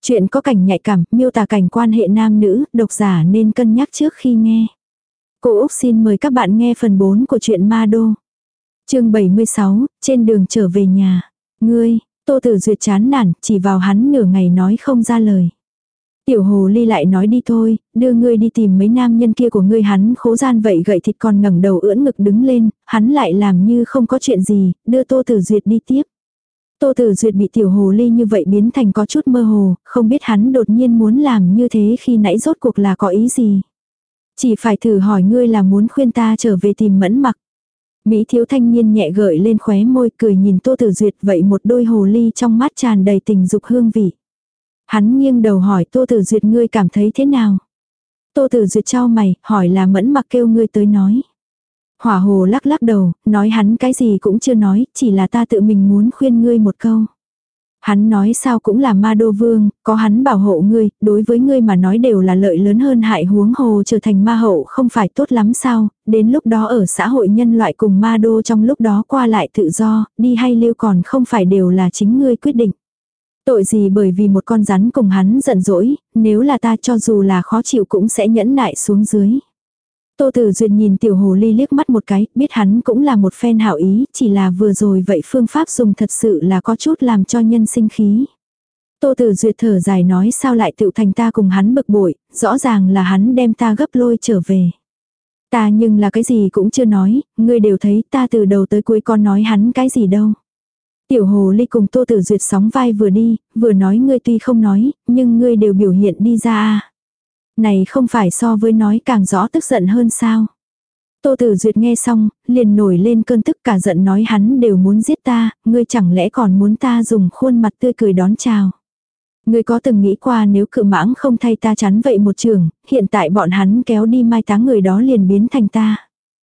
Chuyện có cảnh nhạy cảm, miêu tả cảnh quan hệ nam nữ, độc giả nên cân nhắc trước khi nghe. Cô Úc xin mời các bạn nghe phần 4 của truyện Ma Đô. Chương 76, trên đường trở về nhà. Ngươi, Tô Tử Duyệt chán nản, chỉ vào hắn nửa ngày nói không ra lời. Tiểu hồ ly lại nói đi thôi, đưa ngươi đi tìm mấy nam nhân kia của ngươi. Hắn khố gian vậy gậy thịt còn ngẩng đầu ưỡn ngực đứng lên, hắn lại làm như không có chuyện gì, đưa Tô Tử Duyệt đi tiếp. Tô Tử Duyệt bị tiểu hồ ly như vậy biến thành có chút mơ hồ, không biết hắn đột nhiên muốn làm như thế khi nãy rốt cuộc là có ý gì. Chỉ phải thử hỏi ngươi là muốn khuyên ta trở về tìm Mẫn Mặc. Mỹ thiếu thanh niên nhẹ gợi lên khóe môi cười nhìn Tô Tử Duyệt vậy một đôi hồ ly trong mắt tràn đầy tình dục hương vị. Hắn nghiêng đầu hỏi Tô Tử Duyệt ngươi cảm thấy thế nào? Tô Tử Duyệt chau mày, hỏi là Mẫn Mặc kêu ngươi tới nói. Hỏa hồ lắc lắc đầu, nói hắn cái gì cũng chưa nói, chỉ là ta tự mình muốn khuyên ngươi một câu. Hắn nói sao cũng là Ma Đô Vương, có hắn bảo hộ ngươi, đối với ngươi mà nói đều là lợi lớn hơn hại, huống hồ trở thành ma hậu không phải tốt lắm sao, đến lúc đó ở xã hội nhân loại cùng Ma Đô trong lúc đó qua lại tự do, đi hay lưu còn không phải đều là chính ngươi quyết định. Tội gì bởi vì một con rắn cùng hắn giận dỗi, nếu là ta cho dù là khó chịu cũng sẽ nhẫn nại xuống dưới. Tô Tử Duyệt nhìn tiểu hồ ly liếc mắt một cái, biết hắn cũng là một phen hảo ý, chỉ là vừa rồi vậy phương pháp dùng thật sự là có chút làm cho nhân sinh khí. Tô Tử Duyệt thở dài nói sao lại tự thành ta cùng hắn bực bội, rõ ràng là hắn đem ta gấp lôi trở về. Ta nhưng là cái gì cũng chưa nói, ngươi đều thấy ta từ đầu tới cuối con nói hắn cái gì đâu. Tiểu hồ ly cùng Tô Tử Duyệt sóng vai vừa đi, vừa nói ngươi tuy không nói, nhưng ngươi đều biểu hiện đi ra à. Này không phải so với nói càng rõ tức giận hơn sao. Tô Tử Duyệt nghe xong, liền nổi lên cơn tức cả giận nói hắn đều muốn giết ta, ngươi chẳng lẽ còn muốn ta dùng khuôn mặt tươi cười đón chào. Ngươi có từng nghĩ qua nếu cự mãng không thay ta chắn vậy một trường, hiện tại bọn hắn kéo đi mai táng người đó liền biến thành ta.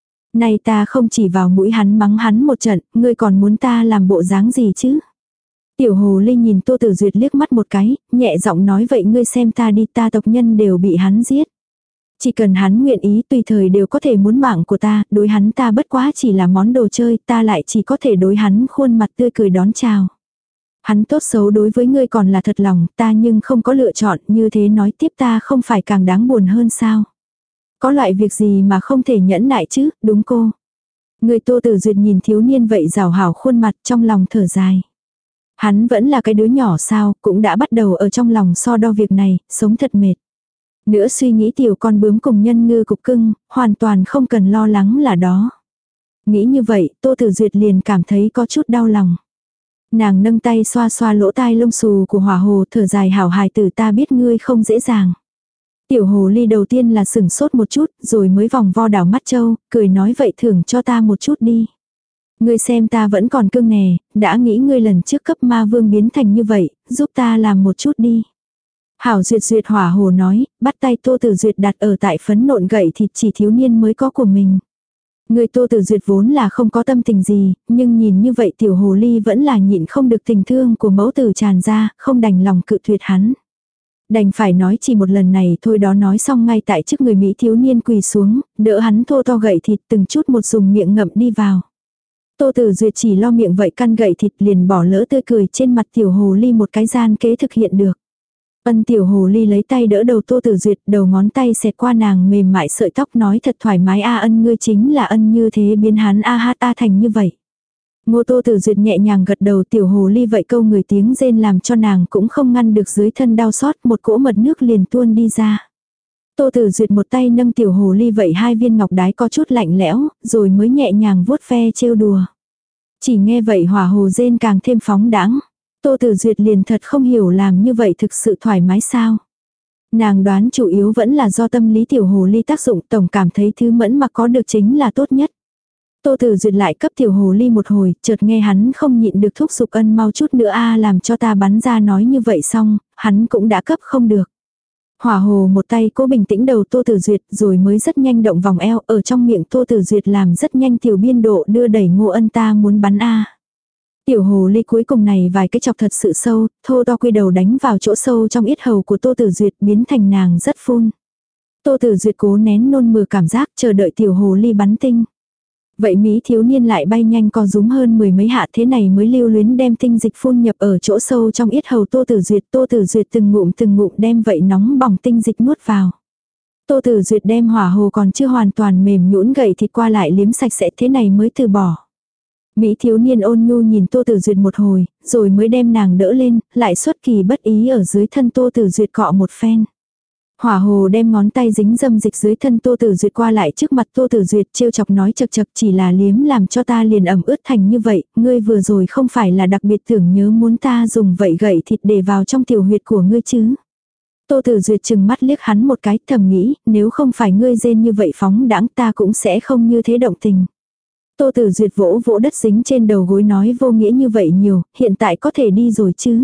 Này ta không chỉ vào mũi hắn mắng hắn một trận, ngươi còn muốn ta làm bộ dáng gì chứ? Tiểu hồ ly nhìn Tô Tử Duyệt liếc mắt một cái, nhẹ giọng nói vậy ngươi xem ta đi, ta tộc nhân đều bị hắn giết. Chỉ cần hắn nguyện ý tùy thời đều có thể muốn mạng của ta, đối hắn ta bất quá chỉ là món đồ chơi, ta lại chỉ có thể đối hắn khuôn mặt tươi cười đón chào. Hắn tốt xấu đối với ngươi còn là thật lòng, ta nhưng không có lựa chọn, như thế nói tiếp ta không phải càng đáng buồn hơn sao? Có loại việc gì mà không thể nhẫn nại chứ, đúng cô? Người Tô Tử Duyệt nhìn thiếu niên vậy rảo hảo khuôn mặt trong lòng thở dài. Hắn vẫn là cái đứa nhỏ sao, cũng đã bắt đầu ở trong lòng so đo việc này, sống thật mệt. Nữa suy nghĩ tiểu con bướm cùng nhân ngư cục cưng, hoàn toàn không cần lo lắng là đó. Nghĩ như vậy, Tô Tử Duyệt liền cảm thấy có chút đau lòng. Nàng nâng tay xoa xoa lỗ tai lông xù của hỏa hồ, thở dài hảo hài tử, ta biết ngươi không dễ dàng. Tiểu hồ ly đầu tiên là sửng sốt một chút, rồi mới vòng vo đảo mắt châu, cười nói vậy thưởng cho ta một chút đi. Ngươi xem ta vẫn còn cưng nè, đã nghĩ ngươi lần trước cấp ma vương biến thành như vậy, giúp ta làm một chút đi. Hảo Duyệt Duyệt hỏa hồ nói, bắt tay Tô Tử Duyệt đặt ở tại phấn nộn gậy thịt chỉ thiếu niên mới có của mình. Người Tô Tử Duyệt vốn là không có tâm tình gì, nhưng nhìn như vậy tiểu hồ ly vẫn là nhịn không được tình thương của mẫu tử tràn ra, không đành lòng cự tuyệt hắn. Đành phải nói chỉ một lần này thôi đó, nói xong ngay tại trước người Mỹ thiếu niên quỳ xuống, đỡ hắn thô to gậy thịt từng chút một dùng miệng ngậm đi vào. Tô Tử Duyệt chỉ lo miệng vậy căn gậy thịt liền bỏ lỡ tươi cười trên mặt tiểu hồ ly một cái gian kế thực hiện được. Ân tiểu hồ ly lấy tay đỡ đầu Tô Tử Duyệt, đầu ngón tay xẹt qua nàng mềm mại sợi tóc nói thật thoải mái a ân ngươi chính là ân như thế biến hắn a ha ta thành như vậy. Ngô Tô Tử Duyệt nhẹ nhàng gật đầu, tiểu hồ ly vậy câu người tiếng rên làm cho nàng cũng không ngăn được dưới thân đau xót, một cỗ mật nước liền tuôn đi ra. Tô Tử Duyệt một tay nâng tiểu hồ ly vậy hai viên ngọc đái có chút lạnh lẽo, rồi mới nhẹ nhàng vuốt ve trêu đùa. Chỉ nghe vậy hỏa hồ rên càng thêm phóng đãng. Tô Tử Duyệt liền thật không hiểu làm như vậy thực sự thoải mái sao. Nàng đoán chủ yếu vẫn là do tâm lý tiểu hồ ly tác dụng, tổng cảm thấy thứ Mẫn Mặc có được chính là tốt nhất. Tô Tử Duyệt lại cấp tiểu hồ ly một hồi, chợt nghe hắn không nhịn được thúc giục ân mau chút nữa a làm cho ta bắn ra, nói như vậy xong, hắn cũng đã cấp không được. Hỏa hồ một tay cố bình tĩnh đầu Tô Tử Duyệt rồi mới rất nhanh động vòng eo ở trong miệng Tô Tử Duyệt làm rất nhanh tiểu biên độ đưa đẩy Ngô Ân ta muốn bắn a. Tiểu hồ ly cuối cùng này vài cái chọc thật sự sâu, thô to quy đầu đánh vào chỗ sâu trong yết hầu của Tô Tử Duyệt biến thành nàng rất phun. Tô Tử Duyệt cố nén nôn mửa cảm giác chờ đợi tiểu hồ ly bắn tinh. Vậy Mỹ thiếu niên lại bay nhanh co rúm hơn mười mấy hạ, thế này mới lưu luyến đem tinh dịch phun nhập ở chỗ sâu trong yết hầu Tô Tử Duyệt từng ngụm đem vậy nóng bỏng tinh dịch nuốt vào. Tô Tử Duyệt đem hỏa hồ còn chưa hoàn toàn mềm nhũn gậy thịt qua lại liếm sạch sẽ, thế này mới từ bỏ. Mỹ thiếu niên ôn nhu nhìn Tô Tử Duyệt một hồi, rồi mới đem nàng đỡ lên, lại xuất kỳ bất ý ở dưới thân Tô Tử Duyệt cọ một phen. Hỏa hồ đem ngón tay dính dâm dịch dưới thân Tô Tử Duyệt qua lại trước mặt Tô Tử Duyệt, trêu chọc nói chật chật, chỉ là liếm làm cho ta liền ẩm ướt thành như vậy, ngươi vừa rồi không phải là đặc biệt tưởng nhớ muốn ta dùng vậy gậy thịt để vào trong tiểu huyệt của ngươi chứ. Tô Tử Duyệt chừng mắt liếc hắn một cái, thầm nghĩ, nếu không phải ngươi rên như vậy phóng đãng ta cũng sẽ không như thế động tình. Tô Tử Duyệt vỗ vỗ đất dính trên đầu gối nói vô nghĩa như vậy nhiều, hiện tại có thể đi rồi chứ.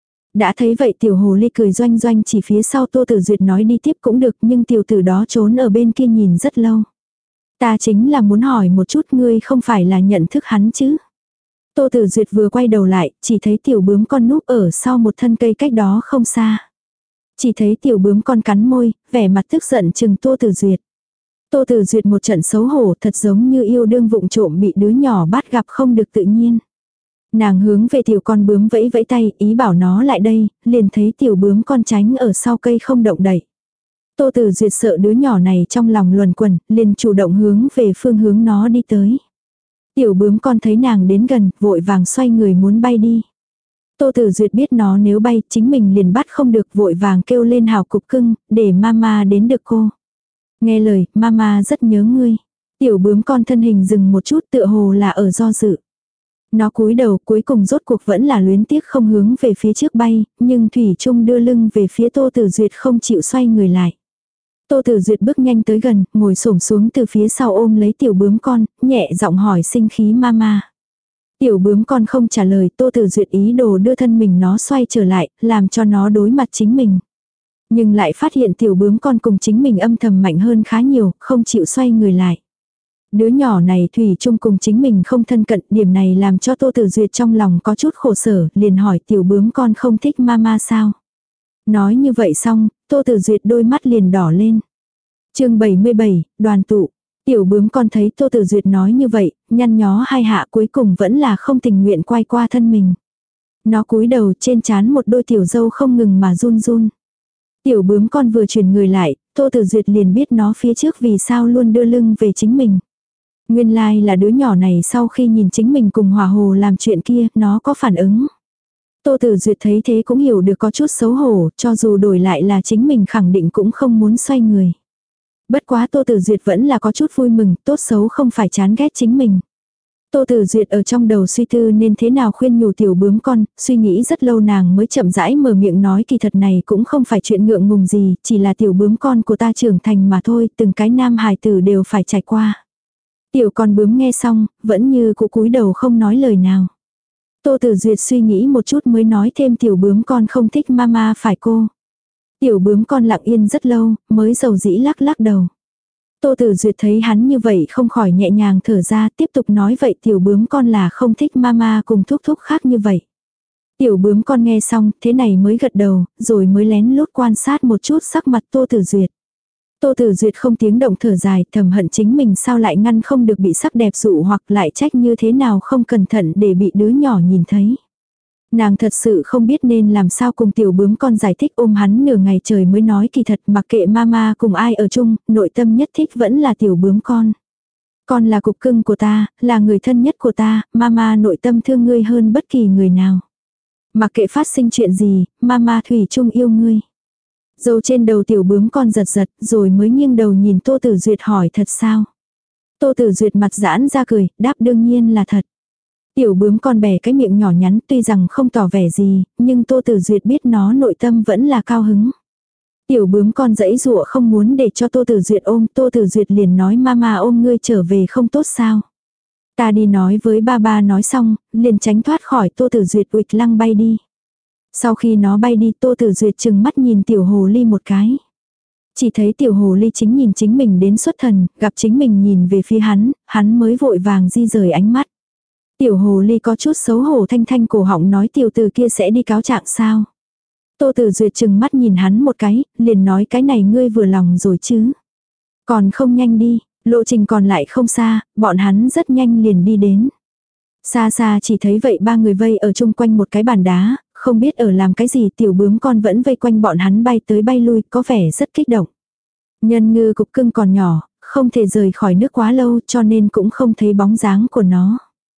Đã thấy vậy tiểu hồ ly cười doanh doanh chỉ phía sau Tô Tử Duyệt nói đi tiếp cũng được, nhưng tiểu tử đó trốn ở bên kia nhìn rất lâu. Ta chính là muốn hỏi một chút, ngươi không phải là nhận thức hắn chứ. Tô Tử Duyệt vừa quay đầu lại, chỉ thấy tiểu bướm con núp ở sau một thân cây cách đó không xa. Chỉ thấy tiểu bướm con cắn môi, vẻ mặt tức giận chừng Tô Tử Duyệt. Tô Tử Duyệt một trận xấu hổ, thật giống như yêu đương vụng trộm bị đứa nhỏ bắt gặp không được tự nhiên. Nàng hướng về tiểu con bướm vẫy vẫy tay, ý bảo nó lại đây, liền thấy tiểu bướm con tránh ở sau cây không động đậy. Tô Tử Duyệt sợ đứa nhỏ này trong lòng luẩn quẩn, liền chủ động hướng về phương hướng nó đi tới. Tiểu bướm con thấy nàng đến gần, vội vàng xoay người muốn bay đi. Tô Tử Duyệt biết nó nếu bay, chính mình liền bắt không được, vội vàng kêu lên hào cục cưng, để mama đến được cô. Nghe lời, mama rất nhớ ngươi. Tiểu bướm con thân hình dừng một chút, tựa hồ là ở do dự. Nó cúi đầu, cuối cùng rốt cuộc vẫn là luyến tiếc không hướng về phía trước bay, nhưng thủy chung đưa lưng về phía Tô Tử Duyệt không chịu xoay người lại. Tô Tử Duyệt bước nhanh tới gần, ngồi xổm xuống từ phía sau ôm lấy tiểu bướm con, nhẹ giọng hỏi sinh khí mama. Tiểu bướm con không trả lời, Tô Tử Duyệt ý đồ đưa thân mình nó xoay trở lại, làm cho nó đối mặt chính mình. Nhưng lại phát hiện tiểu bướm con cùng chính mình âm thầm mạnh hơn khá nhiều, không chịu xoay người lại. Đứa nhỏ này thủy chung cùng chính mình không thân cận, điểm này làm cho Tô Tử Duyệt trong lòng có chút khổ sở, liền hỏi tiểu bướm con không thích mama sao. Nói như vậy xong, Tô Tử Duyệt đôi mắt liền đỏ lên. Chương 77, đoàn tụ. Tiểu bướm con thấy Tô Tử Duyệt nói như vậy, nhăn nhó hai hạ cuối cùng vẫn là không tình nguyện quay qua thân mình. Nó cúi đầu trên trán một đôi tiểu dâu không ngừng mà run run. Tiểu bướm con vừa chuyển người lại, Tô Tử Duyệt liền biết nó phía trước vì sao luôn đưa lưng về chính mình. Nguyên lai là đứa nhỏ này sau khi nhìn chính mình cùng hỏa hồ làm chuyện kia, nó có phản ứng. Tô Tử Duyệt thấy thế cũng hiểu được có chút xấu hổ, cho dù đổi lại là chính mình khẳng định cũng không muốn xoay người. Bất quá Tô Tử Duyệt vẫn là có chút vui mừng, tốt xấu không phải chán ghét chính mình. Tô Tử Duyệt ở trong đầu suy tư nên thế nào khuyên nhủ tiểu bướm con, suy nghĩ rất lâu nàng mới chậm rãi mở miệng nói kỳ thật này cũng không phải chuyện ngượng ngùng gì, chỉ là tiểu bướm con của ta trưởng thành mà thôi, từng cái nam hài tử đều phải trải qua. Tiểu con bướm nghe xong, vẫn như cũ cúi đầu không nói lời nào. Tô Tử Duyệt suy nghĩ một chút mới nói thêm tiểu bướm con không thích mama phải cô. Tiểu bướm con lặng yên rất lâu, mới dầu dĩ lắc lắc đầu. Tô Tử Duyệt thấy hắn như vậy không khỏi nhẹ nhàng thở ra, tiếp tục nói vậy tiểu bướm con là không thích mama cùng thúc thúc khác như vậy. Tiểu bướm con nghe xong, thế này mới gật đầu, rồi mới lén lút quan sát một chút sắc mặt Tô Tử Duyệt. Tô Tử Duyệt không tiếng động thở dài, thầm hận chính mình sao lại ngăn không được bị sắc đẹp dụ hoặc lại trách như thế nào không cẩn thận để bị đứa nhỏ nhìn thấy. Nàng thật sự không biết nên làm sao cùng tiểu bướm con giải thích, ôm hắn nửa ngày trời mới nói kỳ thật mặc kệ mama cùng ai ở chung, nội tâm nhất thích vẫn là tiểu bướm con. Con là cục cưng của ta, là người thân nhất của ta, mama nội tâm thương ngươi hơn bất kỳ người nào. Mặc kệ phát sinh chuyện gì, mama thủy chung yêu ngươi. Dâu trên đầu tiểu bướm con giật giật, rồi mới nghiêng đầu nhìn Tô Tử Duyệt hỏi thật sao. Tô Tử Duyệt mặt giãn ra cười, đáp đương nhiên là thật. Tiểu bướm con bè cái miệng nhỏ nhắn tuy rằng không tỏ vẻ gì, nhưng Tô Tử Duyệt biết nó nội tâm vẫn là cao hứng. Tiểu bướm con giãy giụa không muốn để cho Tô Tử Duyệt ôm, Tô Tử Duyệt liền nói mama ôm ngươi trở về không tốt sao. Ta đi nói với ba nói xong, liền tránh thoát khỏi Tô Tử Duyệt uịch lăng bay đi. Sau khi nó bay đi Tô Tử Duyệt chừng mắt nhìn tiểu hồ ly một cái. Chỉ thấy tiểu hồ ly chính nhìn chính mình đến xuất thần, gặp chính mình nhìn về phía hắn mới vội vàng di rời ánh mắt. Tiểu hồ ly có chút xấu hổ thanh thanh cổ họng nói tiểu tử kia sẽ đi cáo trạng sao. Tô Tử Duyệt chừng mắt nhìn hắn một cái, liền nói cái này ngươi vừa lòng rồi chứ. Còn không nhanh đi, Lộ trình còn lại không xa, bọn hắn rất nhanh liền đi đến. Xa xa chỉ thấy vậy ba người vây ở chung quanh một cái bàn đá, không biết ở làm cái gì, tiểu bướm con vẫn vây quanh bọn hắn bay tới bay lui, có vẻ rất kích động. Nhân ngư cục cưng còn nhỏ, không thể rời khỏi nước quá lâu cho nên cũng không thấy bóng dáng của nó.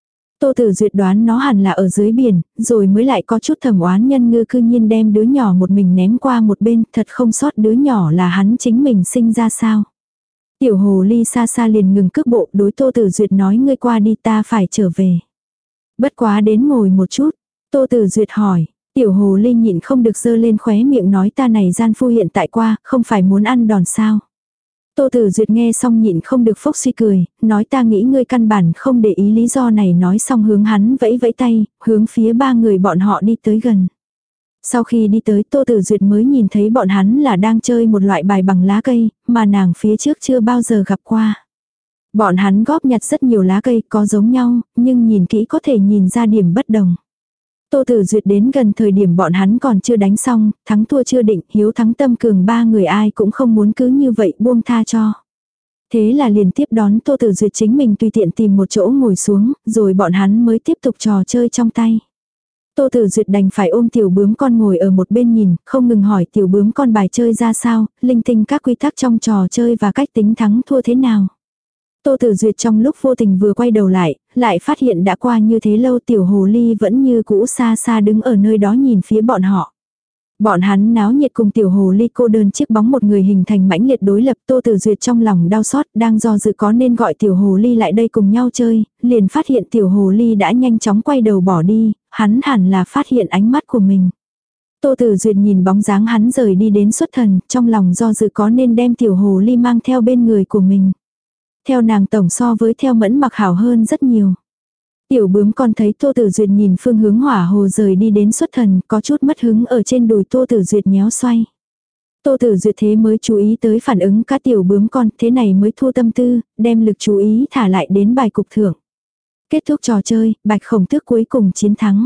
Tô Tử Duyệt đoán nó hẳn là ở dưới biển, rồi mới lại có chút thầm oán nhân ngư cư nhiên đem đứa nhỏ một mình ném qua một bên, thật không sót đứa nhỏ là hắn chính mình sinh ra sao. Tiểu hồ ly xa xa liền ngừng cước bộ, đối Tô Tử Duyệt nói ngươi qua đi, ta phải trở về. Bất quá đến ngồi một chút, Tô Tử Duyệt hỏi, tiểu hồ ly nhịn không được giơ lên khóe miệng nói ta này gian phu hiện tại qua, không phải muốn ăn đòn sao. Tô Tử Duyệt nghe xong nhịn không được phốc suy cười, nói ta nghĩ ngươi căn bản không để ý lý do này, nói xong hướng hắn vẫy vẫy tay, hướng phía ba người bọn họ đi tới gần. Sau khi đi tới Tô Tử Duyệt mới nhìn thấy bọn hắn là đang chơi một loại bài bằng lá cây, mà nàng phía trước chưa bao giờ gặp qua. Bọn hắn góp nhặt rất nhiều lá cây có giống nhau, nhưng nhìn kỹ có thể nhìn ra điểm bất đồng. Tô Tử Duyệt đến gần thời điểm bọn hắn còn chưa đánh xong, thắng thua chưa định, hiếu thắng tâm cường ba người ai cũng không muốn cứ như vậy buông tha cho. Thế là liền tiếp đón Tô Tử Duyệt chính mình tùy tiện tìm một chỗ ngồi xuống, rồi bọn hắn mới tiếp tục trò chơi trong tay. Tô Tử Duyệt đành phải ôm tiểu bướm con ngồi ở một bên nhìn, không ngừng hỏi tiểu bướm con bài chơi ra sao, linh tinh các quy tắc trong trò chơi và cách tính thắng thua thế nào. Tô Tử Duyệt trong lúc vô tình vừa quay đầu lại phát hiện đã qua như thế lâu tiểu hồ ly vẫn như cũ xa xa đứng ở nơi đó nhìn phía bọn họ. Bọn hắn náo nhiệt cùng tiểu hồ ly cô đơn chiếc bóng một người hình thành mãnh liệt đối lập. Tô Tử Duyệt trong lòng đau xót, đang do dự có nên gọi tiểu hồ ly lại đây cùng nhau chơi, liền phát hiện tiểu hồ ly đã nhanh chóng quay đầu bỏ đi, hắn hẳn là phát hiện ánh mắt của mình. Tô Tử Duyệt nhìn bóng dáng hắn rời đi đến xuất thần, trong lòng do dự có nên đem tiểu hồ ly mang theo bên người của mình. Theo nàng tổng so với theo Mẫn Mặc hảo hơn rất nhiều. Tiểu bướm con thấy Tô Tử Duyệt nhìn phương hướng hỏa hồ rời đi đến xuất thần, có chút mất hứng ở trên đùi Tô Tử Duyệt nhéo xoay. Tô Tử Duyệt thế mới chú ý tới phản ứng các tiểu bướm con, thế này mới thu tâm tư, đem lực chú ý thả lại đến bài cục thưởng. Kết thúc trò chơi, Bạch Khổng Tước cuối cùng chiến thắng.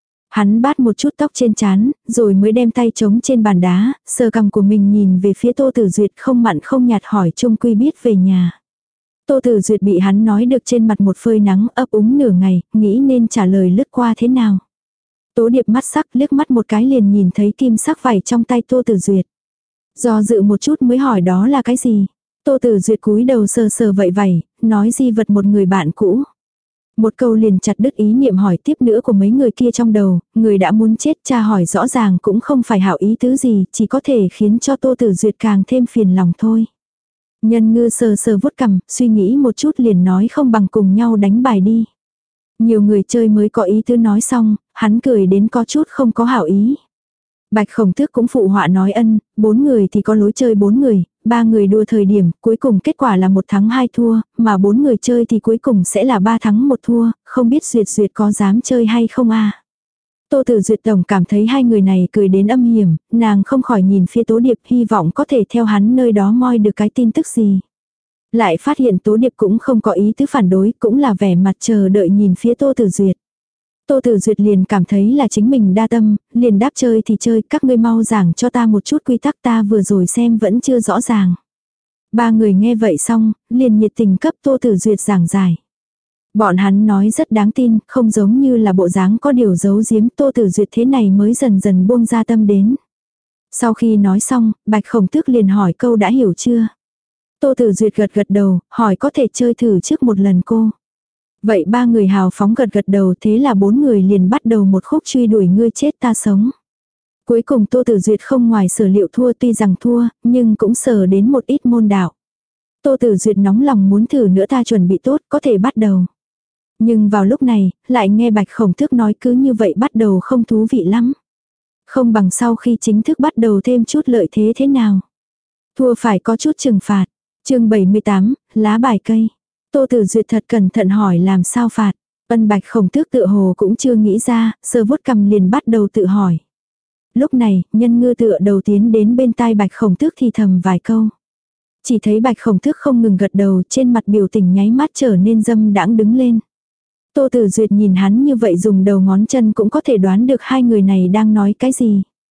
Hắn bát một chút tóc trên trán, rồi mới đem tay trống trên bàn đá, sờ cằm của mình nhìn về phía Tô Tử Duyệt không mặn không nhạt hỏi chung quy biết về nhà. Tô Tử Duyệt bị hắn nói được trên mặt một phơi nắng ấp úng nửa ngày, nghĩ nên trả lời lướt qua thế nào. Tố Điệp mắt sắc liếc mắt một cái liền nhìn thấy kim sắc vảy trong tay Tô Tử Duyệt. Do dự một chút mới hỏi đó là cái gì. Tô Tử Duyệt cúi đầu sờ sờ vậy vảy, nói di vật một người bạn cũ. Một câu liền chặt đứt ý niệm hỏi tiếp nữa của mấy người kia trong đầu, người đã muốn chết tra hỏi rõ ràng cũng không phải hảo ý tứ gì, chỉ có thể khiến cho Tô Tử Duyệt càng thêm phiền lòng thôi. Nhân ngư sờ sờ vuốt cằm, suy nghĩ một chút liền nói không bằng cùng nhau đánh bài đi. Nhiều người chơi mới có ý tứ nói xong, hắn cười đến có chút không có hảo ý. Bạch Khổng Tước cũng phụ họa nói ân, 4 người thì có lối chơi 4 người, 3 người đua thời điểm, cuối cùng kết quả là 1 thắng 2 thua, mà 4 người chơi thì cuối cùng sẽ là 3 thắng 1 thua, không biết Duyệt có dám chơi hay không a. Tô Tử Duyệt tổng cảm thấy hai người này cười đến âm hiểm, nàng không khỏi nhìn phía Tố Điệp hy vọng có thể theo hắn nơi đó moi được cái tin tức gì. Lại phát hiện Tố Điệp cũng không có ý tứ phản đối, cũng là vẻ mặt chờ đợi nhìn phía Tô Tử Duyệt. Tô Tử Duyệt liền cảm thấy là chính mình đa tâm, liền đáp chơi thì chơi, các ngươi mau giảng cho ta một chút quy tắc ta vừa rồi xem vẫn chưa rõ ràng. Ba người nghe vậy xong, liền nhiệt tình cấp Tô Tử Duyệt giảng giải. Bọn hắn nói rất đáng tin, không giống như là bộ dáng có điều giấu giếm. Tô Tử Duyệt thế này mới dần dần buông ra tâm đến. Sau khi nói xong, Bạch Khổng Tước liền hỏi câu đã hiểu chưa? Tô Tử Duyệt gật gật đầu, hỏi có thể chơi thử trước một lần cô. Vậy ba người hào phóng gật gật đầu, thế là 4 người liền bắt đầu một khúc truy đuổi ngươi chết ta sống. Cuối cùng Tô Tử Duyệt không ngoài sở liệu thua, tuy rằng thua, nhưng cũng sở đến một ít môn đạo. Tô Tử Duyệt nóng lòng muốn thử nữa, ta chuẩn bị tốt, có thể bắt đầu. Nhưng vào lúc này, lại nghe Bạch Khổng Tước nói cứ như vậy bắt đầu không thú vị lắm. Không bằng sau khi chính thức bắt đầu thêm chút lợi thế thế nào. Thua phải có chút trừng phạt. Chương 78, lá bài cây. Tô Tử Duyệt thật cẩn thận hỏi làm sao phạt. Bạch Khổng Tước tựa hồ cũng chưa nghĩ ra, sờ vuốt cằm liền bắt đầu tự hỏi. Lúc này, Nhân Ngư tựa đầu tiến đến bên tai Bạch Khổng Tước thì thầm vài câu. Chỉ thấy Bạch Khổng Tước không ngừng gật đầu, trên mặt biểu tình nháy mắt trở nên dâm đãng đứng lên. Tô Tử Duyệt nhìn hắn như vậy dùng đầu ngón chân cũng có thể đoán được hai người này đang nói cái gì.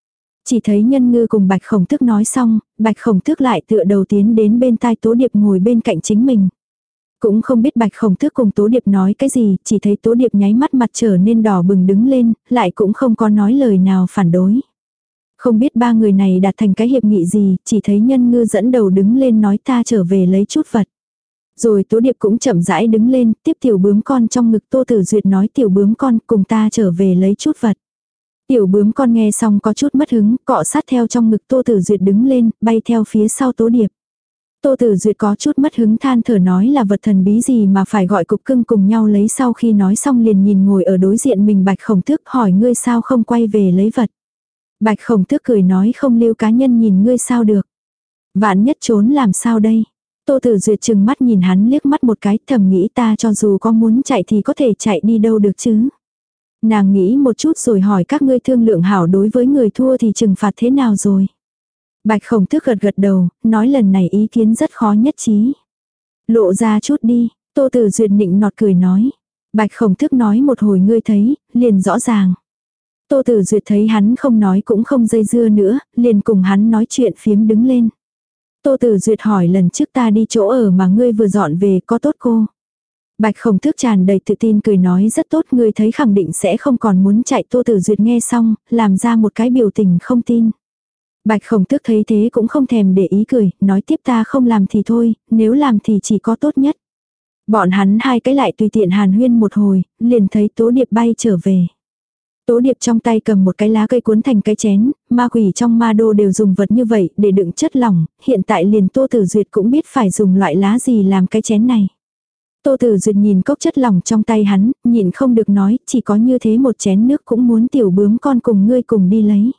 Chỉ thấy Nhân Ngư cùng Bạch Khổng Tước nói xong, Bạch Khổng Tước lại tựa đầu tiến đến bên tai Tố Điệp ngồi bên cạnh chính mình. Cũng không biết Bạch Khổng Tước cùng Tố Điệp nói cái gì, chỉ thấy Tố Điệp nháy mắt mặt trở nên đỏ bừng đứng lên, lại cũng không có nói lời nào phản đối. Không biết ba người này đạt thành cái hiệp nghị gì, chỉ thấy Nhân Ngư dẫn đầu đứng lên nói ta trở về lấy chút vật. Rồi Tố Điệp cũng chậm rãi đứng lên, tiếp tiểu bướm con trong ngực Tô Tử Duyệt nói tiểu bướm con cùng ta trở về lấy chút vật. Tiểu bướm con nghe xong có chút mất hứng, cọ sát theo trong ngực Tô Tử Duyệt đứng lên, bay theo phía sau Tố Điệp. Tô Tử Duyệt có chút mất hứng than thở nói là vật thần bí gì mà phải gọi cục cưng cùng nhau lấy, sau khi nói xong liền nhìn ngồi ở đối diện mình Bạch Khổng Tước hỏi ngươi sao không quay về lấy vật. Bạch Khổng Tước cười nói không lưu cá nhân nhìn ngươi sao được. Vạn nhất trốn làm sao đây. Tô Tử Duyệt chừng mắt nhìn hắn liếc mắt một cái thầm nghĩ ta cho dù có muốn chạy thì có thể chạy đi đâu được chứ. Nàng nghĩ một chút rồi hỏi các ngươi thương lượng hảo đối với người thua thì trừng phạt thế nào rồi. Bạch Khổng Tước gật gật đầu, nói lần này ý kiến rất khó nhất trí. Lộ ra chút đi, Tô Tử Duyệt nịnh nọt cười nói. Bạch Khổng Tước nói một hồi ngươi thấy, liền rõ ràng. Tô Tử Duyệt thấy hắn không nói cũng không dây dưa nữa, liền cùng hắn nói chuyện phiếm đứng lên. Tô Tử Duyệt hỏi lần trước ta đi chỗ ở mà ngươi vừa dọn về có tốt cô? Bạch Khổng Tước tràn đầy tự tin cười nói rất tốt, ngươi thấy khẳng định sẽ không còn muốn chạy. Tô Tử Duyệt nghe xong, làm ra một cái biểu tình không tin. Bạch Khổng Tước thấy thế cũng không thèm để ý cười, nói tiếp ta không làm thì thôi, nếu làm thì chỉ có tốt nhất. Bọn hắn hai cái lại tùy tiện hàn huyên một hồi, liền thấy Tố Điệp bay trở về. Tố Điệp trong tay cầm một cái lá cây cuốn thành cái chén, ma quỷ trong ma đô đều dùng vật như vậy để đựng chất lỏng, hiện tại liền Tô Tử Duyệt cũng biết phải dùng loại lá gì làm cái chén này. Tô Tử Duyệt nhìn cốc chất lỏng trong tay hắn, nhịn không được nói, chỉ có như thế một chén nước cũng muốn tiểu bướm con cùng ngươi cùng đi lấy.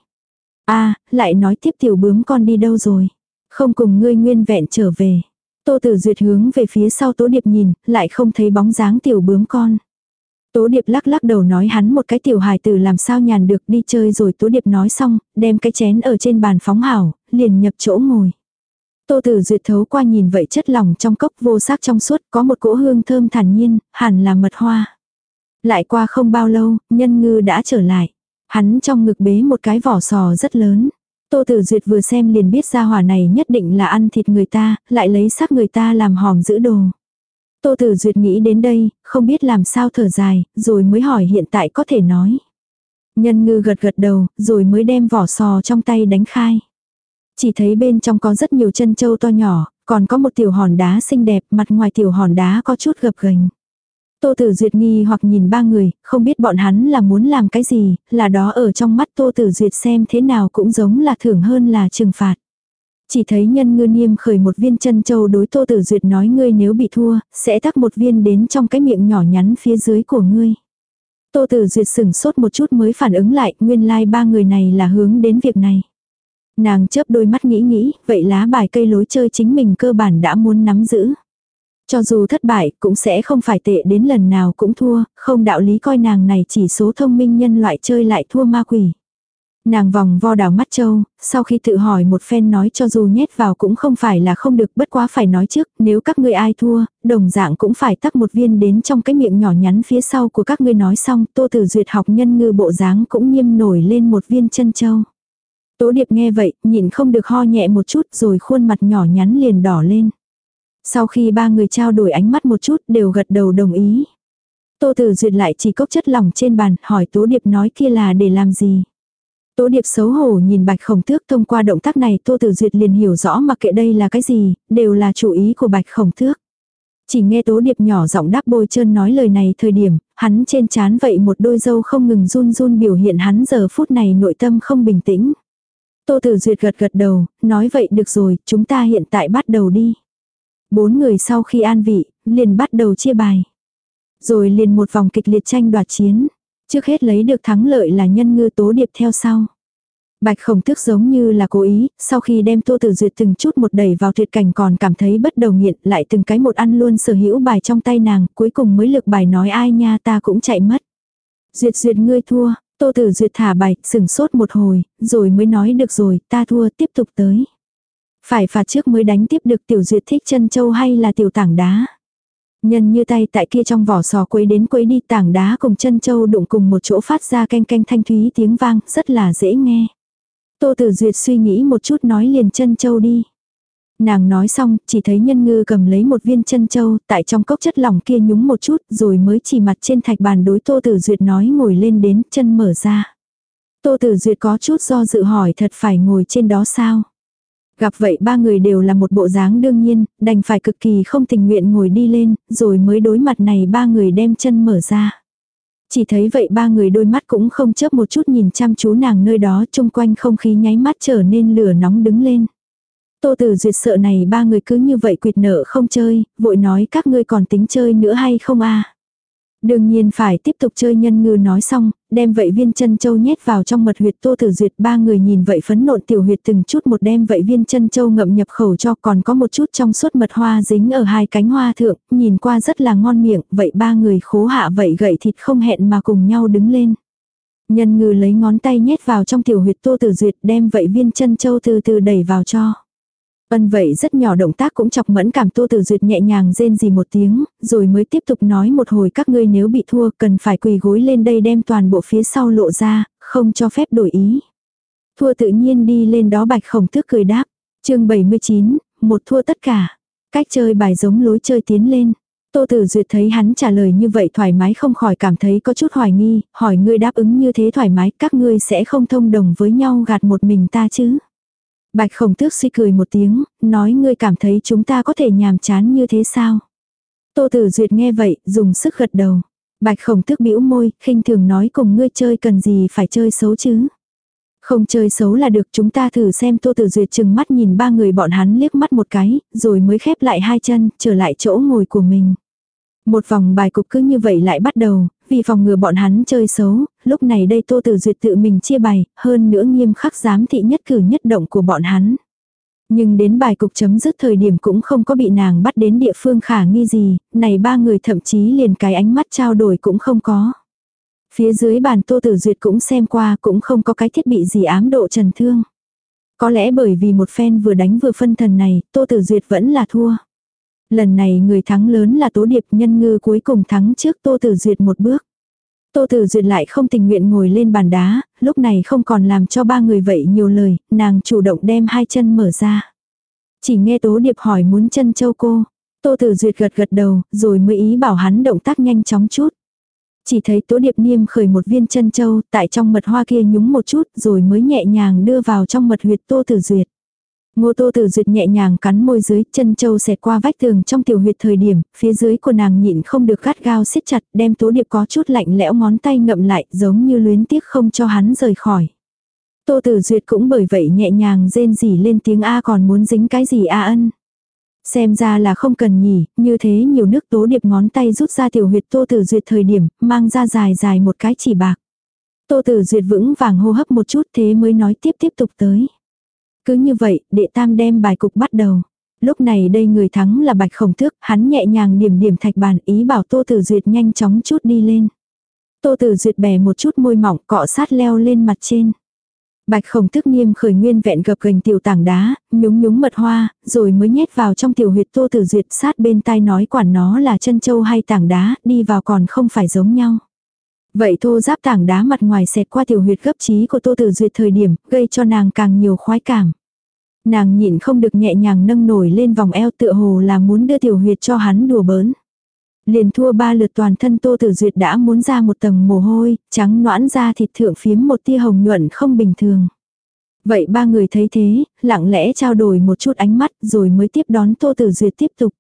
Lại nói tiếp tiểu bướm con đi đâu rồi? Không cùng ngươi nguyên vẹn trở về. Tô Tử Duyệt hướng về phía sau Tố Điệp nhìn, lại không thấy bóng dáng tiểu bướm con. Tố Điệp lắc lắc đầu nói hắn một cái tiểu hài tử làm sao nhàn được đi chơi rồi. Tố Điệp nói xong, đem cái chén ở trên bàn phóng hảo, liền nhập chỗ ngồi. Tô Tử Duyệt thấu qua nhìn vậy chất lỏng trong cốc vô sắc trong suốt có một cỗ hương thơm thản nhiên, hẳn là mật hoa. Lại qua không bao lâu, Nhân Ngư đã trở lại. Hắn trong ngực bế một cái vỏ sò rất lớn. Tô Tử Duyệt vừa xem liền biết ra hỏa này nhất định là ăn thịt người ta, lại lấy xác người ta làm hòm giữ đồ. Tô Tử Duyệt nghĩ đến đây, không biết làm sao thở dài, rồi mới hỏi hiện tại có thể nói. Nhân Ngư gật gật đầu, rồi mới đem vỏ sò trong tay đánh khai. Chỉ thấy bên trong có rất nhiều chân châu to nhỏ, còn có một tiểu hòn đá xinh đẹp, mặt ngoài tiểu hòn đá có chút gập ghềnh. Tô Tử Duyệt nghi hoặc nhìn ba người, không biết bọn hắn là muốn làm cái gì, là đó ở trong mắt Tô Tử Duyệt xem thế nào cũng giống là thưởng hơn là trừng phạt. Chỉ thấy Nhân Ngư niêm khởi một viên chân châu đối Tô Tử Duyệt nói ngươi nếu bị thua, sẽ tắc một viên đến trong cái miệng nhỏ nhắn phía dưới của ngươi. Tô Tử Duyệt sửng sốt một chút mới phản ứng lại, nguyên lai ba người này là hướng đến việc này. Nàng chớp đôi mắt nghĩ, vậy lá bài cây lối chơi chính mình cơ bản đã muốn nắm giữ. Cho dù thất bại, cũng sẽ không phải tệ đến lần nào cũng thua, không đạo lý coi nàng này chỉ số thông minh nhân loại chơi lại thua ma quỷ. Nàng vòng vo đảo mắt châu, sau khi tự hỏi một phen nói cho dù nhét vào cũng không phải là không được, bất quá phải nói trước, nếu các ngươi ai thua, đồng dạng cũng phải tắc một viên đến trong cái miệng nhỏ nhắn phía sau của các ngươi. Nói xong, Tô Tử Duyệt học Nhân Ngư bộ dáng cũng nghiêm nổi lên một viên chân châu. Tố Điệp nghe vậy, nhịn không được ho nhẹ một chút rồi khuôn mặt nhỏ nhắn liền đỏ lên. Sau khi ba người trao đổi ánh mắt một chút đều gật đầu đồng ý. Tô Tử Duyệt lại chỉ cốc chất lỏng trên bàn, hỏi Tố Điệp nói kia là để làm gì. Tố Điệp xấu hổ nhìn Bạch Khổng Tước, thông qua động tác này Tô Tử Duyệt liền hiểu rõ mặc kệ đây là cái gì, đều là chủ ý của Bạch Khổng Tước. Chỉ nghe Tố Điệp nhỏ giọng đáp bôi trơn nói lời này thời điểm, hắn trên trán vậy một đôi râu không ngừng run run biểu hiện hắn giờ phút này nội tâm không bình tĩnh. Tô Tử Duyệt gật gật đầu, nói vậy được rồi, chúng ta hiện tại bắt đầu đi. Bốn người sau khi an vị, liền bắt đầu chia bài. Rồi liền một vòng kịch liệt tranh đoạt chiến. Trước hết lấy được thắng lợi là Nhân Ngư, Tố Điệp theo sau. Bạch Khổng Tước giống như là cố ý, sau khi đem Tô Tử Duyệt từng chút một đẩy vào tuyệt cảnh còn cảm thấy bất đầu nghiện, lại từng cái một ăn luôn sở hữu bài trong tay nàng, cuối cùng mới lược bài nói ai nha ta cũng chạy mất. Duyệt Duyệt ngươi thua. Tô Tử Duyệt thả bài, sừng sốt một hồi, rồi mới nói được rồi, ta thua, tiếp tục tới. Phải phạt trước mới đánh tiếp được. Tiểu Duyệt thích chân châu hay là tiểu tảng đá. Nhân như tay tại kia trong vỏ sò quấy đến quấy đi, tảng đá cùng chân châu đụng cùng một chỗ phát ra canh canh thanh thúy tiếng vang, rất là dễ nghe. Tô Tử Duyệt suy nghĩ một chút nói liền chân châu đi. Nàng nói xong, chỉ thấy Nhân Ngư cầm lấy một viên chân châu, tại trong cốc chất lỏng kia nhúng một chút, rồi mới chỉ mặt trên thạch bàn đối Tô Tử Duyệt nói ngồi lên đến, chân mở ra. Tô Tử Duyệt có chút do dự hỏi thật phải ngồi trên đó sao? Gặp vậy ba người đều là một bộ dáng đương nhiên, đành phải cực kỳ không tình nguyện ngồi đi lên, rồi mới đối mặt này ba người đem chân mở ra. Chỉ thấy vậy ba người đôi mắt cũng không chớp một chút nhìn chăm chú nàng nơi đó, chung quanh không khí nháy mắt trở nên lửa nóng đứng lên. Tô Tử Duyệt sợ này ba người cứ như vậy quỵt nợ không chơi, vội nói các ngươi còn tính chơi nữa hay không a? Đương nhiên phải tiếp tục chơi. Nhân Ngư nói xong, đem vậy viên chân châu nhét vào trong mật huyệt. Tô Tử Duyệt ba người nhìn vậy phấn nộn tiểu huyệt từng chút một đem vậy viên chân châu ngậm nhập khẩu cho, còn có một chút trong suốt mật hoa dính ở hai cánh hoa thượng, nhìn qua rất là ngon miệng. Vậy ba người khố hạ vậy gậy thịt không hẹn mà cùng nhau đứng lên. Nhân Ngư lấy ngón tay nhét vào trong tiểu huyệt Tô Tử Duyệt, đem vậy viên chân châu từ từ đẩy vào cho. Vậy rất nhỏ động tác cũng chọc mẫn cảm. Tô Tử Duyệt nhẹ nhàng rên rỉ một tiếng, rồi mới tiếp tục nói một hồi các ngươi nếu bị thua cần phải quỳ gối lên đây đem toàn bộ phía sau lộ ra, không cho phép đổi ý. Thua tự nhiên đi lên đó. Bạch Khổng Tước cười đáp. Chương 79, một thua tất cả. Cách chơi bài giống lối chơi tiến lên. Tô Tử Duyệt thấy hắn trả lời như vậy thoải mái không khỏi cảm thấy có chút hoài nghi, hỏi ngươi đáp ứng như thế thoải mái các ngươi sẽ không thông đồng với nhau gạt một mình ta chứ? Bạch Khổng Tước suy cười một tiếng, nói ngươi cảm thấy chúng ta có thể nhàm chán như thế sao? Tô Tử Duyệt nghe vậy, dùng sức gật đầu. Bạch Khổng Tước bĩu môi, khinh thường nói cùng ngươi chơi cần gì phải chơi xấu chứ? Không chơi xấu là được, chúng ta thử xem. Tô Tử Duyệt chừng mắt nhìn ba người bọn hắn liếc mắt một cái, rồi mới khép lại hai chân, trở lại chỗ ngồi của mình. Một vòng bài cục cứ như vậy lại bắt đầu, vì phòng ngừa bọn hắn chơi xấu, lúc này đây Tô Tử Duyệt tự mình chia bài, hơn nữa nghiêm khắc giám thị nhất cử nhất động của bọn hắn. Nhưng đến bài cục chấm dứt thời điểm cũng không có bị nàng bắt đến địa phương khả nghi gì, này ba người thậm chí liền cái ánh mắt trao đổi cũng không có. Phía dưới bàn Tô Tử Duyệt cũng xem qua, cũng không có cái thiết bị gì ám độ trần thương. Có lẽ bởi vì một phen vừa đánh vừa phân thần này, Tô Tử Duyệt vẫn là thua. Lần này người thắng lớn là Tố Điệp. Nhân Ngư cuối cùng thắng trước Tô Tử Duyệt một bước. Tô Tử Duyệt lại không tình nguyện ngồi lên bàn đá, lúc này không còn làm cho ba người vậy nhiều lời, nàng chủ động đem hai chân mở ra. Chỉ nghe Tố Điệp hỏi muốn chân châu cô. Tô Tử Duyệt gật gật đầu, rồi mới ý bảo hắn động tác nhanh chóng chút. Chỉ thấy Tố Điệp niêm khởi một viên chân châu, tại trong mật hoa kia nhúng một chút, rồi mới nhẹ nhàng đưa vào trong mật huyệt Tô Tử Duyệt. Tô Tử Duyệt nhẹ nhàng cắn môi dưới, chân châu xẹt qua vách tường trong tiểu huyệt thời điểm, phía dưới của nàng nhịn không được gắt gao siết chặt, đem Tố Điệp có chút lạnh lẽo ngón tay ngậm lại, giống như luyến tiếc không cho hắn rời khỏi. Tô Tử Duyệt cũng bởi vậy nhẹ nhàng rên rỉ lên tiếng a còn muốn dính cái gì a ân. Xem ra là không cần nhỉ, như thế nhiều nước. Tố Điệp ngón tay rút ra tiểu huyệt Tô Tử Duyệt thời điểm, mang ra dài dài một cái chỉ bạc. Tô Tử Duyệt vững vàng hô hấp một chút thế mới nói tiếp tục tới. Cứ như vậy, đệ tam đem bài cục bắt đầu. Lúc này đây người thắng là Bạch Khổng Tước, hắn nhẹ nhàng điểm thạch bàn ý bảo Tô Tử Duyệt nhanh chóng chút đi lên. Tô Tử Duyệt bẻ một chút môi mỏng cọ sát leo lên mặt trên. Bạch Khổng Tước niêm khởi nguyên vẹn gập ghềnh tiểu tảng đá, nhúng mật hoa, rồi mới nhét vào trong tiểu huyệt Tô Tử Duyệt sát bên tai nói quản nó là chân châu hay tảng đá, đi vào còn không phải giống nhau. Vậy thô giáp tảng đá mặt ngoài xẹt qua tiểu huyệt gấp trí của Tô Tử Duyệt thời điểm, gây cho nàng càng nhiều khoái cảm. Nàng nhịn không được nhẹ nhàng nâng nổi lên vòng eo tựa hồ là muốn đưa tiểu huyệt cho hắn đùa bỡn. Liền thua 3 lượt toàn thân Tô Tử Duyệt đã muốn ra một tầng mồ hôi, trắng noãn da thịt thượng phiếm một tia hồng nhuận không bình thường. Vậy ba người thấy thế, lặng lẽ trao đổi một chút ánh mắt rồi mới tiếp đón Tô Tử Duyệt tiếp tục.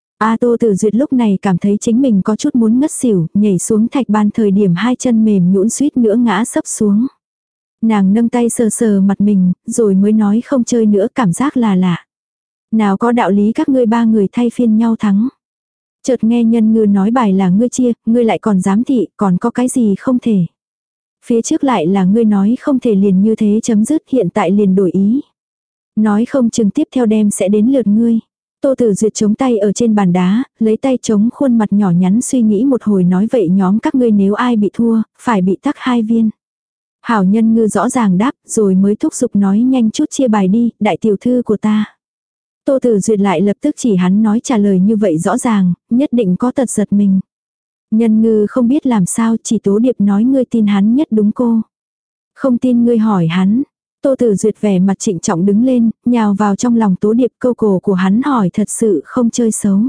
Tô Tử Duyệt lúc này cảm thấy chính mình có chút muốn ngất xỉu, nhảy xuống thạch bàn thời điểm hai chân mềm nhũn suýt nữa ngã sấp xuống. Nàng nâng tay sờ sờ mặt mình, rồi mới nói không chơi nữa, cảm giác là lạ. Nào có đạo lý các ngươi ba người thay phiên nhau thắng. Chợt nghe Nhân Ngư nói bài là ngươi chia, ngươi lại còn giám thị, còn có cái gì không thể. Phía trước lại là ngươi nói không thể liền như thế chấm dứt, hiện tại liền đổi ý. Nói không chừng tiếp theo đêm sẽ đến lượt ngươi. Tô Tử Duyệt chống tay ở trên bàn đá, lấy tay chống khuôn mặt nhỏ nhắn suy nghĩ một hồi nói vậy nhóm các ngươi nếu ai bị thua, phải bị tắc 2 viên. Hảo Nhân Ngư rõ ràng đáp, rồi mới thúc giục nói nhanh chút chia bài đi, đại tiểu thư của ta. Tô Tử Duyệt lại lập tức chỉ hắn nói trả lời như vậy rõ ràng, nhất định có tật giật mình. Nhân Ngư không biết làm sao, chỉ Tố Điệp nói ngươi tin hắn nhất đúng cô. Không tin ngươi hỏi hắn. Tô Tử Duyệt vẻ mặt trịnh trọng đứng lên, nhào vào trong lòng Tố Điệp, câu cổ của hắn hỏi thật sự không chơi xấu.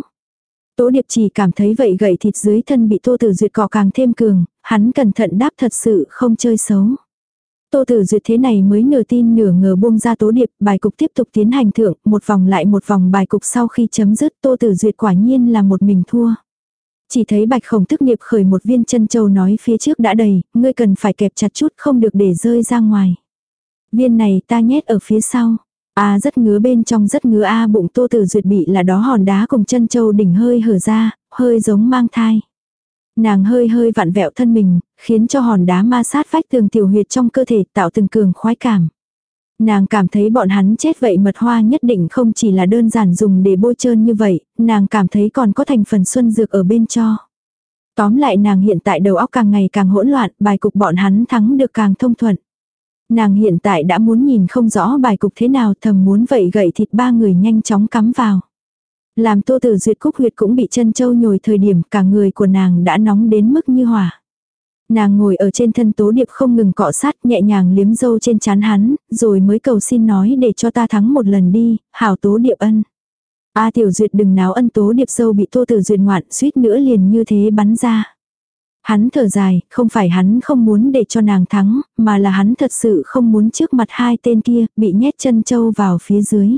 Tố Điệp chỉ cảm thấy vậy gậy thịt dưới thân bị Tô Tử Duyệt cọ càng thêm cường, hắn cẩn thận đáp thật sự không chơi xấu. Tô Tử Duyệt thế này mới nửa tin nửa ngờ buông ra Tố Điệp, bài cục tiếp tục tiến hành thượng, một vòng lại một vòng bài cục sau khi chấm dứt Tô Tử Duyệt quả nhiên là một mình thua. Chỉ thấy Bạch Khổng Tức nghiệp khởi một viên chân châu nói phía trước đã đầy, ngươi cần phải kẹp chặt chút không được để rơi ra ngoài. Viên này ta nhét ở phía sau. Rất ngứa bên trong rất ngứa bụng Tô Tử Duyệt bị là đó hòn đá cùng chân châu đỉnh hơi hở ra, hơi giống mang thai. Nàng hơi hơi vặn vẹo thân mình, khiến cho hòn đá ma sát vách tường tiểu huyệt trong cơ thể tạo từng cường khoái cảm. Nàng cảm thấy bọn hắn chết vậy mật hoa nhất định không chỉ là đơn giản dùng để bôi trơn như vậy, nàng cảm thấy còn có thành phần xuân dược ở bên cho. Tóm lại nàng hiện tại đầu óc càng ngày càng hỗn loạn, bài cục bọn hắn thắng được càng thông thuận. Nàng hiện tại đã muốn nhìn không rõ bài cục thế nào, thầm muốn vậy gậy thịt ba người nhanh chóng cắm vào. Làm Tô Tử Duyệt cúc huyệt cũng bị chân châu nhồi thời điểm cả người của nàng đã nóng đến mức như hỏa. Nàng ngồi ở trên thân Tố Điệp không ngừng cọ sát nhẹ nhàng liếm râu trên trán hắn, rồi mới cầu xin nói để cho ta thắng một lần đi, hảo Tố Điệp ân. Tiểu Duyệt đừng náo ân. Tố Điệp dâu bị Tô Tử Duyệt ngoạn suýt nữa liền như thế bắn ra. Hắn thở dài, không phải hắn không muốn để cho nàng thắng, mà là hắn thật sự không muốn trước mặt hai tên kia, bị nhét chân châu vào phía dưới.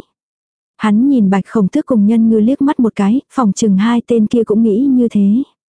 Hắn nhìn Bạch Khổng Tước cùng Nhân Ngư liếc mắt một cái, phòng chừng hai tên kia cũng nghĩ như thế.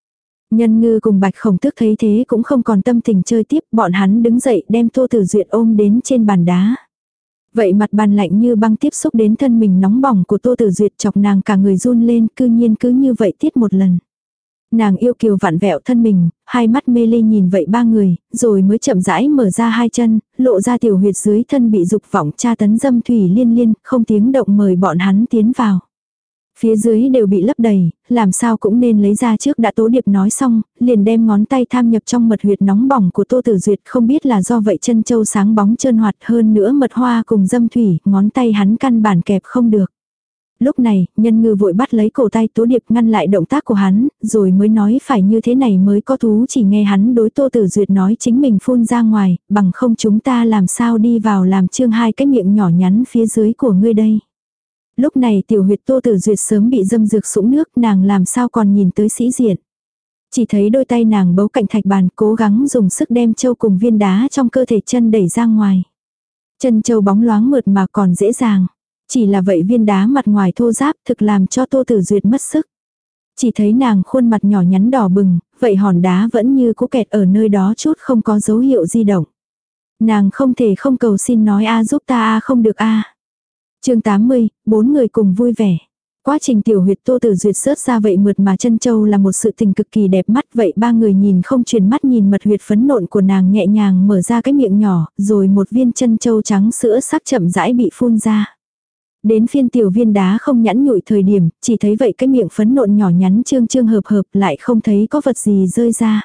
Nhân Ngư cùng Bạch Khổng Tước thấy thế cũng không còn tâm tình chơi tiếp, bọn hắn đứng dậy đem Tô Tử Duyệt ôm đến trên bàn đá. Vậy mặt bàn lạnh như băng tiếp xúc đến thân mình nóng bỏng của Tô Tử Duyệt chọc nàng cả người run lên, cư nhiên cứ như vậy tiết một lần. Nàng yêu kiều vặn vẹo thân mình, hai mắt mê ly nhìn vậy ba người, rồi mới chậm rãi mở ra hai chân, lộ ra tiểu huyệt dưới thân bị dục vọng tra tấn dâm thủy liên liên, không tiếng động mời bọn hắn tiến vào. Phía dưới đều bị lấp đầy, làm sao cũng nên lấy ra trước đã. Tố Điệp nói xong, liền đem ngón tay tham nhập trong mật huyệt nóng bỏng của Tô Tử Duyệt, không biết là do vậy chân châu sáng bóng trơn hoạt hơn nữa mật hoa cùng dâm thủy, ngón tay hắn căn bản kẹp không được. Lúc này, Nhân Ngư vội bắt lấy cổ tay Tố Điệp ngăn lại động tác của hắn, rồi mới nói phải như thế này mới có thú. Chỉ nghe hắn đối Tô Tử Duyệt nói chính mình phun ra ngoài, bằng không chúng ta làm sao đi vào làm trương hai cái miệng nhỏ nhắn phía dưới của ngươi đây. Lúc này tiểu huyệt Tô Tử Duyệt sớm bị dâm dược sũng nước, nàng làm sao còn nhìn tới sĩ diện. Chỉ thấy đôi tay nàng bấu cạnh thạch bàn cố gắng dùng sức đem châu cùng viên đá trong cơ thể chân đẩy ra ngoài. Chân châu bóng loáng mượt mà còn dễ dàng. Chỉ là vậy viên đá mặt ngoài thô ráp thực làm cho Tô Tử Duyệt mất sức. Chỉ thấy nàng khuôn mặt nhỏ nhắn đỏ bừng, vậy hòn đá vẫn như cố kẹt ở nơi đó chút không có dấu hiệu di động. Nàng không thể không cầu xin nói giúp ta không được Chương 80, bốn người cùng vui vẻ. Quá trình tiểu huyệt Tô Tử Duyệt rớt ra vậy mượt mà chân châu là một sự tình cực kỳ đẹp mắt, vậy ba người nhìn không chuyển mắt nhìn mật huyệt phấn nộn của nàng nhẹ nhàng mở ra cái miệng nhỏ, rồi một viên chân châu trắng sữa sắc chậm rãi bị phun ra. Đến phiên tiểu viên đá không nhẵn nhụi thời điểm, chỉ thấy vậy cái miệng phấn nộn nhỏ nhắn trương trương hợp hợp lại không thấy có vật gì rơi ra.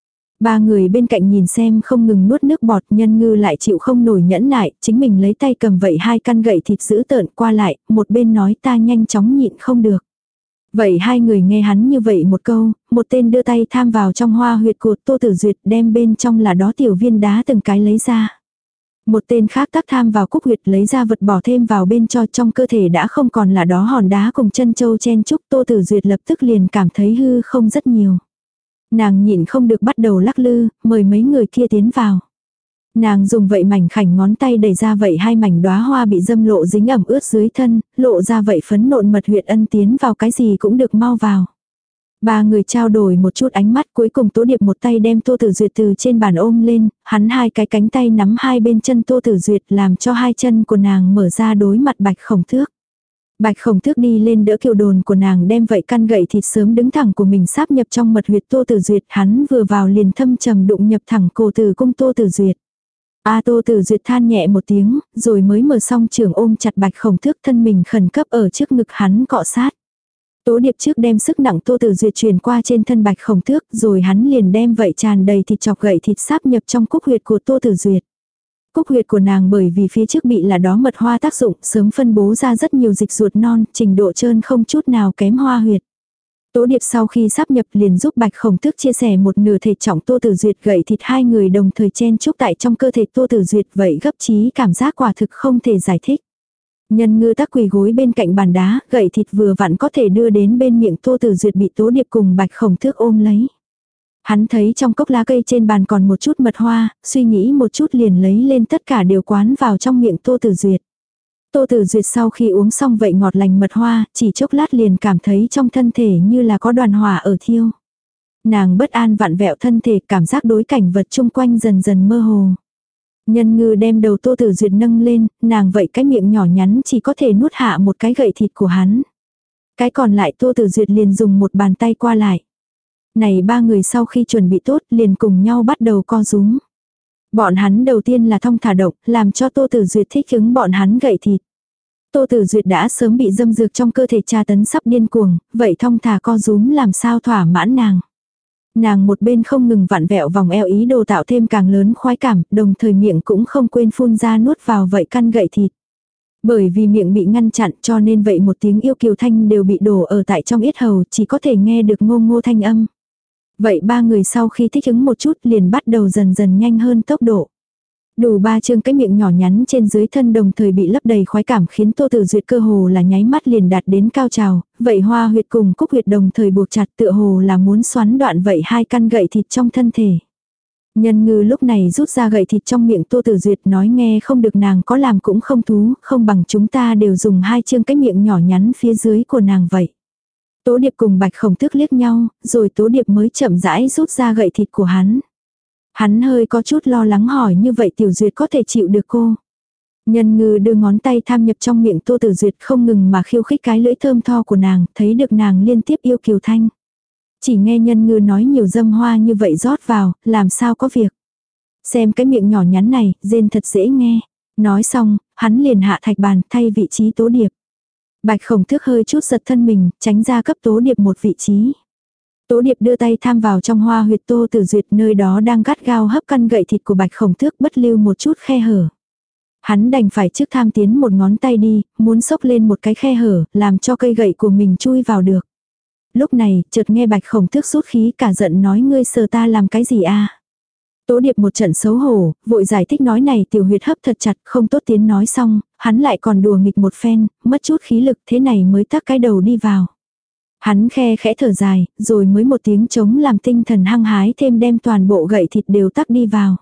Ba người bên cạnh nhìn xem không ngừng nuốt nước bọt. Nhân Ngư lại chịu không nổi nhẫn nại, chính mình lấy tay cầm vậy hai căn gậy thịt giữ tợn qua lại, một bên nói ta nhanh chóng nhịn không được. Vậy hai người nghe hắn như vậy một câu, một tên đưa tay tham vào trong hoa huyệt của Tô Tử Duyệt đem bên trong là đó tiểu viên đá từng cái lấy ra. Một tên khác tác tham vào cúc huyệt lấy ra vật bỏ thêm vào bên cho trong cơ thể đã không còn là đó hòn đá cùng chân châu chen chúc. Tô Tử Duyệt lập tức liền cảm thấy hư không rất nhiều. Nàng nhịn không được bắt đầu lắc lư, mời mấy người kia tiến vào. Nàng dùng vậy mảnh khảnh ngón tay đẩy ra vậy hai mảnh đóa hoa bị dâm lộ dính ẩm ướt dưới thân, lộ ra vậy phấn nộn mật huyệt ân tiến vào cái gì cũng được mau vào. Ba người trao đổi một chút ánh mắt, cuối cùng Tố Điệp một tay đem Tô Tử Duyệt từ trên bàn ôm lên, hắn hai cái cánh tay nắm hai bên chân Tô Tử Duyệt làm cho hai chân của nàng mở ra đối mặt Bạch Khổng Tước. Bạch Khổng Tước đi lên đỡ kiều đồn của nàng đem vậy căn gậy thịt sớm đứng thẳng của mình sáp nhập trong mật huyệt Tô Tử Duyệt, hắn vừa vào liền thâm trầm đụng nhập thẳng cổ tử cung Tô Tử Duyệt. Tô Tử Duyệt than nhẹ một tiếng, rồi mới mở song trưởng ôm chặt Bạch Khổng Tước, thân mình khẩn cấp ở trước ngực hắn cọ sát. Tố Điệp trước đem sức nặng Tô Tử Duyệt truyền qua trên thân Bạch Khổng Tước, rồi hắn liền đem vậy tràn đầy thịt chọc gậy thịt sáp nhập trong cúc huyệt của Tô Tử Duyệt. Cúc huyệt của nàng bởi vì phía trước bị là đó mật hoa tác dụng, sớm phân bố ra rất nhiều dịch ruột non, trình độ trơn không chút nào kém hoa huyệt. Tố Điệp sau khi sáp nhập liền giúp Bạch Khổng Tước chia sẻ một nửa thể trọng Tô Tử Duyệt, gậy thịt hai người đồng thời chen chúc tại trong cơ thể Tô Tử Duyệt, vậy gấp chí cảm giác quả thực không thể giải thích. Nhân Ngư tắc quỳ gối bên cạnh bàn đá, gậy thịt vừa vặn có thể đưa đến bên miệng Tô Tử Duyệt bị Tố Điệp cùng Bạch Khổng Tước ôm lấy. Hắn thấy trong cốc lá cây trên bàn còn một chút mật hoa, suy nghĩ một chút liền lấy lên tất cả đều quán vào trong miệng Tô Tử Duyệt. Tô Tử Duyệt sau khi uống xong vậy ngọt lành mật hoa, chỉ chốc lát liền cảm thấy trong thân thể như là có đoàn hỏa ở thiêu. Nàng bất an vặn vẹo thân thể, cảm giác đối cảnh vật chung quanh dần dần mơ hồ. Nhân Ngư đem đầu Tô Tử Duyệt nâng lên, nàng vậy cái miệng nhỏ nhắn chỉ có thể nuốt hạ một cái gậy thịt của hắn. Cái còn lại Tô Tử Duyệt liền dùng một bàn tay qua lại. Này ba người sau khi chuẩn bị tốt liền cùng nhau bắt đầu co rúm. Bọn hắn đầu tiên là thong thả động, làm cho Tô Tử Duyệt thích ứng bọn hắn gậy thịt. Tô Tử Duyệt đã sớm bị dâm dược trong cơ thể tra tấn sắp điên cuồng, vậy thong thả co rúm làm sao thỏa mãn nàng. Nàng một bên không ngừng vặn vẹo vòng eo ý đồ tạo thêm càng lớn khoái cảm, đồng thời miệng cũng không quên phun ra nuốt vào vậy căn gậy thịt. Bởi vì miệng bị ngăn chặn cho nên vậy một tiếng yêu kiều thanh đều bị đổ ở tại trong yết hầu, chỉ có thể nghe được ngô ngô thanh âm. Vậy ba người sau khi thích ứng một chút liền bắt đầu dần dần nhanh hơn tốc độ. Đủ ba chương cái miệng nhỏ nhắn trên dưới thân đồng thời bị lấp đầy khoái cảm khiến Tô Tử Duyệt cơ hồ là nháy mắt liền đạt đến cao trào, vậy hoa huyệt cùng cúc huyệt đồng thời buộc chặt tựa hồ là muốn xoắn đoạn vậy hai căn gậy thịt trong thân thể. Nhân Ngư lúc này rút ra gậy thịt trong miệng Tô Tử Duyệt nói nghe không được nàng có làm cũng không thú, không bằng chúng ta đều dùng hai chương cái miệng nhỏ nhắn phía dưới của nàng vậy. Tố Điệp cùng Bạch Khổng Tước liếc nhau, rồi Tố Điệp mới chậm rãi rút ra gậy thịt của hắn. Hắn hơi có chút lo lắng hỏi như vậy Tiểu Duyệt có thể chịu được cô. Nhân Ngư đưa ngón tay tham nhập trong miệng Tô Tử Duyệt không ngừng mà khiêu khích cái lưỡi thơm tho của nàng, thấy được nàng liên tiếp yêu kiều thanh. Chỉ nghe Nhân Ngư nói nhiều dâm hoa như vậy rót vào, làm sao có việc. Xem cái miệng nhỏ nhắn này, rên thật dễ nghe. Nói xong, hắn liền hạ thạch bàn thay vị trí Tố Điệp. Bạch Khổng Tước hơi chút giật thân mình, tránh ra cấp Tố Điệp một vị trí. Tố Điệp đưa tay tham vào trong hoa huyệt Tô Tử Duyệt, nơi đó đang gắt gao hấp căn gậy thịt của Bạch Khổng Tước bất lưu một chút khe hở. Hắn đành phải trước tham tiến một ngón tay đi, muốn xốc lên một cái khe hở, làm cho cây gậy của mình chui vào được. Lúc này, chợt nghe Bạch Khổng Tước rút khí cả giận nói ngươi sờ ta làm cái gì a? Tố Điệp một trận xấu hổ, vội giải thích nói này tiểu huyệt hấp thật chặt, không tốt tiến nói xong, hắn lại còn đùa nghịch một phen, mất chút khí lực thế này mới tắc cái đầu đi vào. Hắn khe khẽ thở dài, rồi mới một tiếng trống làm tinh thần hăng hái thêm đem toàn bộ gậy thịt đều tắc đi vào.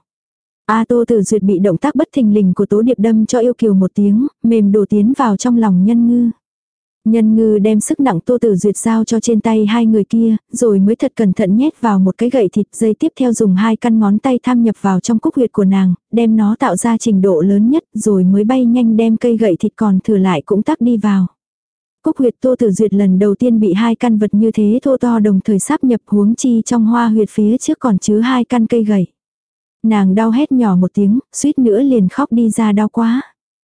Tô Tử Duyệt bị động tác bất thình lình của Tố Điệp đâm cho yêu kiều một tiếng, mềm đổ tiến vào trong lòng Nhân Ngư. Nhân Ngư đem sức nặng Tô Tử Duyệt giao cho trên tay hai người kia, rồi mới thật cẩn thận nhét vào một cái gậy thịt, dây tiếp theo dùng hai căn ngón tay tham nhập vào trong cúc huyệt của nàng, đem nó tạo ra trình độ lớn nhất, rồi mới bay nhanh đem cây gậy thịt còn thừa lại cũng tắc đi vào. Cúc huyệt Tô Tử Duyệt lần đầu tiên bị hai căn vật như thế thô to đồng thời sáp nhập, huống chi trong hoa huyệt phía trước còn chứa hai căn cây gậy. Nàng đau hét nhỏ một tiếng, suýt nữa liền khóc đi ra, đau quá.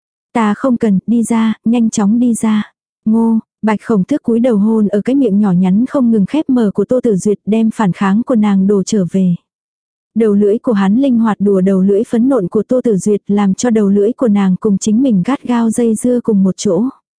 Ta không cần, đi ra, nhanh chóng đi ra. Ngô, Bạch Khổng Tước cúi đầu hôn ở cái miệng nhỏ nhắn không ngừng khép mở của Tô Tử Duyệt, đem phản kháng của nàng đổ trở về. Đầu lưỡi của hắn linh hoạt đùa đầu lưỡi phấn nộn của Tô Tử Duyệt, làm cho đầu lưỡi của nàng cùng chính mình gắt gao dây dưa cùng một chỗ.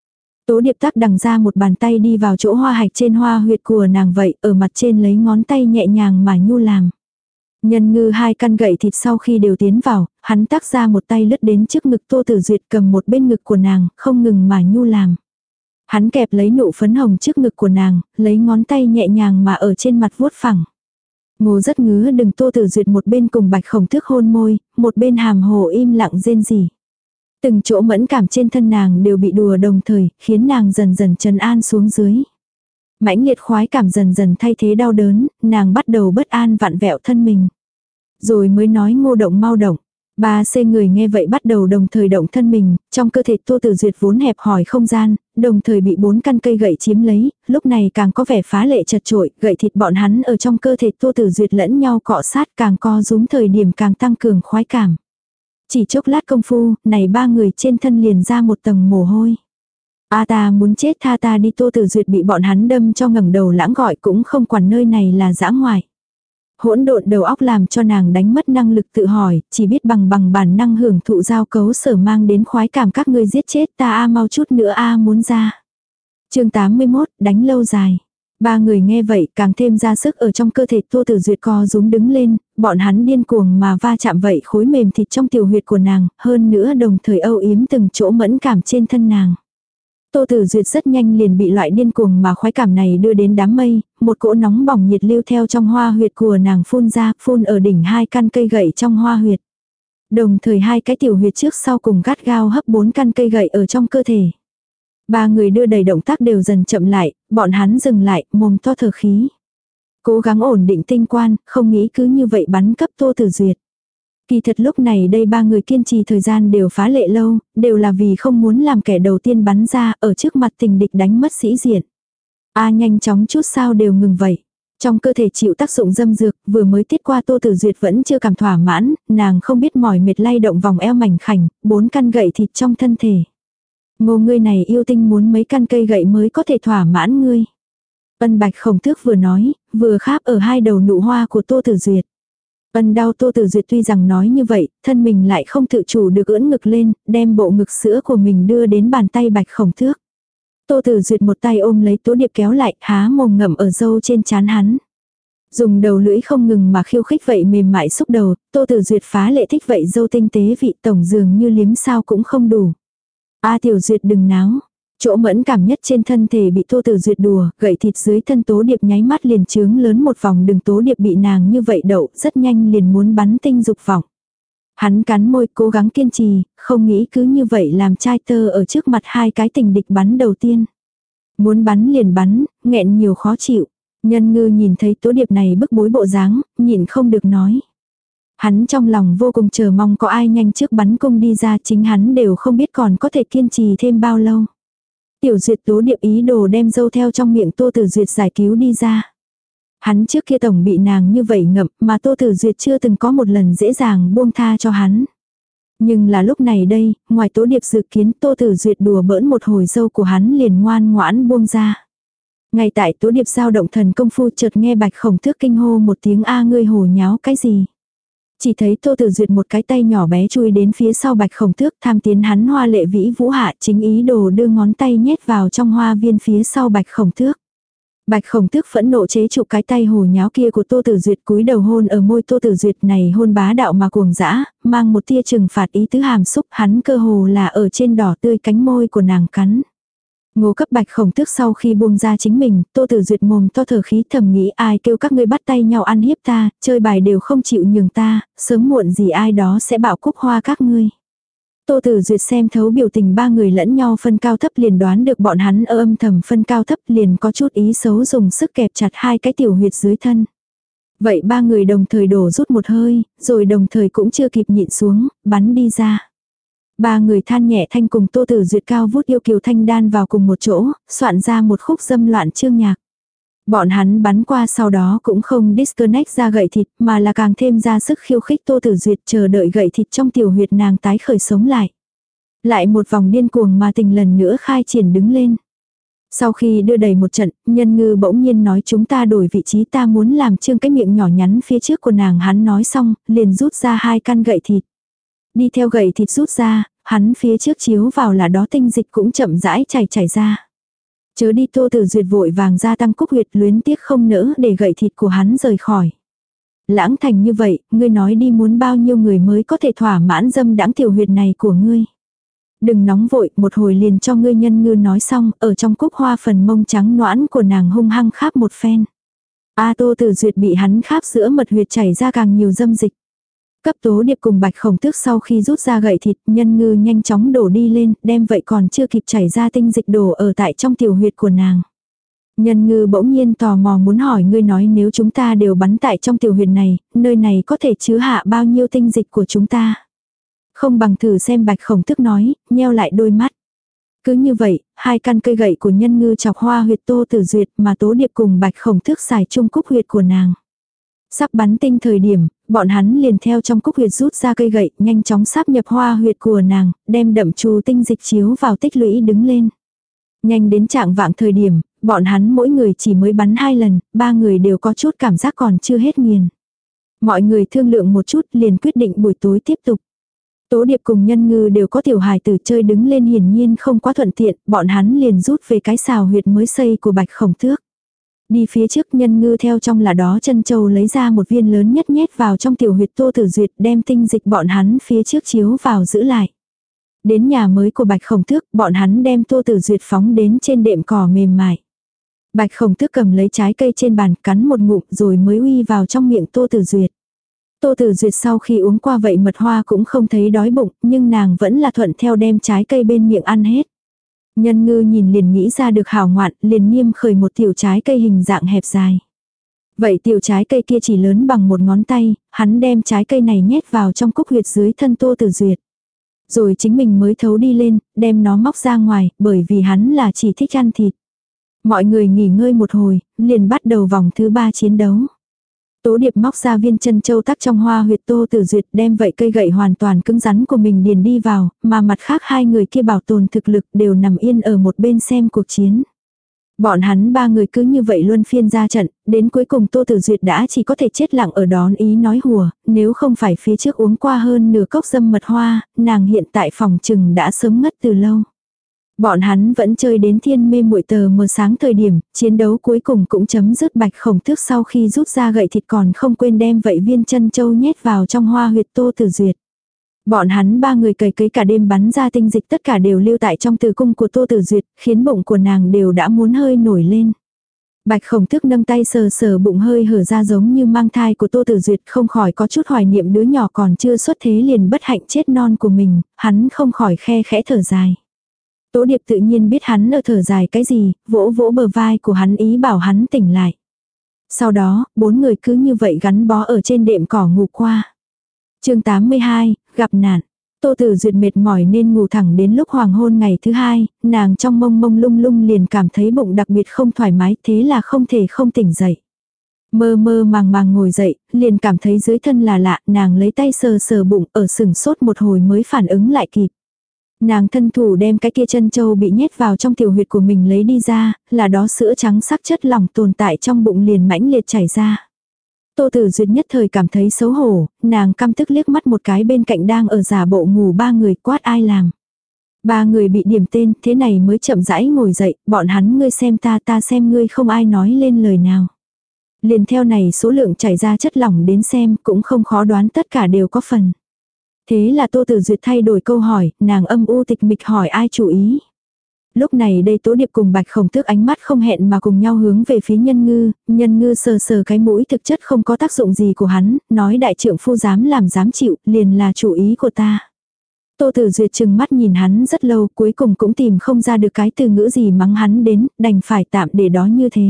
Tố Điệp tắc đằng ra một bàn tay đi vào chỗ hoa hạch trên hoa huyệt của nàng vậy, ở mặt trên lấy ngón tay nhẹ nhàng mà nhu làm. Nhân Ngư hai căn gậy thịt sau khi đều tiến vào, hắn tắc ra một tay lướt đến trước ngực Tô Tử Duyệt, cầm một bên ngực của nàng, không ngừng mà nhu làm. Hắn kẹp lấy nụ phấn hồng trước ngực của nàng, lấy ngón tay nhẹ nhàng mà ở trên mặt vuốt phẳng. Ngô rất ngứa đừng Tô Tử Duyệt một bên cùng Bạch Khổng Tước hôn môi, một bên hàm hồ im lặng rên rỉ. Từng chỗ mẫn cảm trên thân nàng đều bị đùa đồng thời, khiến nàng dần dần trấn an xuống dưới. Mãnh liệt khoái cảm dần dần thay thế đau đớn, nàng bắt đầu bất an vặn vẹo thân mình. Rồi mới nói Ngô động mau động. Ba C người nghe vậy bắt đầu đồng thời động thân mình, trong cơ thể Tô Tử Duyệt vốn hẹp hòi không gian, đồng thời bị 4 căn cây gậy chiếm lấy, lúc này càng có vẻ phá lệ chật chội, gậy thịt bọn hắn ở trong cơ thể Tô Tử Duyệt lẫn nhau cọ sát, càng co rúm thời điểm càng tăng cường khoái cảm. Chỉ chốc lát công phu, này ba người trên thân liền ra một tầng mồ hôi. Ta muốn chết, tha ta đi. Tô Tử Duyệt bị bọn hắn đâm cho ngẩng đầu lãng gọi, cũng không quản nơi này là dã ngoại. Hỗn độn đầu óc làm cho nàng đánh mất năng lực tự hỏi, chỉ biết bằng bản năng hưởng thụ giao cấu sở mang đến khoái cảm. Các ngươi giết chết ta mau chút nữa muốn ra. Chương 81, đánh lâu dài. Ba người nghe vậy càng thêm ra sức ở trong cơ thể Tô Tử Duyệt co rúm đứng lên, bọn hắn điên cuồng mà va chạm vậy khối mềm thịt trong tiểu huyệt của nàng, hơn nữa đồng thời âu yếm từng chỗ mẫn cảm trên thân nàng. Tô Tử Duyệt rất nhanh liền bị loại điên cuồng mà khoái cảm này đưa đến đám mây, một cỗ nóng bỏng nhiệt lưu theo trong hoa huyệt của nàng phun ra, phun ở đỉnh hai căn cây gậy trong hoa huyệt. Đồng thời hai cái tiểu huyệt trước sau cùng gắt gao hấp 4 căn cây gậy ở trong cơ thể. Ba người đưa đầy động tác đều dần chậm lại, bọn hắn dừng lại, mồm to thở khí. Cố gắng ổn định tinh quan, không nghĩ cứ như vậy bắn cấp Tô Tử Duyệt. Kỳ thật lúc này đây ba người kiên trì thời gian đều phá lệ lâu, đều là vì không muốn làm kẻ đầu tiên bắn ra ở trước mặt tình địch đánh mất sĩ diện. Nhanh chóng chút sao đều ngừng vậy. Trong cơ thể chịu tác dụng dâm dược, vừa mới tiết qua Tô Tử Duyệt vẫn chưa cảm thỏa mãn, nàng không biết mỏi mệt lay động vòng eo mảnh khảnh, 4 căn gậy thịt trong thân thể. Ngô ngươi này yêu tinh muốn mấy căn cây gậy mới có thể thỏa mãn ngươi. Ân Bạch Khổng Tước vừa nói, vừa kháp ở hai đầu nụ hoa của Tô Tử Duyệt. Ân đau Tô Tử Duyệt tuy rằng nói như vậy, thân mình lại không tự chủ được ưỡn ngực lên, đem bộ ngực sữa của mình đưa đến bàn tay Bạch Khổng Tước. Tô Tử Duyệt một tay ôm lấy Tố Điệp kéo lại, há mồm ngậm ở râu trên trán hắn. Dùng đầu lưỡi không ngừng mà khiêu khích vậy mềm mại xúc đầu, Tô Tử Duyệt phá lệ thích vậy râu tinh tế vị tổng dường như liếm sao cũng không đủ. Tiểu Duyệt đừng náo. Chỗ mẫn cảm nhất trên thân thể bị Tô Tử Duyệt đùa, gậy thịt dưới thân Tố Điệp nháy mắt liền trướng lớn một vòng, đừng Tố Điệp bị nàng như vậy đậu, rất nhanh liền muốn bắn tinh dục vọng. Hắn cắn môi cố gắng kiên trì, không nghĩ cứ như vậy làm trai tơ ở trước mặt hai cái tình địch bắn đầu tiên. Muốn bắn liền bắn, nghẹn nhiều khó chịu. Nhân Ngư nhìn thấy Tố Điệp này bức bối bộ dáng, nhịn không được nói. Hắn trong lòng vô cùng chờ mong có ai nhanh trước bắn cung đi ra, chính hắn đều không biết còn có thể kiên trì thêm bao lâu. Tiểu Duyệt Tố Điệp ý đồ đem dâu theo trong miệng Tô Tử Duyệt giải cứu đi ra. Hắn trước kia tổng bị nàng như vậy ngậm, mà Tô Tử Duyệt chưa từng có một lần dễ dàng buông tha cho hắn. Nhưng là lúc này đây, ngoài Tố Điệp dự kiến, Tô Tử Duyệt đùa bỡn một hồi dâu của hắn liền ngoan ngoãn buông ra. Ngay tại Tố Điệp giao động thần công phu, chợt nghe Bạch Khổng Tước kinh hô một tiếng ngươi hồ nháo cái gì. Chỉ thấy Tô Tử Duyệt một cái tay nhỏ bé chui đến phía sau Bạch Khổng Tước, tham tiến hắn hoa lệ vĩ vũ hạ, chính ý đồ đưa ngón tay nhét vào trong hoa viên phía sau Bạch Khổng Tước. Bạch Khổng Tước phẫn nộ chế trụ cái tay hồ nháo kia của Tô Tử Duyệt, cúi đầu hôn ở môi Tô Tử Duyệt, này hôn bá đạo mà cuồng dã, mang một tia trừng phạt ý tứ hàm xúc, hắn cơ hồ là ở trên đỏ tươi cánh môi của nàng cắn. Ngô cấp Bạch Khổng Tước sau khi buông ra chính mình, Tô Tử Duyệt mồm to thở khí thầm nghĩ ai kêu các ngươi bắt tay nhau ăn hiếp ta, chơi bài đều không chịu nhường ta, sớm muộn gì ai đó sẽ bạo cúc hoa các ngươi. Tô Tử Duyệt xem thấu biểu tình ba người lẫn nhau phân cao thấp, liền đoán được bọn hắn ở âm thầm phân cao thấp, liền có chút ý xấu dùng sức kẹp chặt hai cái tiểu huyệt dưới thân. Vậy ba người đồng thời đổ rút một hơi, rồi đồng thời cũng chưa kịp nhịn xuống, bắn đi ra. Ba người than nhẹ thanh cùng Tô Tử Duyệt cao vút yêu kiều thanh đan vào cùng một chỗ, soạn ra một khúc dâm loạn chương nhạc. Bọn hắn bắn qua sau đó cũng không disconnect ra gậy thịt, mà là càng thêm ra sức khiêu khích Tô Tử Duyệt, chờ đợi gậy thịt trong tiểu huyệt nàng tái khởi sống lại. Lại một vòng điên cuồng mà tình lần nữa khai triển đứng lên. Sau khi đưa đầy một trận, Nhân Ngư bỗng nhiên nói chúng ta đổi vị trí, ta muốn làm trương cái miệng nhỏ nhắn phía trước của nàng. Hắn nói xong, liền rút ra 2 căn gậy thịt. Đi theo gậy thịt rút ra, hắn phía trước chiếu vào là đó tinh dịch cũng chậm rãi chảy ra. Chớ đi, Tô Tử Duyệt vội vàng gia tăng cúc huyệt, luyến tiếc không nỡ để gậy thịt của hắn rời khỏi. Lãng thành như vậy, ngươi nói đi muốn bao nhiêu người mới có thể thỏa mãn dâm đãng tiểu huyệt này của ngươi. Đừng nóng vội, một hồi liền cho ngươi. Nhân Ngư nói xong, ở trong cúc hoa phần mông trắng noãn của nàng hung hăng kháp một phen. Tô Tử Duyệt bị hắn kháp giữa mật huyệt chảy ra càng nhiều dâm dịch. Cấp Tố Điệp cùng Bạch Khổng Tước sau khi rút ra gậy thịt, Nhân Ngư nhanh chóng đổ đi lên, đem vậy còn chưa kịp chảy ra tinh dịch đổ ở tại trong tiểu huyệt của nàng. Nhân Ngư bỗng nhiên tò mò muốn hỏi ngươi nói nếu chúng ta đều bắn tại trong tiểu huyệt này, nơi này có thể chứa hạ bao nhiêu tinh dịch của chúng ta. Không bằng thử xem, Bạch Khổng Tước nói, nheo lại đôi mắt. Cứ như vậy, 2 căn cây gậy của Nhân Ngư chọc hoa huyệt Tô Tử Duyệt, mà Tố Điệp cùng Bạch Khổng Tước xài chung cúc huyệt của nàng. Sắp bắn tinh thời điểm, bọn hắn liền theo trong cúc huyệt rút ra cây gậy, nhanh chóng sáp nhập hoa huyệt của nàng, đem đậm trù tinh dịch chiếu vào tích lũy đứng lên. Nhanh đến trạng vạng thời điểm, bọn hắn mỗi người chỉ mới bắn 2 lần, 3 người đều có chút cảm giác còn chưa hết nghiền. Mọi người thương lượng một chút liền quyết định buổi tối tiếp tục. Tố Điệp cùng Nhân Ngư đều có tiểu hài tử chơi đứng lên hiển nhiên không quá thuận tiện, bọn hắn liền rút về cái xào huyệt mới xây của Bạch Khổng Tước. Đi phía trước Nhân Ngư theo trong là đó chân châu lấy ra một viên lớn nhất nhét vào trong tiểu huyệt Tô Tử Duyệt, đem tinh dịch bọn hắn phía trước chiếu vào giữ lại. Đến nhà mới của Bạch Khổng Tước, bọn hắn đem Tô Tử Duyệt phóng đến trên đệm cỏ mềm mại. Bạch Khổng Tước cầm lấy trái cây trên bàn, cắn một ngụm rồi mới uy vào trong miệng Tô Tử Duyệt. Tô Tử Duyệt sau khi uống qua vậy mật hoa cũng không thấy đói bụng, nhưng nàng vẫn là thuận theo đem trái cây bên miệng ăn hết. Nhân Ngư nhìn liền nghĩ ra được hảo ngoạn, liền niêm khởi một tiểu trái cây hình dạng hẹp dài. Vậy tiểu trái cây kia chỉ lớn bằng một ngón tay, hắn đem trái cây này nhét vào trong cúc huyệt dưới thân Tô Tử Duyệt. Rồi chính mình mới thấu đi lên, đem nó móc ra ngoài, bởi vì hắn là chỉ thích ăn thịt. Mọi người nghỉ ngơi một hồi, liền bắt đầu vòng thứ 3 chiến đấu. Tố Điệp móc ra viên chân châu tắc trong hoa huyệt Tô Tử Duyệt, đem vậy cây gậy hoàn toàn cứng rắn của mình điền đi vào, mà mặt khác hai người kia bảo tồn thực lực đều nằm yên ở một bên xem cuộc chiến. Bọn hắn 3 người cứ như vậy luân phiên ra trận, đến cuối cùng Tô Tử Duyệt đã chỉ có thể chết lặng ở đó ý nói hùa, nếu không phải phía trước uống qua hơn nửa cốc dâm mật hoa, nàng hiện tại phòng trừng đã sớm ngất từ lâu. Bọn hắn vẫn chơi đến thiên mê muội tờ mờ sáng thời điểm, chiến đấu cuối cùng cũng chấm dứt. Bạch Khổng Tước sau khi rút ra gậy thịt còn không quên đem vậy viên chân châu nhét vào trong hoa huyệt Tô Tử Duyệt. Bọn hắn 3 người cày cấy cả đêm bắn ra tinh dịch tất cả đều lưu tại trong tử cung của Tô Tử Duyệt, khiến bụng của nàng đều đã muốn hơi nổi lên. Bạch Khổng Tước nâng tay sờ sờ bụng hơi hở ra giống như mang thai của Tô Tử Duyệt, không khỏi có chút hoài niệm đứa nhỏ còn chưa xuất thế liền bất hạnh chết non của mình, hắn không khỏi khe khẽ thở dài. Tố Điệp tự nhiên biết hắn ở thở dài cái gì, vỗ vỗ bờ vai của hắn ý bảo hắn tỉnh lại. Sau đó, 4 người cứ như vậy gắn bó ở trên đệm cỏ ngủ qua. Chương 82, gặp nạn. Tô Tử Duyệt mệt mỏi nên ngủ thẳng đến lúc hoàng hôn ngày thứ 2, nàng trong mông mông lung lung liền cảm thấy bụng đặc biệt không thoải mái, thế là không thể không tỉnh dậy. Mơ mơ màng màng ngồi dậy, liền cảm thấy dưới thân là lạ, nàng lấy tay sờ sờ bụng, ở sừng sốt một hồi mới phản ứng lại kịp. Nàng thân thủ đem cái kia chân châu bị nhét vào trong tiểu huyệt của mình lấy đi ra, là đó sữa trắng sắc chất lỏng tồn tại trong bụng liền mãnh liệt chảy ra. Tô Tử Duyệt nhất thời cảm thấy xấu hổ, nàng căm tức liếc mắt một cái bên cạnh đang ở giả bộ ngủ 3 người, quát ai làm. 3 người bị điểm tên, thế này mới chậm rãi ngồi dậy, bọn hắn ngươi xem ta, ta xem ngươi, không ai nói lên lời nào. Liền theo này số lượng chảy ra chất lỏng đến xem, cũng không khó đoán tất cả đều có phần. Thế là Tô Tử Duyệt thay đổi câu hỏi, nàng âm u tịch mịch hỏi ai chủ ý. Lúc này đây Tố Điệp cùng Bạch Khổng Tước ánh mắt không hẹn mà cùng nhau hướng về phía Nhân Ngư sờ sờ cái mũi, thực chất không có tác dụng gì của hắn, nói đại trượng phu dám làm dám chịu, liền là chủ ý của ta. Tô Tử Duyệt chừng mắt nhìn hắn rất lâu, cuối cùng cũng tìm không ra được cái từ ngữ gì mắng hắn đến, đành phải tạm để đó như thế.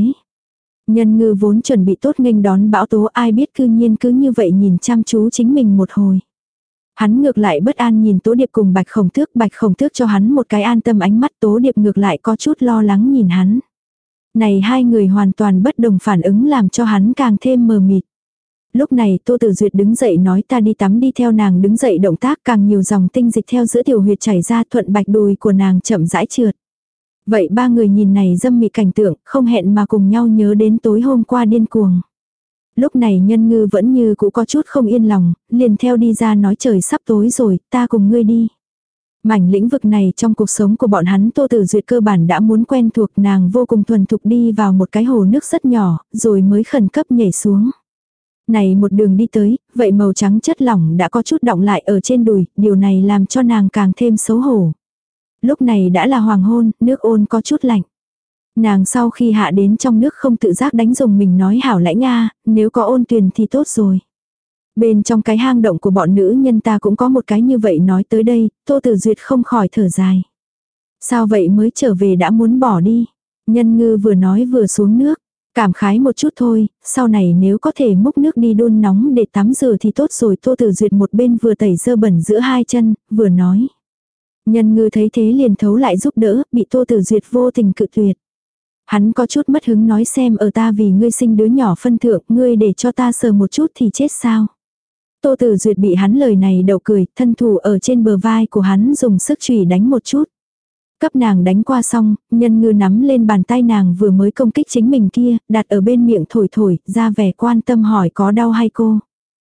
Nhân Ngư vốn chuẩn bị tốt nghênh đón bão tố, ai biết cư nhiên cứ như vậy nhìn chăm chú chính mình một hồi. Hắn ngược lại bất an nhìn Tố Điệp cùng Bạch Khổng Tước cho hắn một cái an tâm ánh mắt, Tố Điệp ngược lại có chút lo lắng nhìn hắn. Này hai người hoàn toàn bất đồng phản ứng làm cho hắn càng thêm mờ mịt. Lúc này Tô Tử Duyệt đứng dậy nói ta đi tắm, đi theo nàng đứng dậy động tác càng nhiều dòng tinh dịch theo giữa tiểu huyệt chảy ra, thuận bạch đùi của nàng chậm rãi trượt. Vậy 3 người nhìn này dâm mị cảnh tượng, không hẹn mà cùng nhau nhớ đến tối hôm qua điên cuồng. Lúc này Nhân Ngư vẫn như cũ có chút không yên lòng, liền theo đi ra nói trời sắp tối rồi, ta cùng ngươi đi. Mảnh lĩnh vực này trong cuộc sống của bọn hắn Tô Tử Duyệt cơ bản đã muốn quen thuộc, nàng vô cùng thuần thục đi vào một cái hồ nước rất nhỏ, rồi mới khẩn cấp nhảy xuống. Này một đường đi tới, vậy màu trắng chất lỏng đã có chút đọng lại ở trên đùi, điều này làm cho nàng càng thêm xấu hổ. Lúc này đã là hoàng hôn, nước ôn có chút lạnh. Nàng sau khi hạ đến trong nước không tự giác đánh rùng mình nói hảo lãnh a, nếu có ôn tuyền thì tốt rồi. Bên trong cái hang động của bọn nữ nhân ta cũng có một cái như vậy, nói tới đây, Tô Tử Duyệt không khỏi thở dài. Sao vậy mới trở về đã muốn bỏ đi. Nhân Ngư vừa nói vừa xuống nước, cảm khái một chút thôi, sau này nếu có thể múc nước đi đun nóng để tắm rửa thì tốt rồi. Tô Tử Duyệt một bên vừa tẩy dơ bẩn giữa hai chân, vừa nói. Nhân Ngư thấy thế liền thấu lại giúp đỡ, bị Tô Tử Duyệt vô tình cự tuyệt. Hắn có chút mất hứng nói xem ở ta vì ngươi sinh đứa nhỏ phân thượng, ngươi để cho ta sờ một chút thì chết sao. Tô Tử Duyệt bị hắn lời này đậu cười, thân thủ ở trên bờ vai của hắn dùng sức chùy đánh một chút. Cấp nàng đánh qua xong, Nhân Ngư nắm lên bàn tay nàng vừa mới công kích chính mình kia, đặt ở bên miệng thổi thổi, ra vẻ quan tâm hỏi có đau hay cô.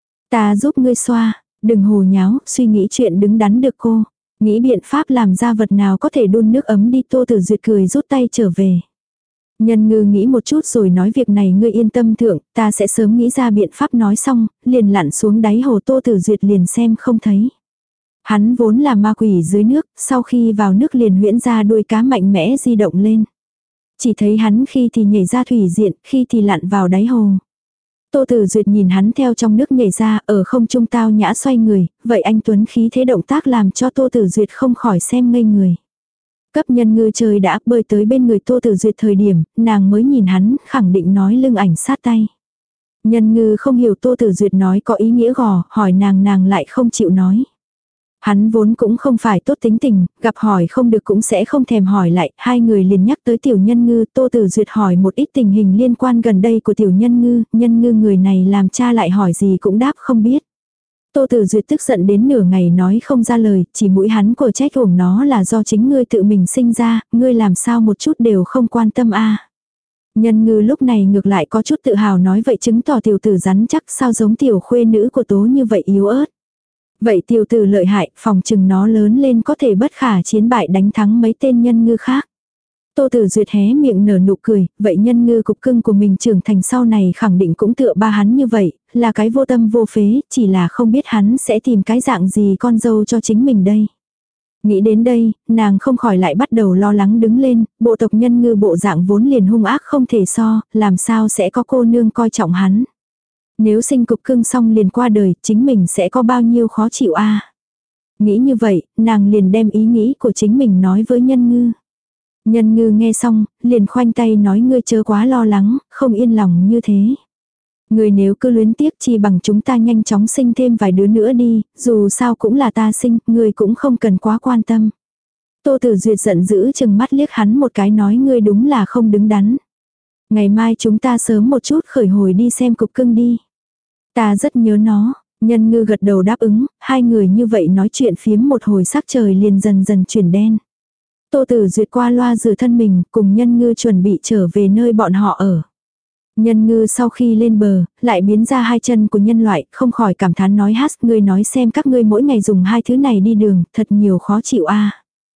Ta giúp ngươi xoa, đừng hồ nháo, suy nghĩ chuyện đứng đắn được cô. Nghĩ biện pháp làm ra vật nào có thể đun nước ấm đi. Tô Tử Duyệt cười rút tay trở về. Nhân Ngư nghĩ một chút rồi nói việc này ngươi yên tâm thượng, ta sẽ sớm nghĩ ra biện pháp. Nói xong, liền lặn xuống đáy hồ. Tô Tử Duyệt liền xem không thấy. Hắn vốn là ma quỷ dưới nước, sau khi vào nước liền huyễn ra đuôi cá mạnh mẽ di động lên. Chỉ thấy hắn khi thì nhảy ra thủy diện, khi thì lặn vào đáy hồ. Tô Tử Duyệt nhìn hắn theo trong nước nhảy ra, ở không trung tao nhã xoay người, vậy anh tuấn khí thế động tác làm cho Tô Tử Duyệt không khỏi xem ngây người. Cấp Nhân Ngư trời đã bơi tới bên người Tô Tử Duyệt thời điểm, nàng mới nhìn hắn, khẳng định nói lưng ảnh sát tay. Nhân Ngư không hiểu Tô Tử Duyệt nói có ý nghĩa gò, hỏi nàng lại không chịu nói. Hắn vốn cũng không phải tốt tính tình, gặp hỏi không được cũng sẽ không thèm hỏi lại, hai người liền nhắc tới Tiểu Nhân Ngư. Tô Tử Duyệt hỏi một ít tình hình liên quan gần đây của Tiểu Nhân Ngư người này làm cha lại hỏi gì cũng đáp không biết. Tô Tử Duyệt tức giận đến nửa ngày nói không ra lời, chỉ mũi hắn của trách uổng nó là do chính ngươi tự mình sinh ra, ngươi làm sao một chút đều không quan tâm a. Nhân Ngư lúc này ngược lại có chút tự hào nói vậy chứng tỏ tiểu tử rắn chắc sao giống tiểu khuê nữ của Tố như vậy yếu ớt. Vậy tiểu tử lợi hại, phòng chừng nó lớn lên có thể bất khả chiến bại đánh thắng mấy tên Nhân Ngư khác. Tô Tử Duyệt hé miệng nở nụ cười, vậy Nhân Ngư cục cưng của mình trưởng thành sau này khẳng định cũng tựa ba hắn như vậy, là cái vô tâm vô phế, chỉ là không biết hắn sẽ tìm cái dạng gì con dâu cho chính mình đây. Nghĩ đến đây, nàng không khỏi lại bắt đầu lo lắng đứng lên, bộ tộc Nhân Ngư bộ dạng vốn liền hung ác không thể so, làm sao sẽ có cô nương coi trọng hắn. Nếu sinh cục cưng xong liền qua đời, chính mình sẽ có bao nhiêu khó chịu a. Nghĩ như vậy, nàng liền đem ý nghĩ của chính mình nói với Nhân Ngư. Nhân Ngư nghe xong, liền khoanh tay nói ngươi chớ quá lo lắng, không yên lòng như thế. Ngươi nếu cứ luyến tiếc chi bằng chúng ta nhanh chóng sinh thêm vài đứa nữa đi, dù sao cũng là ta sinh, ngươi cũng không cần quá quan tâm. Tô Tử Duyệt giận dữ chừng mắt liếc hắn một cái nói ngươi đúng là không đứng đắn. Ngày mai chúng ta sớm một chút khởi hồi đi xem cục cưng đi. Ta rất nhớ nó. Nhân Ngư gật đầu đáp ứng, hai người như vậy nói chuyện phiếm một hồi sắc trời liền dần dần chuyển đen. Tô Tử Duyệt qua loa rửa thân mình, cùng Nhân Ngư chuẩn bị trở về nơi bọn họ ở. Nhân Ngư sau khi lên bờ, lại biến ra hai chân của nhân loại, không khỏi cảm thán nói hát, ngươi nói xem các ngươi mỗi ngày dùng hai thứ này đi đường, thật nhiều khó chịu a.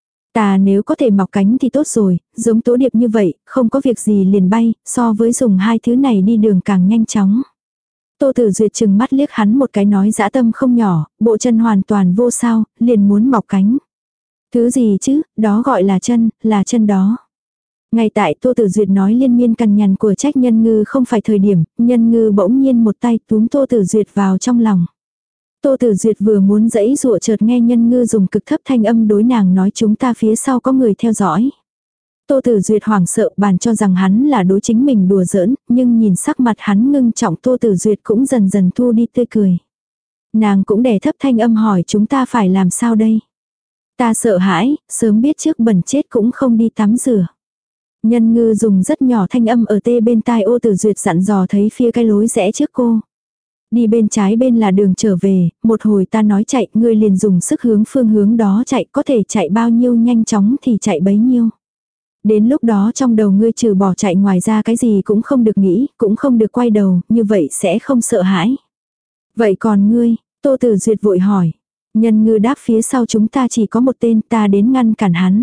Ta nếu có thể mọc cánh thì tốt rồi, giống Tố Điệp như vậy, không có việc gì liền bay, so với dùng hai thứ này đi đường càng nhanh chóng. Tô Tử Duyệt chừng mắt liếc hắn một cái nói dã tâm không nhỏ, bộ chân hoàn toàn vô sao, liền muốn mọc cánh. Thứ gì chứ, đó gọi là chân đó. Ngay tại Tô Tử Duyệt nói liên miên cằn nhằn của trách Nhân Ngư không phải thời điểm, Nhân Ngư bỗng nhiên một tay túm Tô Tử Duyệt vào trong lòng. Tô Tử Duyệt vừa muốn giãy giụa chợt nghe Nhân Ngư dùng cực thấp thanh âm đối nàng nói chúng ta phía sau có người theo dõi. Tô Tử Duyệt hoảng sợ bàn cho rằng hắn là đối chính mình đùa giỡn, nhưng nhìn sắc mặt hắn ngưng trọng Tô Tử Duyệt cũng dần dần thu đi tươi cười. Nàng cũng đè thấp thanh âm hỏi chúng ta phải làm sao đây? Ta sợ hãi, sớm biết trước bẩn chết cũng không đi tắm rửa. Nhân Ngư dùng rất nhỏ thanh âm ở tê bên tai Ô Tử Duyệt dặn dò thấy phía cái lối rẽ trước cô. Đi bên trái bên là đường trở về, một hồi ta nói chạy, ngươi liền dùng sức hướng phương hướng đó chạy, có thể chạy bao nhiêu nhanh chóng thì chạy bấy nhiêu. Đến lúc đó trong đầu ngươi trừ bỏ chạy ngoài ra cái gì cũng không được nghĩ, cũng không được quay đầu, như vậy sẽ không sợ hãi. Vậy còn ngươi, Tô Tử Duyệt vội hỏi. Nhân Ngư đáp phía sau chúng ta chỉ có một tên, ta đến ngăn cản hắn.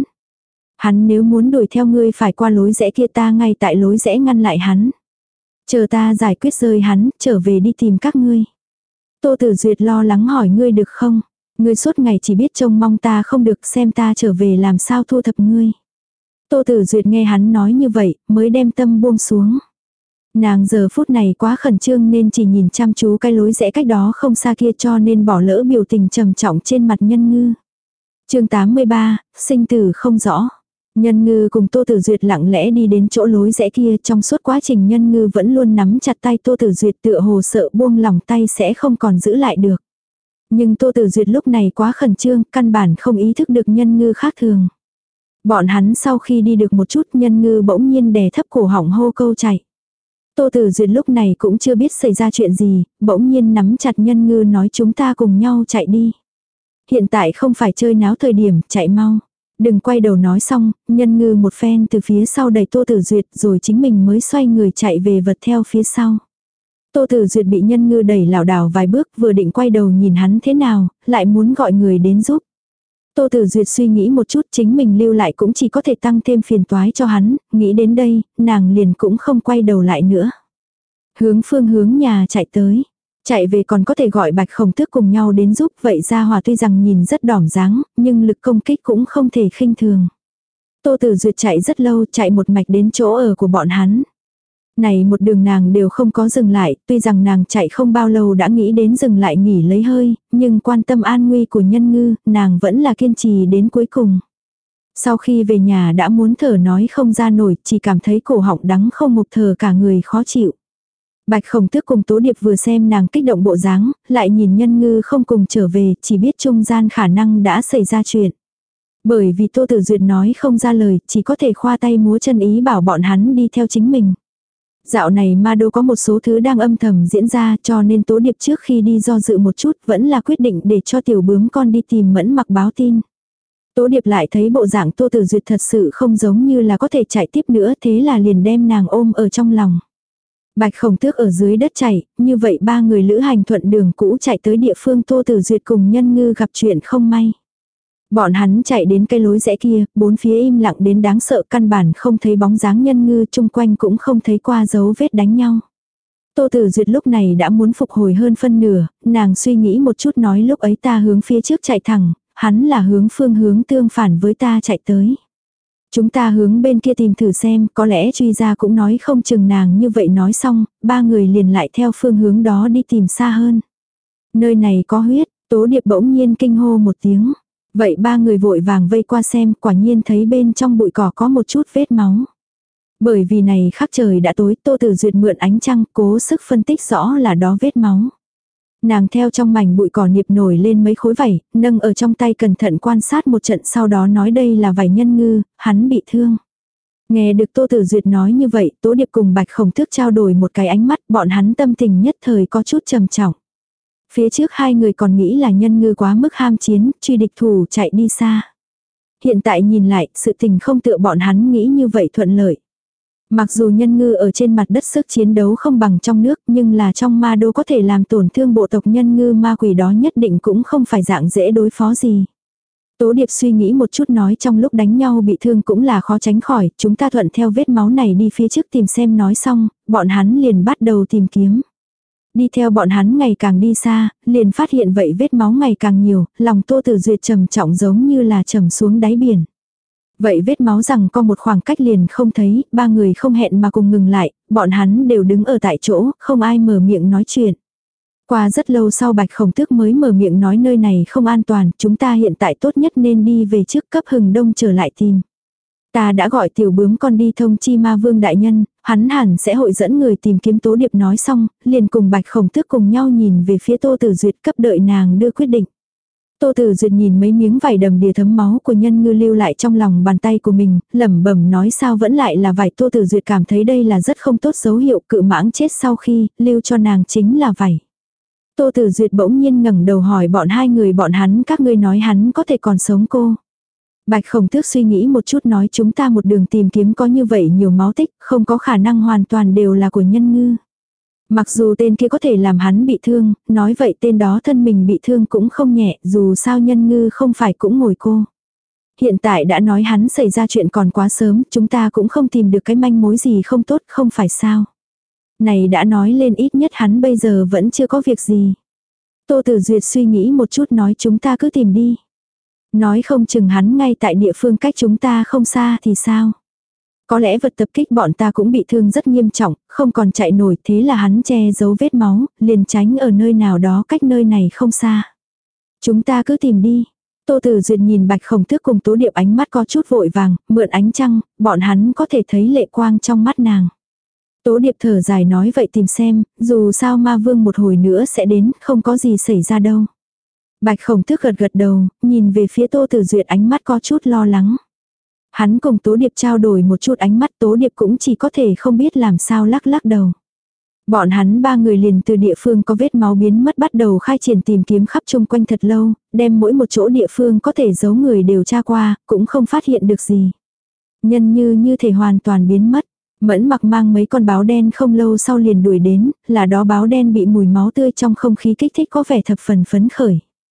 Hắn nếu muốn đuổi theo ngươi phải qua lối rẽ kia, ta ngay tại lối rẽ ngăn lại hắn. Chờ ta giải quyết rơi hắn, trở về đi tìm các ngươi. Tô Tử Duyệt lo lắng hỏi ngươi được không? Ngươi suốt ngày chỉ biết trông mong ta không được, xem ta trở về làm sao thu thập ngươi. Tô Tử Duyệt nghe hắn nói như vậy, mới đem tâm buông xuống. Nàng giờ phút này quá khẩn trương nên chỉ nhìn chăm chú cái lối rẽ cách đó không xa kia, cho nên bỏ lỡ biểu tình trầm trọng trên mặt Nhân Ngư. Chương 83, sinh tử không rõ. Nhân Ngư cùng Tô Tử Duyệt lặng lẽ đi đến chỗ lối rẽ kia, trong suốt quá trình Nhân Ngư vẫn luôn nắm chặt tay Tô Tử Duyệt, tựa hồ sợ buông lỏng tay sẽ không còn giữ lại được. Nhưng Tô Tử Duyệt lúc này quá khẩn trương, căn bản không ý thức được Nhân Ngư khác thường. Bọn hắn sau khi đi được một chút, Nhân Ngư bỗng nhiên đè thấp cổ họng hô câu chạy. Tô Tử Duyệt lúc này cũng chưa biết xảy ra chuyện gì, bỗng nhiên nắm chặt Nhân Ngư nói chúng ta cùng nhau chạy đi. Hiện tại không phải chơi náo thời điểm, chạy mau. Đừng quay đầu nói xong, Nhân Ngư một phen từ phía sau đẩy Tô Tử Duyệt rồi chính mình mới xoay người chạy về vật theo phía sau. Tô Tử Duyệt bị Nhân Ngư đẩy lảo đảo vài bước, vừa định quay đầu nhìn hắn thế nào, lại muốn gọi người đến giúp. Tô Tử Duyệt suy nghĩ một chút, chính mình lưu lại cũng chỉ có thể tăng thêm phiền toái cho hắn, nghĩ đến đây, nàng liền cũng không quay đầu lại nữa. Phương hướng nhà chạy tới. Chạy về còn có thể gọi Bạch Khổng Tước cùng nhau đến giúp, vậy Gia Hòa tuy rằng nhìn rất đỏm dáng, nhưng lực công kích cũng không thể khinh thường. Tô Tử Duyệt chạy rất lâu, chạy một mạch đến chỗ ở của bọn hắn. Này một đường nàng đều không có dừng lại, tuy rằng nàng chạy không bao lâu đã nghĩ đến dừng lại nghỉ lấy hơi, nhưng quan tâm an nguy của Nhân Ngư, nàng vẫn là kiên trì đến cuối cùng. Sau khi về nhà đã muốn thở nói không ra nổi, chỉ cảm thấy cổ họng đắng không ngục, thở cả người khó chịu. Bạch Khổng Tước cùng Tố Điệp vừa xem nàng kích động bộ dáng, lại nhìn Nhân Ngư không cùng trở về, chỉ biết trung gian khả năng đã xảy ra chuyện. Bởi vì Tô Tử Duyệt nói không ra lời, chỉ có thể khoa tay múa chân ý bảo bọn hắn đi theo chính mình. Dạo này Ma Đô có một số thứ đang âm thầm diễn ra, cho nên Tố Điệp trước khi đi do dự một chút vẫn là quyết định để cho tiểu bướm con đi tìm Mẫn Mặc báo tin. Tố Điệp lại thấy bộ dạng Tô Tử Duyệt thật sự không giống như là có thể chạy tiếp nữa, thế là liền đem nàng ôm ở trong lòng. Bạch Khổng Tước ở dưới đất chạy, như vậy ba người lữ hành thuận đường cũ chạy tới địa phương Tô Tử Duyệt cùng Nhân Ngư gặp chuyện không may. Bọn hắn chạy đến cây lối rẽ kia, bốn phía im lặng đến đáng sợ, căn bản không thấy bóng dáng Nhân Ngư, chung quanh cũng không thấy qua dấu vết đánh nhau. Tô Tử Duyệt lúc này đã muốn phục hồi hơn phân nửa, nàng suy nghĩ một chút nói lúc ấy ta hướng phía trước chạy thẳng, hắn là phương hướng tương phản với ta chạy tới. Chúng ta hướng bên kia tìm thử xem, có lẽ truy ra cũng nói không chừng. Nàng như vậy nói xong, ba người liền lại theo phương hướng đó đi tìm xa hơn. Nơi này có huyết, Tố Điệp bỗng nhiên kinh hô một tiếng. Vậy ba người vội vàng vây qua xem, quả nhiên thấy bên trong bụi cỏ có một chút vết máu. Bởi vì này khắc trời đã tối, Tô Tử Duyệt mượn ánh trăng cố sức phân tích rõ là đó vết máu. Nàng theo trong mảnh bụi cỏ niệp nổi lên mấy khối vảy, nâng ở trong tay cẩn thận quan sát một trận, sau đó nói đây là vảy Nhân Ngư, hắn bị thương. Nghe được Tô Tử Duyệt nói như vậy, Tố Điệp cùng Bạch Khổng Tước trao đổi một cái ánh mắt, bọn hắn tâm tình nhất thời có chút trầm trọng. Phía trước hai người còn nghĩ là Nhân Ngư quá mức ham chiến, truy địch thủ chạy đi xa. Hiện tại nhìn lại, sự tình không tựa bọn hắn nghĩ như vậy thuận lợi. Mặc dù Nhân Ngư ở trên mặt đất sức chiến đấu không bằng trong nước, nhưng là trong Ma Đô có thể làm tổn thương bộ tộc Nhân Ngư ma quỷ đó nhất định cũng không phải dạng dễ đối phó gì. Tố Điệp suy nghĩ một chút nói trong lúc đánh nhau bị thương cũng là khó tránh khỏi, chúng ta thuận theo vết máu này đi phía trước tìm xem. Nói xong, bọn hắn liền bắt đầu tìm kiếm. Đi theo bọn hắn ngày càng đi xa, liền phát hiện vậy vết máu ngày càng nhiều, lòng Tô Tử Duyệt trầm trọng giống như là trầm xuống đáy biển. Vậy vết máu rằng có một khoảng cách liền không thấy, ba người không hẹn mà cùng ngừng lại, bọn hắn đều đứng ở tại chỗ, không ai mở miệng nói chuyện. Qua rất lâu sau Bạch Khổng Tước mới mở miệng nói nơi này không an toàn, chúng ta hiện tại tốt nhất nên đi về trước cấp Hừng Đông trở lại tìm. Ta đã gọi tiểu bướm con đi thông chi Ma Vương đại nhân, hắn hẳn sẽ hội dẫn người tìm kiếm. Tố Điệp nói xong, liền cùng Bạch Khổng Tước cùng nhau nhìn về phía Tô Tử Duyệt cấp đợi nàng đưa quyết định. Tô Tử Duyệt nhìn mấy miếng vải đầm đìa thấm máu của Nhân Ngư lưu lại trong lòng bàn tay của mình, lẩm bẩm nói sao vẫn lại là vải. Tô Tử Duyệt cảm thấy đây là rất không tốt dấu hiệu, cự mãng chết sau khi lưu cho nàng chính là vải. Tô Tử Duyệt bỗng nhiên ngẩng đầu hỏi bọn hai người bọn hắn các ngươi nói hắn có thể còn sống cô. Bạch Khổng Tước suy nghĩ một chút nói chúng ta một đường tìm kiếm có như vậy nhiều máu tích, không có khả năng hoàn toàn đều là của Nhân Ngư. Mặc dù tên kia có thể làm hắn bị thương, nói vậy tên đó thân mình bị thương cũng không nhẹ, dù sao Nhân Ngư không phải cũng ngồi cô. Hiện tại đã nói hắn xảy ra chuyện còn quá sớm, chúng ta cũng không tìm được cái manh mối gì không tốt, không phải sao. Này đã nói lên ít nhất hắn bây giờ vẫn chưa có việc gì. Tô Tử Duyệt suy nghĩ một chút nói chúng ta cứ tìm đi. Nói không chừng hắn ngay tại địa phương cách chúng ta không xa thì sao. Có lẽ vật tập kích bọn ta cũng bị thương rất nghiêm trọng, không còn chạy nổi, thế là hắn che giấu vết máu, liền tránh ở nơi nào đó cách nơi này không xa. Chúng ta cứ tìm đi. Tô Tử Duyệt nhìn Bạch Khổng Tước cùng Tố Điệp ánh mắt có chút vội vàng, mượn ánh trăng, bọn hắn có thể thấy lệ quang trong mắt nàng. Tố Điệp thở dài nói vậy tìm xem, dù sao Ma Vương một hồi nữa sẽ đến, không có gì xảy ra đâu. Bạch Khổng Tước gật gật đầu, nhìn về phía Tô Tử Duyệt ánh mắt có chút lo lắng. Hắn cùng Tố Điệp trao đổi một chút ánh mắt, Tố Điệp cũng chỉ có thể không biết làm sao lắc lắc đầu. Bọn hắn ba người liền từ địa phương có vết máu biến mất bắt đầu khai triển tìm kiếm khắp chung quanh thật lâu, đem mỗi một chỗ địa phương có thể giấu người đều tra qua, cũng không phát hiện được gì. Nhân như thể hoàn toàn biến mất. Mẫn Mặc mang mấy con báo đen không lâu sau liền đuổi đến, là đó báo đen bị mùi máu tươi trong không khí kích thích có vẻ thập phần phấn khởi.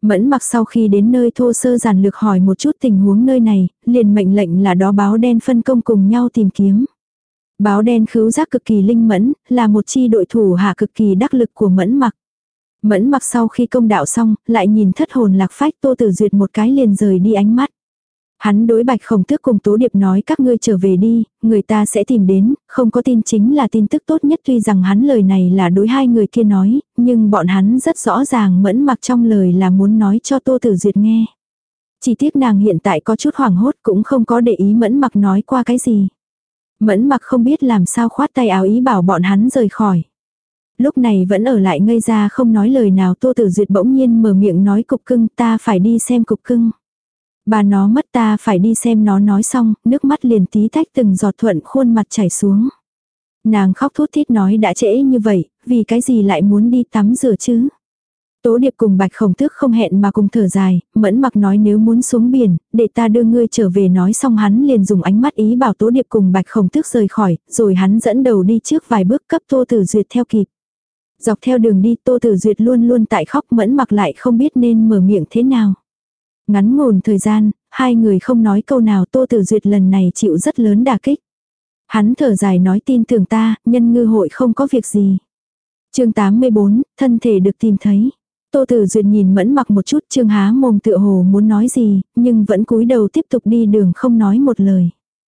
Mẫn Mặc sau khi đến nơi thô sơ giản lược hỏi một chút tình huống nơi này, liền mệnh lệnh là đó báo đen phân công cùng nhau tìm kiếm. Báo đen khứu giác cực kỳ linh mẫn, là một chi đội thủ hạ cực kỳ đắc lực của Mẫn Mặc. Mẫn Mặc sau khi công đạo xong, lại nhìn thất hồn lạc phách Tô Tử Duyệt một cái liền rời đi ánh mắt. Hắn đối Bạch Khổng Tước cùng Tố Điệp nói các ngươi trở về đi, người ta sẽ tìm đến, không có tin chính là tin tức tốt nhất, tuy rằng hắn lời này là đối hai người kia nói, nhưng bọn hắn rất rõ ràng Mẫn Mặc trong lời là muốn nói cho Tô Tử Duyệt nghe. Chỉ tiếc nàng hiện tại có chút hoảng hốt cũng không có để ý Mẫn Mặc nói qua cái gì. Mẫn Mặc không biết làm sao khoát tay áo ý bảo bọn hắn rời khỏi. Lúc này vẫn ở lại ngây ra không nói lời nào, Tô Tử Duyệt bỗng nhiên mở miệng nói Cục Cưng, ta phải đi xem Cục Cưng. Bà nó mất, ta phải đi xem nó. Nói xong, nước mắt liền tí tách từng giọt thuận khuôn mặt chảy xuống. Nàng khóc thút thít nói đã trễ như vậy, vì cái gì lại muốn đi tắm rửa chứ? Tố Điệp cùng Bạch Khổng Tước không hẹn mà cùng thở dài, Mẫn Mặc nói nếu muốn xuống biển, để ta đưa ngươi trở về. Nói xong hắn liền dùng ánh mắt ý bảo Tố Điệp cùng Bạch Khổng Tước rời khỏi, rồi hắn dẫn đầu đi trước vài bước cấp Tô Tử Duyệt theo kịp. Dọc theo đường đi Tô Tử Duyệt luôn luôn tại khóc, Mẫn Mặc lại không biết nên mở miệng thế nào. Ngắn ngủn thời gian, hai người không nói câu nào, Tô Tử Duyệt lần này chịu rất lớn đả kích. Hắn thở dài nói tin tưởng ta, Nhân Ngư hội không có việc gì. Chương 84, thân thể được tìm thấy. Tô Tử Duyệt nhìn Mẫn Mặc một chút, Trương há mồm tựa hồ muốn nói gì, nhưng vẫn cúi đầu tiếp tục đi đường không nói một lời.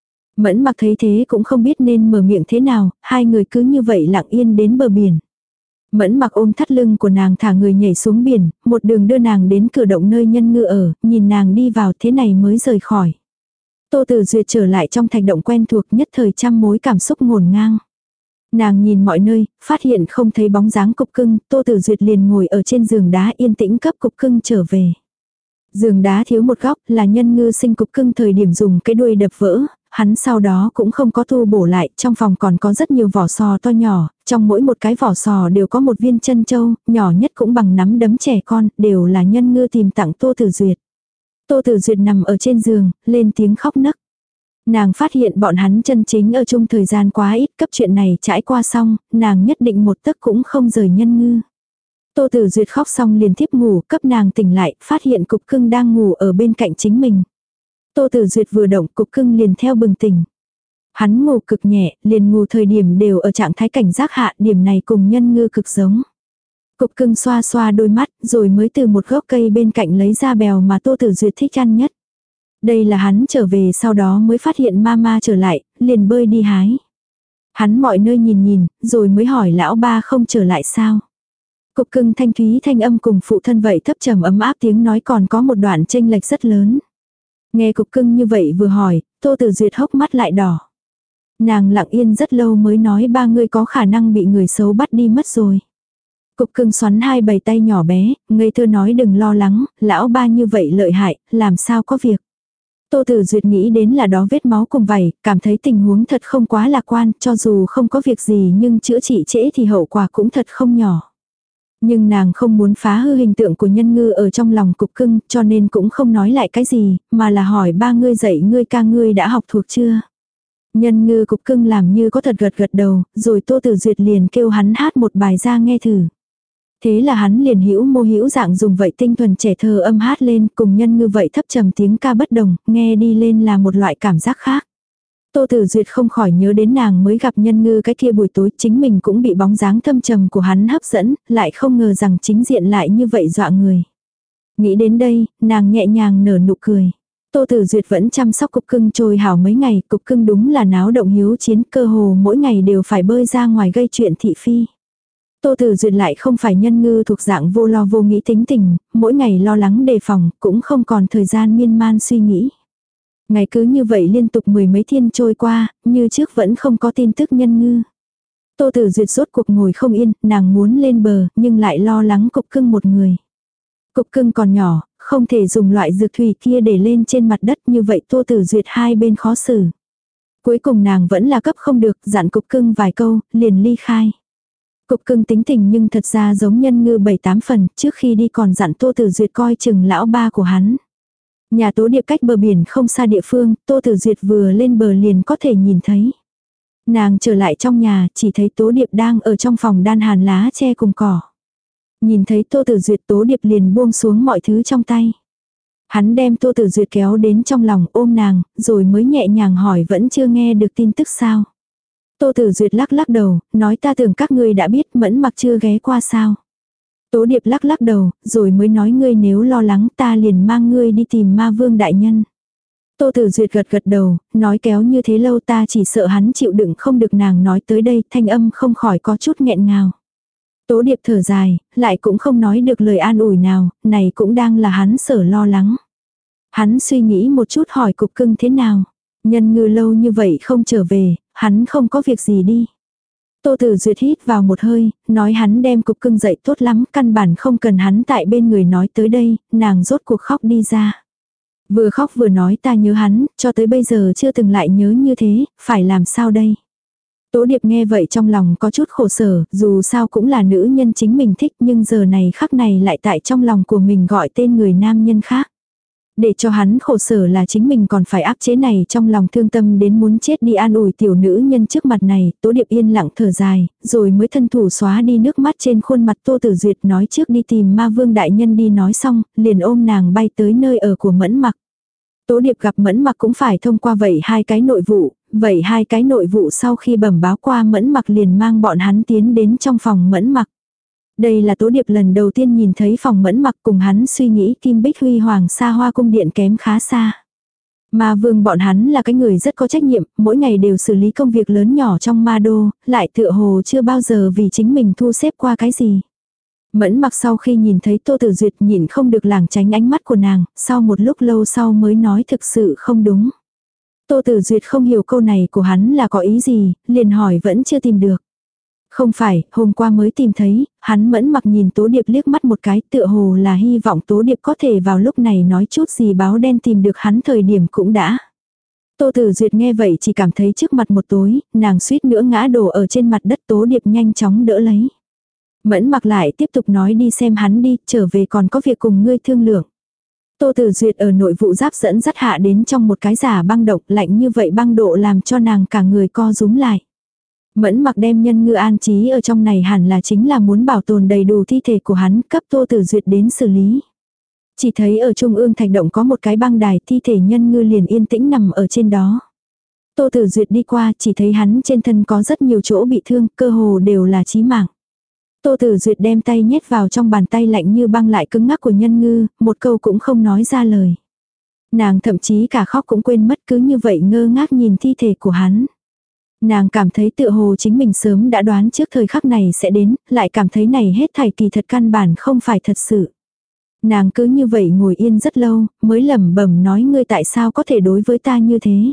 Mẫn Mặc thấy thế cũng không biết nên mở miệng thế nào, hai người cứ như vậy lặng yên đến bờ biển. Mẫn Mặc ôm thắt lưng của nàng thả người nhảy xuống biển, một đường đưa nàng đến cửa động nơi Nhân Ngư ở, nhìn nàng đi vào thế này mới rời khỏi. Tô Tử Duyệt trở lại trong thạch động quen thuộc, nhất thời trăm mối cảm xúc ngổn ngang. Nàng nhìn mọi nơi, phát hiện không thấy bóng dáng Cục Cưng, Tô Tử Duyệt liền ngồi ở trên giường đá yên tĩnh cấp Cục Cưng trở về. Giường đá thiếu một góc là Nhân Ngư sinh Cục Cưng thời điểm dùng cái đuôi đập vỡ, hắn sau đó cũng không có thu bổ lại, trong phòng còn có rất nhiều vỏ sò to nhỏ, trong mỗi một cái vỏ sò đều có một viên chân châu, nhỏ nhất cũng bằng nắm đấm trẻ con, đều là Nhân Ngư tìm tặng Tô Tử Duyệt. Tô Tử Duyệt nằm ở trên giường, lên tiếng khóc nấc. Nàng phát hiện bọn hắn chân chính ở chung thời gian quá ít, cấp chuyện này trải qua xong, nàng nhất định một tấc cũng không rời Nhân Ngư. Tô Tử Duyệt khóc xong liền thiếp ngủ, cấp nàng tỉnh lại, phát hiện Cục Cưng đang ngủ ở bên cạnh chính mình. Tô Tử Duyệt vừa động, Cục Cưng liền theo bừng tỉnh. Hắn ngủ cực nhẹ, liền ngủ thời điểm đều ở trạng thái cảnh giác hạ, điểm này cùng Nhân Ngư cực giống. Cục Cưng xoa xoa đôi mắt, rồi mới từ một gốc cây bên cạnh lấy ra bèo mà Tô Tử Duyệt thích ăn nhất. Đây là hắn trở về sau đó mới phát hiện mama trở lại, liền bơi đi hái. Hắn mọi nơi nhìn nhìn, rồi mới hỏi lão ba không trở lại sao. Cục Cưng thanh thúy thanh âm cùng phụ thân vậy thấp trầm ấm áp, tiếng nói còn có một đoạn chênh lệch rất lớn. Nghe Cục Cưng như vậy vừa hỏi, Tô Tử Duyệt hốc mắt lại đỏ. Nàng lặng yên rất lâu mới nói ba người có khả năng bị người xấu bắt đi mất rồi. Cục Cưng xoắn hai bầy tay nhỏ bé, ngây thơ nói đừng lo lắng, lão ba như vậy lợi hại, làm sao có việc. Tô Tử Duyệt nghĩ đến là đó vết máu cùng vảy, cảm thấy tình huống thật không quá lạc quan, cho dù không có việc gì nhưng chữa trị trễ thì hậu quả cũng thật không nhỏ. Nhưng nàng không muốn phá hư hình tượng của Nhân Ngư ở trong lòng Cục Cưng, cho nên cũng không nói lại cái gì, mà là hỏi ba ngươi dạy ngươi ca ngươi đã học thuộc chưa. Nhân Ngư Cục Cưng làm như có thật gật gật đầu, rồi Tô Tử Duyệt liền kêu hắn hát một bài ra nghe thử. Thế là hắn liền hữu mô hữu dạng dùng vậy tinh thuần trẻ thơ âm hát lên, cùng Nhân Ngư vậy thấp trầm tiếng ca bất đồng, nghe đi lên là một loại cảm giác khác. Tô Tử Duyệt không khỏi nhớ đến nàng mới gặp Nhân Ngư cái kia buổi tối, chính mình cũng bị bóng dáng thâm trầm của hắn hấp dẫn, lại không ngờ rằng chính diện lại như vậy dọa người. Nghĩ đến đây, nàng nhẹ nhàng nở nụ cười. Tô Tử Duyệt vẫn chăm sóc Cục Cưng trôi hảo mấy ngày, Cục Cưng đúng là náo động hiếu chiến, cơ hồ mỗi ngày đều phải bơi ra ngoài gây chuyện thị phi. Tô Tử Duyệt lại không phải Nhân Ngư thuộc dạng vô lo vô nghĩ tính tình, mỗi ngày lo lắng đề phòng, cũng không còn thời gian miên man suy nghĩ. Ngày cứ như vậy liên tục mười mấy thiên trôi qua, như trước vẫn không có tin tức Nhân Ngư. Tô Tử Duyệt rốt cuộc ngồi không yên, nàng muốn lên bờ, nhưng lại lo lắng Cục Cưng một người. Cục Cưng còn nhỏ, không thể dùng loại dược thủy kia để lên trên mặt đất, như vậy Tô Tử Duyệt hai bên khó xử. Cuối cùng nàng vẫn là cấp không được, dặn Cục Cưng vài câu, liền ly khai. Cục Cưng tính tình nhưng thật ra giống Nhân Ngư 7-8 phần, trước khi đi còn dặn Tô Tử Duyệt coi chừng lão ba của hắn. Nhà Tố Điệp cách bờ biển không xa địa phương, Tô Tử Duyệt vừa lên bờ liền có thể nhìn thấy. Nàng trở lại trong nhà, chỉ thấy Tố Điệp đang ở trong phòng đan hàn lá tre cùng cỏ. Nhìn thấy Tô Tử Duyệt, Tố Điệp liền buông xuống mọi thứ trong tay. Hắn đem Tô Tử Duyệt kéo đến trong lòng ôm nàng, rồi mới nhẹ nhàng hỏi vẫn chưa nghe được tin tức sao. Tô Tử Duyệt lắc lắc đầu, nói ta tưởng các ngươi đã biết Mẫn Mặc chưa ghé qua sao. Tố Điệp lắc lắc đầu, rồi mới nói ngươi nếu lo lắng ta liền mang ngươi đi tìm Ma Vương đại nhân. Tô Tử Duyệt gật gật đầu, nói kéo như thế lâu ta chỉ sợ hắn chịu đựng không được, nàng nói tới đây thanh âm không khỏi có chút nghẹn ngào. Tố Điệp thở dài, lại cũng không nói được lời an ủi nào, này cũng đang là hắn sở lo lắng. Hắn suy nghĩ một chút hỏi Cục Cưng thế nào. Nhân Ngư lâu như vậy không trở về, hắn không có việc gì đi. Tô Tử Duyệt hít vào một hơi, nói hắn đem Cục Cưng dậy tốt lắm, căn bản không cần hắn tại bên người nói tới đây, nàng rốt cuộc khóc đi ra. Vừa khóc vừa nói ta nhớ hắn, cho tới bây giờ chưa từng lại nhớ như thế, phải làm sao đây? Tố Điệp nghe vậy trong lòng có chút khổ sở, dù sao cũng là nữ nhân chính mình thích nhưng giờ này khắc này lại tại trong lòng của mình gọi tên người nam nhân khác. Để cho hắn khổ sở là chính mình còn phải áp chế này trong lòng thương tâm đến muốn chết đi an ủi tiểu nữ nhân trước mặt này. Tố Điệp yên lặng thở dài, rồi mới thân thủ xóa đi nước mắt trên khuôn mặt. Tô Tử Duyệt nói trước đi tìm Ma Vương đại nhân đi, nói xong, liền ôm nàng bay tới nơi ở của Mẫn Mặc. Tố Điệp gặp Mẫn Mặc cũng phải thông qua vậy hai cái nội vụ, vậy hai cái nội vụ sau khi bẩm báo qua Mẫn Mặc liền mang bọn hắn tiến đến trong phòng Mẫn Mặc. Đây là Tố Điệp lần đầu tiên nhìn thấy phòng Mẫn Mặc, cùng hắn suy nghĩ Kim Bích Huy Hoàng xa hoa cung điện kém khá xa. Ma Vương bọn hắn là cái người rất có trách nhiệm, mỗi ngày đều xử lý công việc lớn nhỏ trong Ma Đô, lại tựa hồ chưa bao giờ vì chính mình thu xếp qua cái gì. Mẫn Mặc sau khi nhìn thấy Tô Tử Duyệt nhịn không được lảng tránh ánh mắt của nàng, sau một lúc lâu sau mới nói thực sự không đúng. Tô Tử Duyệt không hiểu câu này của hắn là có ý gì, liền hỏi vẫn chưa tìm được. Không phải, hôm qua mới tìm thấy, hắn Mẫn Mặc nhìn Tố Điệp liếc mắt một cái, tựa hồ là hy vọng Tố Điệp có thể vào lúc này nói chút gì báo đen tìm được hắn thời điểm cũng đã. Tô Tử Duyệt nghe vậy chỉ cảm thấy trước mặt một tối, nàng suýt nữa ngã đổ ở trên mặt đất. Tố Điệp nhanh chóng đỡ lấy. Mẫn Mặc lại tiếp tục nói đi xem hắn đi, trở về còn có việc cùng ngươi thương lượng. Tô Tử Duyệt ở nội vụ giáp dẫn dắt hạ đến trong một cái giả băng động, lạnh như vậy băng độ làm cho nàng cả người co rúm lại. Mẫn Mặc đem Nhân Ngư an trí ở trong này hẳn là chính là muốn bảo tồn đầy đủ thi thể của hắn, cấp Tô Tử Duyệt đến xử lý. Chỉ thấy ở trung ương thạch động có một cái băng đài, thi thể Nhân Ngư liền yên tĩnh nằm ở trên đó. Tô Tử Duyệt đi qua chỉ thấy hắn trên thân có rất nhiều chỗ bị thương, cơ hồ đều là chí mạng. Tô Tử Duyệt đem tay nhét vào trong bàn tay lạnh như băng lại cứng ngắc của Nhân Ngư, một câu cũng không nói ra lời. Nàng thậm chí cả khóc cũng quên mất, cứ như vậy ngơ ngác nhìn thi thể của hắn. Nàng cảm thấy tựa hồ chính mình sớm đã đoán trước thời khắc này sẽ đến, lại cảm thấy này hết thảy kỳ thật căn bản không phải thật sự. Nàng cứ như vậy ngồi yên rất lâu, mới lẩm bẩm nói ngươi tại sao có thể đối với ta như thế.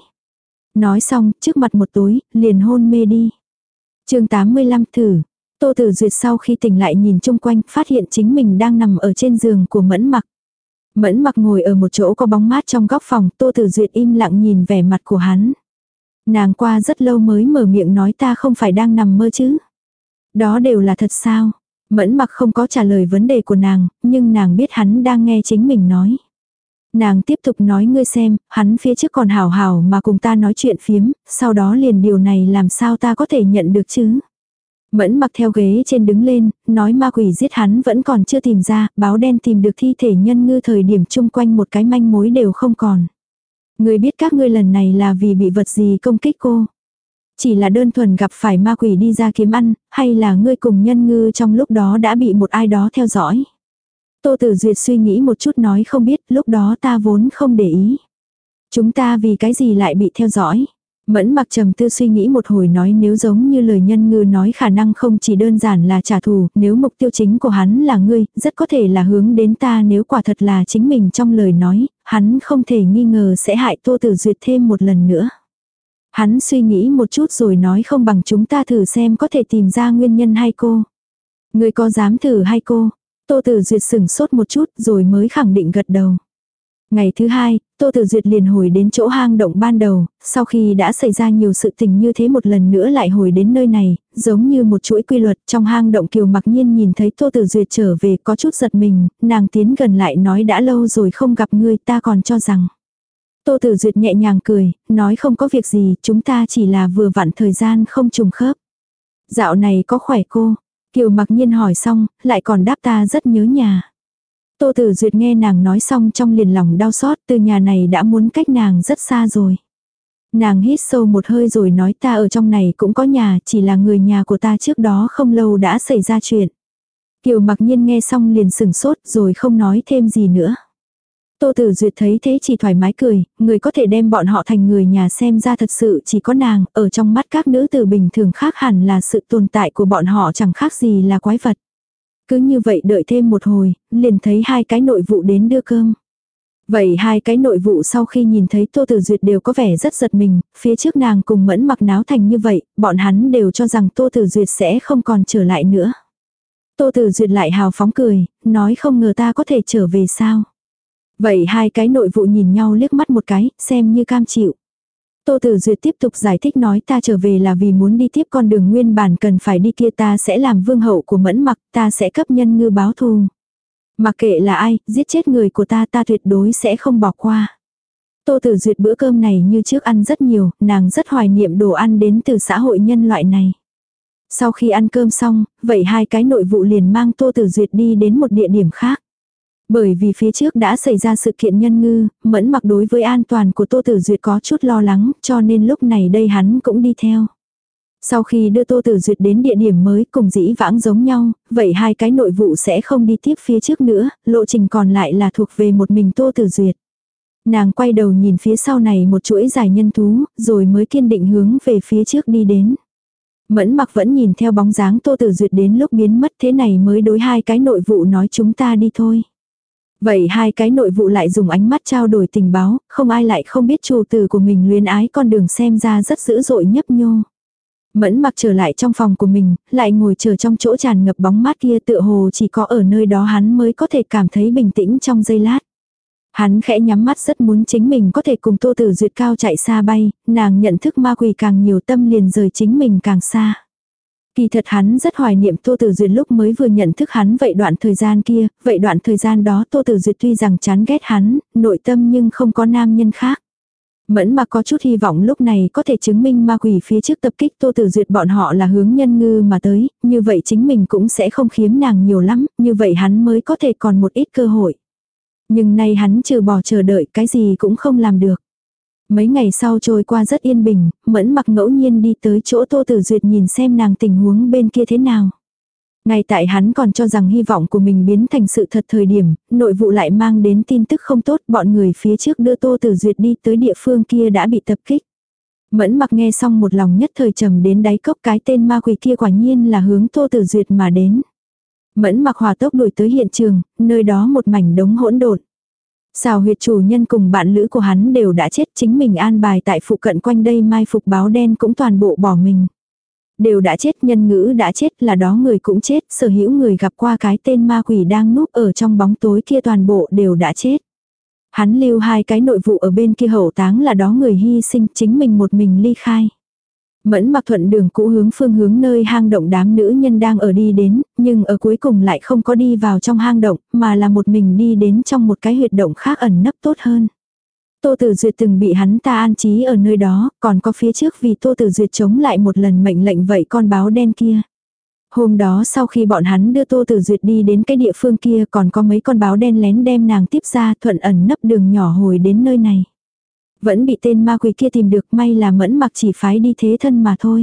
Nói xong, trước mặt một tối, liền hôn mê đi. Chương 85 thử. Tô Tử Duyệt sau khi tỉnh lại nhìn chung quanh, phát hiện chính mình đang nằm ở trên giường của Mẫn Mặc. Mẫn Mặc ngồi ở một chỗ có bóng mát trong góc phòng, Tô Tử Duyệt im lặng nhìn vẻ mặt của hắn. Nàng qua rất lâu mới mở miệng nói ta không phải đang nằm mơ chứ. Đó đều là thật sao? Mẫn Mặc không có trả lời vấn đề của nàng, nhưng nàng biết hắn đang nghe chính mình nói. Nàng tiếp tục nói ngươi xem, hắn phía trước còn hào hào mà cùng ta nói chuyện phiếm, sau đó liền điều này làm sao ta có thể nhận được chứ? Mẫn Mặc theo ghế trên đứng lên, nói ma quỷ giết hắn vẫn còn chưa tìm ra, báo đen tìm được thi thể Nhân Ngư thời điểm chung quanh một cái manh mối đều không còn. Ngươi biết các ngươi lần này là vì bị vật gì công kích cô? Chỉ là đơn thuần gặp phải ma quỷ đi ra kiếm ăn, hay là ngươi cùng Nhân Ngư trong lúc đó đã bị một ai đó theo dõi? Tô Tử Duyệt suy nghĩ một chút nói không biết, lúc đó ta vốn không để ý. Chúng ta vì cái gì lại bị theo dõi? Mẫn Mặc trầm tư suy nghĩ một hồi nói nếu giống như lời Nhân Ngư nói khả năng không chỉ đơn giản là trả thù, nếu mục tiêu chính của hắn là ngươi, rất có thể là hướng đến ta, nếu quả thật là chính mình trong lời nói, hắn không thể nghi ngờ sẽ hại Tô Tử Duyệt thêm một lần nữa. Hắn suy nghĩ một chút rồi nói không bằng chúng ta thử xem có thể tìm ra nguyên nhân hay cô. Ngươi có dám thử hay cô? Tô Tử Duyệt sửng sốt một chút rồi mới khẳng định gật đầu. Ngày thứ hai, Tô Tử Duyệt liền hồi đến chỗ hang động ban đầu, sau khi đã xảy ra nhiều sự tình như thế một lần nữa lại hồi đến nơi này, giống như một chuỗi quy luật. Trong hang động Kiều Mặc Nhiên nhìn thấy Tô Tử Duyệt trở về có chút giật mình, nàng tiến gần lại nói đã lâu rồi không gặp ngươi, ta còn cho rằng. Tô Tử Duyệt nhẹ nhàng cười, nói không có việc gì, chúng ta chỉ là vừa vặn thời gian không trùng khớp. Dạo này có khỏe cô? Kiều Mặc Nhiên hỏi xong, lại còn đáp ta rất nhớ nhà. Tô Tử Duyệt nghe nàng nói xong trong liền lòng đau xót, từ nhà này đã muốn cách nàng rất xa rồi. Nàng hít sâu một hơi rồi nói ta ở trong này cũng có nhà, chỉ là người nhà của ta trước đó không lâu đã xảy ra chuyện. Kiều Mặc Nhiên nghe xong liền sừng sốt rồi không nói thêm gì nữa. Tô Tử Duyệt thấy thế chỉ thoải mái cười, người có thể đem bọn họ thành người nhà xem ra thật sự chỉ có nàng, ở trong mắt các nữ tử bình thường khác hẳn là sự tồn tại của bọn họ chẳng khác gì là quái vật. Cứ như vậy đợi thêm một hồi, liền thấy hai cái nội vụ đến đưa cơm. Vậy hai cái nội vụ sau khi nhìn thấy Tô Tử Duyệt đều có vẻ rất giật mình, phía trước nàng cùng Mẫn Mặc náo thành như vậy, bọn hắn đều cho rằng Tô Tử Duyệt sẽ không còn trở lại nữa. Tô Tử Duyệt lại hào phóng cười, nói không ngờ ta có thể trở về sao. Vậy hai cái nội vụ nhìn nhau liếc mắt một cái, xem như cam chịu. Tô Tử Duyệt tiếp tục giải thích nói ta trở về là vì muốn đi tiếp con đường nguyên bản cần phải đi kia, ta sẽ làm vương hậu của Mẫn Mặc, ta sẽ cấp nhân ngư báo thù. Mặc kệ là ai, giết chết người của ta tuyệt đối sẽ không bỏ qua. Tô Tử Duyệt bữa cơm này như trước ăn rất nhiều, nàng rất hoài niệm đồ ăn đến từ xã hội nhân loại này. Sau khi ăn cơm xong, vậy hai cái nội vụ liền mang Tô Tử Duyệt đi đến một địa điểm khác. Bởi vì phía trước đã xảy ra sự kiện nhân ngư, Mẫn Mặc đối với an toàn của Tô Tử Duyệt có chút lo lắng, cho nên lúc này đây hắn cũng đi theo. Sau khi đưa Tô Tử Duyệt đến địa điểm mới cùng dĩ vãng giống nhau, vậy hai cái nội vụ sẽ không đi tiếp phía trước nữa, lộ trình còn lại là thuộc về một mình Tô Tử Duyệt. Nàng quay đầu nhìn phía sau này một chuỗi dài nhân thú, rồi mới kiên định hướng về phía trước đi đến. Mẫn Mặc vẫn nhìn theo bóng dáng Tô Tử Duyệt đến lúc biến mất, thế này mới đối hai cái nội vụ nói chúng ta đi thôi. Vậy hai cái nội vụ lại dùng ánh mắt trao đổi tình báo, không ai lại không biết chủ tử của mình luyến ái con đường xem ra rất dữ dội nhấp nhô. Mẫn Mặc trở lại trong phòng của mình, lại ngồi chờ trong chỗ tràn ngập bóng mát kia, tựa hồ chỉ có ở nơi đó hắn mới có thể cảm thấy bình tĩnh trong giây lát. Hắn khẽ nhắm mắt rất muốn chính mình có thể cùng Tô Tử Duyệt cao chạy xa bay, nàng nhận thức ma quỷ càng nhiều tâm liền rời chính mình càng xa. Kỳ thật hắn rất hoài niệm Tô Tử Duyệt lúc mới vừa nhận thức hắn vậy đoạn thời gian kia, vậy đoạn thời gian đó Tô Tử Duyệt tuy rằng chán ghét hắn, nội tâm nhưng không có nam nhân khác. Mẫn Mặc có chút hy vọng lúc này có thể chứng minh ma quỷ phía trước tập kích Tô Tử Duyệt bọn họ là hướng nhân ngư mà tới, như vậy chính mình cũng sẽ không khiếm nàng nhiều lắm, như vậy hắn mới có thể còn một ít cơ hội. Nhưng nay hắn trừ bỏ chờ đợi cái gì cũng không làm được. Mấy ngày sau trôi qua rất yên bình, Mẫn Mặc ngẫu nhiên đi tới chỗ Tô Tử Duyệt nhìn xem nàng tình huống bên kia thế nào. Ngay tại hắn còn cho rằng hy vọng của mình biến thành sự thật thời điểm, nội vụ lại mang đến tin tức không tốt, bọn người phía trước đưa Tô Tử Duyệt đi tới địa phương kia đã bị tập kích. Mẫn Mặc nghe xong một lòng nhất thời trầm đến đáy cốc, cái tên ma quỷ kia quả nhiên là hướng Tô Tử Duyệt mà đến. Mẫn Mặc hòa tốc đuổi tới hiện trường, nơi đó một mảnh đống hỗn độn. Xào huyệt chủ nhân cùng bạn lữ của hắn đều đã chết, chính mình an bài tại phụ cận quanh đây mai phục báo đen cũng toàn bộ bỏ mình. Đều đã chết, nhân ngữ đã chết, là đó người cũng chết, sở hữu người gặp qua cái tên ma quỷ đang núp ở trong bóng tối kia toàn bộ đều đã chết. Hắn lưu hai cái nội vụ ở bên kia hậu táng, là đó người hy sinh, chính mình một mình ly khai. Mẫn Mặc thuận đường cũ hướng phương hướng nơi hang động đám nữ nhân đang ở đi đến, nhưng ở cuối cùng lại không có đi vào trong hang động, mà là một mình đi đến trong một cái huyệt động khác ẩn nấp tốt hơn. Tô Tử Duyệt từng bị hắn ta an trí ở nơi đó, còn có phía trước vì Tô Tử Duyệt chống lại một lần mệnh lệnh vậy con báo đen kia. Hôm đó sau khi bọn hắn đưa Tô Tử Duyệt đi đến cái địa phương kia, còn có mấy con báo đen lén đem nàng tiếp ra, thuận ẩn nấp đường nhỏ hồi đến nơi này. Vẫn bị tên ma quỷ kia tìm được, may là Mẫn Mặc chỉ phái đi thế thân mà thôi.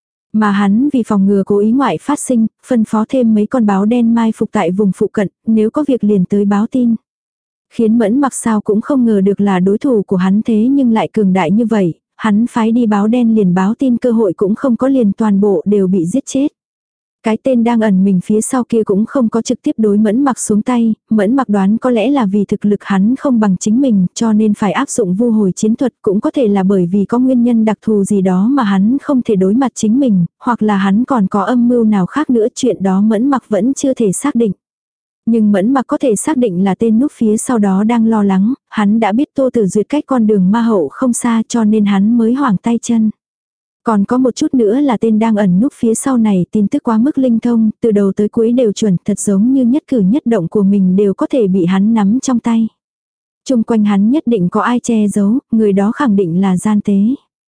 Mà hắn vì phòng ngừa cố ý ngoại phát sinh, phân phó thêm mấy con báo đen mai phục tại vùng phụ cận, nếu có việc liền tới báo tin. Khiến Mẫn Mặc sao cũng không ngờ được là đối thủ của hắn thế nhưng lại cường đại như vậy, hắn phái đi báo đen liền báo tin cơ hội cũng không có, liền toàn bộ đều bị giết chết. Cái tên đang ẩn mình phía sau kia cũng không có trực tiếp đối Mẫn Mặc xuống tay, Mẫn Mặc đoán có lẽ là vì thực lực hắn không bằng chính mình cho nên phải áp dụng vu hồi chiến thuật, cũng có thể là bởi vì có nguyên nhân đặc thù gì đó mà hắn không thể đối mặt chính mình, hoặc là hắn còn có âm mưu nào khác nữa, chuyện đó Mẫn Mặc vẫn chưa thể xác định. Nhưng Mẫn Mặc có thể xác định là tên núp phía sau đó đang lo lắng, hắn đã biết Tô Tử Duyệt cách con đường ma hậu không xa cho nên hắn mới hoảng tay chân. Còn có một chút nữa là tên đang ẩn núp phía sau này tin tức quá mức linh thông, từ đầu tới cuối đều chuẩn, thật giống như nhất cử nhất động của mình đều có thể bị hắn nắm trong tay. Chung quanh hắn nhất định có ai che giấu, người đó khẳng định là gian tế.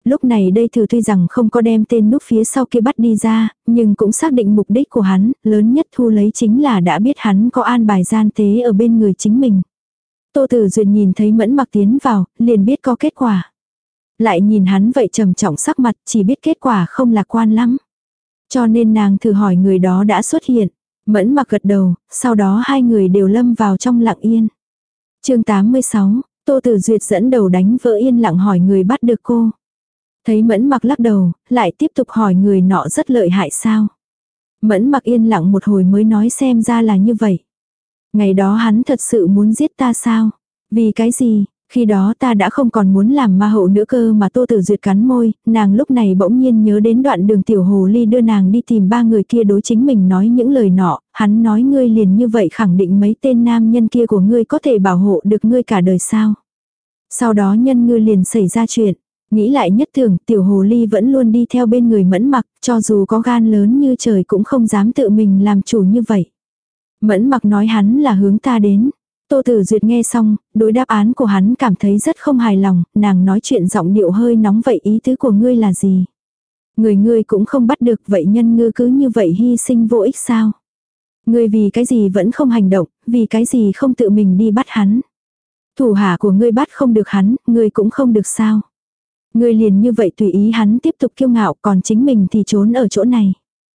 Lúc này đây thử tuy rằng không có đem tên núp phía sau kia bắt đi ra, nhưng cũng xác định mục đích của hắn, lớn nhất thu lấy chính là đã biết hắn có an bài gian tế ở bên người chính mình. Tô Tử Duyệt nhìn thấy Mẫn Mặc tiến vào, liền biết có kết quả. Lại nhìn hắn vậy trầm trọng sắc mặt, chỉ biết kết quả không lạc quan lắm. Cho nên nàng thử hỏi người đó đã xuất hiện. Mẫn Mặc gật đầu, sau đó hai người đều lâm vào trong lặng yên. Chương 86, Tô Tử Duyệt dẫn đầu đánh vỡ yên lặng hỏi người bắt được cô. Thấy Mẫn Mặc lắc đầu, lại tiếp tục hỏi người nọ rất lợi hại sao. Mẫn Mặc yên lặng một hồi mới nói xem ra là như vậy. Ngày đó hắn thật sự muốn giết ta sao? Vì cái gì? Khi đó ta đã không còn muốn làm ma hậu nữa cơ mà. Tô Tử Duyệt cắn môi, nàng lúc này bỗng nhiên nhớ đến đoạn Đường Tiểu Hồ Ly đưa nàng đi tìm ba người kia đối chính mình nói những lời nọ, hắn nói ngươi liền như vậy khẳng định mấy tên nam nhân kia của ngươi có thể bảo hộ được ngươi cả đời sao. Sau đó nhân ngươi liền xảy ra chuyện, nghĩ lại nhất thường Tiểu Hồ Ly vẫn luôn đi theo bên người Mẫn Mặc, cho dù có gan lớn như trời cũng không dám tự mình làm chủ như vậy. Mẫn Mặc nói hắn là hướng ta đến. Tô Tử Duyệt nghe xong, đối đáp án của hắn cảm thấy rất không hài lòng, nàng nói chuyện giọng điệu hơi nóng vậy ý tứ của ngươi là gì? Ngươi cũng không bắt được vậy nhân ngư cứ như vậy hy sinh vô ích sao? Ngươi vì cái gì vẫn không hành động, vì cái gì không tự mình đi bắt hắn? Thủ hạ của ngươi bắt không được hắn, ngươi cũng không được sao? Ngươi liền như vậy tùy ý hắn tiếp tục kiêu ngạo còn chính mình thì trốn ở chỗ này.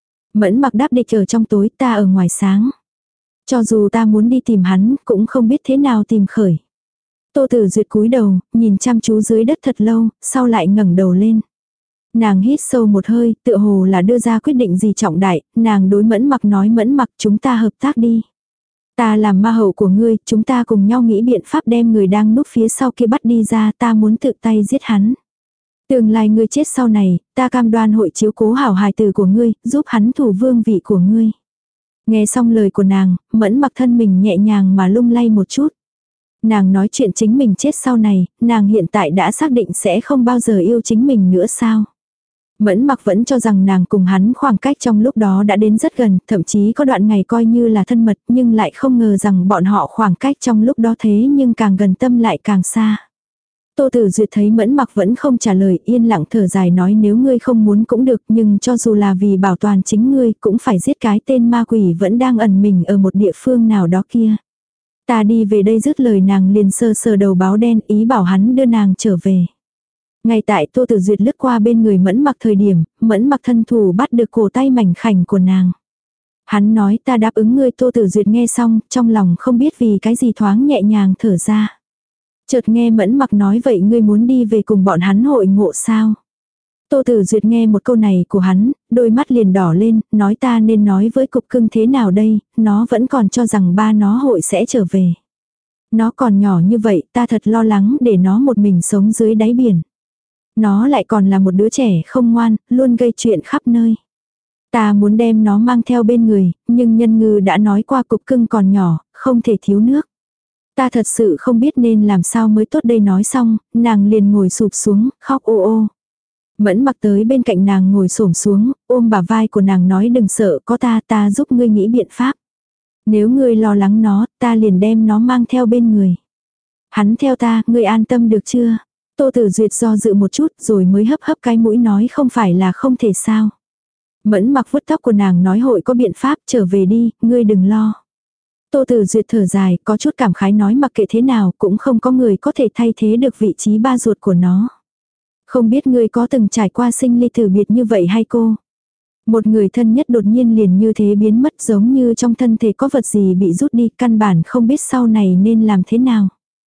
Mẫn Mặc đáp địch ở trong tối ta ở ngoài sáng. Cho dù ta muốn đi tìm hắn, cũng không biết thế nào tìm khởi. Tô Tử Duyệt cúi đầu, nhìn chăm chú dưới đất thật lâu, sau lại ngẩng đầu lên. Nàng hít sâu một hơi, tựa hồ là đưa ra quyết định gì trọng đại, nàng đối Mẫn Mặc nói Mẫn Mặc chúng ta hợp tác đi. Ta làm ma hậu của ngươi, chúng ta cùng nhau nghĩ biện pháp đem người đang núp phía sau kia bắt đi ra, ta muốn tự tay giết hắn. Tương lai ngươi chết sau này, ta cam đoan hội chiếu cố hảo hài tử của ngươi, giúp hắn thủ vương vị của ngươi. Nghe xong lời của nàng, Mẫn Mặc thân mình nhẹ nhàng mà lung lay một chút. Nàng nói chuyện chính mình chết sau này, nàng hiện tại đã xác định sẽ không bao giờ yêu chính mình nữa sao. Mẫn Mặc vẫn cho rằng nàng cùng hắn khoảng cách trong lúc đó đã đến rất gần, thậm chí có đoạn ngày coi như là thân mật, nhưng lại không ngờ rằng bọn họ khoảng cách trong lúc đó thế nhưng càng gần tâm lại càng xa. Tô Tử Duyệt thấy Mẫn Mặc vẫn không trả lời, yên lặng thở dài nói nếu ngươi không muốn cũng được, nhưng cho dù là vì bảo toàn chính ngươi cũng phải giết cái tên ma quỷ vẫn đang ẩn mình ở một địa phương nào đó kia. Ta đi về đây, dứt lời nàng liền sờ sờ đầu báo đen ý bảo hắn đưa nàng trở về. Ngay tại Tô Tử Duyệt lướt qua bên người Mẫn Mặc thời điểm, Mẫn Mặc thân thủ bắt được cổ tay mảnh khảnh của nàng. Hắn nói ta đáp ứng ngươi. Tô Tử Duyệt nghe xong, trong lòng không biết vì cái gì thoáng nhẹ nhàng thở ra. Chợt nghe Mẫn Mặc nói vậy ngươi muốn đi về cùng bọn hắn hội ngộ sao? Tô Tử Duyệt nghe một câu này của hắn, đôi mắt liền đỏ lên, nói ta nên nói với cục cưng thế nào đây, nó vẫn còn cho rằng ba nó hội sẽ trở về. Nó còn nhỏ như vậy, ta thật lo lắng để nó một mình sống dưới đáy biển. Nó lại còn là một đứa trẻ không ngoan, luôn gây chuyện khắp nơi. Ta muốn đem nó mang theo bên người, nhưng nhân ngư đã nói qua cục cưng còn nhỏ, không thể thiếu nước. Ta thật sự không biết nên làm sao mới tốt đây. Nói xong, nàng liền ngồi sụp xuống, khóc ô ô. Mẫn Mặc tới bên cạnh nàng ngồi xổm xuống, ôm bả vai của nàng nói đừng sợ, có ta giúp ngươi nghĩ biện pháp. Nếu ngươi lo lắng nó, ta liền đem nó mang theo bên người. Hắn theo ta, ngươi an tâm được chưa? Tô Tử Duyệt do dự một chút rồi mới hấp hấp cái mũi nói không phải là không thể sao. Mẫn Mặc vuốt tóc của nàng nói hội có biện pháp, trở về đi, ngươi đừng lo. Tô Tử Duyệt thở dài, có chút cảm khái nói mặc kệ thế nào cũng không có người có thể thay thế được vị trí ba ruột của nó. Không biết ngươi có từng trải qua sinh ly tử biệt như vậy hay cô? Một người thân nhất đột nhiên liền như thế biến mất, giống như trong thân thể có vật gì bị rút đi, căn bản không biết sau này nên làm thế nào.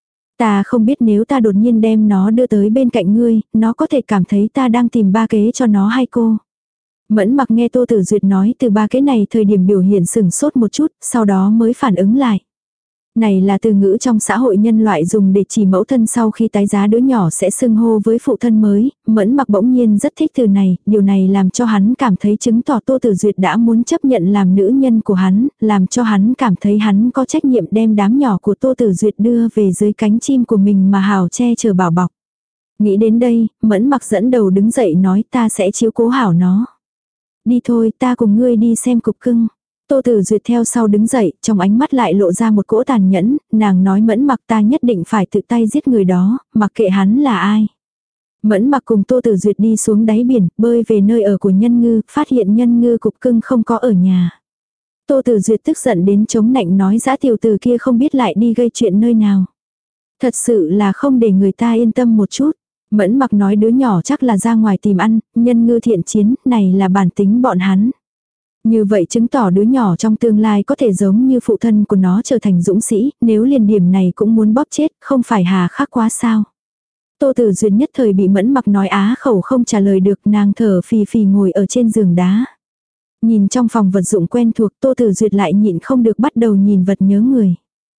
Ta không biết nếu ta đột nhiên đem nó đưa tới bên cạnh ngươi, nó có thể cảm thấy ta đang tìm ba kế cho nó hay cô? Mẫn Mặc nghe Tô Tử Duyệt nói từ ba cái này thời điểm biểu hiện sừng sốt một chút, sau đó mới phản ứng lại. Này là từ ngữ trong xã hội nhân loại dùng để chỉ mẫu thân sau khi tái giá đứa nhỏ sẽ xưng hô với phụ thân mới. Mẫn Mặc bỗng nhiên rất thích từ này, điều này làm cho hắn cảm thấy chứng tỏ Tô Tử Duyệt đã muốn chấp nhận làm nữ nhân của hắn, làm cho hắn cảm thấy hắn có trách nhiệm đem đám nhỏ của Tô Tử Duyệt đưa về dưới cánh chim của mình mà hào che chở bảo bọc. Nghĩ đến đây, Mẫn Mặc dẫn đầu đứng dậy nói ta sẽ chiếu cố hảo nó. Đi thôi, ta cùng ngươi đi xem cục cưng. Tô Tử Duyệt theo sau đứng dậy, trong ánh mắt lại lộ ra một cỗ tàn nhẫn, nàng nói Mẫn Mặc ta nhất định phải tự tay giết người đó, mặc kệ hắn là ai. Mẫn Mặc cùng Tô Tử Duyệt đi xuống đáy biển, bơi về nơi ở của Nhân Ngư, phát hiện Nhân Ngư cục cưng không có ở nhà. Tô Tử Duyệt tức giận đến chống nạnh nói dã tiểu tử kia không biết lại đi gây chuyện nơi nào. Thật sự là không để người ta yên tâm một chút. Mẫn Mặc nói đứa nhỏ chắc là ra ngoài tìm ăn, Nhân Ngư thiện chiến, này là bản tính bọn hắn. Như vậy chứng tỏ đứa nhỏ trong tương lai có thể giống như phụ thân của nó trở thành dũng sĩ, nếu liền điểm này cũng muốn bóp chết, không phải hà khắc quá sao. Tô Tử Duyệt nhất thời bị Mẫn Mặc nói á khẩu không trả lời được, nàng thở phì phì ngồi ở trên giường đá. Nhìn trong phòng vật dụng quen thuộc, Tô Tử Duyệt lại nhịn không được bắt đầu nhìn vật nhớ người.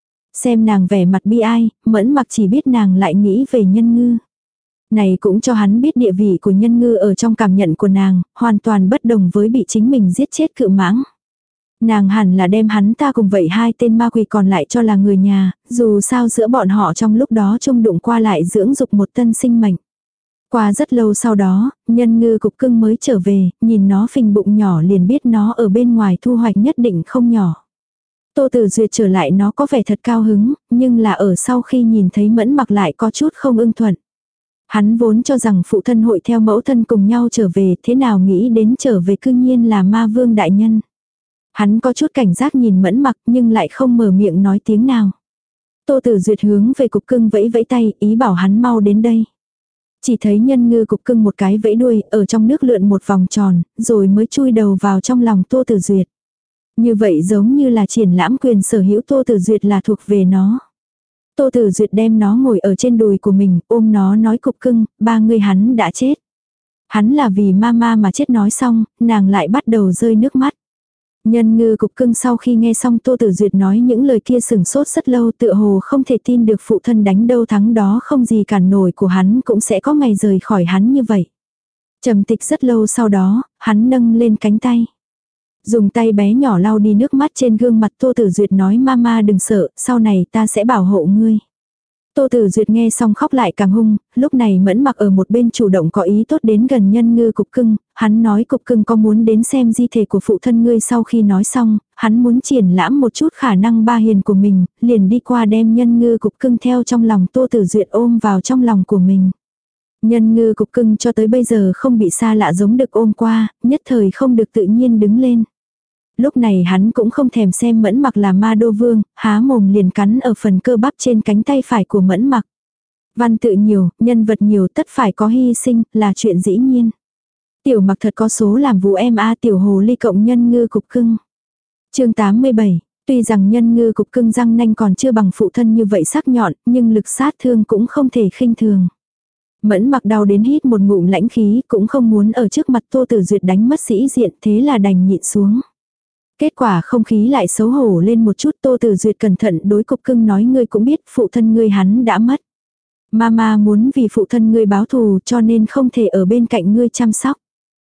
Xem nàng vẻ mặt bi ai, Mẫn Mặc chỉ biết nàng lại nghĩ về Nhân Ngư. Này cũng cho hắn biết địa vị của Nhân Ngư ở trong cảm nhận của nàng, hoàn toàn bất đồng với bị chính mình giết chết Cự Mãng. Nàng hẳn là đem hắn ta cùng vậy hai tên ma quỷ còn lại cho là người nhà, dù sao giữa bọn họ trong lúc đó chung đụng qua lại dưỡng dục một tân sinh mệnh. Qua rất lâu sau đó, Nhân Ngư cục cưng mới trở về, nhìn nó phình bụng nhỏ liền biết nó ở bên ngoài thu hoạch nhất định không nhỏ. Tô Tử Duyệt trở lại nó có vẻ thật cao hứng, nhưng là ở sau khi nhìn thấy Mẫn Mặc lại có chút không ưng thuận. Hắn vốn cho rằng phụ thân hội theo mẫu thân cùng nhau trở về, thế nào nghĩ đến trở về cư nhiên là ma vương đại nhân. Hắn có chút cảnh giác nhìn Mẫn Mặc nhưng lại không mở miệng nói tiếng nào. Tô Tử Duyệt hướng về cục cưng vẫy vẫy tay, ý bảo hắn mau đến đây. Chỉ thấy Nhân Ngư cục cưng một cái vẫy đuôi, ở trong nước lượn một vòng tròn, rồi mới chui đầu vào trong lòng Tô Tử Duyệt. Như vậy giống như là triển lãm quyền sở hữu Tô Tử Duyệt là thuộc về nó. Tô Tử Duyệt đem nó ngồi ở trên đùi của mình, ôm nó nói cục cưng, ba người hắn đã chết. Hắn là vì mama mà chết nói xong, nàng lại bắt đầu rơi nước mắt. Nhân Ngư cục cưng sau khi nghe xong Tô Tử Duyệt nói những lời kia sừng sốt rất lâu, tựa hồ không thể tin được phụ thân đánh đâu thắng đó không gì cản nổi của hắn cũng sẽ có ngày rời khỏi hắn như vậy. Trầm tịch rất lâu sau đó, hắn nâng lên cánh tay. Dùng tay bé nhỏ lau đi nước mắt trên gương mặt Tô Tử Duyệt nói mama đừng sợ, sau này ta sẽ bảo hộ ngươi. Tô Tử Duyệt nghe xong khóc lại càng hung, lúc này Mẫn Mặc ở một bên chủ động có ý tốt đến gần Nhân Ngư cục cưng, hắn nói cục cưng có muốn đến xem di thể của phụ thân ngươi. Sau khi nói xong, hắn muốn triển lãm một chút khả năng ba hiền của mình, liền đi qua đem Nhân Ngư cục cưng theo trong lòng Tô Tử Duyệt ôm vào trong lòng của mình. Nhân Ngư cục cưng cho tới bây giờ không bị xa lạ giống được ôm qua, nhất thời không được tự nhiên đứng lên. Lúc này hắn cũng không thèm xem Mẫn Mặc là ma đô vương, há mồm liền cắn ở phần cơ bắp trên cánh tay phải của Mẫn Mặc. Văn tự nhiều, nhân vật nhiều tất phải có hy sinh, là chuyện dĩ nhiên. Tiểu Mặc thật có số làm vụ em a tiểu hồ ly cộng Nhân Ngư cục cưng. Chương 87, tuy rằng Nhân Ngư cục cưng răng nanh còn chưa bằng phụ thân như vậy sắc nhọn, nhưng lực sát thương cũng không thể khinh thường. Mẫn Mặc đau đến hít một ngụm lãnh khí, cũng không muốn ở trước mặt Tô Tử Duyệt đánh mất sĩ diện, thế là đành nhịn xuống. Kết quả không khí lại xấu hổ lên một chút. Tô Tử Duyệt cẩn thận đối cục cưng nói ngươi cũng biết phụ thân ngươi hắn đã mất. Mama muốn vì phụ thân ngươi báo thù cho nên không thể ở bên cạnh ngươi chăm sóc.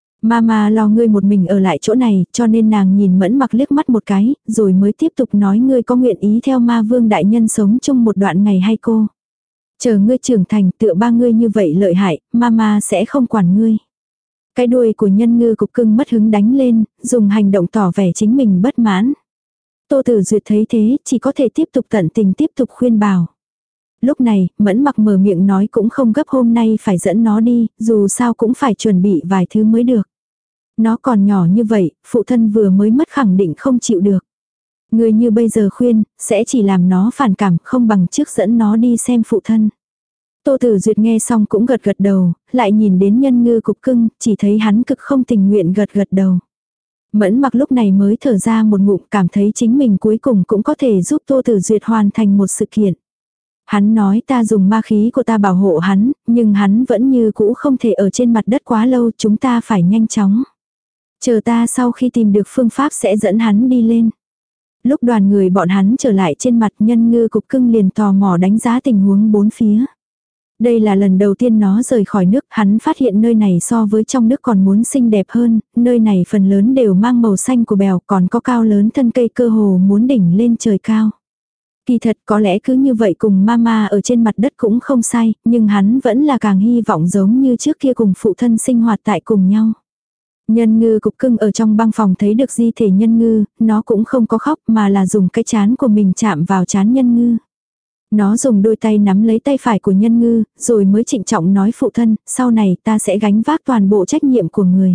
Mama lo ngươi một mình ở lại chỗ này cho nên nàng nhìn Mẫn Mặc liếc mắt một cái rồi mới tiếp tục nói ngươi có nguyện ý theo ma vương đại nhân sống chung một đoạn ngày hay cô. Chờ ngươi trưởng thành tựa ba ngươi như vậy lợi hại, mama sẽ không quản ngươi. Cái đuôi của Nhân Ngư cục cưng mất hứng đánh lên, dùng hành động tỏ vẻ chính mình bất mãn. Tô Tử Duyệt thấy thế, chỉ có thể tiếp tục tận tình tiếp tục khuyên bảo. Lúc này, Mẫn Mặc mở miệng nói cũng không gấp hôm nay phải dẫn nó đi, dù sao cũng phải chuẩn bị vài thứ mới được. Nó còn nhỏ như vậy, phụ thân vừa mới mất khẳng định không chịu được. Người như bây giờ khuyên, sẽ chỉ làm nó phản cảm, không bằng trước dẫn nó đi xem phụ thân. Tô Tử Duyệt nghe xong cũng gật gật đầu, lại nhìn đến Nhân Ngư cục cưng, chỉ thấy hắn cực không tình nguyện gật gật đầu. Mẫn Mặc lúc này mới thở ra một ngụm, cảm thấy chính mình cuối cùng cũng có thể giúp Tô Tử Duyệt hoàn thành một sự kiện. Hắn nói ta dùng ma khí của ta bảo hộ hắn, nhưng hắn vẫn như cũ không thể ở trên mặt đất quá lâu, chúng ta phải nhanh chóng. Chờ ta sau khi tìm được phương pháp sẽ dẫn hắn đi lên. Lúc đoàn người bọn hắn trở lại trên mặt, Nhân Ngư cục cưng liền tò mò đánh giá tình huống bốn phía. Đây là lần đầu tiên nó rời khỏi nước, hắn phát hiện nơi này so với trong nước còn muốn xinh đẹp hơn, nơi này phần lớn đều mang màu xanh của bèo, còn có cao lớn thân cây cơ hồ muốn đỉnh lên trời cao. Kỳ thật có lẽ cứ như vậy cùng mama ở trên mặt đất cũng không sai, nhưng hắn vẫn là càng hy vọng giống như trước kia cùng phụ thân sinh hoạt tại cùng nhau. Nhân Ngư cục cưng ở trong băng phòng thấy được di thể Nhân Ngư, nó cũng không có khóc mà là dùng cái chán của mình chạm vào chán Nhân Ngư. Nó dùng đôi tay nắm lấy tay phải của Nhân Ngư, rồi mới trịnh trọng nói phụ thân, sau này ta sẽ gánh vác toàn bộ trách nhiệm của người.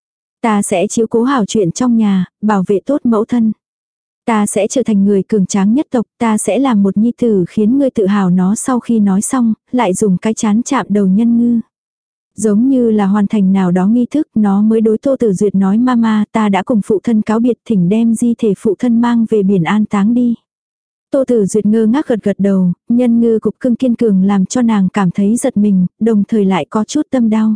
Ta sẽ chiếu cố hảo chuyện trong nhà, bảo vệ tốt mẫu thân. Ta sẽ trở thành người cường tráng nhất tộc, ta sẽ làm một nhi tử khiến ngươi tự hào. Nó sau khi nói xong, lại dùng cái chán chạm đầu Nhân Ngư. Giống như là hoàn thành nào đó nghi thức, nó mới đối Tô Tử Duyệt nói mama, ta đã cùng phụ thân cáo biệt, thỉnh đem di thể phụ thân mang về biển an táng đi. Tô Tử Duyệt ngơ ngác gật gật đầu, Nhân Ngư cục cưng kiên cường làm cho nàng cảm thấy giật mình, đồng thời lại có chút tâm đau.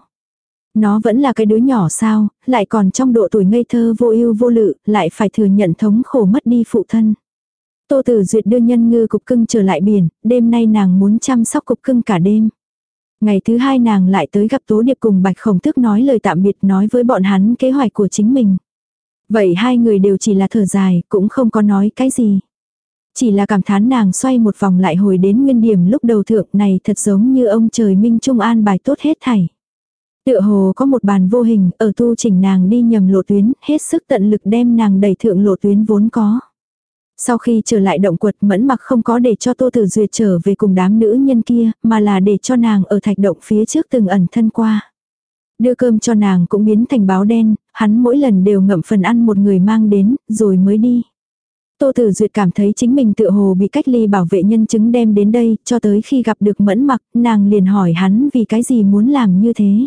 Nó vẫn là cái đứa nhỏ sao, lại còn trong độ tuổi ngây thơ vô ưu vô lự, lại phải thừa nhận thống khổ mất đi phụ thân. Tô Tử Duyệt đưa Nhân Ngư cục cưng trở lại biển, đêm nay nàng muốn chăm sóc cục cưng cả đêm. Ngày thứ hai nàng lại tới gặp Tố Điệp cùng Bạch Khổng Tước nói lời tạm biệt, nói với bọn hắn kế hoạch của chính mình. Vậy hai người đều chỉ là thở dài, cũng không có nói cái gì. Chỉ là cảm thán nàng xoay một vòng lại hồi đến nguyên điểm lúc đầu thượng này, thật giống như ông trời minh trung an bài tốt hết thảy. Tựa hồ có một bàn vô hình ở tu chỉnh nàng đi nhầm lộ tuyến, hết sức tận lực đem nàng đẩy thượng lộ tuyến vốn có. Sau khi trở lại động quật, Mẫn Mặc không có để cho Tô Tử Duyệt trở về cùng đám nữ nhân kia, mà là để cho nàng ở thạch động phía trước từng ẩn thân qua. Đưa cơm cho nàng cũng biến thành báo đen, hắn mỗi lần đều ngậm phần ăn một người mang đến, rồi mới đi. Tô Tử Duyệt cảm thấy chính mình tựa hồ bị cách ly bảo vệ nhân chứng đem đến đây, cho tới khi gặp được Mẫn Mặc, nàng liền hỏi hắn vì cái gì muốn làm như thế.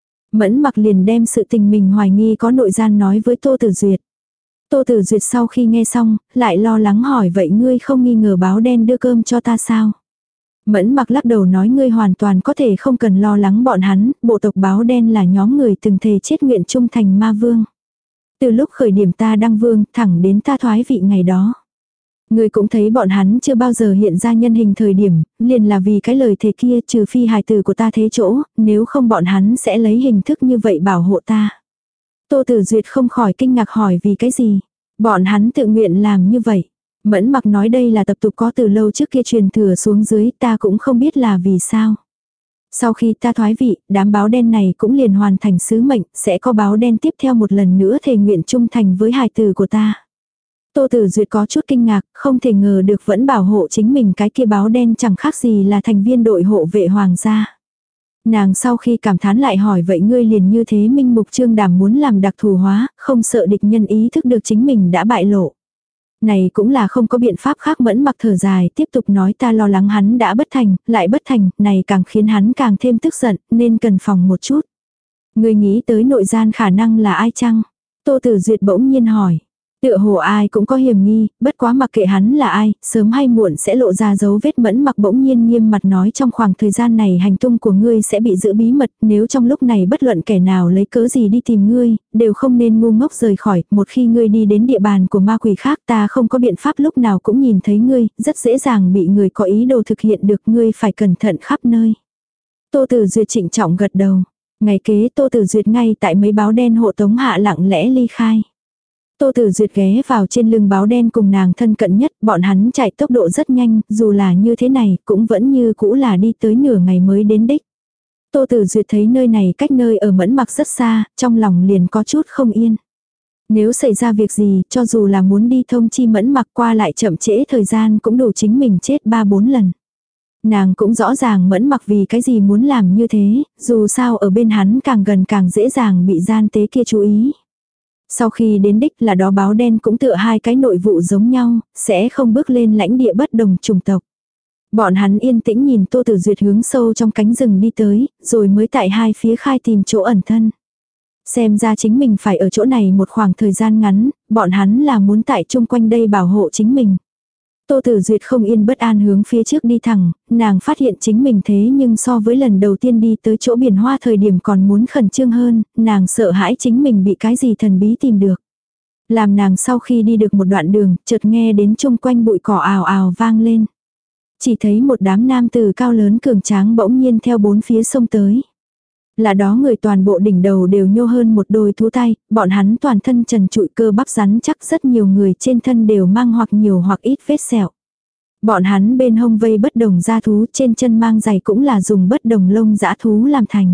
Mẫn Mặc liền đem sự tình mình hoài nghi có nội gian nói với Tô Tử Duyệt. Tô Tử Duyệt sau khi nghe xong, lại lo lắng hỏi vậy ngươi không nghi ngờ báo đen đưa cơm cho ta sao? Mẫn Mặc lắc đầu nói ngươi hoàn toàn có thể không cần lo lắng bọn hắn, bộ tộc báo đen là nhóm người từng thề chết nguyện trung thành ma vương. Từ lúc khởi điểm ta đăng vương, thẳng đến ta thoái vị ngày đó. Ngươi cũng thấy bọn hắn chưa bao giờ hiện ra nhân hình thời điểm, liền là vì cái lời thề kia, trừ phi hài tử của ta thế chỗ, nếu không bọn hắn sẽ lấy hình thức như vậy bảo hộ ta. Tô Tử Duyệt không khỏi kinh ngạc hỏi vì cái gì? Bọn hắn tự nguyện làm như vậy. Mẫn Mặc nói đây là tập tục có từ lâu trước kia truyền thừa xuống dưới, ta cũng không biết là vì sao. Sau khi ta thoái vị, đám báo đen này cũng liền hoàn thành sứ mệnh, sẽ có báo đen tiếp theo một lần nữa thề nguyện trung thành với hài tử của ta. Tô Tử Duyệt có chút kinh ngạc, không thể ngờ được vẫn bảo hộ chính mình, cái kia báo đen chẳng khác gì là thành viên đội hộ vệ hoàng gia. Nàng sau khi cảm thán lại hỏi vậy ngươi liền như thế minh mục trương đảm muốn làm đặc thù hóa, không sợ địch nhân ý thức được chính mình đã bại lộ. Này cũng là không có biện pháp khác. Mẫn Mặc thở dài tiếp tục nói ta lo lắng hắn đã bất thành, lại bất thành, này càng khiến hắn càng thêm tức giận, nên cần phòng một chút. Ngươi nghĩ tới nội gian khả năng là ai chăng? Tô Tử Duyệt bỗng nhiên hỏi. Tựa hồ ai cũng có hiểm nghi, bất quá mặc kệ hắn là ai, sớm hay muộn sẽ lộ ra dấu vết. Mẫn Mặc bỗng nhiên nghiêm mặt nói trong khoảng thời gian này hành tung của ngươi sẽ bị giữ bí mật, nếu trong lúc này bất luận kẻ nào lấy cớ gì đi tìm ngươi, đều không nên ngu ngốc rời khỏi, một khi ngươi đi đến địa bàn của ma quỷ khác ta không có biện pháp lúc nào cũng nhìn thấy ngươi, rất dễ dàng bị người có ý đồ thực hiện được, ngươi phải cẩn thận khắp nơi. Tô Tử Duyệt trịnh trọng gật đầu. Ngày kế Tô Tử Duyệt ngay tại mấy báo đen hộ tống hạ lặng lẽ ly khai. Tô Tử Duyệt ghé vào trên lưng báo đen cùng nàng thân cận nhất, bọn hắn chạy tốc độ rất nhanh, dù là như thế này cũng vẫn như cũ là đi tới nửa ngày mới đến đích. Tô Tử Duyệt thấy nơi này cách nơi ở Mẫn Mặc rất xa, trong lòng liền có chút không yên. Nếu xảy ra việc gì, cho dù là muốn đi thông chi Mẫn Mặc qua lại chậm trễ thời gian cũng đủ chính mình chết 3-4 lần. Nàng cũng rõ ràng Mẫn Mặc vì cái gì muốn làm như thế, dù sao ở bên hắn càng gần càng dễ dàng bị gian tế kia chú ý. Sau khi đến đích là đó báo đen cũng tựa hai cái nội vụ giống nhau, sẽ không bước lên lãnh địa bất đồng chủng tộc. Bọn hắn yên tĩnh nhìn Tô Tử Duyệt hướng sâu trong cánh rừng đi tới, rồi mới tại hai phía khai tìm chỗ ẩn thân. Xem ra chính mình phải ở chỗ này một khoảng thời gian ngắn, bọn hắn là muốn tại chung quanh đây bảo hộ chính mình. Tô Tử Duyệt không yên bất an hướng phía trước đi thẳng, nàng phát hiện chính mình thế nhưng so với lần đầu tiên đi tới chỗ biển hoa thời điểm còn muốn khẩn trương hơn, nàng sợ hãi chính mình bị cái gì thần bí tìm được. Làm nàng sau khi đi được một đoạn đường, chợt nghe đến chung quanh bụi cỏ ào ào vang lên. Chỉ thấy một đám nam tử cao lớn cường tráng bỗng nhiên theo bốn phía sông tới. Là đó người toàn bộ đỉnh đầu đều nhô hơn một đôi thú tay, bọn hắn toàn thân trần trụi cơ bắp rắn chắc, rất nhiều người trên thân đều mang hoặc nhiều hoặc ít vết sẹo. Bọn hắn bên hông vây bất đồng dã thú, trên chân mang giày cũng là dùng bất đồng lông dã thú làm thành.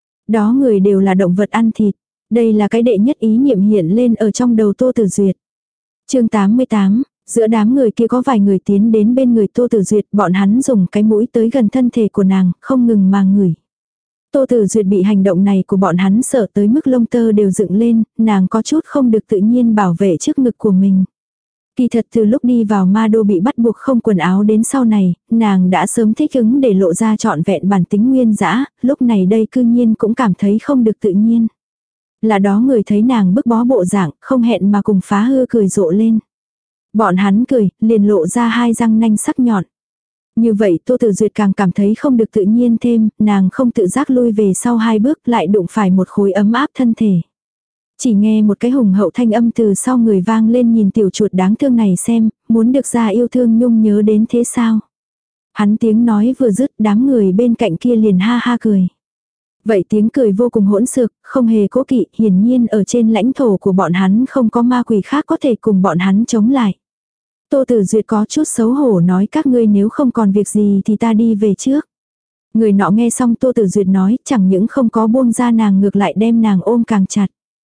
Đó người đều là động vật ăn thịt. Đây là cái đệ nhất ý niệm hiện lên ở trong đầu Tô Tử Duyệt. Chương 88, Giữa đám người kia có vài người tiến đến bên người Tô Tử Duyệt, bọn hắn dùng cái mũi tới gần thân thể của nàng, không ngừng mà ngửi. Tô Tử Duyệt bị hành động này của bọn hắn sợ tới mức lông tơ đều dựng lên, nàng có chút không được tự nhiên bảo vệ trước ngực của mình. Kỳ thật từ lúc đi vào ma đô bị bắt buộc không quần áo đến sau này, nàng đã sớm thích ứng để lộ ra trọn vẹn bản tính nguyên dã, lúc này đây cư nhiên cũng cảm thấy không được tự nhiên. Là đó người thấy nàng bức bó bộ dạng, không hẹn mà cùng phá hư cười rộ lên. Bọn hắn cười, liền lộ ra hai răng nanh sắc nhọn. Như vậy Tô Tử Duyệt càng cảm thấy không được tự nhiên thêm, nàng không tự giác lui về sau hai bước lại đụng phải một khối ấm áp thân thể. Chỉ nghe một cái hùng hậu thanh âm từ sau người vang lên, nhìn tiểu chuột đáng thương này xem, muốn được ra yêu thương nhung nhớ đến thế sao. Hắn tiếng nói vừa dứt, đám người bên cạnh kia liền ha ha cười. Vậy tiếng cười vô cùng hỗn xược, không hề cố kỵ, hiển nhiên ở trên lãnh thổ của bọn hắn không có ma quỷ khác có thể cùng bọn hắn chống lại. Tô Tử Duyệt có chút xấu hổ nói, các ngươi nếu không còn việc gì thì ta đi về trước. Người nọ nghe xong Tô Tử Duyệt nói, chẳng những không có buông ra nàng, ngược lại đem nàng ôm càng chặt.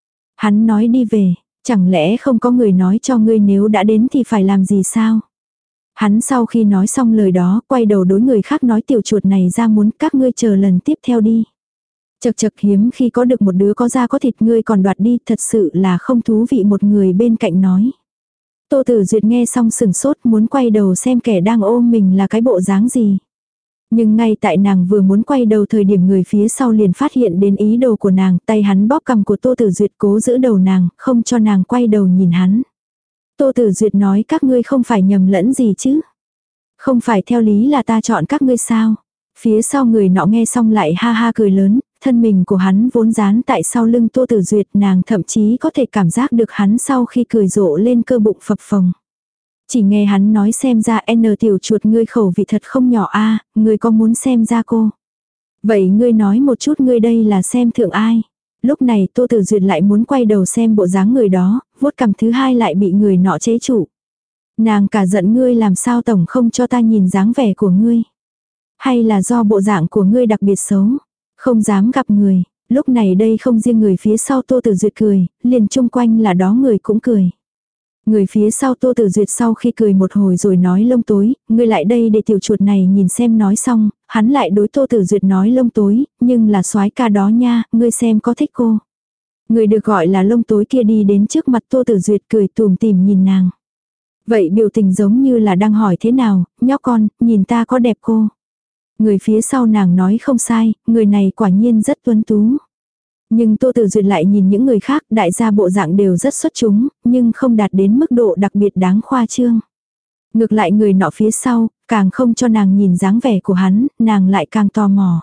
Hắn nói đi về, chẳng lẽ không có người nói cho ngươi nếu đã đến thì phải làm gì sao? Hắn sau khi nói xong lời đó, quay đầu đối người khác nói, tiểu chuột này ra muốn các ngươi chờ lần tiếp theo đi. Chật chật, hiếm khi có được một đứa có da có thịt ngươi còn đoạt đi, thật sự là không thú vị, một người bên cạnh nói. Tô Tử Duyệt nghe xong sừng sốt, muốn quay đầu xem kẻ đang ôm mình là cái bộ dáng gì. Nhưng ngay tại nàng vừa muốn quay đầu thời điểm, người phía sau liền phát hiện đến ý đồ của nàng, tay hắn bóp cằm của Tô Tử Duyệt cố giữ đầu nàng, không cho nàng quay đầu nhìn hắn. Tô Tử Duyệt nói, các ngươi không phải nhầm lẫn gì chứ? Không phải theo lý là ta chọn các ngươi sao? Phía sau người nọ nghe xong lại ha ha cười lớn, thân mình của hắn vốn dán tại sau lưng Tô Tử Duyệt, nàng thậm chí có thể cảm giác được hắn sau khi cười rộ lên cơ bụng phập phồng. Chỉ nghe hắn nói, xem ra N tiểu chuột ngươi khẩu vị thật không nhỏ a, ngươi có muốn xem ra cô? Vậy ngươi nói một chút, ngươi đây là xem thượng ai? Lúc này Tô Tử Duyệt lại muốn quay đầu xem bộ dáng người đó, vuốt cằm thứ hai lại bị người nọ chế trụ. Nàng cả giận, ngươi làm sao tổng không cho ta nhìn dáng vẻ của ngươi? Hay là do bộ dạng của ngươi đặc biệt xấu, không dám gặp người? Lúc này đây không riêng người phía sau Tô Tử Duyệt cười, liền chung quanh là đó người cũng cười. Người phía sau Tô Tử Duyệt sau khi cười một hồi rồi nói, lông tối, ngươi lại đây để tiểu chuột này nhìn xem. Nói xong, hắn lại đối Tô Tử Duyệt nói, lông tối, nhưng là soái ca đó nha, ngươi xem có thích cô. Người được gọi là lông tối kia đi đến trước mặt Tô Tử Duyệt, cười tủm tỉm nhìn nàng. Vậy biểu tình giống như là đang hỏi, thế nào, nhóc con, nhìn ta có đẹp cô? Người phía sau nàng nói, không sai, người này quả nhiên rất tuấn tú. Nhưng Tô Tử Duyệt lại nhìn những người khác, đại gia bộ dạng đều rất xuất chúng, nhưng không đạt đến mức độ đặc biệt đáng khoa trương. Ngược lại người nọ phía sau, càng không cho nàng nhìn dáng vẻ của hắn, nàng lại càng tò mò.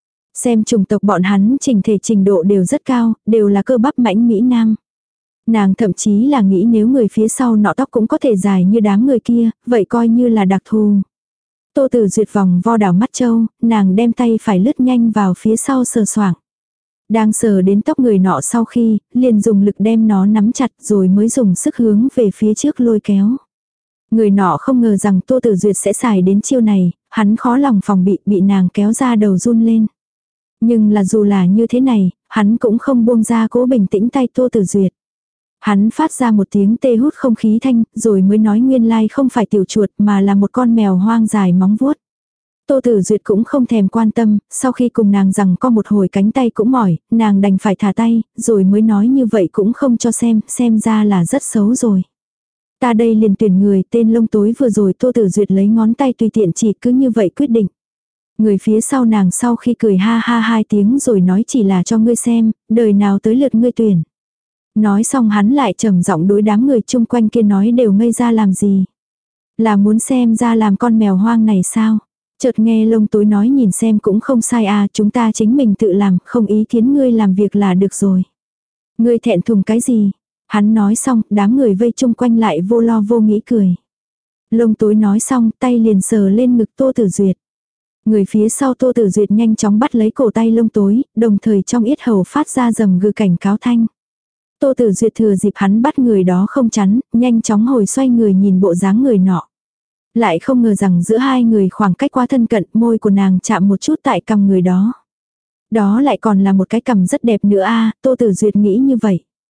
Xem chủng tộc bọn hắn chỉnh thể trình độ đều rất cao, đều là cơ bắp mãnh Mỹ Nam. Nàng thậm chí là nghĩ nếu người phía sau nọ tóc cũng có thể dài như đám người kia, vậy coi như là đặc thù. Tô Tử Duyệt vòng vo đảo mắt châu, nàng đem tay phải lướt nhanh vào phía sau sờ soạng. Đang sờ đến tóc người nọ sau khi, liền dùng lực đem nó nắm chặt rồi mới dùng sức hướng về phía trước lôi kéo. Người nọ không ngờ rằng Tô Tử Duyệt sẽ xài đến chiêu này, hắn khó lòng phòng bị nàng kéo ra đầu run lên. Nhưng là dù là như thế này, hắn cũng không buông ra cố bình tĩnh tay Tô Tử Duyệt. Hắn phát ra một tiếng tê hút không khí thanh, rồi mới nói, nguyên lai không phải tiểu chuột mà là một con mèo hoang dài móng vuốt. Tô Tử Duyệt cũng không thèm quan tâm, sau khi cùng nàng rằng có một hồi cánh tay cũng mỏi, nàng đành phải thả tay, rồi mới nói, như vậy cũng không cho xem ra là rất xấu rồi. Ta đây liền tuyển người, tên lông tối vừa rồi Tô Tử Duyệt lấy ngón tay tùy tiện chỉ, cứ như vậy quyết định. Người phía sau nàng sau khi cười ha ha hai tiếng rồi nói, chỉ là cho ngươi xem, đời nào tới lượt ngươi tuyển. Nói xong hắn lại trầm giọng đối đám người chung quanh kia nói, đều ngây ra làm gì? Là muốn xem ra làm con mèo hoang này sao? Chợt nghe lông tối nói, nhìn xem cũng không sai à, chúng ta chính mình tự làm, không ý kiến ngươi làm việc là được rồi. Ngươi thẹn thùng cái gì? Hắn nói xong, đám người vây chung quanh lại vô lo vô nghĩ cười. Lông tối nói xong, tay liền sờ lên ngực Tô Tử Duyệt. Người phía sau Tô Tử Duyệt nhanh chóng bắt lấy cổ tay lông tối, đồng thời trong yết hầu phát ra rầm gừ cảnh cáo thanh. Tô Tử Duyệt thừa dịp hắn bắt người đó không chắn, nhanh chóng hồi xoay người nhìn bộ dáng người nọ. Lại không ngờ rằng giữa hai người khoảng cách quá thân cận, môi của nàng chạm một chút tại cằm người đó. Đó lại còn là một cái cằm rất đẹp nữa a, Tô Tử Duyệt nghĩ như vậy.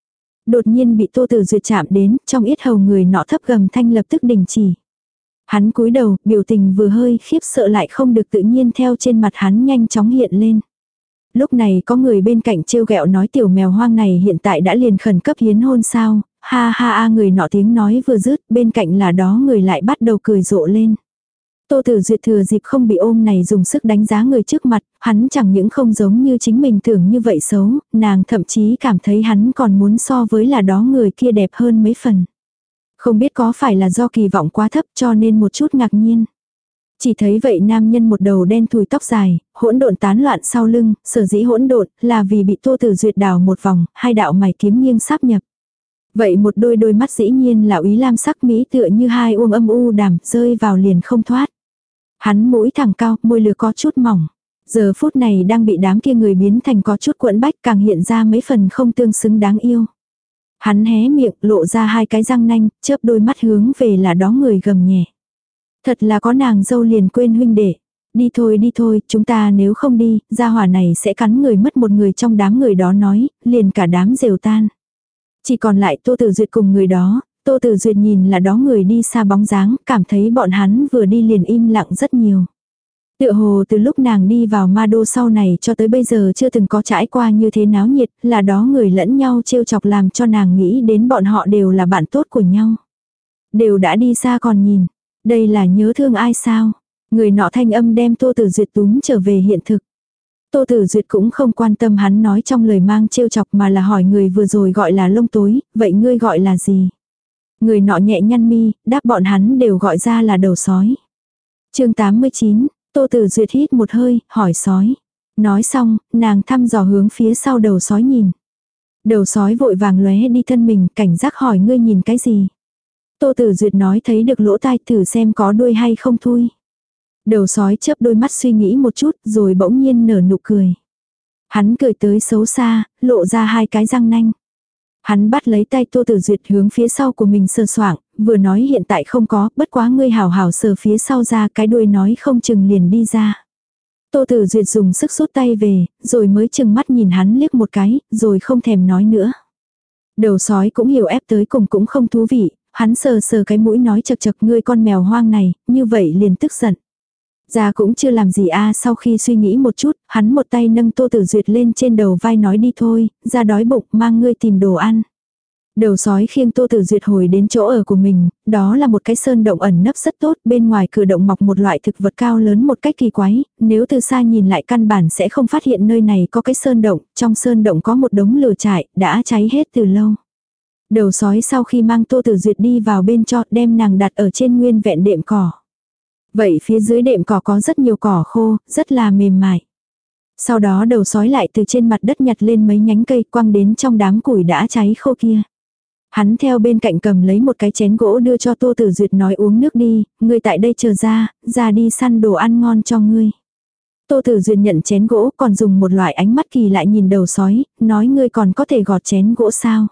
Đột nhiên bị Tô Tử Duyệt chạm đến, trong yết hầu người nọ thấp gầm thanh lập tức đình chỉ. Hắn cúi đầu, biểu tình vừa hơi khiếp sợ lại không được tự nhiên theo trên mặt hắn nhanh chóng hiện lên. Lúc này có người bên cạnh trêu ghẹo nói tiểu mèo hoang này hiện tại đã liền khẩn cấp hiến hôn sao, ha ha a người nọ tiếng nói vừa dứt, bên cạnh là đó người lại bắt đầu cười rộ lên. Tô Tử Duyệt thừa dịp không bị ôm này dùng sức đánh giá người trước mặt, hắn chẳng những không giống như chính mình tưởng như vậy xấu, nàng thậm chí cảm thấy hắn còn muốn so với là đó người kia đẹp hơn mấy phần. Không biết có phải là do kỳ vọng quá thấp cho nên một chút ngạc nhiên. Chỉ thấy vậy nam nhân một đầu đen thùi tóc dài, hỗn độn tán loạn sau lưng, sở dĩ hỗn độn là vì bị Tô Tử Duyệt đào một vòng, hai đạo mày kiếm nghiêng sáp nhập. Vậy một đôi mắt dĩ nhiên là úy lam sắc mỹ tựa như hai uông âm u đàm, rơi vào liền không thoát. Hắn mũi thẳng cao, môi lưỡi có chút mỏng. Giờ phút này đang bị đám kia người biến thành có chút quẫn bách, càng hiện ra mấy phần không tương xứng đáng yêu. Hắn hé miệng, lộ ra hai cái răng nanh, chớp đôi mắt hướng về là đó người gầm nhẹ. Thật là có nàng dâu liền quên huynh đệ. Đi thôi, chúng ta nếu không đi, gia hỏa này sẽ cắn người mất một người trong đám người đó nói, liền cả đám rều tan. Chỉ còn lại Tô Tử Duyệt cùng người đó, Tô Tử Duyệt nhìn là đó người đi xa bóng dáng, cảm thấy bọn hắn vừa đi liền im lặng rất nhiều. Tựa hồ từ lúc nàng đi vào ma đô sau này cho tới bây giờ chưa từng có trải qua như thế náo nhiệt, là đó người lẫn nhau trêu chọc làm cho nàng nghĩ đến bọn họ đều là bạn tốt của nhau. Đều đã đi xa còn nhìn, đây là nhớ thương ai sao? Người nọ thanh âm đem Tô Tử Duyệt túm trở về hiện thực. Tô Tử Duyệt cũng không quan tâm hắn nói trong lời mang trêu chọc mà là hỏi người vừa rồi gọi là lông tối, vậy ngươi gọi là gì? Người nọ nhẹ nhăn mi, đáp bọn hắn đều gọi ra là đầu sói. Chương 89, Tô Tử Duyệt hít một hơi, hỏi sói. Nói xong, nàng thăm dò hướng phía sau đầu sói nhìn. Đầu sói vội vàng lóe đi thân mình, cảnh giác hỏi ngươi nhìn cái gì? Tô Tử Duyệt nói thấy được lỗ tai thử xem có đuôi hay không thui. Đầu sói chớp đôi mắt suy nghĩ một chút rồi bỗng nhiên nở nụ cười. Hắn cười tới xấu xa, lộ ra hai cái răng nanh. Hắn bắt lấy tay Tô Tử Duyệt hướng phía sau của mình sờ soạng, vừa nói hiện tại không có, bất quá ngươi hảo hảo sờ phía sau ra cái đuôi nói không chừng liền đi ra. Tô Tử Duyệt dùng sức rút tay về, rồi mới chừng mắt nhìn hắn liếc một cái, rồi không thèm nói nữa. Đầu sói cũng hiểu ép tới cùng cũng không thú vị, hắn sờ sờ cái mũi nói chật chật ngươi con mèo hoang này, như vậy liền tức giận. Ra cũng chưa làm gì sau khi suy nghĩ một chút, hắn một tay nâng Tô Tử Duyệt lên trên đầu vai nói đi thôi, ra đói bụng mang ngươi tìm đồ ăn. Đầu sói khiêng Tô Tử Duyệt hồi đến chỗ ở của mình, đó là một cái sơn động ẩn nấp rất tốt, bên ngoài cửa động mọc một loại thực vật cao lớn một cách kỳ quái, nếu từ xa nhìn lại căn bản sẽ không phát hiện nơi này có cái sơn động, trong sơn động có một đống lửa trại, đã cháy hết từ lâu. Đầu sói sau khi mang Tô Tử Duyệt đi vào bên cho, đem nàng đặt ở trên nguyên vẹn đệm cỏ. Vậy phía dưới đệm cỏ có rất nhiều cỏ khô, rất là mềm mại. Sau đó đầu sói lại từ trên mặt đất nhặt lên mấy nhánh cây quăng đến trong đám củi đã cháy khô kia. Hắn theo bên cạnh cầm lấy một cái chén gỗ đưa cho Tô Tử Duyệt nói uống nước đi, ngươi tại đây chờ ra đi săn đồ ăn ngon cho ngươi. Tô Tử Duyệt nhận chén gỗ còn dùng một loại ánh mắt kỳ lại nhìn đầu sói, nói ngươi còn có thể gọt chén gỗ sao.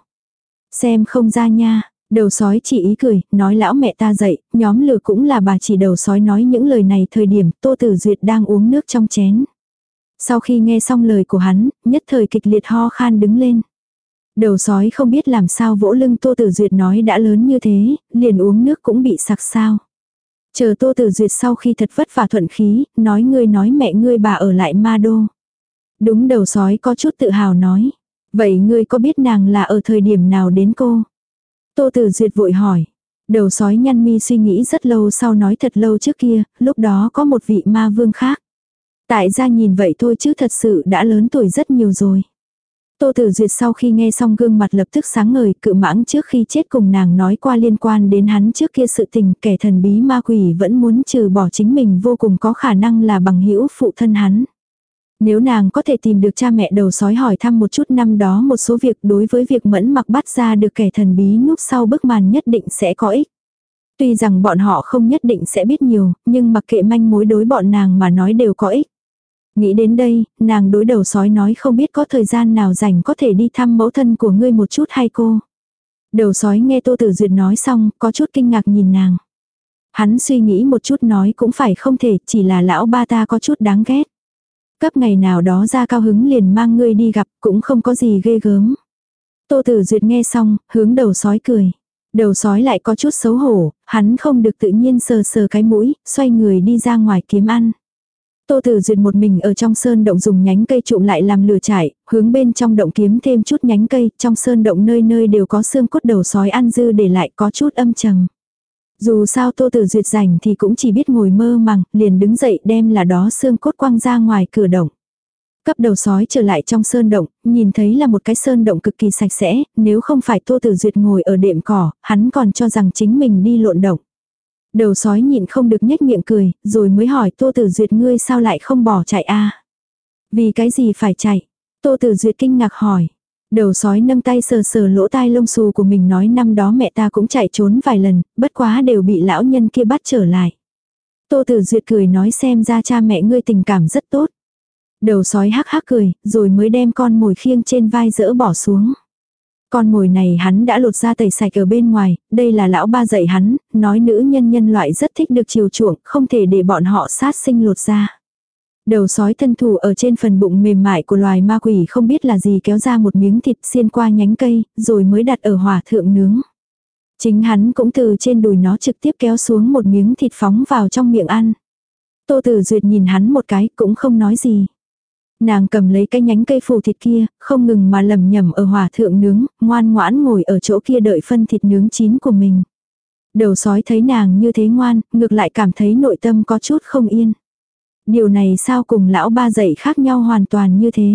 Xem không ra nha. Đầu sói chỉ ý cười, nói lão mẹ ta dậy, nhóm lửa cũng là bà chỉ đầu sói nói những lời này thời điểm Tô Tử Duyệt đang uống nước trong chén. Sau khi nghe xong lời của hắn, nhất thời kịch liệt ho khan đứng lên. Đầu sói không biết làm sao vỗ lưng Tô Tử Duyệt nói đã lớn như thế, liền uống nước cũng bị sặc sao. Chờ Tô Tử Duyệt sau khi thật vất vả thuận khí, nói mẹ ngươi bà ở lại ma đô. Đúng đầu sói có chút tự hào nói. Vậy ngươi có biết nàng là ở thời điểm nào đến cô? Tô Tử Duyệt vội hỏi. Đầu sói nhăn mi suy nghĩ rất lâu sau nói thật lâu trước kia, lúc đó có một vị ma vương khác. Tại gia nhìn vậy thôi chứ thật sự đã lớn tuổi rất nhiều rồi. Tô Tử Duyệt sau khi nghe xong gương mặt lập tức sáng ngời, Cự Mãng trước khi chết cùng nàng nói qua liên quan đến hắn trước kia sự tình, kẻ thần bí ma quỷ vẫn muốn trừ bỏ chính mình vô cùng có khả năng là bằng hữu phụ thân hắn. Nếu nàng có thể tìm được cha mẹ đầu sói hỏi thăm một chút năm đó một số việc đối với việc Mẫn Mặc bắt ra được kẻ thần bí núp sau bức màn nhất định sẽ có ích. Tuy rằng bọn họ không nhất định sẽ biết nhiều, nhưng mặc kệ manh mối đối bọn nàng mà nói đều có ích. Nghĩ đến đây, nàng đối đầu sói nói không biết có thời gian nào rảnh có thể đi thăm mẫu thân của ngươi một chút hay cô. Đầu sói nghe Tô Tử Duyệt nói xong, có chút kinh ngạc nhìn nàng. Hắn suy nghĩ một chút nói cũng phải không thể, chỉ là lão ba ta có chút đáng ghét. Cấp ngày nào đó ra cao hứng liền mang ngươi đi gặp cũng không có gì ghê gớm. Tô Tử Duyệt nghe xong, hướng đầu sói cười. Đầu sói lại có chút xấu hổ, hắn không được tự nhiên sờ sờ cái mũi, xoay người đi ra ngoài kiếm ăn. Tô Tử Duyệt một mình ở trong sơn động dùng nhánh cây trụm lại làm lửa trại, hướng bên trong động kiếm thêm chút nhánh cây, trong sơn động nơi nơi đều có xương cốt đầu sói ăn dư để lại có chút âm trầm. Dù sao Tô Tử Duyệt rảnh thì cũng chỉ biết ngồi mơ màng, liền đứng dậy đem là đó xương cốt quăng ra ngoài cửa động. Cấp đầu sói trở lại trong sơn động, nhìn thấy là một cái sơn động cực kỳ sạch sẽ, nếu không phải Tô Tử Duyệt ngồi ở đệm cỏ, hắn còn cho rằng chính mình đi lộn động. Đầu sói nhịn không được nhếch miệng cười, rồi mới hỏi Tô Tử Duyệt ngươi sao lại không bỏ chạy a? Vì cái gì phải chạy? Tô Tử Duyệt kinh ngạc hỏi. Đầu sói nâng tay sờ sờ lỗ tai lông xù của mình nói năm đó mẹ ta cũng chạy trốn vài lần, bất quá đều bị lão nhân kia bắt trở lại. Tô Tử Duyệt cười nói xem ra cha mẹ ngươi tình cảm rất tốt. Đầu sói hắc hắc cười, rồi mới đem con mồi khiêng trên vai dỡ bỏ xuống. Con mồi này hắn đã lột ra tẩy sạch ở bên ngoài, đây là lão ba dạy hắn, nói nữ nhân loại rất thích được chiều chuộng, không thể để bọn họ sát sinh lột ra. Đầu sói thân thủ ở trên phần bụng mềm mại của loài ma quỷ không biết là gì kéo ra một miếng thịt xiên qua nhánh cây, rồi mới đặt ở hỏa thượng nướng. Chính hắn cũng từ trên đùi nó trực tiếp kéo xuống một miếng thịt phóng vào trong miệng ăn. Tô Tử Duyệt nhìn hắn một cái cũng không nói gì. Nàng cầm lấy cái nhánh cây phủ thịt kia, không ngừng mà lầm nhầm ở hỏa thượng nướng, ngoan ngoãn ngồi ở chỗ kia đợi phân thịt nướng chín của mình. Đầu sói thấy nàng như thế ngoan, ngược lại cảm thấy nội tâm có chút không yên. Điều này sao cùng lão ba dạy khác nhau hoàn toàn như thế.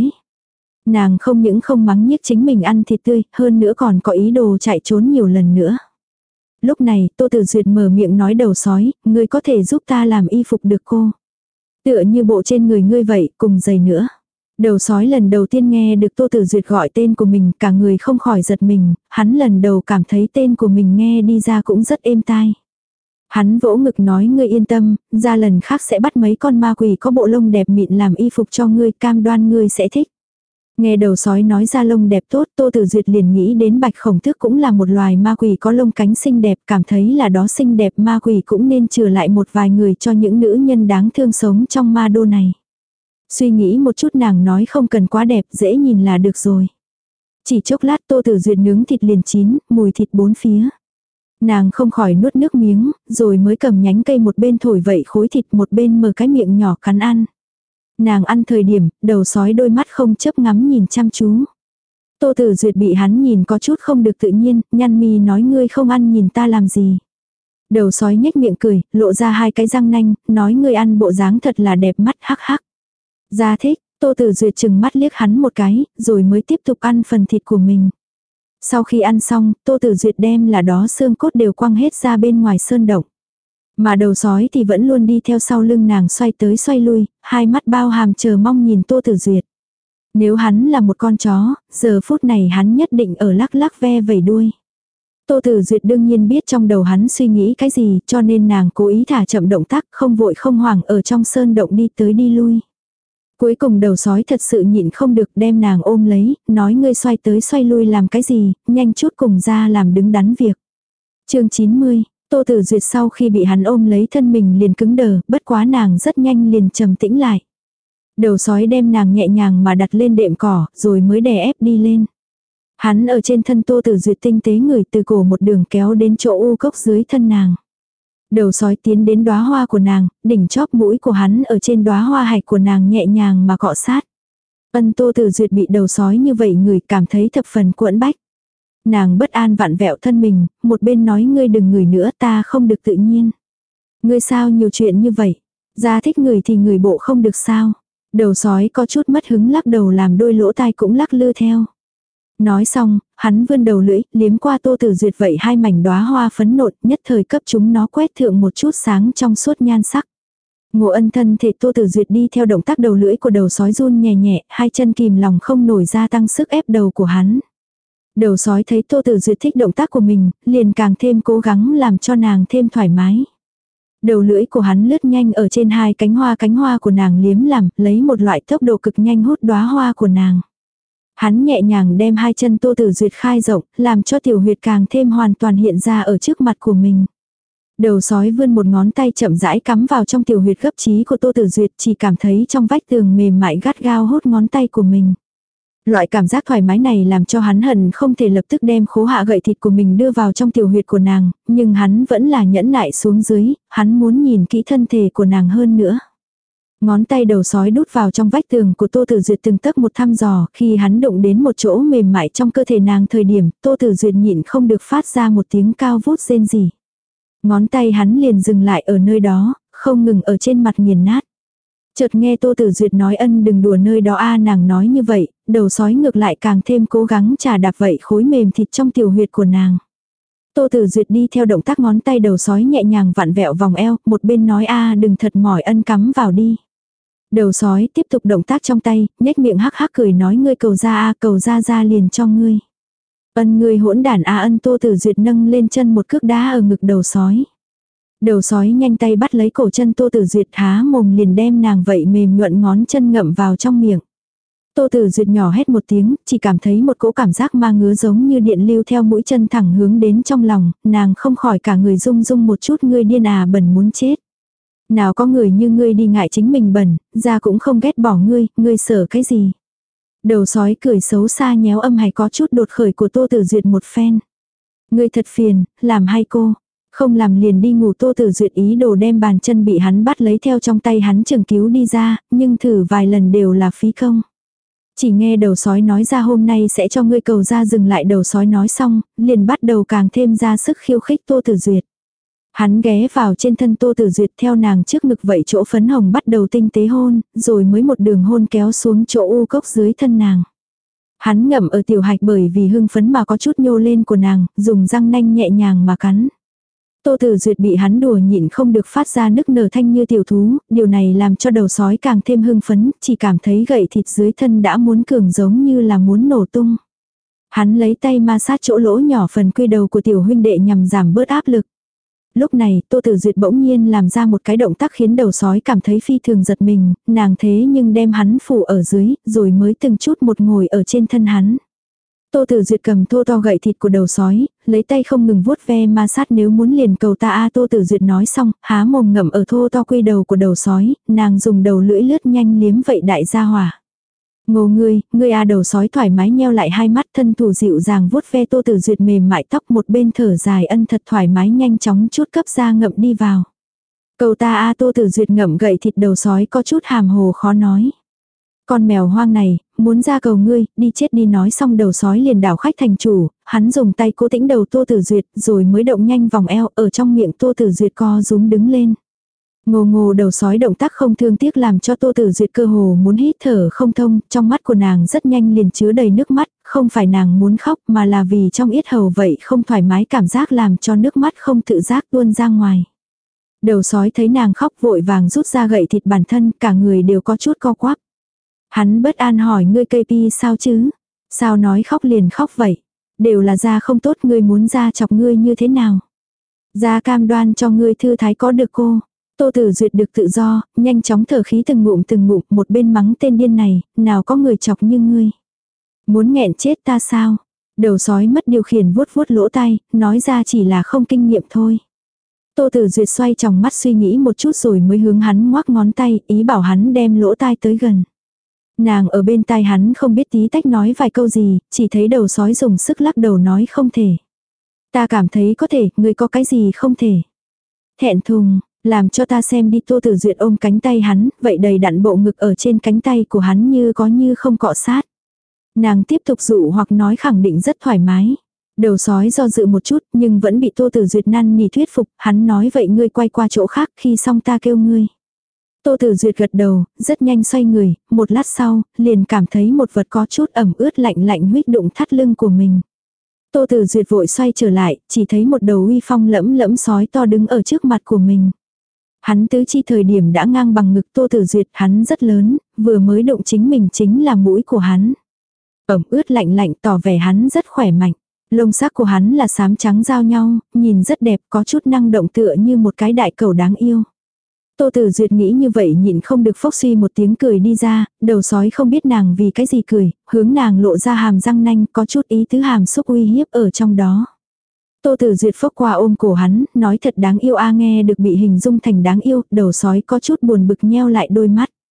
Nàng không những không mắng nhiếc chính mình ăn thịt tươi, hơn nữa còn có ý đồ chạy trốn nhiều lần nữa. Lúc này, Tô Tử Duyệt mở miệng nói đầu sói, ngươi có thể giúp ta làm y phục được cô. Tựa như bộ trên người ngươi vậy, cùng giày nữa. Đầu sói lần đầu tiên nghe được Tô Tử Duyệt gọi tên của mình, cả người không khỏi giật mình, hắn lần đầu cảm thấy tên của mình nghe đi ra cũng rất êm tai. Hắn vỗ ngực nói ngươi yên tâm, ra lần khác sẽ bắt mấy con ma quỷ có bộ lông đẹp mịn làm y phục cho ngươi, cam đoan ngươi sẽ thích. Nghe đầu sói nói ra lông đẹp tốt, Tô Tử Duyệt liền nghĩ đến Bạch Khổng Tước cũng là một loài ma quỷ có lông cánh xinh đẹp, cảm thấy là đó xinh đẹp ma quỷ cũng nên trừ lại một vài người cho những nữ nhân đáng thương sống trong ma đô này. Suy nghĩ một chút nàng nói không cần quá đẹp, dễ nhìn là được rồi. Chỉ chốc lát Tô Tử Duyệt nướng thịt liền chín, mùi thịt bốn phía. Nàng không khỏi nuốt nước miếng, rồi mới cầm nhánh cây một bên thổi vậy khối thịt một bên mở cái miệng nhỏ cắn ăn. Nàng ăn thời điểm, đầu sói đôi mắt không chớp ngắm nhìn chăm chú. Tô Tử Duyệt bị hắn nhìn có chút không được tự nhiên, nhăn mi nói ngươi không ăn nhìn ta làm gì. Đầu sói nhếch miệng cười, lộ ra hai cái răng nanh, nói ngươi ăn bộ dáng thật là đẹp mắt hắc hắc. Ra thích, Tô Tử Duyệt chừng mắt liếc hắn một cái, rồi mới tiếp tục ăn phần thịt của mình. Sau khi ăn xong, Tô Tử Duyệt đem là đó xương cốt đều quăng hết ra bên ngoài sơn động. Mà đầu sói thì vẫn luôn đi theo sau lưng nàng xoay tới xoay lui, hai mắt bao hàm chờ mong nhìn Tô Tử Duyệt. Nếu hắn là một con chó, giờ phút này hắn nhất định ở lắc lắc ve vẩy đuôi. Tô Tử Duyệt đương nhiên biết trong đầu hắn suy nghĩ cái gì, cho nên nàng cố ý thả chậm động tác, không vội không hoảng ở trong sơn động đi tới đi lui. Cuối cùng đầu sói thật sự nhịn không được đem nàng ôm lấy, nói ngươi xoay tới xoay lui làm cái gì, nhanh chút cùng ra làm đứng đắn việc. Chương 90, Tô Tử Duyệt sau khi bị hắn ôm lấy thân mình liền cứng đờ, bất quá nàng rất nhanh liền trầm tĩnh lại. Đầu sói đem nàng nhẹ nhàng mà đặt lên đệm cỏ, rồi mới đè ép đi lên. Hắn ở trên thân Tô Tử Duyệt tinh tế người từ cổ một đường kéo đến chỗ u cốc dưới thân nàng. Đầu sói tiến đến đóa hoa của nàng, đỉnh chóp mũi của hắn ở trên đóa hoa hạch của nàng nhẹ nhàng mà cọ sát. Tô Tử Duyệt bị đầu sói như vậy người cảm thấy thập phần cuộn bách. Nàng bất an vặn vẹo thân mình, một bên nói ngươi đừng ngửi nữa ta không được tự nhiên. Ngươi sao nhiều chuyện như vậy? Ra thích người thì người bộ không được sao? Đầu sói có chút mất hứng lắc đầu làm đôi lỗ tai cũng lắc lư theo. Nói xong, hắn vươn đầu lưỡi, liếm qua Tô Tử Duyệt vậy hai mảnh đóa hoa phấn nộn, nhất thời cấp chúng nó quét thượng một chút sáng trong suốt nhan sắc. Ngộ Ân thân thể Tô Tử Duyệt đi theo động tác đầu lưỡi của đầu sói run nhẹ nhẹ, hai chân kìm lòng không nổi ra tăng sức ép đầu của hắn. Đầu sói thấy Tô Tử Duyệt thích động tác của mình, liền càng thêm cố gắng làm cho nàng thêm thoải mái. Đầu lưỡi của hắn lướt nhanh ở trên hai cánh hoa của nàng liếm làm, lấy một loại tốc độ cực nhanh hút đóa hoa của nàng. Hắn nhẹ nhàng đem hai chân Tô Tử Duyệt khai rộng, làm cho tiểu huyệt càng thêm hoàn toàn hiện ra ở trước mặt của mình. Đầu sói vươn một ngón tay chậm rãi cắm vào trong tiểu huyệt gấp trí của Tô Tử Duyệt, chỉ cảm thấy trong vách tường mềm mại gắt gao hút ngón tay của mình. Loại cảm giác thoải mái này làm cho hắn hận không thể lập tức đem khố hạ gậy thịt của mình đưa vào trong tiểu huyệt của nàng, nhưng hắn vẫn là nhẫn nại xuống dưới, hắn muốn nhìn kỹ thân thể của nàng hơn nữa. Ngón tay đầu sói đút vào trong vách tường của Tô Tử Duyệt từng tấc một thăm dò, khi hắn đụng đến một chỗ mềm mại trong cơ thể nàng thời điểm, Tô Tử Duyệt nhịn không được phát ra một tiếng cao vút rên rỉ. Ngón tay hắn liền dừng lại ở nơi đó, không ngừng ở trên mặt nghiền nát. Chợt nghe Tô Tử Duyệt nói ân đừng đùa nơi đó a, nàng nói như vậy, đầu sói ngược lại càng thêm cố gắng chà đạp vậy khối mềm thịt trong tiểu huyệt của nàng. Tô Tử Duyệt đi theo động tác ngón tay đầu sói nhẹ nhàng vặn vẹo vòng eo, một bên nói a đừng thật mỏi ân cắm vào đi. Đầu sói tiếp tục động tác trong tay, nhếch miệng hắc hắc cười nói ngươi cầu ra a cầu ra liền cho ngươi. Ân ngươi hỗn đản a ân. Tô Tử Duyệt nâng lên chân một cước đá ở ngực đầu sói. Đầu sói nhanh tay bắt lấy cổ chân Tô Tử Duyệt há mồm liền đem nàng vậy mềm nhuận ngón chân ngậm vào trong miệng. Tô Tử Duyệt nhỏ hét một tiếng, chỉ cảm thấy một cỗ cảm giác ma ngứa giống như điện lưu theo mũi chân thẳng hướng đến trong lòng, nàng không khỏi cả người rung rung một chút ngươi điên à bẩn muốn chết. Nào có người như ngươi đi ngại chính mình bẩn, ra cũng không ghét bỏ ngươi sợ cái gì. Đầu sói cười xấu xa nhéo âm hay có chút đột khởi của Tô Tử Duyệt một phen. Ngươi thật phiền, làm hay cô. Không làm liền đi ngủ. Tô Tử Duyệt ý đồ đem bàn chân bị hắn bắt lấy theo trong tay hắn chừng cứu đi ra, nhưng thử vài lần đều là phí công. Chỉ nghe đầu sói nói ra hôm nay sẽ cho ngươi cầu ra dừng lại. Đầu sói nói xong, liền bắt đầu càng thêm ra sức khiêu khích Tô Tử Duyệt. Hắn ghé vào trên thân Tô Tử Duyệt theo nàng trước ngực vậy chỗ phấn hồng bắt đầu tinh tế hôn, rồi mới một đường hôn kéo xuống chỗ u cốc dưới thân nàng. Hắn ngậm ở tiểu hạch bởi vì hưng phấn mà có chút nhô lên của nàng, dùng răng nanh nhẹ nhàng mà cắn. Tô Tử Duyệt bị hắn đùa nhịn không được phát ra nức nở thanh như tiểu thú, điều này làm cho đầu sói càng thêm hưng phấn, chỉ cảm thấy gậy thịt dưới thân đã muốn cường giống như là muốn nổ tung. Hắn lấy tay ma sát chỗ lỗ nhỏ phần quy đầu của tiểu huynh đệ nhằm giảm bớt áp lực. Lúc này, Tô Tử Duyệt bỗng nhiên làm ra một cái động tác khiến đầu sói cảm thấy phi thường giật mình, nàng thế nhưng đem hắn phủ ở dưới, rồi mới từng chút một ngồi ở trên thân hắn. Tô Tử Duyệt cầm thô to gậy thịt của đầu sói, lấy tay không ngừng vuốt ve ma sát nếu muốn liền cầu ta a. Tô Tử Duyệt nói xong, há mồm ngậm ở thô to quy đầu của đầu sói, nàng dùng đầu lưỡi lướt nhanh liếm vậy đại gia hỏa. Ngô ngươi a. Đầu sói thoải mái nheo lại hai mắt, thân thủ dịu dàng vuốt ve Tô Tử Duyệt mềm mại tóc, một bên thở dài ân thật thoải mái nhanh chóng chút cấp ra ngậm đi vào. Cầu ta a. Tô Tử Duyệt ngậm gậy thịt đầu sói có chút hàm hồ khó nói. Con mèo hoang này, muốn ra cầu ngươi, đi chết đi. Nói xong đầu sói liền đảo khách thành chủ, hắn dùng tay cố tĩnh đầu Tô Tử Duyệt rồi mới động nhanh vòng eo ở trong miệng Tô Tử Duyệt co rúm đứng lên. Ngô đầu sói động tác không thương tiếc làm cho Tô Tử Duyệt cơ hồ muốn hít thở không thông, trong mắt của nàng rất nhanh liền chứa đầy nước mắt, không phải nàng muốn khóc mà là vì trong yết hầu vậy không thoải mái cảm giác làm cho nước mắt không tự giác tuôn ra ngoài. Đầu sói thấy nàng khóc vội vàng rút ra gậy thịt bản thân, cả người đều có chút co quắp. Hắn bất an hỏi ngươi cây pi sao chứ? Sao nói khóc liền khóc vậy? Đều là da không tốt, ngươi muốn da chọc ngươi như thế nào? Da cam đoan cho ngươi thư thái có được cô. Tô Tử Duyệt được tự do, nhanh chóng thở khí từng ngụm, một bên mắng tên điên này, nào có người chọc như ngươi. Muốn nghẹn chết ta sao? Đầu sói mất điều khiển vuốt vuốt lỗ tai, nói ra chỉ là không kinh nghiệm thôi. Tô Tử Duyệt xoay tròng mắt suy nghĩ một chút rồi mới hướng hắn ngoắc ngón tay, ý bảo hắn đem lỗ tai tới gần. Nàng ở bên tai hắn không biết tí tách nói vài câu gì, chỉ thấy đầu sói dùng sức lắc đầu nói không thể. Ta cảm thấy có thể, ngươi có cái gì không thể. Thẹn thùng, làm cho ta xem đi. Tô Tử Duyệt ôm cánh tay hắn, vậy đầy đặn bộ ngực ở trên cánh tay của hắn như có như không cọ sát. Nàng tiếp tục dụ hoặc nói khẳng định rất thoải mái. Đầu sói do dự một chút nhưng vẫn bị Tô Tử Duyệt năn nỉ thuyết phục, hắn nói vậy ngươi quay qua chỗ khác khi xong ta kêu ngươi. Tô Tử Duyệt gật đầu, rất nhanh xoay người, một lát sau, liền cảm thấy một vật có chút ẩm ướt lạnh lạnh huých đụng thắt lưng của mình. Tô Tử Duyệt vội xoay trở lại, chỉ thấy một đầu uy phong lẫm lẫm sói to đứng ở trước mặt của mình. Hắn tứ chi thời điểm đã ngang bằng ngực Tô Tử Duyệt, hắn rất lớn, vừa mới động chính mình chính là mũi của hắn. Ẩm ướt lạnh lạnh tỏ vẻ hắn rất khỏe mạnh. Lông sắc của hắn là xám trắng giao nhau, nhìn rất đẹp, có chút năng động tựa như một cái đại cẩu đáng yêu. Tô Tử Duyệt nghĩ như vậy nhịn không được phốc suy một tiếng cười đi ra, đầu sói không biết nàng vì cái gì cười, hướng nàng lộ ra hàm răng nanh có chút ý tứ hàm xúc uy hiếp ở trong đó. Tô Tử Duyệt phốc qua ôm cổ hắn, nói thật đáng yêu a. Nghe được bị hình dung thành đáng yêu, đầu sói có chút buồn bực nheo lại đôi mắt.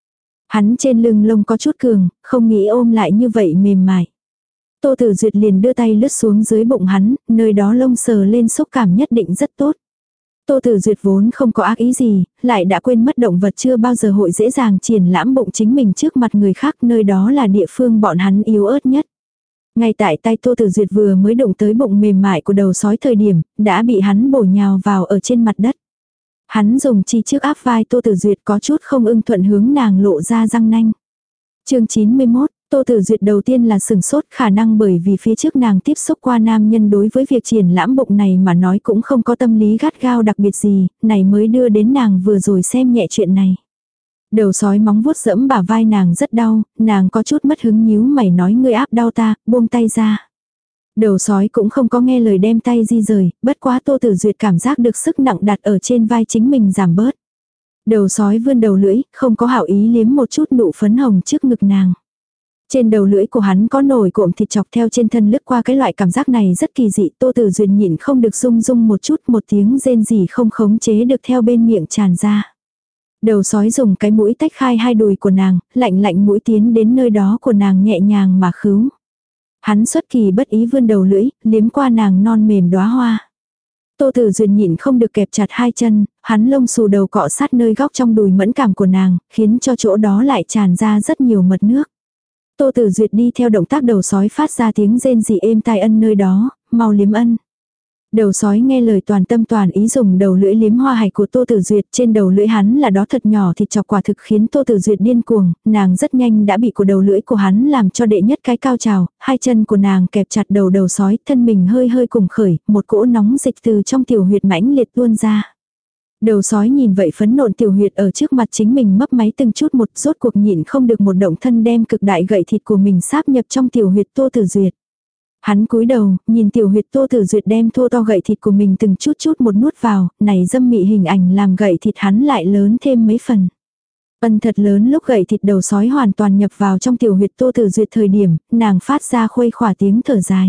Hắn trên lưng lông có chút cường, không nghĩ ôm lại như vậy mềm mại. Tô Tử Duyệt liền đưa tay lướt xuống dưới bụng hắn, nơi đó lông sờ lên xúc cảm nhất định rất tốt. Tô Tử Duyệt vốn không có ác ý gì, lại đã quên mất động vật chưa bao giờ hội dễ dàng triển lãm bụng chính mình trước mặt người khác, nơi đó là địa phương bọn hắn yếu ớt nhất. Ngay tại tay Tô Tử Duyệt vừa mới đụng tới bụng mềm mại của đầu sói thời điểm, đã bị hắn bổ nhào vào ở trên mặt đất. Hắn dùng chi trước áp vai Tô Tử Duyệt có chút không ưng thuận hướng nàng lộ ra răng nanh. Chương 91, Tô Tử Duyệt đầu tiên là sừng sốt, khả năng bởi vì phía trước nàng tiếp xúc qua nam nhân đối với việc triển lãm bụng này mà nói cũng không có tâm lý gắt gao đặc biệt gì, này mới đưa đến nàng vừa rồi xem nhẹ chuyện này. Đầu sói móng vuốt dẫm bả vai nàng rất đau, nàng có chút mất hứng nhíu mày nói ngươi áp đau ta, buông tay ra. Đầu sói cũng không có nghe lời đem tay di rời, bất quá Tô Tử Duyệt cảm giác được sức nặng đặt ở trên vai chính mình giảm bớt. Đầu sói vươn đầu lưỡi, không có hảo ý liếm một chút nụ phấn hồng trước ngực nàng. Trên đầu lưỡi của hắn có nổi cộm thịt chọc theo trên thân lướt qua, cái loại cảm giác này rất kỳ dị. Tô Tử Duyệt nhịn không được rung rung một chút, một tiếng rên rỉ không khống chế được theo bên miệng tràn ra. Đầu sói dùng cái mũi tách khai hai đùi của nàng, lạnh lạnh mũi tiến đến nơi đó của nàng nhẹ nhàng mà khứu. Hắn xuất kỳ bất ý vươn đầu lưỡi, liếm qua nàng non mềm đóa hoa. Tô Tử Duyệt nhịn không được kẹp chặt hai chân, hắn lông xù đầu cọ sát nơi góc trong đùi mẫn cảm của nàng, khiến cho chỗ đó lại tràn ra rất nhiều mật nước. Tô Tử Duyệt đi theo động tác đầu sói phát ra tiếng rên rỉ êm tai ân nơi đó, mau liếm ân. Đầu sói nghe lời toàn tâm toàn ý dùng đầu lưỡi liếm hoa hạch của Tô Tử Duyệt, trên đầu lưỡi hắn là đó thật nhỏ thịt chọc quả thực khiến Tô Tử Duyệt điên cuồng, nàng rất nhanh đã bị của đầu lưỡi của hắn làm cho đệ nhất cái cao trào, hai chân của nàng kẹp chặt đầu sói, thân mình hơi hơi cùng khởi, một cỗ nóng dịch từ trong tiểu huyệt mãnh liệt tuôn ra. Đầu sói nhìn vậy phấn nộn tiểu huyệt ở trước mặt chính mình mấp máy từng chút một, rốt cuộc nhịn không được một động thân đem cực đại gậy thịt của mình sáp nhập trong tiểu huyệt Tô Tử Duyệt. Hắn cúi đầu, nhìn tiểu huyệt Tô Tử Duyệt đem thô to gậy thịt của mình từng chút chút một nuốt vào, này dâm mị hình ảnh làm gậy thịt hắn lại lớn thêm mấy phần. Ân thật lớn lúc gậy thịt đầu sói hoàn toàn nhập vào trong tiểu huyệt Tô Tử Duyệt thời điểm, nàng phát ra khuây khỏa tiếng thở dài.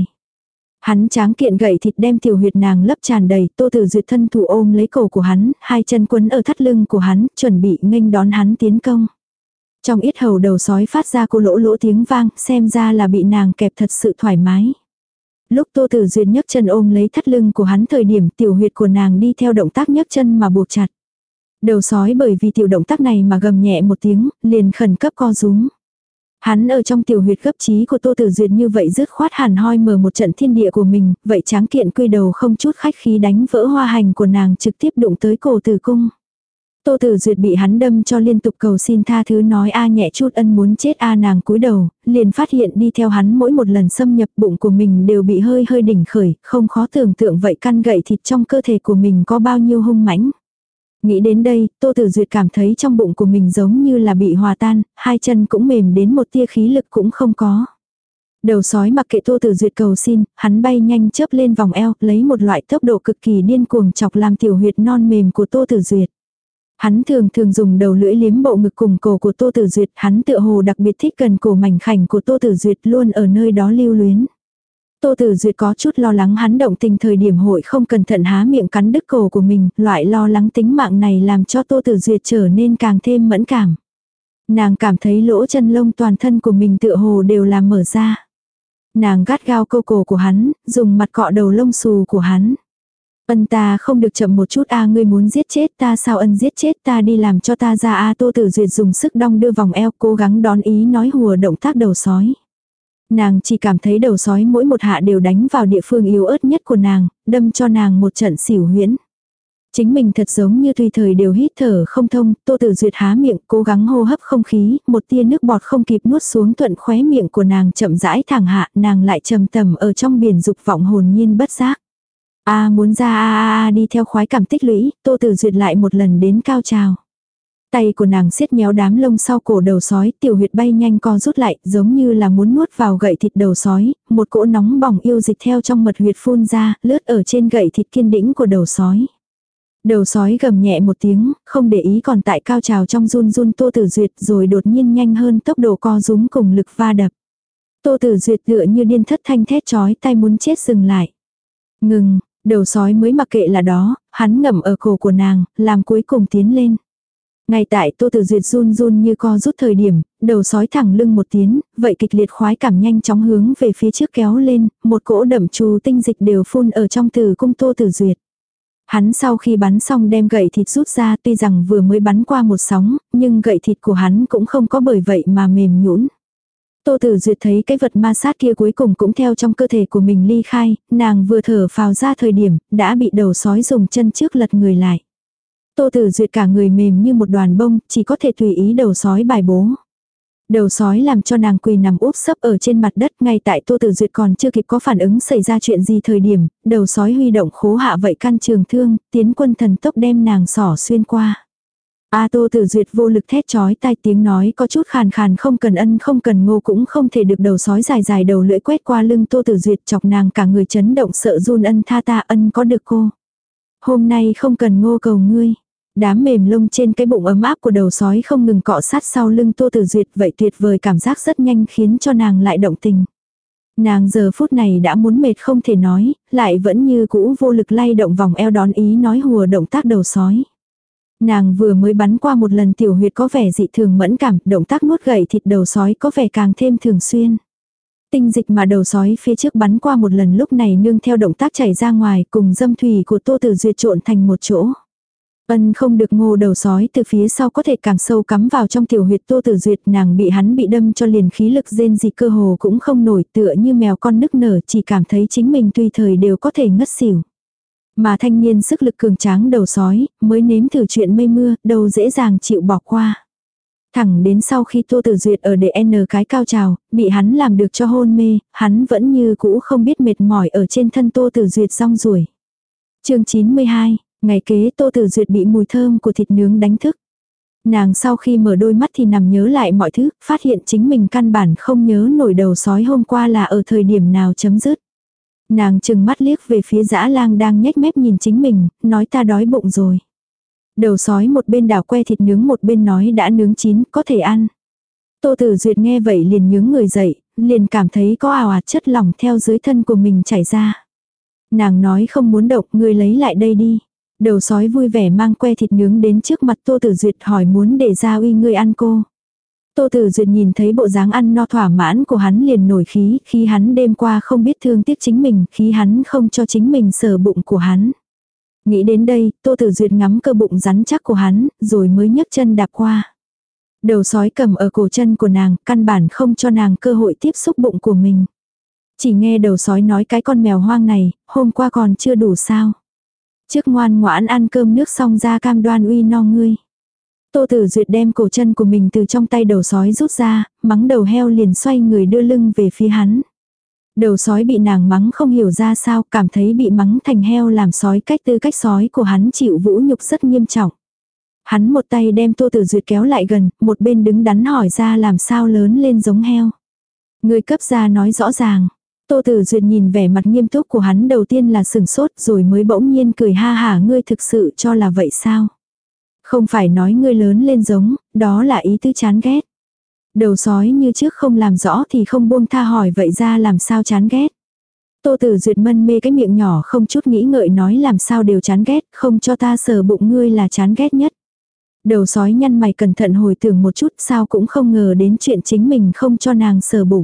Hắn tráng kiện gậy thịt đem tiểu huyệt nàng lấp tràn đầy, Tô Tử Duyệt thân thủ ôm lấy cổ của hắn, hai chân quấn ở thắt lưng của hắn, chuẩn bị nghênh đón hắn tiến công. Trong yết hầu đầu sói phát ra cô lỗ lỗ tiếng vang, xem ra là bị nàng kẹp thật sự thoải mái. Lúc Tô Tử Duyệt nhấc chân ôm lấy thắt lưng của hắn thời điểm tiểu huyệt của nàng đi theo động tác nhấc chân mà buộc chặt. Đầu sói bởi vì tiểu động tác này mà gầm nhẹ một tiếng, liền khẩn cấp co rúm. Hắn ở trong tiểu huyệt gấp trí của Tô Tử Duyệt như vậy dứt khoát hẳn hoi mở một trận thiên địa của mình, vậy tráng kiện quy đầu không chút khách khí đánh vỡ hoa hành của nàng trực tiếp đụng tới cổ tử cung. Tô Tử Duyệt bị hắn đâm cho liên tục cầu xin tha thứ nói a nhẹ chút ân muốn chết a nàng cúi đầu, liền phát hiện đi theo hắn mỗi một lần xâm nhập bụng của mình đều bị hơi hơi đỉnh khởi, không khó tưởng tượng vậy căn gậy thịt trong cơ thể của mình có bao nhiêu hung mãnh. Nghĩ đến đây, Tô Tử Duyệt cảm thấy trong bụng của mình giống như là bị hòa tan, hai chân cũng mềm đến một tia khí lực cũng không có. Đầu sói mặc kệ Tô Tử Duyệt cầu xin, hắn bay nhanh chớp lên vòng eo, lấy một loại tốc độ cực kỳ điên cuồng chọc làm tiểu huyệt non mềm của Tô Tử Duyệt. Hắn thường thường dùng đầu lưỡi liếm bộ ngực cùng cổ của Tô Tử Duyệt, hắn tựa hồ đặc biệt thích gần cổ mảnh khảnh của Tô Tử Duyệt luôn ở nơi đó lưu luyến. Tô Tử Duyệt có chút lo lắng hắn động tình thời điểm hội không cẩn thận há miệng cắn đứt cổ của mình, loại lo lắng tính mạng này làm cho Tô Tử Duyệt trở nên càng thêm mẫn cảm. Nàng cảm thấy lỗ chân lông toàn thân của mình tựa hồ đều là mở ra. Nàng gắt gao câu cổ của hắn, dùng mặt cọ đầu lông xù của hắn. Ân ta không được chậm một chút a ngươi muốn giết chết ta sao ân giết chết ta đi làm cho ta ra a Tô Tử Duyệt dùng sức đong đưa vòng eo cố gắng đón ý nói hùa động tác đầu sói. Nàng chỉ cảm thấy đầu sói mỗi một hạ đều đánh vào địa phương yếu ớt nhất của nàng, đâm cho nàng một trận xỉu huyễn. Chính mình thật giống như tùy thời đều hít thở không thông, Tô Tử Duyệt há miệng cố gắng hô hấp không khí, một tia nước bọt không kịp nuốt xuống thuận khóe miệng của nàng chậm rãi thẳng hạ, nàng lại trầm tầm ở trong biển dục vọng hồn nhiên bất giác. Muốn ra đi theo khoái cảm tích lũy, Tô Tử Duyệt lại một lần đến cao trào. Tay của nàng siết nhéo đám lông sau cổ đầu sói, tiểu huyệt bay nhanh co rút lại, giống như là muốn nuốt vào gậy thịt đầu sói, một cỗ nóng bỏng yêu dịch theo trong mật huyệt phun ra, lướt ở trên gậy thịt kiên đĩnh của đầu sói. Đầu sói gầm nhẹ một tiếng, không để ý còn tại cao trào trong run run Tô Tử Duyệt rồi đột nhiên nhanh hơn tốc độ co rúm cùng lực va đập. Tô Tử Duyệt tựa như điên thất thanh thét chói tai muốn chết dừng lại. Ngừng, đầu sói mới mặc kệ là đó, hắn ngậm ở cổ của nàng, làm cuối cùng tiến lên. Ngay tại Tô Tử Duyệt run run như co rút thời điểm, đầu sói thẳng lưng một tiếng, vậy kịch liệt khoái cảm nhanh chóng hướng về phía trước kéo lên, một cỗ đậm trù tinh dịch đều phun ở trong tử cung Tô Tử Duyệt. Hắn sau khi bắn xong đem gậy thịt rút ra, tuy rằng vừa mới bắn qua một sóng, nhưng gậy thịt của hắn cũng không có bởi vậy mà mềm nhũn. Tô Tử Duyệt thấy cái vật ma sát kia cuối cùng cũng theo trong cơ thể của mình ly khai, nàng vừa thở phào ra thời điểm, đã bị đầu sói dùng chân trước lật người lại. Tô Tử Duyệt cả người mềm như một đoàn bông, chỉ có thể tùy ý đầu sói bài bố. Đầu sói làm cho nàng quỳ nằm úp sấp ở trên mặt đất, ngay tại Tô Tử Duyệt còn chưa kịp có phản ứng xảy ra chuyện gì thời điểm, đầu sói huy động khố hạ vậy căn trường thương, tiến quân thần tốc đem nàng xỏ xuyên qua. Tô Tử Duyệt vô lực thét chói tai, tiếng nói có chút khàn khàn, không cần ân không cần ngô cũng không thể được, đầu sói dài dài đầu lưỡi quét qua lưng Tô Tử Duyệt, chọc nàng cả người chấn động sợ run. Ân tha ta, ân có được cô. Hôm nay không cần ngô cầu ngươi. Đám mềm lông trên cái bụng ấm áp của đầu sói không ngừng cọ sát sau lưng Tô Tử Duyệt, vậy tuyệt vời cảm giác rất nhanh khiến cho nàng lại động tình. Nàng giờ phút này đã muốn mệt không thể nói, lại vẫn như cũ vô lực lay động vòng eo đón ý nói hùa động tác đầu sói. Nàng vừa mới bắn qua một lần tiểu huyệt có vẻ dị thường mẫn cảm, động tác nuốt gậy thịt đầu sói có vẻ càng thêm thường xuyên. Tinh dịch mà đầu sói phía trước bắn qua một lần lúc này nương theo động tác chảy ra ngoài cùng dâm thủy của Tô Tử Duyệt trộn thành một chỗ. Ân không được ngô, đầu sói từ phía sau có thể càng sâu cắm vào trong tiểu huyệt Tô Tử Duyệt, nàng bị hắn bị đâm cho liền khí lực rên gì cơ hồ cũng không nổi, tựa như mèo con nức nở, chỉ cảm thấy chính mình tùy thời đều có thể ngất xỉu. Mà thanh niên sức lực cường tráng đầu sói, mới nếm thử chuyện mây mưa, đâu dễ dàng chịu bỏ qua. Thẳng đến sau khi Tô Tử Duyệt ở để N cái cao trào, bị hắn làm được cho hôn mê, hắn vẫn như cũ không biết mệt mỏi ở trên thân Tô Tử Duyệt rong ruổi. Chương 92, ngày kế Tô Tử Duyệt bị mùi thơm của thịt nướng đánh thức. Nàng sau khi mở đôi mắt thì nằm nhớ lại mọi thứ, phát hiện chính mình căn bản không nhớ nổi đầu sói hôm qua là ở thời điểm nào chấm dứt. Nàng chừng mắt liếc về phía dã lang đang nhếch mép nhìn chính mình, nói ta đói bụng rồi. Đầu sói một bên đảo que thịt nướng một bên nói đã nướng chín, có thể ăn. Tô Tử Duyệt nghe vậy liền nhướng người dậy, liền cảm thấy có ào ạt chất lỏng theo dưới thân của mình chảy ra. Nàng nói không muốn động, ngươi lấy lại đây đi. Đầu sói vui vẻ mang que thịt nướng đến trước mặt Tô Tử Duyệt hỏi muốn để ra uy ngươi ăn cô. Tô Tử Duyệt nhìn thấy bộ dáng ăn no thỏa mãn của hắn liền nổi khí, khi hắn đêm qua không biết thương tiếc chính mình, khi hắn không cho chính mình sờ bụng của hắn. Nghĩ đến đây, Tô Tử Duyệt ngắm cơ bụng rắn chắc của hắn, rồi mới nhấc chân đạp qua. Đầu sói cầm ở cổ chân của nàng, căn bản không cho nàng cơ hội tiếp xúc bụng của mình. Chỉ nghe đầu sói nói cái con mèo hoang này, hôm qua còn chưa đủ sao. Trước ngoan ngoãn ăn cơm nước xong ra cam đoan uy no ngươi. Tô Tử Duyệt đem cổ chân của mình từ trong tay đầu sói rút ra, mắng đầu heo liền xoay người đưa lưng về phía hắn. Đầu sói bị nàng mắng không hiểu ra sao, cảm thấy bị mắng thành heo làm sói cách tư cách sói của hắn chịu vũ nhục rất nghiêm trọng. Hắn một tay đem Tô Tử Duyệt kéo lại gần, một bên đứng đắn hỏi ra làm sao lớn lên giống heo. Người cấp ra nói rõ ràng. Tô Tử Duyệt nhìn vẻ mặt nghiêm túc của hắn đầu tiên là sừng sốt rồi mới bỗng nhiên cười ha hả, ngươi thực sự cho là vậy sao? Không phải nói ngươi lớn lên giống, đó là ý tứ chán ghét. Đầu sói như trước không làm rõ thì không buông tha hỏi vậy ra làm sao chán ghét. Tô Tử Duyệt mân mê cái miệng nhỏ không chút nghĩ ngợi nói làm sao đều chán ghét, không cho ta sờ bụng ngươi là chán ghét nhất. Đầu sói nhăn mày cẩn thận hồi tưởng một chút, sao cũng không ngờ đến chuyện chính mình không cho nàng sờ bụng.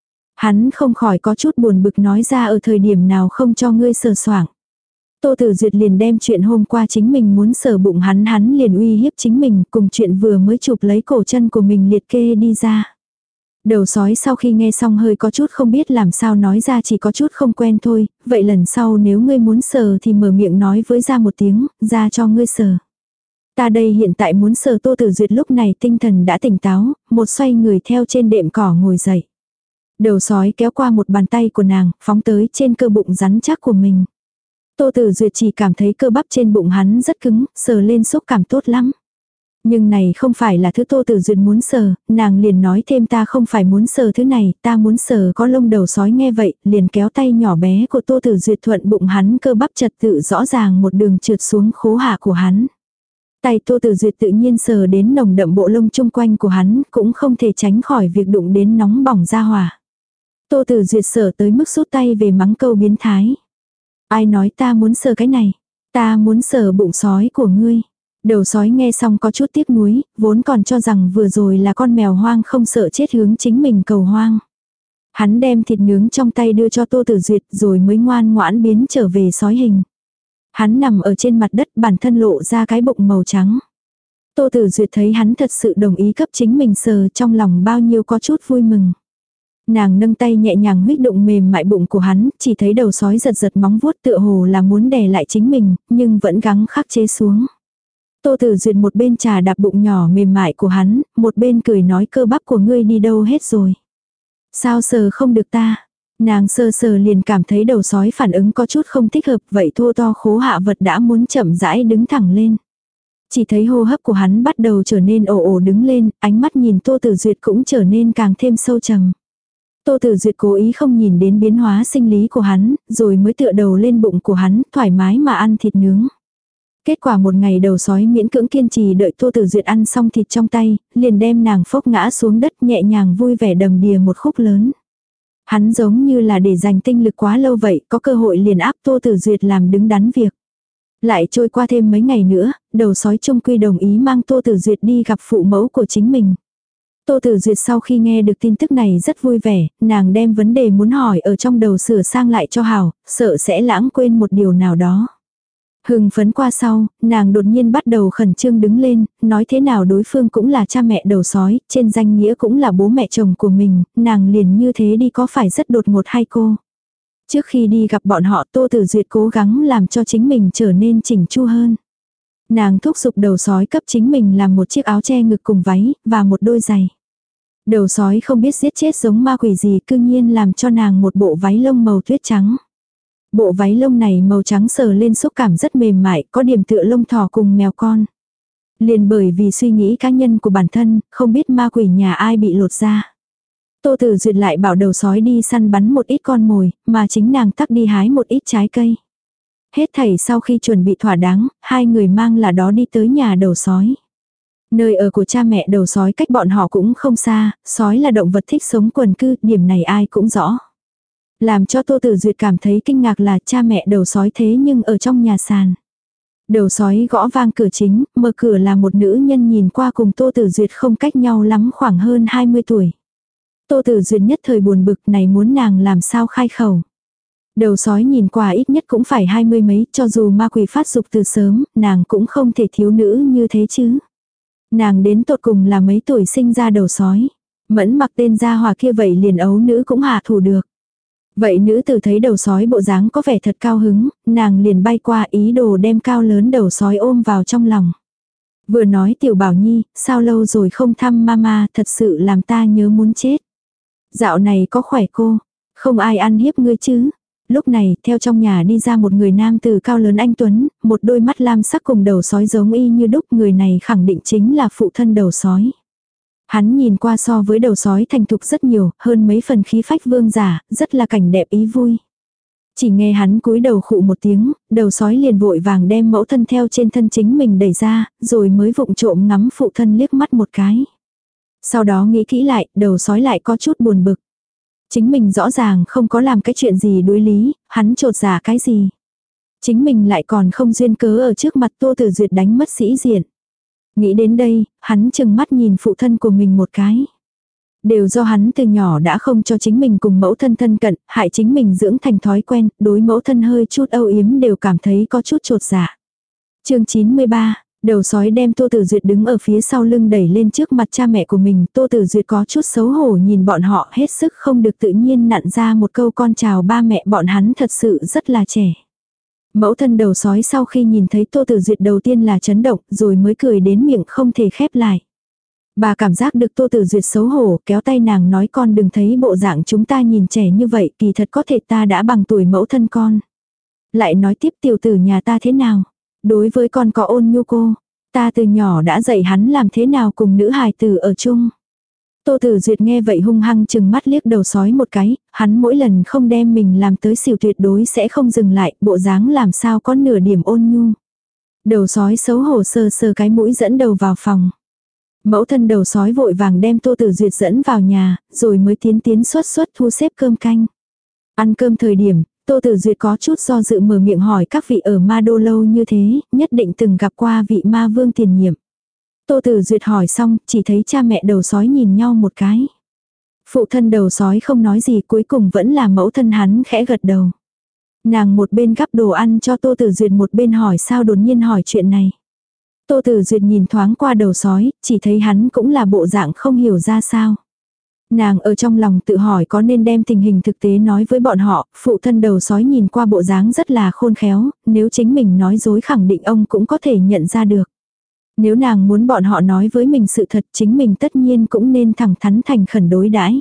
Hắn không khỏi có chút buồn bực nói ra ở thời điểm nào không cho ngươi sờ soạng. Tô Tử Duyệt liền đem chuyện hôm qua chính mình muốn sờ bụng hắn liền uy hiếp chính mình, cùng chuyện vừa mới chụp lấy cổ chân của mình liệt kê đi ra. Đầu sói sau khi nghe xong hơi có chút không biết làm sao nói ra, chỉ có chút không quen thôi, vậy lần sau nếu ngươi muốn sờ thì mở miệng nói với ra một tiếng, ra cho ngươi sờ. Ta đây hiện tại muốn sờ. Tô Tử Duyệt lúc này tinh thần đã tỉnh táo, một xoay người theo trên đệm cỏ ngồi dậy. Đầu sói kéo qua một bàn tay của nàng, phóng tới trên cơ bụng rắn chắc của mình. Tô Tử Duyệt chỉ cảm thấy cơ bắp trên bụng hắn rất cứng, sờ lên xúc cảm tốt lắm. Nhưng này không phải là thứ Tô Tử Duyệt muốn sờ, nàng liền nói thêm ta không phải muốn sờ thứ này, ta muốn sờ có lông. Đầu sói nghe vậy, liền kéo tay nhỏ bé của Tô Tử Duyệt thuận bụng hắn, cơ bắp trật tự rõ ràng một đường trượt xuống khố hạ của hắn. Tay Tô Tử Duyệt tự nhiên sờ đến nồng đậm bộ lông chung quanh của hắn, cũng không thể tránh khỏi việc đụng đến nóng bỏng ra hỏa. Tô Tử Duyệt sờ tới mức rút tay về mắng câu biến thái. Ai nói ta muốn sờ cái này? Ta muốn sờ bụng sói của ngươi. Đầu sói nghe xong có chút tiếc nuối, vốn còn cho rằng vừa rồi là con mèo hoang không sợ chết hướng chính mình cầu hoang. Hắn đem thịt nướng trong tay đưa cho Tô Tử Duyệt rồi mới ngoan ngoãn biến trở về sói hình. Hắn nằm ở trên mặt đất, bản thân lộ ra cái bụng màu trắng. Tô Tử Duyệt thấy hắn thật sự đồng ý cấp chính mình sờ, trong lòng bao nhiêu có chút vui mừng. Nàng nâng tay nhẹ nhàng huých đụng mềm mại bụng của hắn, chỉ thấy đầu sói giật giật móng vuốt tựa hồ là muốn đè lại chính mình, nhưng vẫn gắng khắc chế xuống. Tô Tử Duyệt một bên chà đạp bụng nhỏ mềm mại của hắn, một bên cười nói cơ bắp của ngươi đi đâu hết rồi. Sao sờ không được ta? Nàng sờ sờ liền cảm thấy đầu sói phản ứng có chút không thích hợp, vậy thô to khố hạ vật đã muốn chậm rãi đứng thẳng lên. Chỉ thấy hô hấp của hắn bắt đầu trở nên ồ ồ đứng lên, ánh mắt nhìn Tô Tử Duyệt cũng trở nên càng thêm sâu trầm. Tô Tử Duyệt cố ý không nhìn đến biến hóa sinh lý của hắn, rồi mới tựa đầu lên bụng của hắn, thoải mái mà ăn thịt nướng. Kết quả một ngày đầu sói miễn cưỡng kiên trì đợi Tô Tử Duyệt ăn xong thịt trong tay, liền đem nàng phốc ngã xuống đất nhẹ nhàng vui vẻ đầm đìa một khúc lớn. Hắn giống như là để dành tinh lực quá lâu vậy, có cơ hội liền áp Tô Tử Duyệt làm đứng đắn việc. Lại trôi qua thêm mấy ngày nữa, đầu sói chung quy đồng ý mang Tô Tử Duyệt đi gặp phụ mẫu của chính mình. Tô Tử Duyệt sau khi nghe được tin tức này rất vui vẻ, nàng đem vấn đề muốn hỏi ở trong đầu sửa sang lại cho hảo, sợ sẽ lãng quên một điều nào đó. Hưng phấn qua sau, nàng đột nhiên bắt đầu khẩn trương đứng lên, nói thế nào đối phương cũng là cha mẹ đầu sói, trên danh nghĩa cũng là bố mẹ chồng của mình, nàng liền như thế đi có phải rất đột ngột hay cô. Trước khi đi gặp bọn họ Tô Tử Duyệt cố gắng làm cho chính mình trở nên chỉnh chu hơn. Nàng thúc giục đầu sói cấp chính mình làm một chiếc áo che ngực cùng váy, và một đôi giày. Đầu sói không biết giết chết giống ma quỷ gì cư nhiên làm cho nàng một bộ váy lông màu tuyết trắng. Bộ váy lông này màu trắng sờ lên xúc cảm rất mềm mại, có điểm tựa lông thỏ cùng mèo con. Liền bởi vì suy nghĩ cá nhân của bản thân, không biết ma quỷ nhà ai bị lột ra. Tô Tử Duyệt lại bảo đầu sói đi săn bắn một ít con mồi, mà chính nàng tắc đi hái một ít trái cây. Hết thảy sau khi chuẩn bị thỏa đáng, hai người mang là đó đi tới nhà đầu sói. Nơi ở của cha mẹ đầu sói cách bọn họ cũng không xa, sói là động vật thích sống quần cư, điểm này ai cũng rõ. Làm cho Tô Tử Duyệt cảm thấy kinh ngạc là cha mẹ đầu sói thế nhưng ở trong nhà sàn. Đầu sói gõ vang cửa chính, mở cửa là một nữ nhân nhìn qua cùng Tô Tử Duyệt không cách nhau lắm khoảng hơn 20 tuổi. Tô Tử Duyệt nhất thời buồn bực này muốn nàng làm sao khai khẩu. Đầu sói nhìn qua ít nhất cũng phải 20 mấy, cho dù ma quỷ phát dục từ sớm, nàng cũng không thể thiếu nữ như thế chứ. Nàng đến tột cùng là mấy tuổi sinh ra đầu sói. Mẫn mặc tên gia hòa kia vậy liền ấu nữ cũng hạ thủ được. Vậy nữ tử thấy đầu sói bộ dáng có vẻ thật cao hứng, nàng liền bay qua ý đồ đem cao lớn đầu sói ôm vào trong lòng. Vừa nói tiểu bảo nhi, sao lâu rồi không thăm mama, thật sự làm ta nhớ muốn chết. Dạo này có khỏe cô, không ai ăn hiếp ngươi chứ. Lúc này, theo trong nhà đi ra một người nam tử cao lớn anh tuấn, một đôi mắt lam sắc cùng đầu sói giống y như đúc, người này khẳng định chính là phụ thân đầu sói. Hắn nhìn qua so với đầu sói thành thục rất nhiều, hơn mấy phần khí phách vương giả, rất là cảnh đẹp ý vui. Chỉ nghe hắn cúi đầu khụ một tiếng, đầu sói liền vội vàng đem mẫu thân theo trên thân chính mình đẩy ra, rồi mới vụng trộm ngắm phụ thân liếc mắt một cái. Sau đó nghĩ kỹ lại, đầu sói lại có chút buồn bực. Chính mình rõ ràng không có làm cái chuyện gì đối lý, hắn trột dạ cái gì. Chính mình lại còn không duyên cớ ở trước mặt Tô Tử Duyệt đánh mất sĩ diện. Nghĩ đến đây, hắn chừng mắt nhìn phụ thân của mình một cái. Đều do hắn từ nhỏ đã không cho chính mình cùng mẫu thân thân cận, hại chính mình dưỡng thành thói quen, đối mẫu thân hơi chút âu yếm đều cảm thấy có chút trột dạ. Chương 93, đầu sói đem Tô Tử Duyệt đứng ở phía sau lưng đẩy lên trước mặt cha mẹ của mình, Tô Tử Duyệt có chút xấu hổ nhìn bọn họ hết sức không được tự nhiên nặn ra một câu con chào ba mẹ bọn hắn thật sự rất là trẻ. Mẫu thân đầu sói sau khi nhìn thấy Tô Tử Duyệt đầu tiên là chấn động, rồi mới cười đến miệng không thể khép lại. Bà cảm giác được Tô Tử Duyệt xấu hổ, kéo tay nàng nói con đừng thấy bộ dạng chúng ta nhìn trẻ như vậy, kỳ thật có thể ta đã bằng tuổi mẫu thân con. Lại nói tiếp tiểu tử nhà ta thế nào? Đối với con có ôn nhu cô, ta từ nhỏ đã dạy hắn làm thế nào cùng nữ hài tử ở chung. Tô Tử Duyệt nghe vậy hung hăng chừng mắt liếc đầu sói một cái, hắn mỗi lần không đem mình làm tới xỉu tuyệt đối sẽ không dừng lại, bộ dáng làm sao có nửa điểm ôn nhu. Đầu sói xấu hổ sờ sờ cái mũi dẫn đầu vào phòng. Mẫu thân đầu sói vội vàng đem Tô Tử Duyệt dẫn vào nhà, rồi mới tiến xuất thu xếp cơm canh. Ăn cơm thời điểm, Tô Tử Duyệt có chút do dự mở miệng hỏi các vị ở Ma Đô lâu như thế, nhất định từng gặp qua vị ma vương tiền nhiệm. Tô Tử Duyệt hỏi xong, chỉ thấy cha mẹ đầu sói nhìn nhau một cái. Phụ thân đầu sói không nói gì, cuối cùng vẫn là mẫu thân hắn khẽ gật đầu. Nàng một bên gắp đồ ăn cho Tô Tử Duyệt một bên hỏi sao đột nhiên hỏi chuyện này. Tô Tử Duyệt nhìn thoáng qua đầu sói, chỉ thấy hắn cũng là bộ dạng không hiểu ra sao. Nàng ở trong lòng tự hỏi có nên đem tình hình thực tế nói với bọn họ, phụ thân đầu sói nhìn qua bộ dáng rất là khôn khéo, nếu chính mình nói dối khẳng định ông cũng có thể nhận ra được. Nếu nàng muốn bọn họ nói với mình sự thật chính mình tất nhiên cũng nên thẳng thắn thành khẩn đối đãi.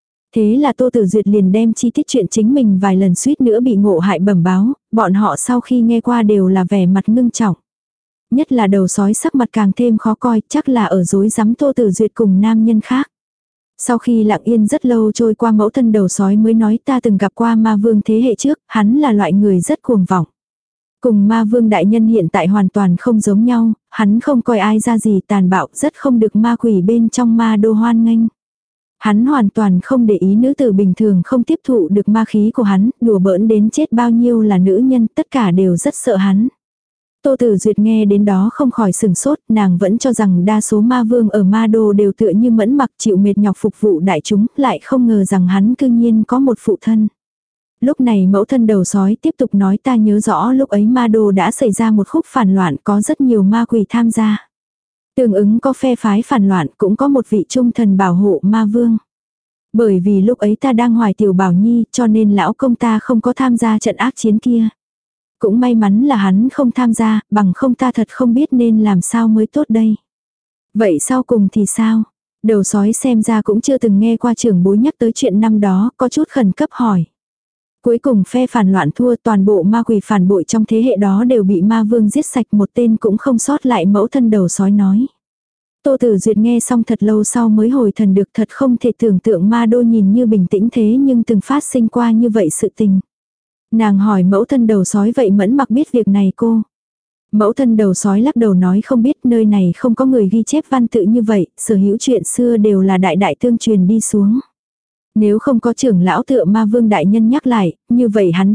Thế là Tô Tử Duyệt liền đem chi tiết chuyện chính mình vài lần suýt nữa bị ngộ hại bẩm báo, bọn họ sau khi nghe qua đều là vẻ mặt ngưng trọng. Nhất là đầu sói sắc mặt càng thêm khó coi, chắc là ở dối rắm Tô Tử Duyệt cùng nam nhân khác. Sau khi lặng yên rất lâu trôi qua mẫu thân đầu sói mới nói ta từng gặp qua ma vương thế hệ trước, hắn là loại người rất cuồng vọng. Cùng ma vương đại nhân hiện tại hoàn toàn không giống nhau, hắn không coi ai ra gì tàn bạo, rất không được ma quỷ bên trong ma đô hoan nghênh. Hắn hoàn toàn không để ý nữ tử bình thường không tiếp thụ được ma khí của hắn, đùa bỡn đến chết bao nhiêu là nữ nhân, tất cả đều rất sợ hắn. Tô Tử Duyệt nghe đến đó không khỏi sừng sốt, nàng vẫn cho rằng đa số ma vương ở ma đô đều tựa như mẫn mặc chịu mệt nhọc phục vụ đại chúng, lại không ngờ rằng hắn cư nhiên có một phụ thân. Lúc này mẫu thân đầu sói tiếp tục nói ta nhớ rõ lúc ấy ma đô đã xảy ra một khúc phản loạn có rất nhiều ma quỷ tham gia. Tương ứng có phe phái phản loạn cũng có một vị trung thần bảo hộ ma vương. Bởi vì lúc ấy ta đang hoài tiểu bảo nhi cho nên lão công ta không có tham gia trận ác chiến kia. Cũng may mắn là hắn không tham gia, bằng không ta thật không biết nên làm sao mới tốt đây. Vậy sau cùng thì sao? Đầu sói xem ra cũng chưa từng nghe qua trưởng bối nhắc tới chuyện năm đó, có chút khẩn cấp hỏi. Cuối cùng phe phản loạn thua, toàn bộ ma quỷ phản bội trong thế hệ đó đều bị ma vương giết sạch, một tên cũng không sót lại, mẫu thân đầu sói nói. Tô Tử Duyệt nghe xong thật lâu sau mới hồi thần được, thật không thể tưởng tượng ma đô nhìn như bình tĩnh thế nhưng từng phát sinh qua như vậy sự tình. Nàng hỏi mẫu thân đầu sói vậy Mẫn Mặc biết việc này cô. Mẫu thân đầu sói lắc đầu nói không biết, nơi này không có người ghi chép văn tự như vậy, sở hữu chuyện xưa đều là đại đại tương truyền đi xuống. Nếu không có trưởng lão tựa ma vương đại nhân nhắc lại, như vậy hắn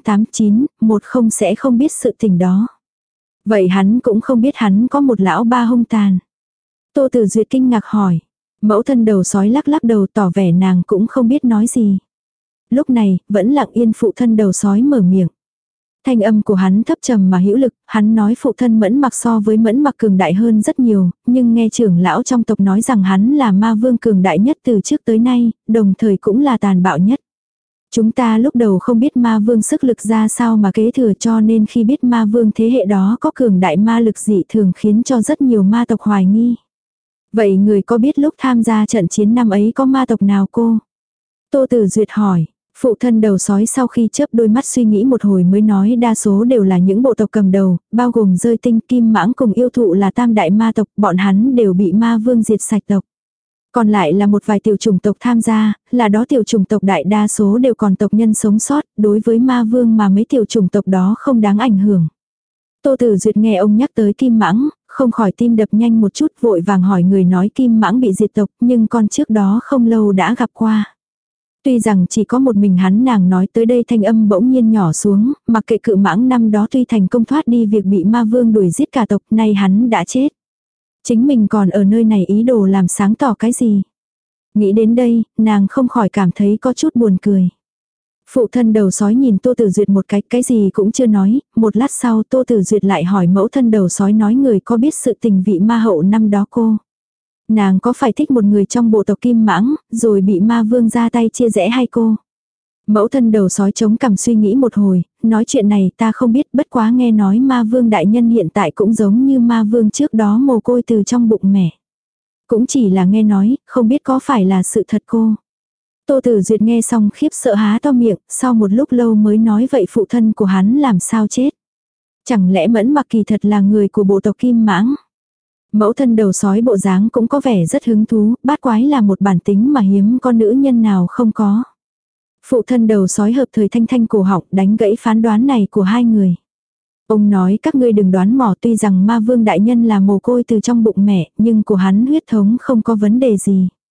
8-9-1 sẽ không biết sự tình đó. Vậy hắn cũng không biết hắn có một lão ba hung tàn. Tô Tử Duyệt kinh ngạc hỏi. Mẫu thân đầu sói lắc lắc đầu tỏ vẻ nàng cũng không biết nói gì. Lúc này, vẫn lặng yên phụ thân đầu sói mở miệng. Thanh âm của hắn thấp trầm mà hữu lực, hắn nói phụ thân Mẫn Mặc so với Mẫn Mặc cường đại hơn rất nhiều, nhưng nghe trưởng lão trong tộc nói rằng hắn là ma vương cường đại nhất từ trước tới nay, đồng thời cũng là tàn bạo nhất. Chúng ta lúc đầu không biết ma vương sức lực ra sao mà kế thừa, cho nên khi biết ma vương thế hệ đó có cường đại ma lực dị thường khiến cho rất nhiều ma tộc hoài nghi. Vậy người có biết lúc tham gia trận chiến năm ấy có ma tộc nào cô? Tô Tử Duyệt hỏi. Phụ thân đầu sói sau khi chớp đôi mắt suy nghĩ một hồi mới nói đa số đều là những bộ tộc cầm đầu, bao gồm Rơi Tinh, Kim Mãng cùng Yêu Thụ là tam đại ma tộc, bọn hắn đều bị ma vương diệt sạch tộc. Còn lại là một vài tiểu chủng tộc tham gia, là đó tiểu chủng tộc đại đa số đều còn tộc nhân sống sót, đối với ma vương mà mấy tiểu chủng tộc đó không đáng ảnh hưởng. Tô Tử Duyệt nghe ông nhắc tới Kim Mãng, không khỏi tim đập nhanh một chút, vội vàng hỏi người nói Kim Mãng bị diệt tộc, nhưng con trước đó không lâu đã gặp qua. Tuy rằng chỉ có một mình hắn, nàng nói tới đây thanh âm bỗng nhiên nhỏ xuống, mặc kệ Cự Mãng năm đó tuy thành công thoát đi việc bị ma vương đuổi giết cả tộc, nay hắn đã chết. Chính mình còn ở nơi này ý đồ làm sáng tỏ cái gì? Nghĩ đến đây, nàng không khỏi cảm thấy có chút buồn cười. Phụ thân đầu sói nhìn Tô Tử Duyệt một cái gì cũng chưa nói, một lát sau Tô Tử Duyệt lại hỏi mẫu thân đầu sói nói người có biết sự tình vị ma hậu năm đó cô? Nàng có phải thích một người trong bộ tộc Kim Mãng, rồi bị ma vương ra tay chia rẽ hay cô? Mẫu thân đầu sói chống cằm suy nghĩ một hồi, nói chuyện này ta không biết, bất quá nghe nói ma vương đại nhân hiện tại cũng giống như ma vương trước đó mồ côi từ trong bụng mẹ. Cũng chỉ là nghe nói, không biết có phải là sự thật cô. Tô Tử Duyệt nghe xong khiếp sợ há to miệng, sau một lúc lâu mới nói vậy phụ thân của hắn làm sao chết. Chẳng lẽ Mẫn Mặc kỳ thật là người của bộ tộc Kim Mãng? Mẫu thân đầu sói bộ dáng cũng có vẻ rất hứng thú, bát quái là một bản tính mà hiếm có nữ nhân nào không có. Phụ thân đầu sói hợp thời thanh thanh cổ họng đánh gãy phán đoán này của hai người. Ông nói các ngươi đừng đoán mò, tuy rằng ma vương đại nhân là mồ côi từ trong bụng mẹ, nhưng của hắn huyết thống không có vấn đề gì.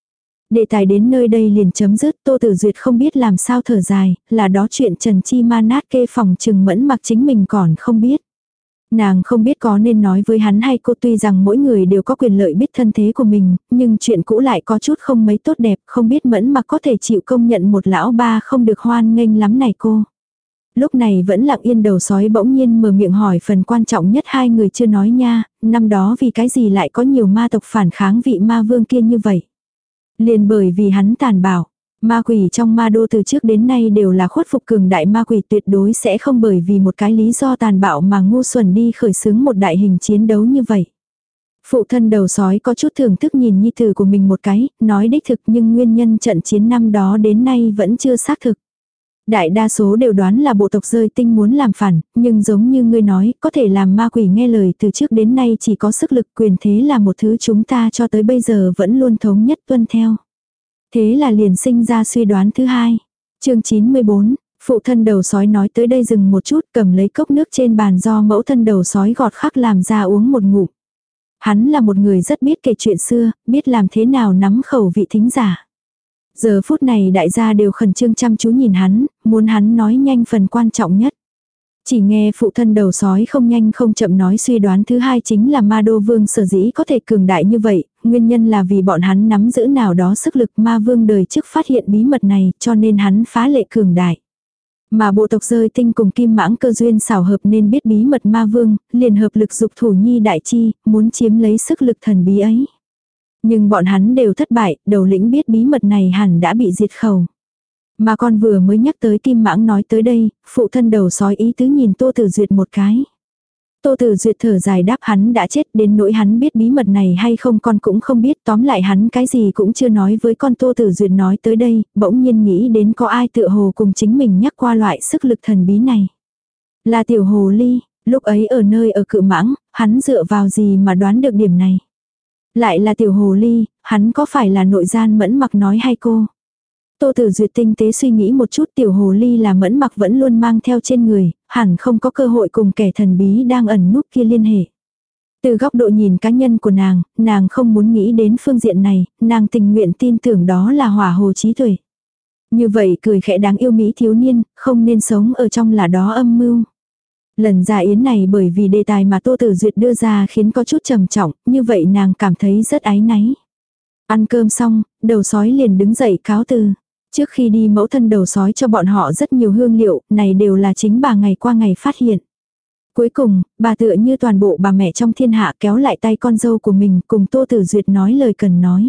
Đề tài đến nơi đây liền chấm dứt, Tô Tử Duyệt không biết làm sao thở dài, là đó chuyện Trần Chi Ma nát kê phòng Trừng Mẫn Mặc chính mình còn không biết. Nàng không biết có nên nói với hắn hay cô, tuy rằng mỗi người đều có quyền lợi biết thân thế của mình, nhưng chuyện cũ lại có chút không mấy tốt đẹp, không biết Mẫn Mặc có thể chịu công nhận một lão ba không được hoan nghênh lắm này cô. Lúc này vẫn lặng yên đầu sói bỗng nhiên mở miệng hỏi phần quan trọng nhất hai người chưa nói nha, năm đó vì cái gì lại có nhiều ma tộc phản kháng vị ma vương kia như vậy. Liền bởi vì hắn tàn bạo. Ma quỷ trong ma đô từ trước đến nay đều là khuất phục cường đại, ma quỷ tuyệt đối sẽ không bởi vì một cái lý do tàn bạo mà ngu xuẩn đi khởi xướng một đại hình chiến đấu như vậy. Phụ thân đầu sói có chút thưởng thức nhìn nhi tử của mình một cái, nói đích thực nhưng nguyên nhân trận chiến năm đó đến nay vẫn chưa xác thực. Đại đa số đều đoán là bộ tộc rơi tinh muốn làm phản, nhưng giống như ngươi nói, có thể làm ma quỷ nghe lời từ trước đến nay chỉ có sức lực, quyền thế là một thứ chúng ta cho tới bây giờ vẫn luôn thống nhất tuân theo. Thế là liền sinh ra suy đoán thứ hai. Chương 94, phụ thân đầu sói nói tới đây dừng một chút, cầm lấy cốc nước trên bàn do mẫu thân đầu sói gọt khắc làm ra uống một ngụm. Hắn là một người rất biết kể chuyện xưa, biết làm thế nào nắm khẩu vị thính giả. Giờ phút này đại gia đều khẩn trương chăm chú nhìn hắn, muốn hắn nói nhanh phần quan trọng nhất. Chỉ nghe phụ thân đầu sói không nhanh không chậm nói suy đoán thứ hai chính là ma đô vương sở dĩ có thể cường đại như vậy, nguyên nhân là vì bọn hắn nắm giữ nào đó sức lực, ma vương đời trước phát hiện bí mật này cho nên hắn phá lệ cường đại. Mà bộ tộc rơi tinh cùng kim mãng cơ duyên xảo hợp nên biết bí mật ma vương, liền hợp lực dục thủ nhi đại chi, muốn chiếm lấy sức lực thần bí ấy. Nhưng bọn hắn đều thất bại, đầu lĩnh biết bí mật này hẳn đã bị diệt khẩu. Mà con vừa mới nhắc tới kim mãng nói tới đây, phụ thân đầu sói ý tứ nhìn Tô Tử Duyệt một cái. Tô Tử Duyệt thở dài đáp hắn đã chết, đến nỗi hắn biết bí mật này hay không con cũng không biết, tóm lại hắn cái gì cũng chưa nói với con. Tô Tử Duyệt nói tới đây, bỗng nhiên nghĩ đến có ai tựa hồ cùng chính mình nhắc qua loại sức lực thần bí này. Là tiểu hồ ly, lúc ấy ở nơi ở Cự Mãng, hắn dựa vào gì mà đoán được điểm này. Lại là tiểu hồ ly, hắn có phải là nội gian Mẫn Mặc nói hay cô? Tô Tử Duyệt tinh tế suy nghĩ một chút, tiểu hồ ly là Mẫn Mặc vẫn luôn mang theo trên người, hẳn không có cơ hội cùng kẻ thần bí đang ẩn núp kia liên hệ. Từ góc độ nhìn cá nhân của nàng không muốn nghĩ đến phương diện này, nàng tình nguyện tin tưởng đó là hỏa hồ trí tuệ. Như vậy cười khẽ đáng yêu mỹ thiếu niên, không nên sống ở trong là đó âm mưu. Lần ra yến này bởi vì đề tài mà Tô Tử Duyệt đưa ra khiến có chút trầm trọng, như vậy nàng cảm thấy rất áy náy. Ăn cơm xong, đầu sói liền đứng dậy cáo từ. Trước khi đi mẫu thân đầu sói cho bọn họ rất nhiều hương liệu, này đều là chính bà ngày qua ngày phát hiện. Cuối cùng, bà tựa như toàn bộ bà mẹ trong thiên hạ kéo lại tay con dâu của mình cùng Tô Tử Duyệt nói lời cần nói.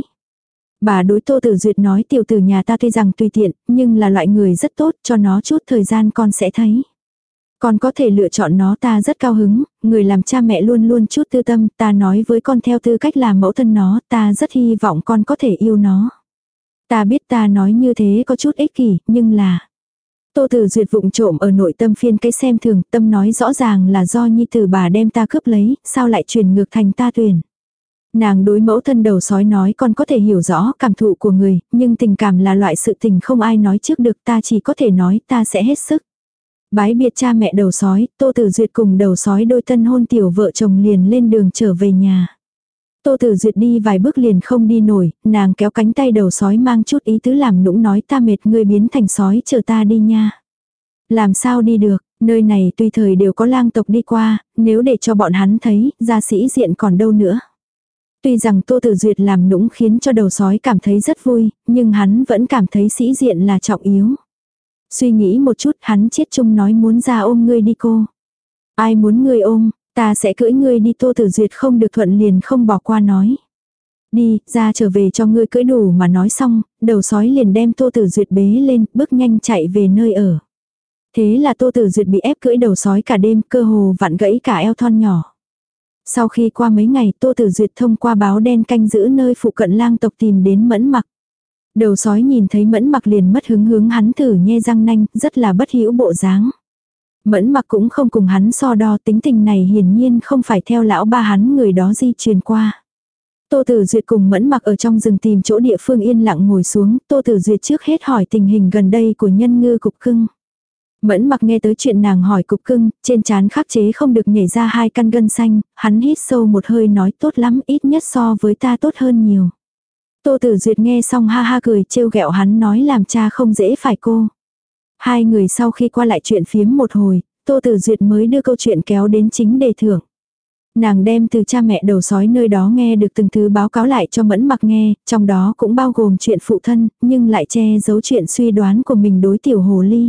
Bà đối Tô Tử Duyệt nói tiểu tử nhà ta tuy rằng tùy tiện, nhưng là loại người rất tốt, cho nó chút thời gian con sẽ thấy. Con có thể lựa chọn nó, ta rất cao hứng, người làm cha mẹ luôn luôn chút tư tâm, ta nói với con theo tư cách làm mẫu thân nó, ta rất hy vọng con có thể yêu nó. Ta biết ta nói như thế có chút ích kỷ, nhưng là... Tô Tử Duyệt vụng trộm ở nội tâm phiên cái xem thường, tâm nói rõ ràng là do nhi tử bà đem ta cướp lấy, sao lại chuyển ngược thành ta tuyển. Nàng đối mẫu thân đầu sói nói con có thể hiểu rõ cảm thụ của người, nhưng tình cảm là loại sự tình không ai nói trước được, ta chỉ có thể nói ta sẽ hết sức. Bái biệt cha mẹ đầu sói, Tô Tử Duyệt cùng đầu sói đôi tân hôn tiểu vợ chồng liền lên đường trở về nhà. Tô Tử Duyệt đi vài bước liền không đi nổi, nàng kéo cánh tay đầu sói mang chút ý tứ làm nũng nói ta mệt, ngươi biến thành sói chờ ta đi nha. Làm sao đi được, nơi này tùy thời đều có lang tộc đi qua, nếu để cho bọn hắn thấy, gia sĩ diện còn đâu nữa. Tuy rằng Tô Tử Duyệt làm nũng khiến cho đầu sói cảm thấy rất vui, nhưng hắn vẫn cảm thấy sĩ diện là trọng yếu. Suy nghĩ một chút hắn chiết chung nói muốn ra ôm ngươi đi cô. Ai muốn ngươi ôm, ta sẽ cưỡi ngươi đi. Tô Tử Duyệt không được thuận liền không bỏ qua nói. Đi, ra trở về cho ngươi cưỡi đủ mà nói xong, đầu sói liền đem Tô Tử Duyệt bế lên, bước nhanh chạy về nơi ở. Thế là Tô Tử Duyệt bị ép cưỡi đầu sói cả đêm, cơ hồ vặn gãy cả eo thon nhỏ. Sau khi qua mấy ngày Tô Tử Duyệt thông qua báo đen canh giữ nơi phụ cận lang tộc tìm đến Mẫn Mặc. Đầu sói nhìn thấy Mẫn Mặc liền mất hứng hướng hắn thử nhe răng nanh, rất là bất hữu bộ dáng. Mẫn Mặc cũng không cùng hắn so đo, tính tình này hiển nhiên không phải theo lão ba hắn người đó di truyền qua. Tô Tử Duyệt cùng Mẫn Mặc ở trong rừng tìm chỗ địa phương yên lặng ngồi xuống, Tô Tử Duyệt trước hết hỏi tình hình gần đây của Nhân Ngư Cục Cưng. Mẫn Mặc nghe tới chuyện nàng hỏi Cục Cưng, trên trán khắc chế không được nhảy ra hai căn gân xanh, hắn hít sâu một hơi nói tốt lắm, ít nhất so với ta tốt hơn nhiều. Tô Tử Duyệt nghe xong ha ha cười trêu ghẹo hắn nói làm cha không dễ phải cô. Hai người sau khi qua lại chuyện phiếm một hồi, Tô Tử Duyệt mới đưa câu chuyện kéo đến chính đề thưởng. Nàng đem từ cha mẹ đầu sói nơi đó nghe được từng thứ báo cáo lại cho Mẫn Mặc nghe, trong đó cũng bao gồm chuyện phụ thân, nhưng lại che giấu chuyện suy đoán của mình đối tiểu hồ ly.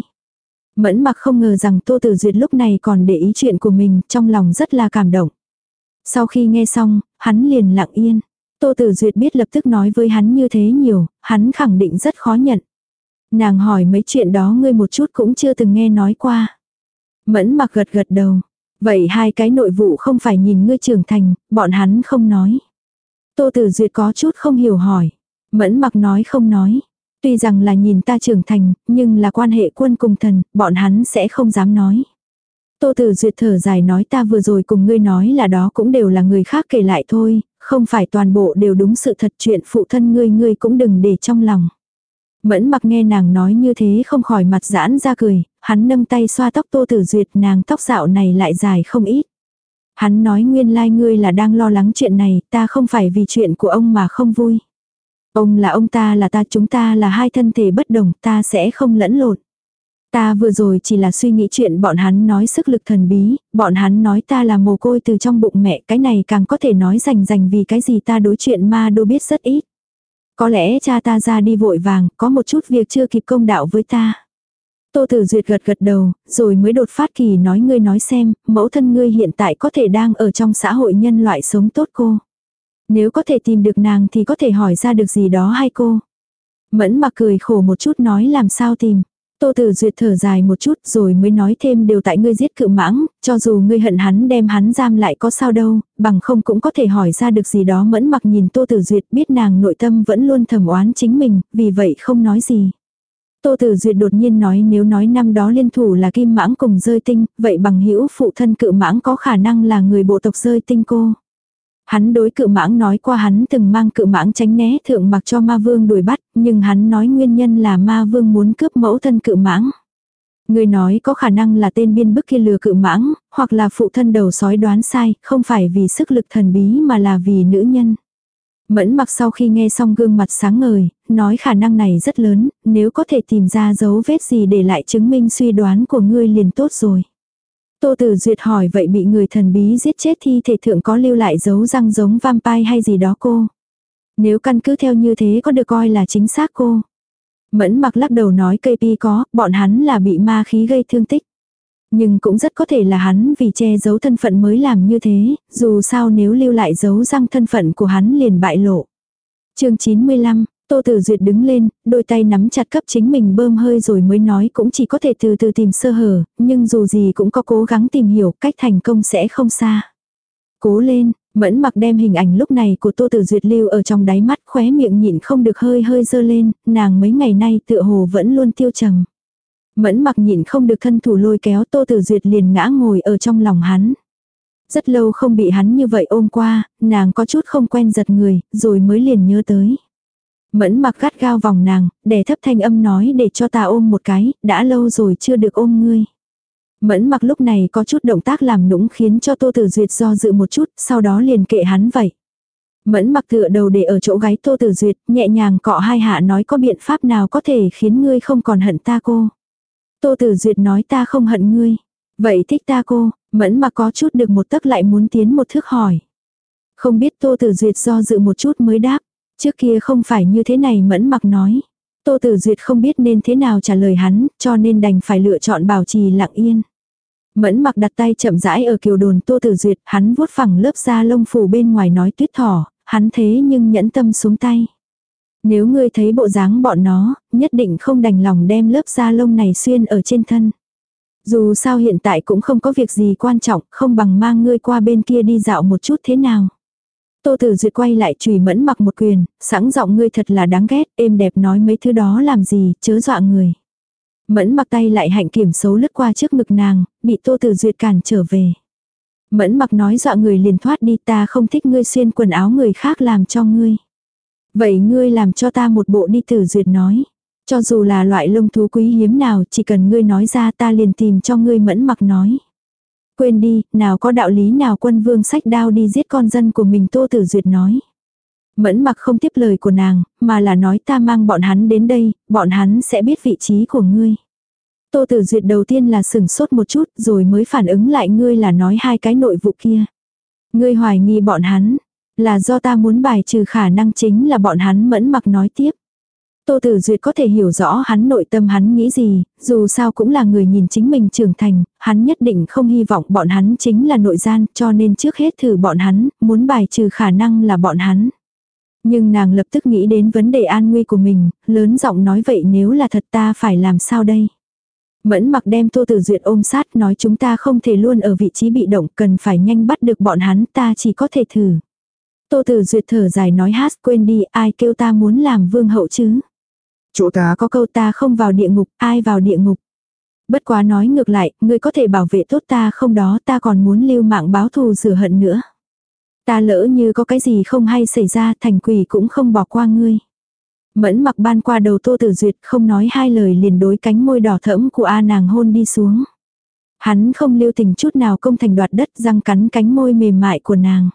Mẫn Mặc không ngờ rằng Tô Tử Duyệt lúc này còn để ý chuyện của mình, trong lòng rất là cảm động. Sau khi nghe xong, hắn liền lặng yên. Tô Tử Duyệt biết lập tức nói với hắn như thế nhiều, hắn khẳng định rất khó nhận. Nàng hỏi mấy chuyện đó ngươi một chút cũng chưa từng nghe nói qua. Mẫn Mặc gật gật đầu. Vậy hai cái nội vụ không phải nhìn ngươi trưởng thành, bọn hắn không nói. Tô Tử Duyệt có chút không hiểu hỏi. Mẫn Mặc nói không nói. Tuy rằng là nhìn ta trưởng thành, nhưng là quan hệ quân cùng thần, bọn hắn sẽ không dám nói. Tô Tử Duyệt thở dài nói ta vừa rồi cùng ngươi nói là đó cũng đều là người khác kể lại thôi, không phải toàn bộ đều đúng sự thật, chuyện phụ thân ngươi cũng đừng để trong lòng. Mẫn Mặc nghe nàng nói như thế không khỏi mặt giãn ra cười, hắn nâng tay xoa tóc Tô Tử Duyệt, nàng tóc dạo này lại dài không ít. Hắn nói nguyên lai ngươi là đang lo lắng chuyện này, ta không phải vì chuyện của ông mà không vui. Ông là ông, ta là ta, chúng ta là hai thân thể bất đồng, ta sẽ không lẫn lộn. Ta vừa rồi chỉ là suy nghĩ chuyện bọn hắn nói sức lực thần bí, bọn hắn nói ta là mồ côi từ trong bụng mẹ, cái này càng có thể nói rành vì cái gì ta đối chuyện ma đô biết rất ít. Có lẽ cha ta ra đi vội vàng, có một chút việc chưa kịp công đạo với ta. Tô Tử Duyệt gật gật đầu, rồi mới đột phát kỳ nói ngươi nói xem, mẫu thân ngươi hiện tại có thể đang ở trong xã hội nhân loại sống tốt cô. Nếu có thể tìm được nàng thì có thể hỏi ra được gì đó hay cô. Mẫn Mặc cười khổ một chút nói làm sao tìm. Tô Tử Duyệt thở dài một chút rồi mới nói thêm đều tại ngươi giết Cự Mãng, cho dù ngươi hận hắn đem hắn giam lại có sao đâu, bằng không cũng có thể hỏi ra được gì đó. Mẫn Mặc nhìn Tô Tử Duyệt biết nàng nội tâm vẫn luôn thầm oán chính mình, vì vậy không nói gì. Tô Tử Duyệt đột nhiên nói nếu nói năm đó liên thủ là Kim Mãng cùng Rơi Tinh, vậy bằng hữu phụ thân Cự Mãng có khả năng là người bộ tộc Rơi Tinh cô. Hắn đối Cự Mãng nói qua hắn từng mang Cự Mãng tránh né thượng mặc cho ma vương đuổi bắt, nhưng hắn nói nguyên nhân là ma vương muốn cướp mẫu thân Cự Mãng. Người nói có khả năng là tên biên bức kia lừa Cự Mãng, hoặc là phụ thân đầu sói đoán sai, không phải vì sức lực thần bí mà là vì nữ nhân. Mẫn Mặc sau khi nghe xong gương mặt sáng ngời, nói khả năng này rất lớn, nếu có thể tìm ra dấu vết gì để lại chứng minh suy đoán của ngươi liền tốt rồi. Tô Tử Duyệt hỏi vậy bị người thần bí giết chết thi thể thượng có lưu lại dấu răng giống vampire hay gì đó cô? Nếu căn cứ theo như thế có được coi là chính xác cô? Mẫn Mặc lắc đầu nói KP có, bọn hắn là bị ma khí gây thương tích. Nhưng cũng rất có thể là hắn vì che giấu thân phận mới làm như thế, dù sao nếu lưu lại dấu răng thân phận của hắn liền bại lộ. Chương 95, Tô Tử Duyệt đứng lên, đôi tay nắm chặt cấp chính mình bơm hơi rồi mới nói cũng chỉ có thể từ từ tìm sơ hở, nhưng dù gì cũng có cố gắng tìm hiểu, cách thành công sẽ không xa. Cố lên, Mẫn Mặc đem hình ảnh lúc này của Tô Tử Duyệt lưu ở trong đáy mắt, khóe miệng nhịn không được hơi hơi dơ lên, nàng mấy ngày nay tựa hồ vẫn luôn tiêu trầm. Mẫn Mặc nhịn không được thân thủ lôi kéo Tô Tử Duyệt liền ngã ngồi ở trong lòng hắn. Rất lâu không bị hắn như vậy ôm qua, nàng có chút không quen giật người, rồi mới liền nhớ tới. Mẫn Mặc gắt gao vòng nàng, đè thấp thanh âm nói để cho ta ôm một cái, đã lâu rồi chưa được ôm ngươi. Mẫn Mặc lúc này có chút động tác làm nũng khiến cho Tô Tử Duyệt do dự một chút, sau đó liền kệ hắn vậy. Mẫn Mặc tựa đầu để ở chỗ gáy Tô Tử Duyệt, nhẹ nhàng cọ hai hạ nói có biện pháp nào có thể khiến ngươi không còn hận ta cô. Tô Tử Duyệt nói ta không hận ngươi. Vậy thích ta cô, Mẫn Mặc có chút được một tấc lại muốn tiến một thước hỏi. Không biết Tô Tử Duyệt do dự một chút mới đáp. Trước kia không phải như thế này Mẫn Mặc nói. Tô Tử Duyệt không biết nên thế nào trả lời hắn, cho nên đành phải lựa chọn bảo trì lặng yên. Mẫn Mặc đặt tay chậm rãi ở kiều đồn Tô Tử Duyệt, hắn vuốt phẳng lớp da lông phủ bên ngoài nói Tuyết Thỏ, hắn thế nhưng nhẫn tâm xuống tay. Nếu ngươi thấy bộ dáng bọn nó, nhất định không đành lòng đem lớp da lông này xuyên ở trên thân. Dù sao hiện tại cũng không có việc gì quan trọng, không bằng mang ngươi qua bên kia đi dạo một chút thế nào. Tô Tử Duyệt quay lại chùy Mẫn Mặc một quyền, sẵn giọng ngươi thật là đáng ghét, êm đẹp nói mấy thứ đó làm gì, chớ dọa người. Mẫn Mặc tay lại hạnh kiểm xấu lướt qua trước ngực nàng, bị Tô Tử Duyệt cản trở về. Mẫn Mặc nói dọa người liền thoát đi, ta không thích ngươi xuyên quần áo người khác làm cho ngươi. Vậy ngươi làm cho ta một bộ đi. Tử Duyệt nói. Cho dù là loại lông thú quý hiếm nào, chỉ cần ngươi nói ra ta liền tìm cho ngươi. Mẫn Mặc nói. Quên đi, nào có đạo lý nào quân vương xách đao đi giết con dân của mình. Tô Tử Duyệt nói. Mẫn Mặc không tiếp lời của nàng, mà là nói ta mang bọn hắn đến đây, bọn hắn sẽ biết vị trí của ngươi. Tô Tử Duyệt đầu tiên là sừng sốt một chút rồi mới phản ứng lại ngươi là nói hai cái nội vụ kia. Ngươi hoài nghi bọn hắn, là do ta muốn bài trừ khả năng chính là bọn hắn. Mẫn Mặc nói tiếp. Tô Tử Duyệt có thể hiểu rõ hắn nội tâm hắn nghĩ gì, dù sao cũng là người nhìn chính mình trưởng thành, hắn nhất định không hy vọng bọn hắn chính là nội gian, cho nên trước hết thử bọn hắn, muốn bài trừ khả năng là bọn hắn. Nhưng nàng lập tức nghĩ đến vấn đề an nguy của mình, lớn giọng nói vậy nếu là thật ta phải làm sao đây? Mẫn Mặc đem Tô Tử Duyệt ôm sát nói chúng ta không thể luôn ở vị trí bị động, cần phải nhanh bắt được bọn hắn, ta chỉ có thể thử. Tô Tử Duyệt thở dài nói hát quên đi, ai kêu ta muốn làm vương hậu chứ? Chỗ ta có câu ta không vào địa ngục, ai vào địa ngục? Bất quá nói ngược lại, ngươi có thể bảo vệ tốt ta không đó ta còn muốn lưu mạng báo thù rửa hận nữa. Ta lỡ như có cái gì không hay xảy ra thành quỷ cũng không bỏ qua ngươi. Mẫn Mặc ban qua đầu Tô Tử Duyệt không nói hai lời liền đối cánh môi đỏ thẫm của nàng hôn đi xuống. Hắn không lưu tình chút nào công thành đoạt đất răng cắn cánh môi mềm mại của nàng.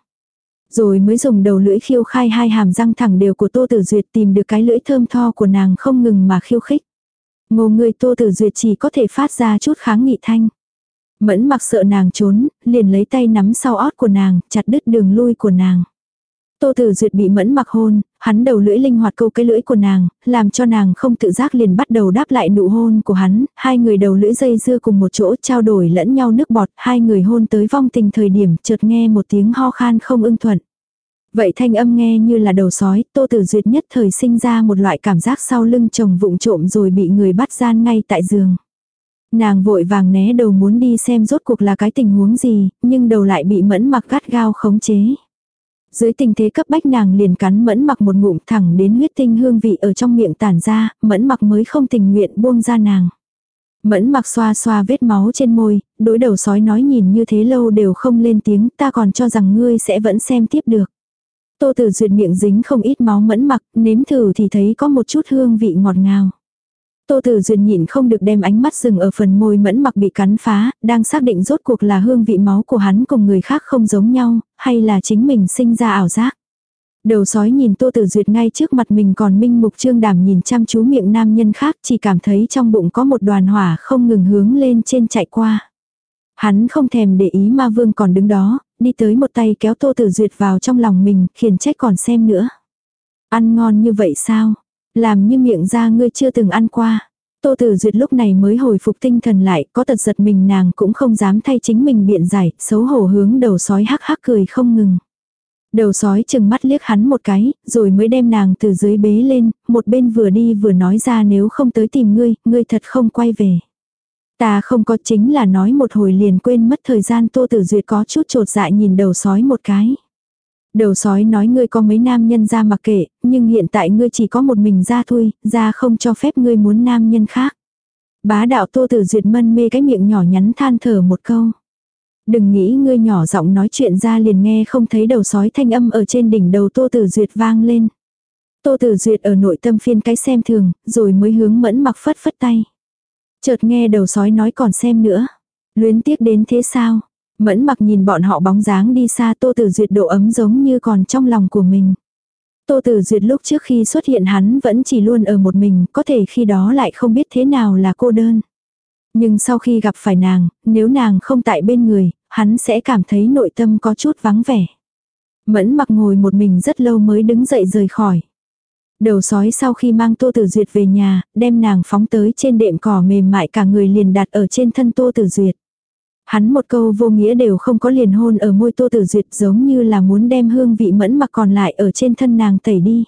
Rồi mới dùng đầu lưỡi khiêu khai hai hàm răng thẳng đều của Tô Tử Duyệt tìm được cái lưỡi thơm tho của nàng không ngừng mà khiêu khích. Ngô người Tô Tử Duyệt chỉ có thể phát ra chút kháng nghị thanh. Mẫn Mặc sợ nàng trốn, liền lấy tay nắm sau ót của nàng, chặt đứt đường lui của nàng. Tô Tử Duyệt bị Mẫn Mặc hôn, hắn đầu lưỡi linh hoạt câu cái lưỡi của nàng, làm cho nàng không tự giác liền bắt đầu đáp lại nụ hôn của hắn, hai người đầu lưỡi dây dưa cùng một chỗ trao đổi lẫn nhau nước bọt, hai người hôn tới vong tình thời điểm chợt nghe một tiếng ho khan không ưng thuận. Vậy thanh âm nghe như là đầu sói, Tô Tử Duyệt nhất thời sinh ra một loại cảm giác sau lưng chồng vụng trộm rồi bị người bắt gian ngay tại giường. Nàng vội vàng né đầu muốn đi xem rốt cuộc là cái tình huống gì, nhưng đầu lại bị Mẫn Mặc gắt gao khống chế. Dưới tình thế cấp bách nàng liền cắn Mẫn Mặc một ngụm thẳng đến huyết tinh hương vị ở trong miệng tản ra, Mẫn Mặc mới không tình nguyện buông ra nàng. Mẫn Mặc xoa xoa vết máu trên môi, đối đầu sói nói nhìn như thế lâu đều không lên tiếng, ta còn cho rằng ngươi sẽ vẫn xem tiếp được. Tô Tử Duyệt miệng dính không ít máu Mẫn Mặc, nếm thử thì thấy có một chút hương vị ngọt ngào. Tô Tử Duyệt nhịn không được đem ánh mắt dừng ở phần môi Mẫn Mặc bị cắn phá, đang xác định rốt cuộc là hương vị máu của hắn cùng người khác không giống nhau, hay là chính mình sinh ra ảo giác. Đầu sói nhìn Tô Tử Duyệt ngay trước mặt mình còn minh mục trương đảm nhìn chăm chú miệng nam nhân khác, chỉ cảm thấy trong bụng có một đoàn hỏa không ngừng hướng lên trên chạy qua. Hắn không thèm để ý Ma Vương còn đứng đó, đi tới một tay kéo Tô Tử Duyệt vào trong lòng mình, khiển trách còn xem nữa. Ăn ngon như vậy sao? Làm như miệng ra ngươi chưa từng ăn qua. Tô Tử Duyệt lúc này mới hồi phục tinh thần lại, có tật giật mình nàng cũng không dám thay chính mình biện giải, xấu hổ hướng đầu sói hắc hắc cười không ngừng. Đầu sói chừng mắt liếc hắn một cái, rồi mới đem nàng từ dưới bế lên, một bên vừa đi vừa nói ra nếu không tới tìm ngươi, ngươi thật không quay về. Ta không có chính là nói một hồi liền quên mất thời gian. Tô Tử Duyệt có chút chột dạ nhìn đầu sói một cái. Đầu sói nói ngươi có mấy nam nhân ra mặc kệ, nhưng hiện tại ngươi chỉ có một mình ra thôi, ra không cho phép ngươi muốn nam nhân khác. Bá đạo. Tô Tử Duyệt mân mê cái miệng nhỏ nhắn than thở một câu. Đừng nghĩ ngươi nhỏ giọng nói chuyện ra liền nghe không thấy đầu sói thanh âm ở trên đỉnh đầu Tô Tử Duyệt vang lên. Tô Tử Duyệt ở nội tâm phiên cái xem thường, rồi mới hướng Mẫn Mặc phất phất tay. Chợt nghe đầu sói nói còn xem nữa. Luyến tiếc đến thế sao? Mẫn Mặc nhìn bọn họ bóng dáng đi xa. Tô Tử Duyệt độ ấm giống như còn trong lòng của mình. Tô Tử Duyệt lúc trước khi xuất hiện hắn vẫn chỉ luôn ở một mình, có thể khi đó lại không biết thế nào là cô đơn. Nhưng sau khi gặp phải nàng, nếu nàng không tại bên người, hắn sẽ cảm thấy nội tâm có chút vắng vẻ. Mẫn Mặc ngồi một mình rất lâu mới đứng dậy rời khỏi. Đầu sói sau khi mang Tô Tử Duyệt về nhà, đem nàng phóng tới trên đệm cỏ mềm mại cả người liền đặt ở trên thân Tô Tử Duyệt. Hắn một câu vô nghĩa đều không có liền hôn ở môi Tô Tử Duyệt giống như là muốn đem hương vị Mẫn Mặc còn lại ở trên thân nàng tẩy đi.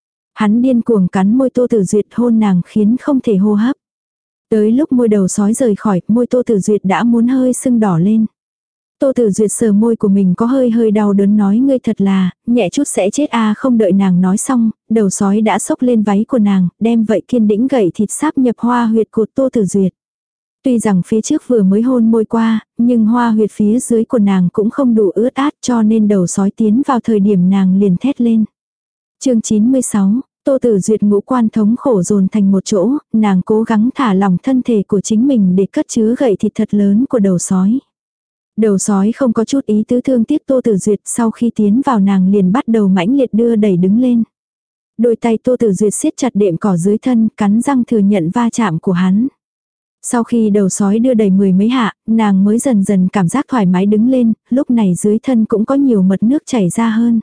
Hắn điên cuồng cắn môi Tô Tử Duyệt hôn nàng khiến không thể hô hấp. Tới lúc môi đầu sói rời khỏi, môi Tô Tử Duyệt đã muốn hơi sưng đỏ lên. Tô Tử Duyệt sờ môi của mình có hơi đau đớn nói ngươi thật là, nhẹ chút sẽ chết à. Không đợi nàng nói xong, đầu sói đã xốc lên váy của nàng, đem vậy kiên đĩnh gậy thịt sáp nhập hoa huyệt của Tô Tử Duyệt. Tuy rằng phía trước vừa mới hôn môi qua, nhưng hoa huyệt phía dưới của nàng cũng không đủ ướt át cho nên đầu sói tiến vào thời điểm nàng liền thét lên. Chương 96, Tô Tử Duyệt ngũ quan thống khổ dồn thành một chỗ, nàng cố gắng thả lỏng thân thể của chính mình để cất chứa gậy thịt thật lớn của đầu sói. Đầu sói không có chút ý tứ thương tiếc Tô Tử Duyệt, sau khi tiến vào nàng liền bắt đầu mãnh liệt đưa đẩy đứng lên. Đôi tay Tô Tử Duyệt siết chặt đệm cỏ dưới thân, cắn răng thừa nhận va chạm của hắn. Sau khi đầu sói đưa đầy 10 mấy hạ, nàng mới dần dần cảm giác thoải mái đứng lên, lúc này dưới thân cũng có nhiều mật nước chảy ra hơn.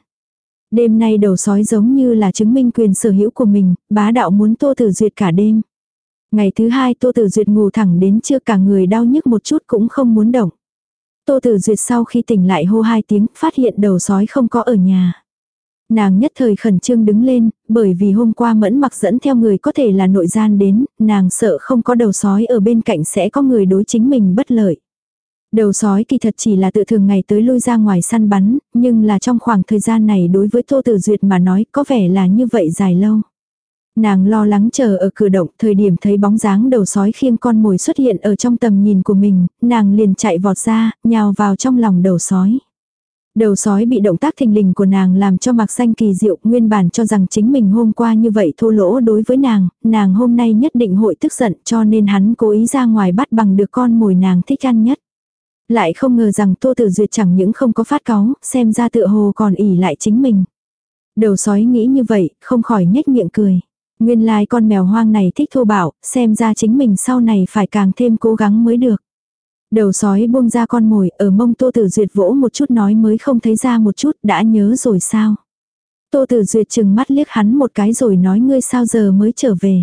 Đêm nay đầu sói giống như là chứng minh quyền sở hữu của mình, bá đạo muốn Tô Tử Duyệt cả đêm. Ngày thứ hai Tô Tử Duyệt ngủ thẳng đến trưa, cả người đau nhức một chút cũng không muốn động. Tô Tử Duyệt sau khi tỉnh lại hô 2 tiếng, phát hiện đầu sói không có ở nhà. Nàng nhất thời khẩn trương đứng lên, bởi vì hôm qua Mẫn Mặc dẫn theo người có thể là nội gian đến, nàng sợ không có đầu sói ở bên cạnh sẽ có người đối chính mình bất lợi. Đầu sói kỳ thật chỉ là tự thường ngày tới lui ra ngoài săn bắn, nhưng là trong khoảng thời gian này đối với Tô Tử Duyệt mà nói có vẻ là như vậy dài lâu. Nàng lo lắng chờ ở cửa động, thời điểm thấy bóng dáng đầu sói khiêng con mồi xuất hiện ở trong tầm nhìn của mình, nàng liền chạy vọt ra, nhào vào trong lòng đầu sói. Đầu sói bị động tác thình lình của nàng làm cho Mạc Xanh kỳ diệu, nguyên bản cho rằng chính mình hôm qua như vậy thô lỗ đối với nàng hôm nay nhất định hội tức giận, cho nên hắn cố ý ra ngoài bắt bằng được con mồi nàng thích ăn nhất. Lại không ngờ rằng Tô Tử Duyệt chẳng những không có phát cáu, xem ra tựa hồ còn ỉ lại chính mình. Đầu sói nghĩ như vậy, không khỏi nhếch miệng cười. Nguyên lai con mèo hoang này thích thô bạo, xem ra chính mình sau này phải càng thêm cố gắng mới được. Đầu sói buông ra con mồi, ở mông Tô Tử Duyệt vỗ một chút nói mới không thấy ra một chút, đã nhớ rồi sao. Tô Tử Duyệt chừng mắt liếc hắn một cái rồi nói ngươi sao giờ mới trở về.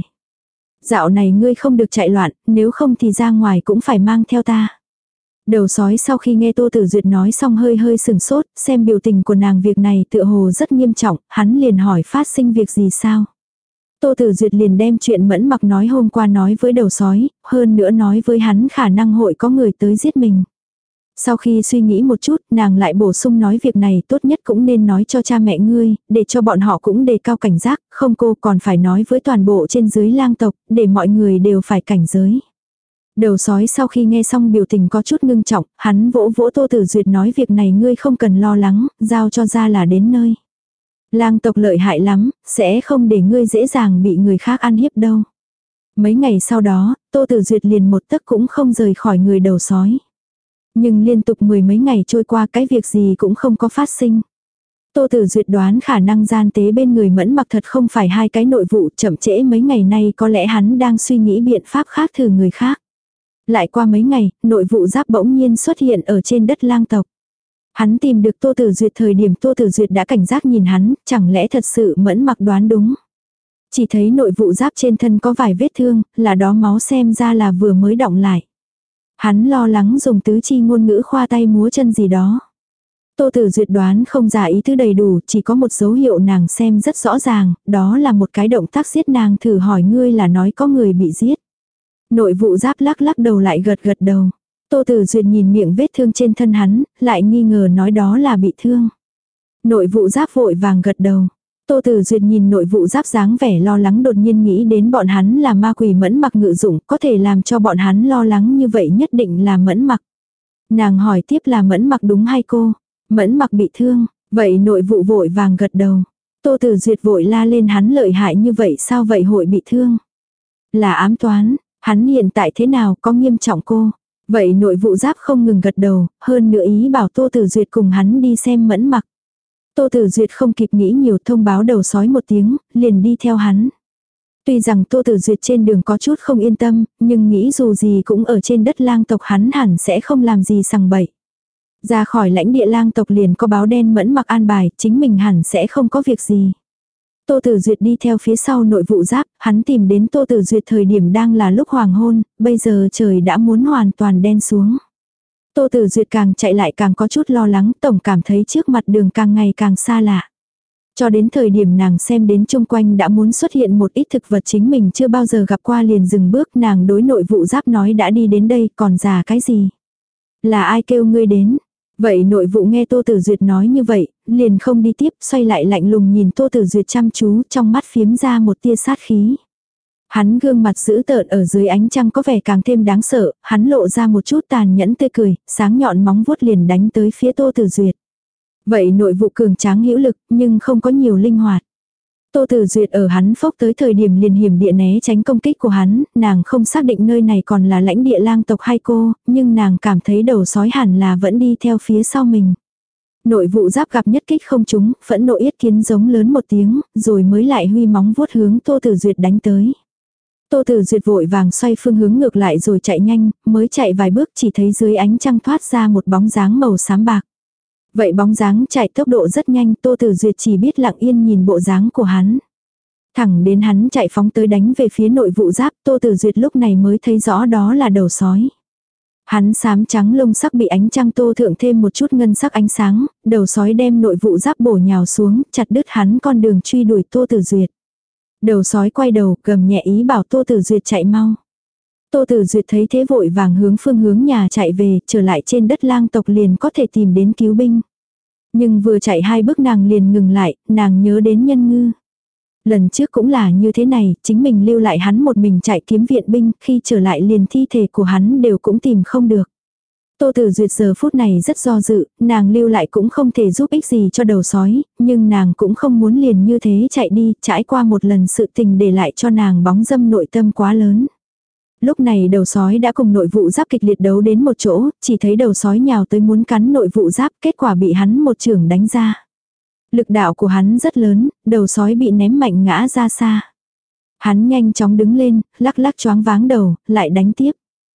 Dạo này ngươi không được chạy loạn, nếu không thì ra ngoài cũng phải mang theo ta. Đầu sói sau khi nghe Tô Tử Duyệt nói xong hơi hơi sừng sốt, xem biểu tình của nàng việc này tựa hồ rất nghiêm trọng, hắn liền hỏi phát sinh việc gì sao. Tô Tử Duyệt liền đem chuyện Mẫn Mặc nói hôm qua nói với đầu sói, hơn nữa nói với hắn khả năng hội có người tới giết mình. Sau khi suy nghĩ một chút, nàng lại bổ sung nói việc này tốt nhất cũng nên nói cho cha mẹ ngươi, để cho bọn họ cũng đề cao cảnh giác, không cô còn phải nói với toàn bộ trên dưới lang tộc, để mọi người đều phải cảnh giới. Đầu sói sau khi nghe xong biểu tình có chút ngưng trọng, hắn vỗ vỗ Tô Tử Duyệt nói việc này ngươi không cần lo lắng, giao cho ra là đến nơi. Lang tộc lợi hại lắm, sẽ không để ngươi dễ dàng bị người khác ăn hiếp đâu. Mấy ngày sau đó, Tô Tử Duyệt liền một tấc cũng không rời khỏi người đầu sói. Nhưng liên tục 10 mấy ngày trôi qua cái việc gì cũng không có phát sinh. Tô Tử Duyệt đoán khả năng gian tế bên người Mẫn Mặc thật không phải hai cái nội vụ, chậm trễ mấy ngày nay có lẽ hắn đang suy nghĩ biện pháp khác thử người khác. Lại qua mấy ngày, nội vụ Giáp bỗng nhiên xuất hiện ở trên đất lang tộc. Hắn tìm được Tô Tử Duyệt thời điểm Tô Tử Duyệt đã cảnh giác nhìn hắn, chẳng lẽ thật sự Mẫn Mặc đoán đúng. Chỉ thấy nội vụ Giáp trên thân có vài vết thương, là đó máu xem ra là vừa mới đọng lại. Hắn lo lắng dùng tứ chi ngôn ngữ khoa tay múa chân gì đó. Tô Tử Duyệt đoán không ra ý tứ đầy đủ, chỉ có một dấu hiệu nàng xem rất rõ ràng, đó là một cái động tác giết nàng thử hỏi ngươi là nói có người bị giết. Nội vụ Giáp lắc lắc đầu lại gật gật đầu. Tô Tử Duyệt nhìn miệng vết thương trên thân hắn, lại nghi ngờ nói đó là bị thương. Nội vụ Giáp vội vàng gật đầu. Tô Tử Duyệt nhìn nội vụ Giáp dáng vẻ lo lắng đột nhiên nghĩ đến bọn hắn là ma quỷ Mẫn Mặc ngự dụng, có thể làm cho bọn hắn lo lắng như vậy nhất định là Mẫn Mặc. Nàng hỏi tiếp là Mẫn Mặc đúng hay cô? Mẫn Mặc bị thương, vậy nội vụ vội vàng gật đầu. Tô Tử Duyệt vội la lên hắn lợi hại như vậy sao vậy hội bị thương? Là ám toán, hắn hiện tại thế nào có nghiêm trọng cô? Vậy nội vụ Giáp không ngừng gật đầu, hơn nữa ý bảo Tô Tử Duyệt cùng hắn đi xem Mẫn Mặc. Tô Tử Duyệt không kịp nghĩ nhiều thông báo đầu sói một tiếng, liền đi theo hắn. Tuy rằng Tô Tử Duyệt trên đường có chút không yên tâm, nhưng nghĩ dù gì cũng ở trên đất lang tộc hắn hẳn sẽ không làm gì sằng bậy. Ra khỏi lãnh địa lang tộc liền có báo đen Mẫn Mặc an bài, chính mình hẳn sẽ không có việc gì. Tô Tử Duyệt đi theo phía sau nội vụ Giáp, hắn tìm đến Tô Tử Duyệt thời điểm đang là lúc hoàng hôn, bây giờ trời đã muốn hoàn toàn đen xuống. Tô Tử Duyệt càng chạy lại càng có chút lo lắng, tổng cảm thấy trước mặt đường càng ngày càng xa lạ. Cho đến thời điểm nàng xem đến chung quanh đã muốn xuất hiện một ít thực vật chính mình chưa bao giờ gặp qua liền dừng bước, nàng đối nội vụ Giáp nói đã đi đến đây còn già cái gì. Là ai kêu ngươi đến? Vậy nội vụ nghe Tô Tử Duyệt nói như vậy, liền không đi tiếp, xoay lại lạnh lùng nhìn Tô Tử Duyệt chăm chú, trong mắt phiếm ra một tia sát khí. Hắn gương mặt dữ tợn ở dưới ánh trăng có vẻ càng thêm đáng sợ, hắn lộ ra một chút tàn nhẫn tươi cười, sáng nhọn móng vuốt liền đánh tới phía Tô Tử Duyệt. Vậy nội vụ cường tráng hữu lực, nhưng không có nhiều linh hoạt. Tô Tử Duyệt ở hắn phốc tới thời điểm liền hiểm địa né tránh công kích của hắn, nàng không xác định nơi này còn là lãnh địa lang tộc hay cô, nhưng nàng cảm thấy đầu sói hẳn là vẫn đi theo phía sau mình. Nội vụ giáp gặp nhất kích không trúng, phẫn nộ yết kiến giống lớn một tiếng, rồi mới lại huy móng vuốt hướng Tô Tử Duyệt đánh tới. Tô Tử Duyệt vội vàng xoay phương hướng ngược lại rồi chạy nhanh, mới chạy vài bước chỉ thấy dưới ánh trăng thoát ra một bóng dáng màu xám bạc. Vậy bóng dáng chạy tốc độ rất nhanh, Tô Tử Duyệt chỉ biết lặng yên nhìn bộ dáng của hắn. Thẳng đến hắn chạy phóng tới đánh về phía nội vụ giáp, Tô Tử Duyệt lúc này mới thấy rõ đó là đầu sói. Hắn xám trắng lông sắc bị ánh trăng tô thượng thêm một chút ngân sắc ánh sáng, đầu sói đem nội vụ giáp bổ nhào xuống, chặt đứt hắn con đường truy đuổi Tô Tử Duyệt. Đầu sói quay đầu, gầm nhẹ ý bảo Tô Tử Duyệt chạy mau. Tô Tử Duyệt thấy thế vội vàng phương hướng nhà chạy về, trở lại trên đất lang tộc liền có thể tìm đến cứu binh. Nhưng vừa chạy 2 bước nàng liền ngừng lại, nàng nhớ đến Nhân Ngư. Lần trước cũng là như thế này, chính mình lưu lại hắn một mình chạy kiếm viện binh, khi trở lại liền thi thể của hắn đều cũng tìm không được. Tô Tử Duyệt giờ phút này rất do dự, nàng lưu lại cũng không thể giúp ích gì cho đầu sói, nhưng nàng cũng không muốn liền như thế chạy đi, trải qua một lần sự tình để lại cho nàng bóng dâm nội tâm quá lớn. Lúc này đầu sói đã cùng nội vụ giáp kịch liệt đấu đến một chỗ, chỉ thấy đầu sói nhào tới muốn cắn nội vụ giáp, kết quả bị hắn một chưởng đánh ra. Lực đạo của hắn rất lớn, đầu sói bị ném mạnh ngã ra xa. Hắn nhanh chóng đứng lên, lắc lắc choáng váng đầu, lại đánh tiếp.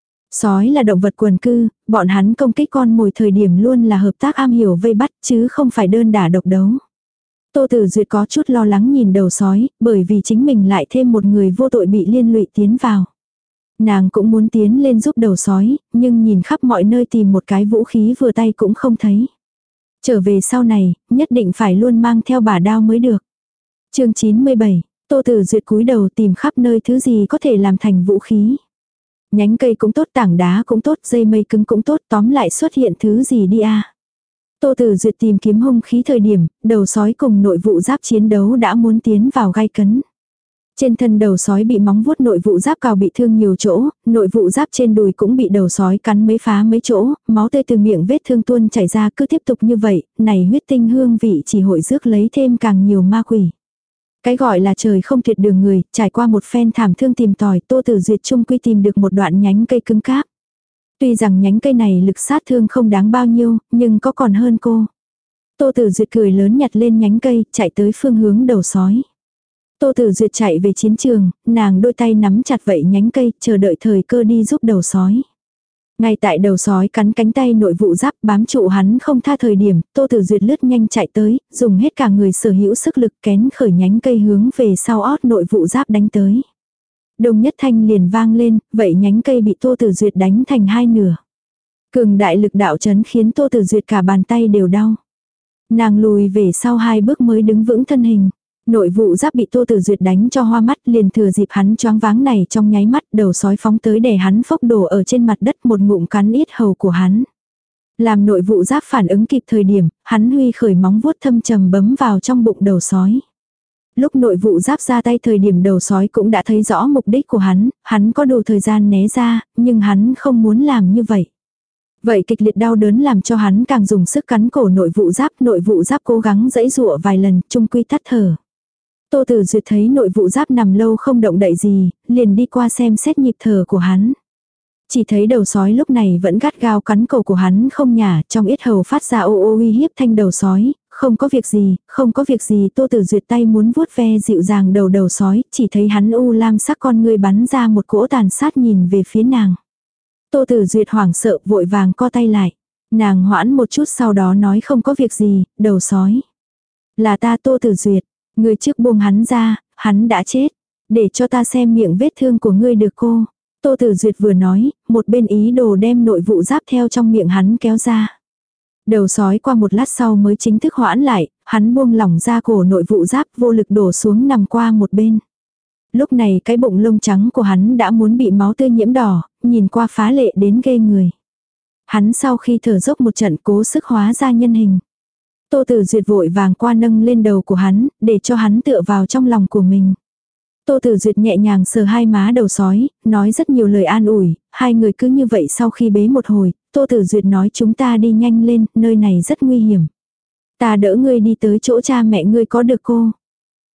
Sói là động vật quần cư, bọn hắn công kích con mồi thời điểm luôn là hợp tác am hiểu vây bắt chứ không phải đơn đả độc đấu. Tô Tử Duyệt có chút lo lắng nhìn đầu sói, bởi vì chính mình lại thêm một người vô tội bị liên lụy tiến vào. Nàng cũng muốn tiến lên giúp đầu sói, nhưng nhìn khắp mọi nơi tìm một cái vũ khí vừa tay cũng không thấy. Trở về sau này, nhất định phải luôn mang theo bả đao mới được. Chương 97, Tô Tử Duyệt cúi đầu tìm khắp nơi thứ gì có thể làm thành vũ khí. Nhánh cây cũng tốt, tảng đá cũng tốt, dây mây cứng cũng tốt, tóm lại xuất hiện thứ gì đi a. Tô Tử Duyệt tìm kiếm hung khí thời điểm, đầu sói cùng nội vụ giáp chiến đấu đã muốn tiến vào gay cấn. Trên thân đầu sói bị móng vuốt nội vụ giáp cào bị thương nhiều chỗ, nội vụ giáp trên đùi cũng bị đầu sói cắn phá mấy chỗ, máu tươi từ miệng vết thương tuôn chảy ra, cứ tiếp tục như vậy, này huyết tinh hương vị chỉ hội rước lấy thêm càng nhiều ma quỷ. Cái gọi là trời không tuyệt đường người, trải qua một phen thảm thương tìm tòi, Tô Tử Duyệt chung quy tìm được một đoạn nhánh cây cứng cáp. Tuy rằng nhánh cây này lực sát thương không đáng bao nhiêu, nhưng có còn hơn cô. Tô Tử Duyệt cười lớn nhặt lên nhánh cây, chạy tới phương hướng đầu sói. Tô Tử Duyệt chạy về chiến trường, nàng đôi tay nắm chặt vậy nhánh cây, chờ đợi thời cơ đi giúp đầu sói. Ngay tại đầu sói cắn cánh tay nội vụ giáp bám trụ hắn không tha thời điểm, Tô Tử Duyệt lướt nhanh chạy tới, dùng hết cả người sở hữu sức lực kén khởi nhánh cây hướng về sau ót nội vụ giáp đánh tới. Đồng nhất thanh liền vang lên, vậy nhánh cây bị Tô Tử Duyệt đánh thành 2 nửa. Cường đại lực đạo chấn khiến Tô Tử Duyệt cả bàn tay đều đau. Nàng lùi về sau 2 bước mới đứng vững thân hình. Nội vụ giáp bị Tô Tử Duyệt đánh cho hoa mắt, liền thừa dịp hắn choáng váng này trong nháy mắt, đầu sói phóng tới để hắn phốc đổ ở trên mặt đất, một ngụm cắn yết hầu của hắn. Làm nội vụ giáp phản ứng kịp thời điểm, hắn huy khởi móng vuốt thâm trầm bấm vào trong bụng đầu sói. Lúc nội vụ giáp ra tay thời điểm đầu sói cũng đã thấy rõ mục đích của hắn có đủ thời gian né ra, nhưng hắn không muốn làm như vậy. Vậy kịch liệt đau đớn làm cho hắn càng dùng sức cắn cổ nội vụ giáp cố gắng giãy giụa vài lần, chung quy tắt thở. Tô Tử Duyệt thấy nội vụ giáp nằm lâu không động đậy gì, liền đi qua xem xét nhịp thở của hắn. Chỉ thấy đầu sói lúc này vẫn gắt gao cắn cổ của hắn không nhả, trong yết hầu phát ra ô ô uy hiếp thanh đầu sói, không có việc gì, Tô Tử Duyệt tay muốn vuốt ve dịu dàng đầu sói, chỉ thấy hắn u lam sắc con ngươi bắn ra một cỗ tàn sát nhìn về phía nàng. Tô Tử Duyệt hoảng sợ vội vàng co tay lại. Nàng hoãn một chút sau đó nói không có việc gì, đầu sói. Là ta Tô Tử Duyệt, ngươi trước buông hắn ra, hắn đã chết. Để cho ta xem miệng vết thương của ngươi được cô. Tô Tử Duyệt vừa nói, một bên ý đồ đem nội vụ giáp theo trong miệng hắn kéo ra. Đầu sói qua một lát sau mới chính thức hoãn lại, hắn buông lỏng ra cổ nội vụ giáp vô lực đổ xuống nằm qua một bên. Lúc này cái bụng lông trắng của hắn đã muốn bị máu tươi nhiễm đỏ, nhìn qua phá lệ đến ghê người. Hắn sau khi thở dốc một trận cố sức hóa ra nhân hình. Tô Tử Duyệt vội vàng qua nâng lên đầu của hắn, để cho hắn tựa vào trong lòng của mình. Tô Tử Duyệt nhẹ nhàng sờ hai má đầu sói, nói rất nhiều lời an ủi, hai người cứ như vậy sau khi bế một hồi, Tô Tử Duyệt nói chúng ta đi nhanh lên, nơi này rất nguy hiểm. Ta đỡ ngươi đi tới chỗ cha mẹ ngươi có được cô.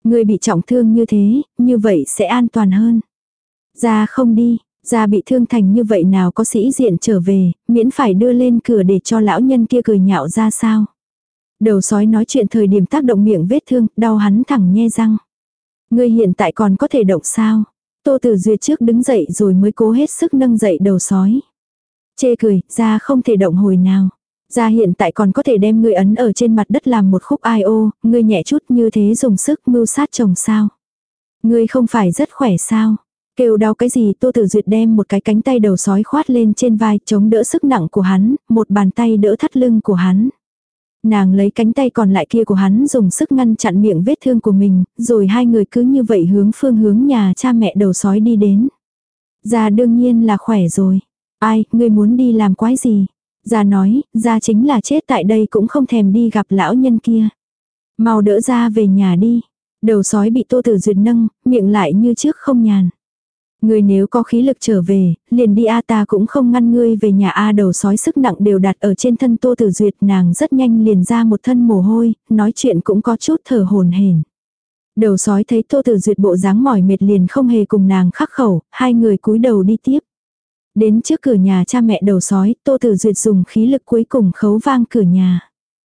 Ngươi bị trọng thương như thế, như vậy sẽ an toàn hơn. Ra không đi, ra bị thương thành như vậy nào có sĩ diện trở về, miễn phải đưa lên cửa để cho lão nhân kia cười nhạo ra sao. Đầu sói nói chuyện thời điểm tác động miệng vết thương, đau hắn thẳng nhe răng. Ngươi hiện tại còn có thể động sao? Tô Tử Duyệt trước đứng dậy rồi mới cố hết sức nâng dậy đầu sói. Chê cười, ra không thể động hồi nào. Ra hiện tại còn có thể đem ngươi ấn ở trên mặt đất làm một khúc ai ô, ngươi nhẹ chút như thế dùng sức mưu sát chồng sao. Ngươi không phải rất khỏe sao? Kêu đau cái gì? Tô Tử Duyệt đem một cái cánh tay đầu sói khoát lên trên vai chống đỡ sức nặng của hắn, một bàn tay đỡ thắt lưng của hắn. Nàng lấy cánh tay còn lại kia của hắn dùng sức ngăn chặn miệng vết thương của mình, rồi hai người cứ như vậy hướng nhà cha mẹ đầu sói đi đến. Gia đương nhiên là khỏe rồi. Ai, ngươi muốn đi làm quái gì? Gia nói, Gia chính là chết tại đây cũng không thèm đi gặp lão nhân kia. Mau đỡ Gia về nhà đi. Đầu sói bị Tô Tử Duyệt nâng, miệng lại như trước không nhàn. Ngươi nếu có khí lực trở về, liền đi ta cũng không ngăn ngươi về nhà đầu sói sức nặng đều đặt ở trên thân Tô Tử Duyệt, nàng rất nhanh liền ra một thân mồ hôi, nói chuyện cũng có chút thở hổn hển. Đầu sói thấy Tô Tử Duyệt bộ dáng mỏi mệt liền không hề cùng nàng khắc khẩu, hai người cúi đầu đi tiếp. Đến trước cửa nhà cha mẹ đầu sói, Tô Tử Duyệt dùng khí lực cuối cùng khấu vang cửa nhà.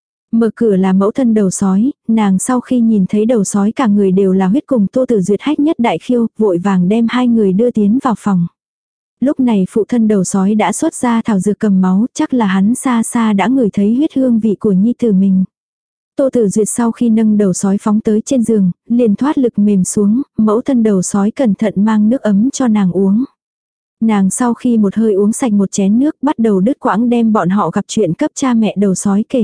Mở cửa là mẫu thân đầu sói, nàng sau khi nhìn thấy đầu sói cả người đều là huyết cùng Tô Tử Duyệt hách nhất đại khiêu, vội vàng đem hai người đưa tiến vào phòng. Lúc này phụ thân đầu sói đã xuất ra thảo dược cầm máu, chắc là hắn xa xa đã ngửi thấy huyết hương vị của nhi tử mình. Tô Tử Duyệt sau khi nâng đầu sói phóng tới trên giường, liền thoát lực mềm xuống, mẫu thân đầu sói cẩn thận mang nước ấm cho nàng uống. Nàng sau khi một hơi uống sạch một chén nước bắt đầu đứt quãng đem bọn họ gặp chuyện cấp cha mẹ đầu sói kể.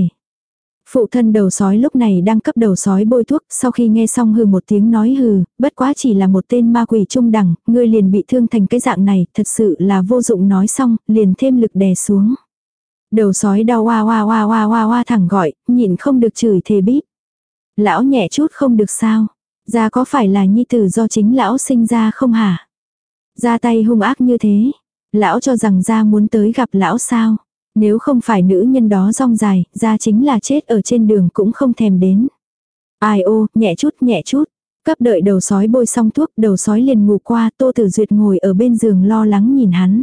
Phụ thân đầu sói lúc này đang cấp đầu sói bôi thuốc, sau khi nghe xong hừ một tiếng nói hừ, bất quá chỉ là một tên ma quỷ trung đẳng, ngươi liền bị thương thành cái dạng này, thật sự là vô dụng nói xong, liền thêm lực đè xuống. Đầu sói đau oa oa oa oa oa oa thẳng gọi, nhịn không được chửi thề bíp. Lão nhẹ chút không được sao? Ra có phải là nhi tử do chính lão sinh ra không hả? Ra tay hung ác như thế, lão cho rằng ra muốn tới gặp lão sao? Nếu không phải nữ nhân đó rong dài, ra chính là chết ở trên đường cũng không thèm đến. Ai ô, nhẹ chút. Cấp đợi đầu sói bôi xong thuốc, đầu sói liền ngủ qua, Tô Tử Duyệt ngồi ở bên giường lo lắng nhìn hắn.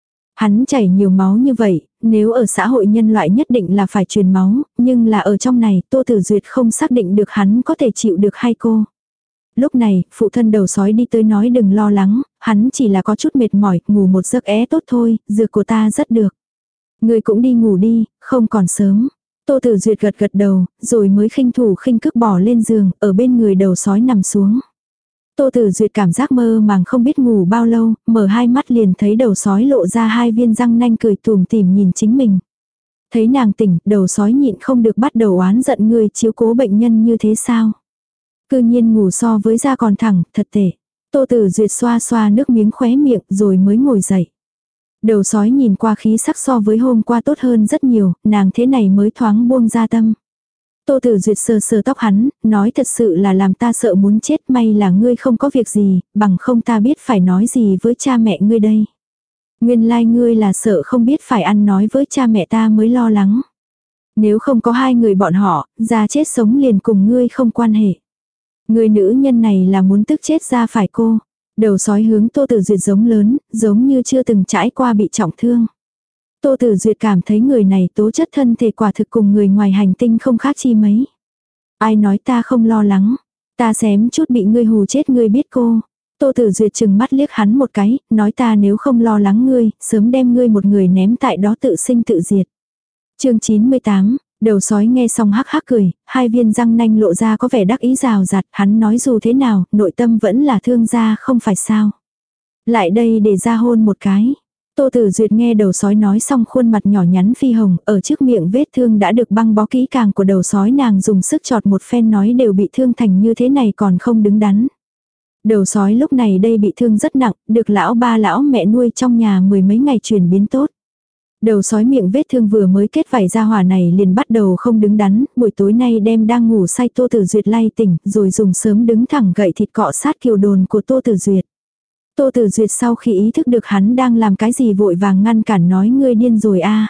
Hắn chảy nhiều máu như vậy, nếu ở xã hội nhân loại nhất định là phải truyền máu, nhưng là ở trong này, Tô Tử Duyệt không xác định được hắn có thể chịu được hay cô. Lúc này, phụ thân đầu sói đi tới nói đừng lo lắng, hắn chỉ là có chút mệt mỏi, ngủ một giấc tốt thôi, dược của ta rất được. Người cũng đi ngủ đi, không còn sớm. Tô Tử Duyệt gật gật đầu, rồi mới khinh thủ khinh cước bỏ lên giường, ở bên người đầu sói nằm xuống. Tô Tử Duyệt cảm giác mơ màng không biết ngủ bao lâu, mở hai mắt liền thấy đầu sói lộ ra hai viên răng nanh cười tủm tỉm nhìn chính mình. Thấy nàng tỉnh, đầu sói nhịn không được bắt đầu oán giận người chiếu cố bệnh nhân như thế sao. Cư nhiên ngủ so với da còn thẳng, thật tệ. Tô Tử Duyệt xoa xoa nước miếng khóe miệng rồi mới ngồi dậy. Đầu sói nhìn qua khí sắc so với hôm qua tốt hơn rất nhiều, nàng thế này mới thoáng buông ra tâm. Tô Tử Duyệt sờ sờ tóc hắn, nói thật sự là làm ta sợ muốn chết, may là ngươi không có việc gì, bằng không ta biết phải nói gì với cha mẹ ngươi đây. Nguyên lai ngươi là sợ không biết phải ăn nói với cha mẹ ta mới lo lắng. Nếu không có hai người bọn họ, ra chết sống liền cùng ngươi không quan hệ. Người nữ nhân này là muốn tức chết ra phải cô. Đầu sói hướng Tô Tử Duyệt giống lớn, giống như chưa từng trải qua bị trọng thương. Tô Tử Duyệt cảm thấy người này tố chất thân thể quả thực cùng người ngoài hành tinh không khác chi mấy. Ai nói ta không lo lắng. Ta xém chút bị ngươi hù chết ngươi biết cô. Tô Tử Duyệt chừng mắt liếc hắn một cái, nói ta nếu không lo lắng ngươi, sớm đem ngươi một người ném tại đó tự sinh tự diệt. Chương 98, đầu sói nghe xong hắc hắc cười, hai viên răng nanh lộ ra có vẻ đắc ý rào rạt, hắn nói dù thế nào, nội tâm vẫn là thương gia không phải sao. Lại đây để ra hôn một cái. Tô Tử Duyệt nghe đầu sói nói xong khuôn mặt nhỏ nhắn phi hồng, ở trước miệng vết thương đã được băng bó kỹ càng của đầu sói nàng dùng sức chọt một phen nói đều bị thương thành như thế này còn không đứng đắn. Đầu sói lúc này đây bị thương rất nặng, được lão ba lão mẹ nuôi trong nhà mười mấy ngày chuyển biến tốt. Đầu sói miệng vết thương vừa mới kết vảy ra hỏa này liền bắt đầu không đứng đắn, buổi tối nay đem đang ngủ say Tô Tử Duyệt lay tỉnh, rồi dùng sớm đứng thẳng gậy thịt cọ sát kiều đồn của Tô Tử Duyệt. Tô Tử Duyệt sau khi ý thức được hắn đang làm cái gì vội vàng ngăn cản nói ngươi điên rồi a.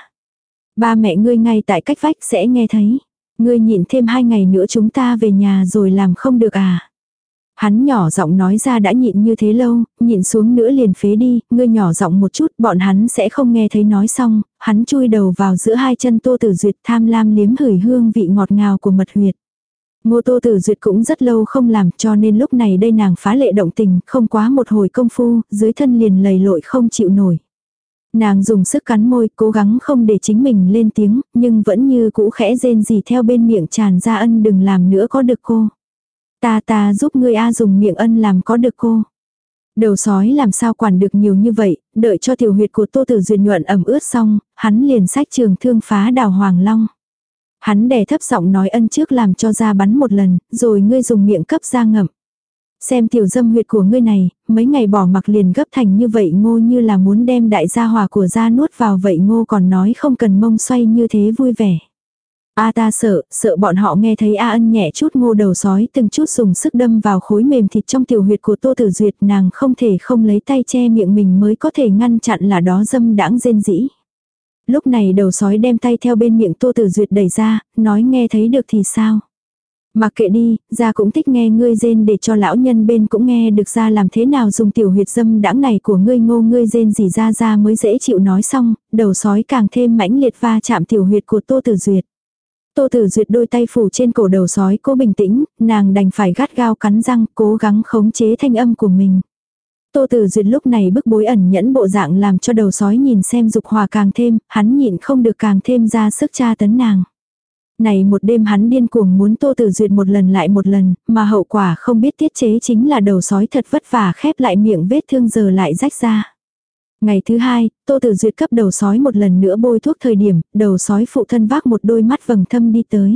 Ba mẹ ngươi ngay tại cách vách sẽ nghe thấy. Ngươi nhịn thêm 2 ngày nữa chúng ta về nhà rồi làm không được à. Hắn nhỏ giọng nói ra đã nhịn như thế lâu, nhịn xuống nữa liền phế đi, ngươi nhỏ giọng một chút bọn hắn sẽ không nghe thấy nói xong, hắn chui đầu vào giữa hai chân Tô Tử Duyệt tham lam liếm hửi hương vị ngọt ngào của mật huyệt. Ngô Tô Tử Duyệt cũng rất lâu không làm cho nên lúc này đây nàng phá lệ động tình, không quá một hồi công phu, dưới thân liền lầy lội không chịu nổi. Nàng dùng sức cắn môi, cố gắng không để chính mình lên tiếng, nhưng vẫn như cũ khẽ rên rỉ theo bên miệng tràn ra ân đừng làm nữa có được cô. Ta giúp ngươi dùng miệng ân làm có được cô. Đầu sói làm sao quản được nhiều như vậy, đợi cho tiểu huyệt của Tô Tử Duyệt nhuận ẩm ướt xong, hắn liền xách trường thương phá đào Hoàng Long. Hắn đè thấp giọng nói ân trước làm cho ra bắn một lần, rồi ngươi dùng miệng cấp ra ngậm. Xem tiểu dâm huyệt của ngươi này, mấy ngày bỏ mặc liền gấp thành như vậy Ngô như là muốn đem đại gia hòa của gia nuốt vào vậy Ngô còn nói không cần mông xoay như thế vui vẻ. Ta sợ bọn họ nghe thấy ân nhẹ chút Ngô đầu sói từng chút dùng sức đâm vào khối mềm thịt trong tiểu huyệt của Tô Tử Duyệt nàng không thể không lấy tay che miệng mình mới có thể ngăn chặn là đó dâm đãng rên rỉ. Lúc này đầu sói đem tay theo bên miệng Tô Tử Duyệt đẩy ra, nói nghe thấy được thì sao? Mặc kệ đi, ra cũng thích nghe ngươi rên để cho lão nhân bên cũng nghe được ra làm thế nào dùng tiểu huyệt dâm đãng này của ngươi Ngô ngươi rên gì ra mới dễ chịu nói xong, đầu sói càng thêm mãnh liệt va chạm tiểu huyệt của Tô Tử Duyệt. Tô Tử Duyệt đôi tay phủ trên cổ đầu sói cố bình tĩnh, nàng đành phải gắt gao cắn răng cố gắng khống chế thanh âm của mình. Tô Tử Duyệt lúc này bức bối ẩn nhẫn bộ dạng làm cho đầu sói nhìn xem dục hòa càng thêm, hắn nhịn không được càng thêm ra sức tra tấn nàng. Này một đêm hắn điên cuồng muốn Tô Tử Duyệt một lần lại một lần, mà hậu quả không biết tiết chế chính là đầu sói thật vất vả khép lại miệng vết thương giờ lại rách ra. Ngày thứ hai, Tô Tử Duyệt cấp đầu sói một lần nữa bôi thuốc thời điểm, đầu sói phụ thân vác một đôi mắt vầng thâm đi tới.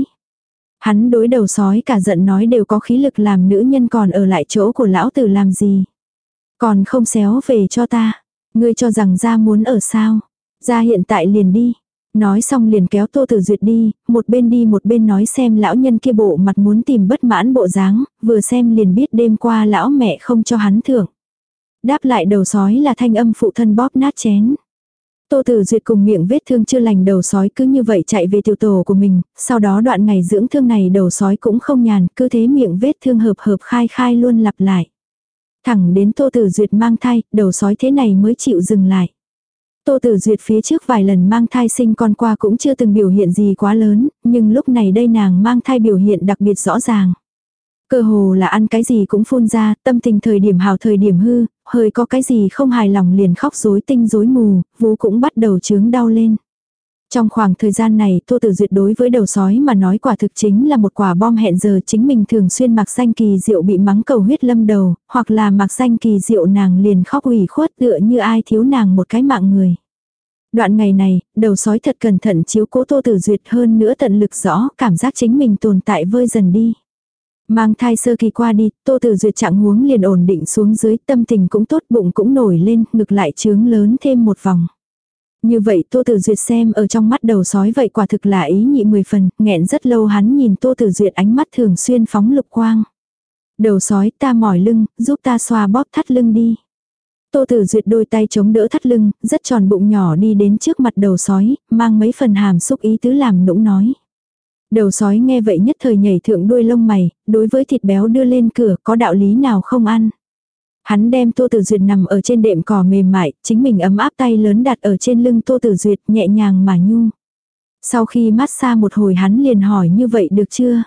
Hắn đối đầu sói cả giận nói đều có khí lực làm nữ nhân còn ở lại chỗ của lão tử làm gì. Còn không xéo về cho ta. Ngươi cho rằng ra muốn ở sao. Ra hiện tại liền đi. Nói xong liền kéo Tô Tử Duyệt đi một bên nói xem lão nhân kia bộ mặt muốn tìm bất mãn bộ dáng, vừa xem liền biết đêm qua lão mẹ không cho hắn thưởng. Đáp lại đầu sói là thanh âm phụ thân bóp nát chén. Tô Tử Duyệt cùng miệng vết thương chưa lành đầu sói cứ như vậy chạy về tiểu tổ của mình, sau đó đoạn ngày dưỡng thương này đầu sói cũng không nhàn, cứ thế miệng vết thương hợp khai luôn lặp lại. Thẳng đến Tô Tử Duyệt mang thai, đầu sói thế này mới chịu dừng lại. Tô Tử Duyệt phía trước vài lần mang thai sinh con qua cũng chưa từng biểu hiện gì quá lớn, nhưng lúc này đây nàng mang thai biểu hiện đặc biệt rõ ràng. Cơ hồ là ăn cái gì cũng phun ra, tâm tình thời điểm hào thời điểm hư, hơi có cái gì không hài lòng liền khóc rối tinh rối mù, vú cũng bắt đầu chướng đau lên. Trong khoảng thời gian này Tô Tử Duyệt đối với đầu sói mà nói quả thực chính là một quả bom hẹn giờ chính mình thường xuyên mặc danh kỳ diệu bị mắng cầu huyết lâm đầu, hoặc là mặc danh kỳ diệu nàng liền khóc ủy khuất tựa như ai thiếu nàng một cái mạng người. Đoạn ngày này, đầu sói thật cẩn thận chiếu cố Tô Tử Duyệt hơn nữa tận lực rõ cảm giác chính mình tồn tại vơi dần đi. Mang thai sơ kỳ qua đi, Tô Tử Duyệt trạng huống liền ổn định xuống dưới, tâm tình cũng tốt, bụng cũng nổi lên, ngực lại trướng lớn thêm một vòng. Như vậy Tô Tử Duyệt xem ở trong mắt đầu sói vậy quả thực là ý nhị 10 phần, nghẹn rất lâu hắn nhìn Tô Tử Duyệt ánh mắt thường xuyên phóng lục quang. Đầu sói ta mỏi lưng, giúp ta xoa bóp thắt lưng đi. Tô Tử Duyệt đôi tay chống đỡ thắt lưng, rất tròn bụng nhỏ đi đến trước mặt đầu sói, mang mấy phần hàm xúc ý tứ làm nũng nói. Đầu sói nghe vậy nhất thời nhảy thượng đuôi lông mày, đối với thịt béo đưa lên cửa có đạo lý nào không ăn. Hắn đem Tô Tử Duyệt nằm ở trên đệm cỏ mềm mại, chính mình ấm áp tay lớn đặt ở trên lưng Tô Tử Duyệt nhẹ nhàng mà nhu. Sau khi massage một hồi hắn liền hỏi như vậy được chưa?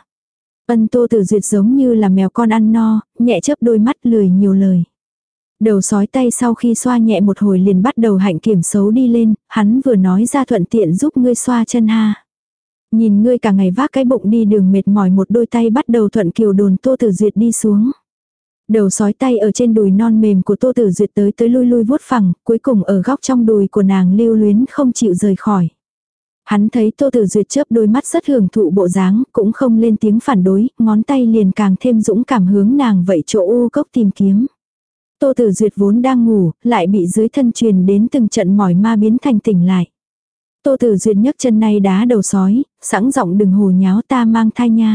Tô Tử Duyệt giống như là mèo con ăn no, nhẹ chớp đôi mắt lười nhiều lời. Đầu sói tay sau khi xoa nhẹ một hồi liền bắt đầu hạnh kiểm xấu đi lên, hắn vừa nói ra thuận tiện giúp ngươi xoa chân ha. Nhìn ngươi cả ngày vác cái bụng đi đường mệt mỏi một đôi tay bắt đầu thuận kiều đồn Tô Tử Duyệt đi xuống. Đầu sói tay ở trên đùi non mềm của Tô Tử Duyệt tới lui vuốt phẳng, cuối cùng ở góc trong đùi của nàng lưu luyến không chịu rời khỏi. Hắn thấy Tô Tử Duyệt chớp đôi mắt rất hưởng thụ bộ dáng, cũng không lên tiếng phản đối, ngón tay liền càng thêm dũng cảm hướng nàng vậy chỗ u cốc tìm kiếm. Tô Tử Duyệt vốn đang ngủ, lại bị dưới thân truyền đến từng trận mỏi ma biến thành tỉnh lại. Tô Tử Duyệt nhấc chân này đá đầu sói, sẵn giọng đừng hồ nháo ta mang thai nha.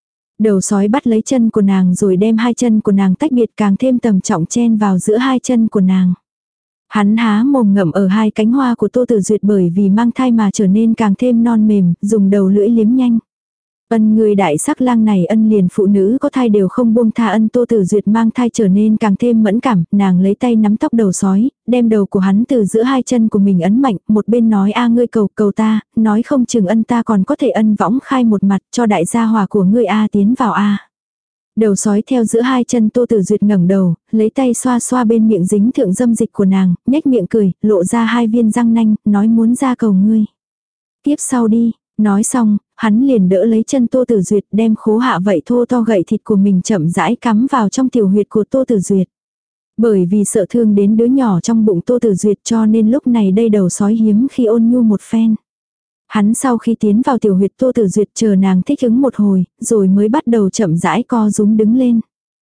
Đầu sói bắt lấy chân của nàng rồi đem hai chân của nàng tách biệt càng thêm tầm trọng chen vào giữa hai chân của nàng. Hắn há mồm ngậm ở hai cánh hoa của Tô Tử Duyệt bởi vì mang thai mà trở nên càng thêm non mềm, dùng đầu lưỡi liếm nhanh. Ân người đại sắc lang này ân liền phụ nữ có thai đều không buông tha ân. Tô Tử Duyệt mang thai trở nên càng thêm mẫn cảm, nàng lấy tay nắm tóc đầu sói, đem đầu của hắn từ giữa hai chân của mình ấn mạnh, một bên nói a ngươi cầu cầu ta, nói không chừng ân ta còn có thể ân võng khai một mặt cho đại gia hòa của ngươi a tiến vào a. Đầu sói theo giữa hai chân Tô Tử Duyệt ngẩng đầu, lấy tay xoa xoa bên miệng dính thượng dâm dịch của nàng, nhếch miệng cười, lộ ra hai viên răng nanh, nói muốn ra cầu ngươi. Tiếp sau đi. Nói xong, hắn liền đỡ lấy chân Tô Tử Duyệt đem khố hạ vậy thô to gậy thịt của mình chậm rãi cắm vào trong tiểu huyệt của Tô Tử Duyệt. Bởi vì sợ thương đến đứa nhỏ trong bụng Tô Tử Duyệt cho nên lúc này đây đầu sói hiếm khi ôn nhu một phen. Hắn sau khi tiến vào tiểu huyệt Tô Tử Duyệt chờ nàng thích ứng một hồi, rồi mới bắt đầu chậm rãi co rúm đứng lên.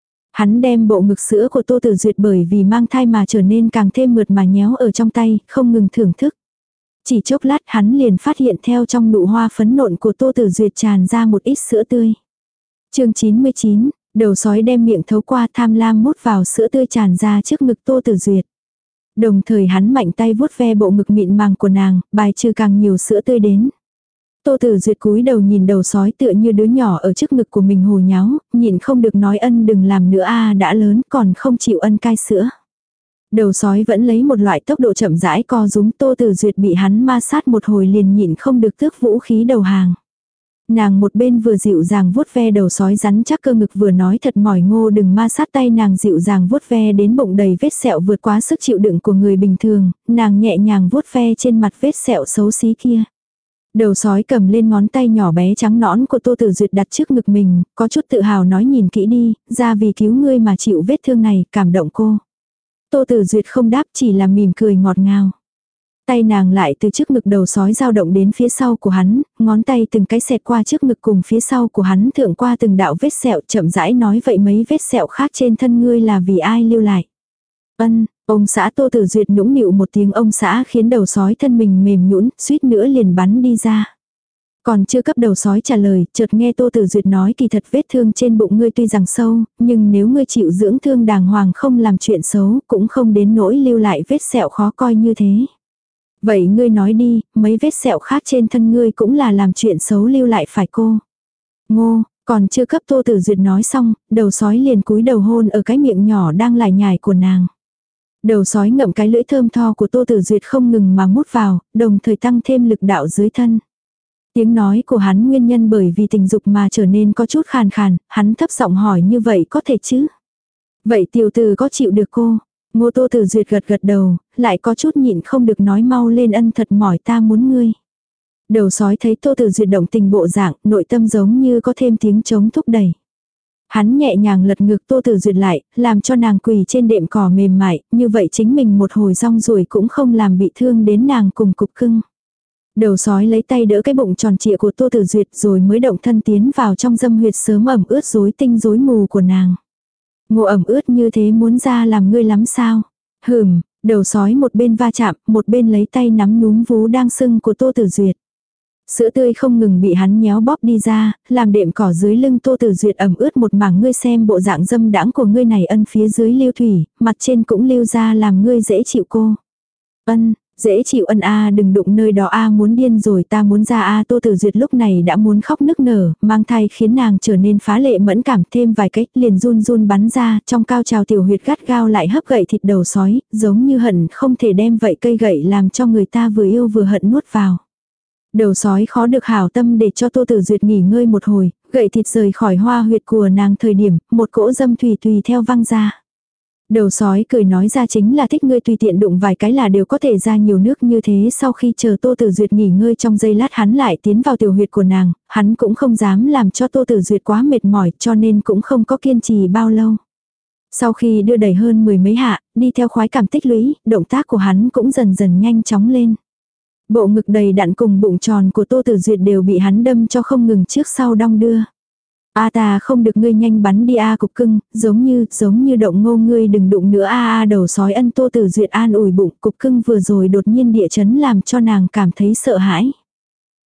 Hắn đem bộ ngực sữa của Tô Tử Duyệt bởi vì mang thai mà trở nên càng thêm mượt mà nhéo ở trong tay, không ngừng thưởng thức. Chỉ chốc lát hắn liền phát hiện theo trong nụ hoa phấn nộn của Tô Tử Duyệt tràn ra một ít sữa tươi. Chương 99, đầu sói đem miệng thấu qua tham lam mút vào sữa tươi tràn ra trước ngực Tô Tử Duyệt. Đồng thời hắn mạnh tay vuốt ve bộ ngực mịn màng của nàng, bài trừ càng nhiều sữa tươi đến. Tô Tử Duyệt cúi đầu nhìn đầu sói tựa như đứa nhỏ ở trước ngực của mình hồ nháo, nhịn không được nói ân đừng làm nữa a đã lớn còn không chịu ân cai sữa. Đầu sói vẫn lấy một loại tốc độ chậm rãi co rúm. Tô Tử Duyệt bị hắn ma sát một hồi liền nhịn không được tước vũ khí đầu hàng. Nàng một bên vừa dịu dàng vuốt ve đầu sói rắn chắc cơ ngực vừa nói thật mỏi ngô đừng ma sát tay nàng dịu dàng vuốt ve đến bụng đầy vết sẹo vượt quá sức chịu đựng của người bình thường, nàng nhẹ nhàng vuốt ve trên mặt vết sẹo xấu xí kia. Đầu sói cầm lên ngón tay nhỏ bé trắng nõn của Tô Tử Duyệt đặt trước ngực mình, có chút tự hào nói nhìn kỹ đi, ra vì cứu ngươi mà chịu vết thương này, cảm động cô. Tô Tử Duyệt không đáp chỉ là mỉm cười ngọt ngào. Tay nàng lại từ trước ngực đầu sói dao động đến phía sau của hắn, ngón tay từng cái xẹt qua trước ngực cùng phía sau của hắn thượng qua từng đạo vết sẹo chậm rãi nói vậy mấy vết sẹo khác trên thân ngươi là vì ai lưu lại. Ân, ông xã Tô Tử Duyệt nũng nịu một tiếng ông xã khiến đầu sói thân mình mềm nhũn suýt nữa liền bắn đi ra. Còn chưa cấp đầu sói trả lời, chợt nghe Tô Tử Duyệt nói kỳ thật vết thương trên bụng ngươi tuy rằng sâu, nhưng nếu ngươi chịu dưỡng thương đàng hoàng không làm chuyện xấu, cũng không đến nỗi lưu lại vết sẹo khó coi như thế. Vậy ngươi nói đi, mấy vết sẹo khác trên thân ngươi cũng là làm chuyện xấu lưu lại phải cô? Ngô, còn chưa cấp Tô Tử Duyệt nói xong, đầu sói liền cúi đầu hôn ở cái miệng nhỏ đang lải nhải của nàng. Đầu sói ngậm cái lưỡi thơm tho của Tô Tử Duyệt không ngừng mà mút vào, đồng thời tăng thêm lực đạo dưới thân. Tiếng nói của hắn nguyên nhân bởi vì tình dục mà trở nên có chút khàn khàn, hắn thấp giọng hỏi như vậy có thể chứ? Vậy tiểu tử có chịu được cô? Ngô Tô Tử Duyệt gật gật đầu, lại có chút nhịn không được nói mau lên ân thật mỏi ta muốn ngươi. Đầu sói thấy Tô Tử Duyệt động tình bộ dạng, nội tâm giống như có thêm tiếng trống thúc đẩy. Hắn nhẹ nhàng lật ngực Tô Tử Duyệt lại, làm cho nàng quỳ trên đệm cỏ mềm mại, như vậy chính mình một hồi rong ruổi cũng không làm bị thương đến nàng cùng cục cưng. Đầu sói lấy tay đỡ cái bụng tròn trịa của Tô Tử Duyệt rồi mới động thân tiến vào trong dâm huyệt sớm ẩm ướt rối tinh rối mù của nàng. Ngô ẩm ướt như thế muốn ra làm ngươi lắm sao? Đầu sói một bên va chạm, một bên lấy tay nắm núm vú đang sưng của Tô Tử Duyệt. Sữa tươi không ngừng bị hắn nhéo bóp đi ra, làm đệm cỏ dưới lưng Tô Tử Duyệt ẩm ướt một mảng ngươi xem bộ dạng dâm đãng của ngươi này ân phía dưới lưu thủy, mặt trên cũng lưu ra làm ngươi dễ chịu cô. Ân, dễ chịu ân a đừng đụng nơi đó a muốn điên rồi ta muốn ra a Tô Tử Duyệt lúc này đã muốn khóc nức nở, mang thai khiến nàng trở nên phá lệ mẫn cảm thêm vài cách liền run run bắn ra trong cao trào tiểu huyệt gắt gao lại hấp gậy thịt đầu sói, giống như hận không thể đem vậy cây gậy làm cho người ta vừa yêu vừa hận nuốt vào. Đầu sói khó được hảo tâm để cho Tô Tử Duyệt nghỉ ngơi một hồi, gậy thịt rời khỏi hoa huyệt của nàng thời điểm, một cỗ dâm thủy tùy theo văng ra. Đầu sói cười nói ra chính là thích ngươi tùy tiện đụng vài cái là đều có thể ra nhiều nước như thế sau khi chờ Tô Tử Duyệt nghỉ ngơi trong giây lát hắn lại tiến vào tiểu huyệt của nàng, hắn cũng không dám làm cho Tô Tử Duyệt quá mệt mỏi cho nên cũng không có kiên trì bao lâu. Sau khi đưa đẩy hơn 10 mấy hạ, đi theo khoái cảm tích lũy, động tác của hắn cũng dần dần nhanh chóng lên. Bộ ngực đầy đặn cùng bụng tròn của Tô Tử Duyệt đều bị hắn đâm cho không ngừng trước sau đong đưa. A ta không được ngươi nhanh bắn đi a cục cưng, giống như động Ngô ngươi đừng đụng nữa a đầu sói ân Tô Tử Duyệt an ủi bụng cục cưng vừa rồi đột nhiên địa chấn làm cho nàng cảm thấy sợ hãi.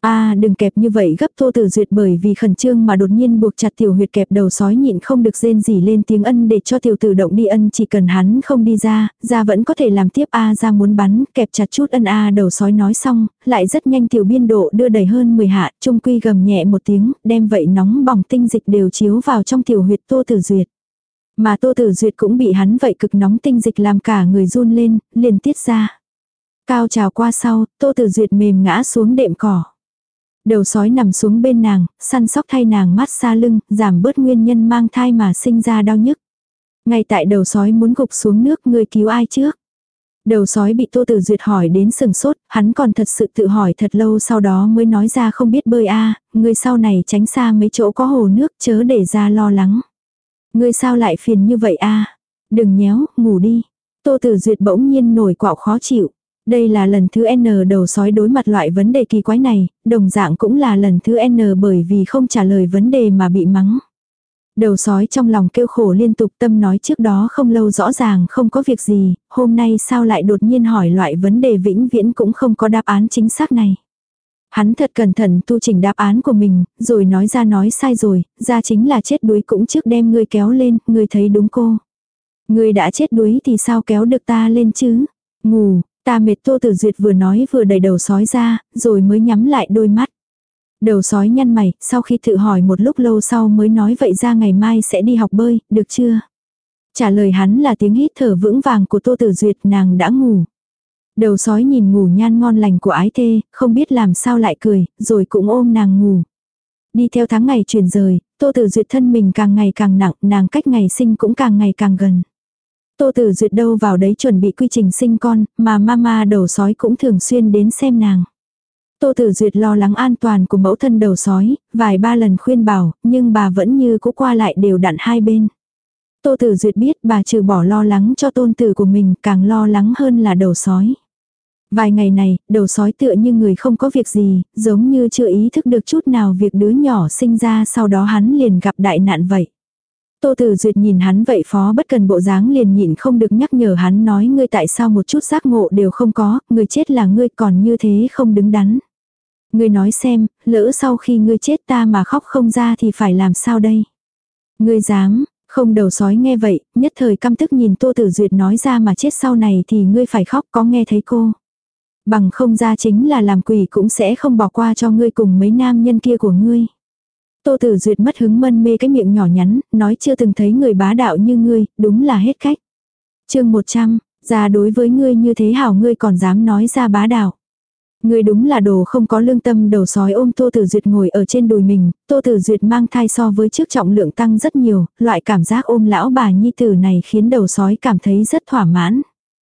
Đừng kẹp như vậy gấp. Tô Tử Duyệt bởi vì khẩn trương mà đột nhiên buộc chặt tiểu huyệt kẹp đầu sói nhịn không được rên rỉ lên tiếng ân để cho tiểu tử động đi ân, chỉ cần hắn không đi ra, ra vẫn có thể làm tiếp ra muốn bắn, kẹp chặt chút ân đầu sói nói xong, lại rất nhanh tiểu biên độ đưa đẩy hơn 10 hạ, trung quy gầm nhẹ một tiếng, đem vậy nóng bỏng tinh dịch đều chiếu vào trong tiểu huyệt Tô Tử Duyệt. Mà Tô Tử Duyệt cũng bị hắn vậy cực nóng tinh dịch làm cả người run lên, liền tiết ra. Cao trào qua sau, Tô Tử Duyệt mềm ngã xuống đệm cỏ. Đầu sói nằm xuống bên nàng, săn sóc thay nàng mát xa lưng, giảm bớt nguyên nhân mang thai mà sinh ra đau nhức. Ngay tại đầu sói muốn gục xuống nước, người cứu ai trước? Đầu sói bị Tô Tử Duyệt hỏi đến sừng sốt, hắn còn thật sự tự hỏi thật lâu sau đó mới nói ra không biết bơi người sau này tránh xa mấy chỗ có hồ nước chớ để ra lo lắng. Người sao lại phiền như vậy Đừng nhéo, ngủ đi. Tô Tử Duyệt bỗng nhiên nổi quạo khó chịu. Đây là lần thứ N đầu sói đối mặt loại vấn đề kỳ quái này, đồng dạng cũng là lần thứ N bởi vì không trả lời vấn đề mà bị mắng. Đầu sói trong lòng kêu khổ liên tục, tâm nói trước đó không lâu rõ ràng không có việc gì, hôm nay sao lại đột nhiên hỏi loại vấn đề vĩnh viễn cũng không có đáp án chính xác này. Hắn thật cẩn thận tu chỉnh đáp án của mình, rồi nói ra nói sai rồi, ra chính là chết đuối cũng trước đem ngươi kéo lên, ngươi thấy đúng cô. Ngươi đã chết đuối thì sao kéo được ta lên chứ? Ngủ, ta mệt. Tô Tử Duyệt vừa nói vừa đẩy đầu sói ra, rồi mới nhắm lại đôi mắt. Đầu sói nhăn mày, sau khi tự hỏi một lúc lâu sau mới nói vậy ra ngày mai sẽ đi học bơi, được chưa? Trả lời hắn là tiếng hít thở vững vàng của Tô Tử Duyệt, nàng đã ngủ. Đầu sói nhìn ngủ nhan ngon lành của ái thê, không biết làm sao lại cười, rồi cũng ôm nàng ngủ. Đi theo tháng ngày chuyển rời, Tô Tử Duyệt thân mình càng ngày càng nặng, nàng cách ngày sinh cũng càng ngày càng gần. Tô Tử Duyệt đâu vào đấy chuẩn bị quy trình sinh con, mà mama đầu sói cũng thường xuyên đến xem nàng. Tô Tử Duyệt lo lắng an toàn của mẫu thân đầu sói, vài ba lần khuyên bảo, nhưng bà vẫn như cũ qua lại đều đặn hai bên. Tô Tử Duyệt biết bà trừ bỏ lo lắng cho tôn tử của mình, càng lo lắng hơn là đầu sói. Vài ngày này, đầu sói tựa như người không có việc gì, giống như chưa ý thức được chút nào việc đứa nhỏ sinh ra sau đó hắn liền gặp đại nạn vậy. Tô Tử Duyệt nhìn hắn vậy phó bất cần bộ dáng liền nhịn không được nhắc nhở hắn nói ngươi tại sao một chút giác ngộ đều không có, người chết là ngươi còn như thế không đứng đắn. Ngươi nói xem, lỡ sau khi ngươi chết ta mà khóc không ra thì phải làm sao đây? Ngươi dám, không. Đầu sói nghe vậy, nhất thời căm tức nhìn Tô Tử Duyệt nói ra mà chết sau này thì ngươi phải khóc, có nghe thấy cô? Bằng không ra chính là làm quỷ cũng sẽ không bỏ qua cho ngươi cùng mấy nam nhân kia của ngươi. Tô Tử Duyệt mất hứng mân mê cái miệng nhỏ nhắn, nói chưa từng thấy người bá đạo như ngươi, đúng là hết cách. Chương 100, ra đối với ngươi như thế hảo ngươi còn dám nói ra bá đạo. Ngươi đúng là đồ không có lương tâm. Đầu sói ôm Tô Tử Duyệt ngồi ở trên đùi mình, Tô Tử Duyệt mang thai so với trước trọng lượng tăng rất nhiều, loại cảm giác ôm lão bà nhi tử này khiến đầu sói cảm thấy rất thỏa mãn.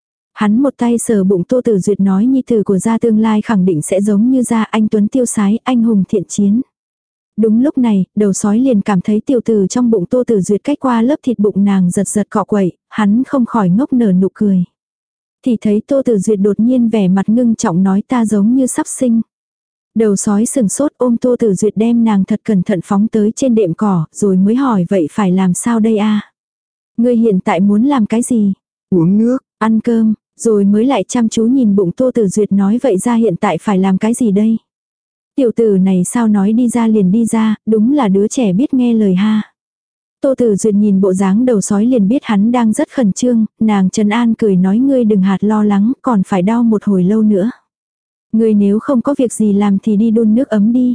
Hắn một tay sờ bụng Tô Tử Duyệt nói nhi tử của gia tương lai khẳng định sẽ giống như gia anh tuấn tiêu sái, anh hùng thiện chiến. Đúng lúc này, đầu sói liền cảm thấy tiểu tử trong bụng Tô Tử Duyệt cách qua lớp thịt bụng nàng giật giật cọ quậy, hắn không khỏi ngốc nở nụ cười. Thì thấy Tô Tử Duyệt đột nhiên vẻ mặt ngưng trọng nói ta giống như sắp sinh. Đầu sói sừng sốt ôm Tô Tử Duyệt đem nàng thật cẩn thận phóng tới trên đệm cỏ, rồi mới hỏi vậy phải làm sao đây Ngươi hiện tại muốn làm cái gì? Uống nước, ăn cơm, rồi mới lại chăm chú nhìn bụng Tô Tử Duyệt nói vậy ra hiện tại phải làm cái gì đây? Tiểu tử này sao nói đi ra liền đi ra, đúng là đứa trẻ biết nghe lời ha. Tô Tử Duyệt nhìn bộ dáng đầu sói liền biết hắn đang rất khẩn trương, nàng trấn an cười nói ngươi đừng hạt lo lắng, còn phải đau một hồi lâu nữa. Ngươi nếu không có việc gì làm thì đi đun nước ấm đi.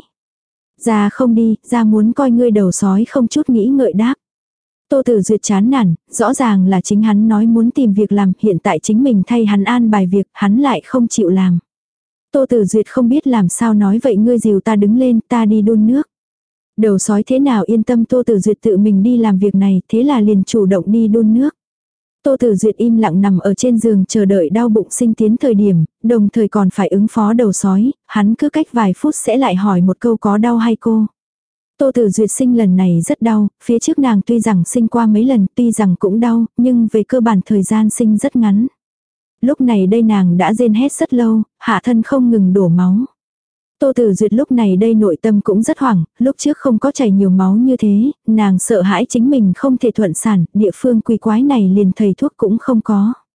Ra không đi, ra muốn coi ngươi. Đầu sói không chút nghĩ ngợi đáp. Tô Tử Duyệt chán nản, rõ ràng là chính hắn nói muốn tìm việc làm, hiện tại chính mình thay hắn an bài việc, hắn lại không chịu làm. Tô Tử Duyệt không biết làm sao nói vậy ngươi dìu ta đứng lên, ta đi đun nước. Đầu sói thế nào yên tâm Tô Tử Duyệt tự mình đi làm việc này, thế là liền chủ động đi đun nước. Tô Tử Duyệt im lặng nằm ở trên giường chờ đợi đau bụng sinh tiến thời điểm, đồng thời còn phải ứng phó đầu sói, hắn cứ cách vài phút sẽ lại hỏi một câu có đau hay cô. Tô Tử Duyệt sinh lần này rất đau, phía trước nàng tuy rằng sinh qua mấy lần tuy rằng cũng đau, nhưng về cơ bản thời gian sinh rất ngắn. Lúc này đây nàng đã rên hét rất lâu, hạ thân không ngừng đổ máu. Tô Tử Duyệt lúc này đây nội tâm cũng rất hoảng, lúc trước không có chảy nhiều máu như thế, nàng sợ hãi chính mình không thể thuận sản, địa phương quỷ quái này liền thầy thuốc cũng không có.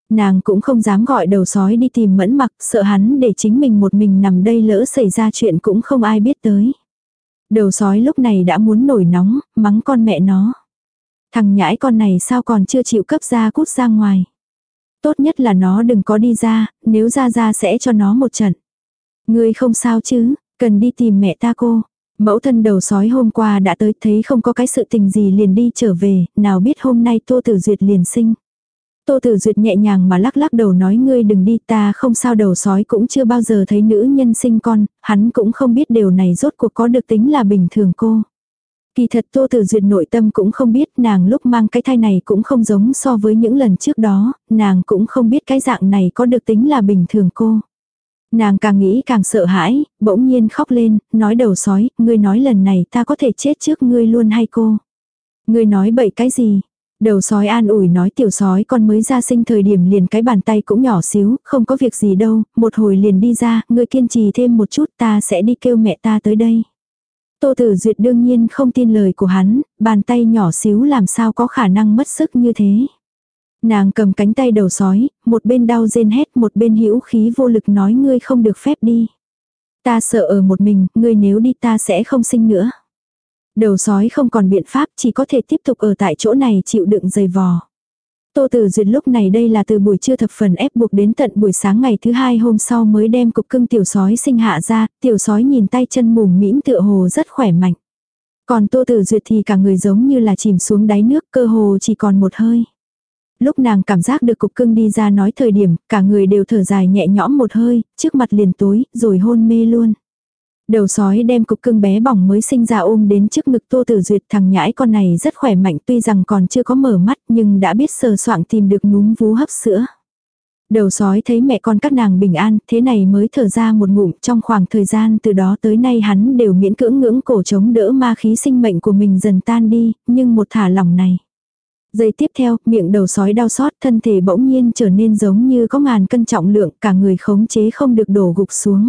Nàng cũng không dám gọi đầu sói đi tìm Mẫn Mặc, sợ hắn để chính mình một mình nằm đây lỡ xảy ra chuyện cũng không ai biết tới. Đầu sói lúc này đã muốn nổi nóng, mắng con mẹ nó. Thằng nhãi con này sao còn chưa chịu cấp ra cút ra ngoài. Tốt nhất là nó đừng có đi ra, nếu ra sẽ cho nó một trận. Ngươi không sao chứ, cần đi tìm mẹ ta cô. Mẫu thân đầu sói hôm qua đã tới, thấy không có cái sự tình gì liền đi trở về, nào biết hôm nay Tô Tử Duyệt liền sinh. Tô Tử Duyệt nhẹ nhàng mà lắc lắc đầu nói ngươi đừng đi, ta không sao. Đầu sói cũng chưa bao giờ thấy nữ nhân sinh con, hắn cũng không biết điều này rốt cuộc có được tính là bình thường cô. Kỳ thật Tô Tử Duyệt nội tâm cũng không biết, nàng lúc mang cái thai này cũng không giống so với những lần trước đó, nàng cũng không biết cái dạng này có được tính là bình thường cô. Nàng càng nghĩ càng sợ hãi, bỗng nhiên khóc lên, nói đầu sói, ngươi nói lần này ta có thể chết trước ngươi luôn hay cô? Ngươi nói bậy cái gì? Đầu sói an ủi nói tiểu sói con mới ra sinh thời điểm liền cái bàn tay cũng nhỏ xíu, không có việc gì đâu, một hồi liền đi ra, ngươi kiên trì thêm một chút ta sẽ đi kêu mẹ ta tới đây. Tô Tử Duyệt đương nhiên không tin lời của hắn, bàn tay nhỏ xíu làm sao có khả năng mất sức như thế. Nàng cầm cánh tay đầu sói, một bên đau rên hét một bên hữu khí vô lực nói ngươi không được phép đi. Ta sợ ở một mình, ngươi nếu đi ta sẽ không sinh nữa. Đầu sói không còn biện pháp, chỉ có thể tiếp tục ở tại chỗ này chịu đựng dày vò. Tô Tử Duyệt lúc này đây là từ buổi trưa thập phần ép buộc đến tận buổi sáng ngày thứ hai hôm sau mới đem cục cưng tiểu sói sinh hạ ra, tiểu sói nhìn tay chân mùm mĩm tựa hồ rất khỏe mạnh. Còn Tô Tử Duyệt thì cả người giống như là chìm xuống đáy nước, cơ hồ chỉ còn một hơi. Lúc nàng cảm giác được cục cưng đi ra nói thời điểm, cả người đều thở dài nhẹ nhõm một hơi, trước mặt liền tối, rồi hôn mê luôn. Đầu sói đem cục cưng bé bỏng mới sinh ra ôm đến trước ngực Tô Tử Duyệt, thằng nhãi con này rất khỏe mạnh tuy rằng còn chưa có mở mắt nhưng đã biết sờ soạng tìm được núm vú hấp sữa. Đầu sói thấy mẹ con các nàng bình an, thế này mới thở ra một ngụm. Trong khoảng thời gian từ đó tới nay hắn đều miễn cưỡng ngưỡng cổ chống đỡ ma khí sinh mệnh của mình dần tan đi, nhưng một thả lỏng này. Giây tiếp theo, miệng đầu sói đau xót, thân thể bỗng nhiên trở nên giống như có ngàn cân trọng lượng, cả người khống chế không được đổ gục xuống.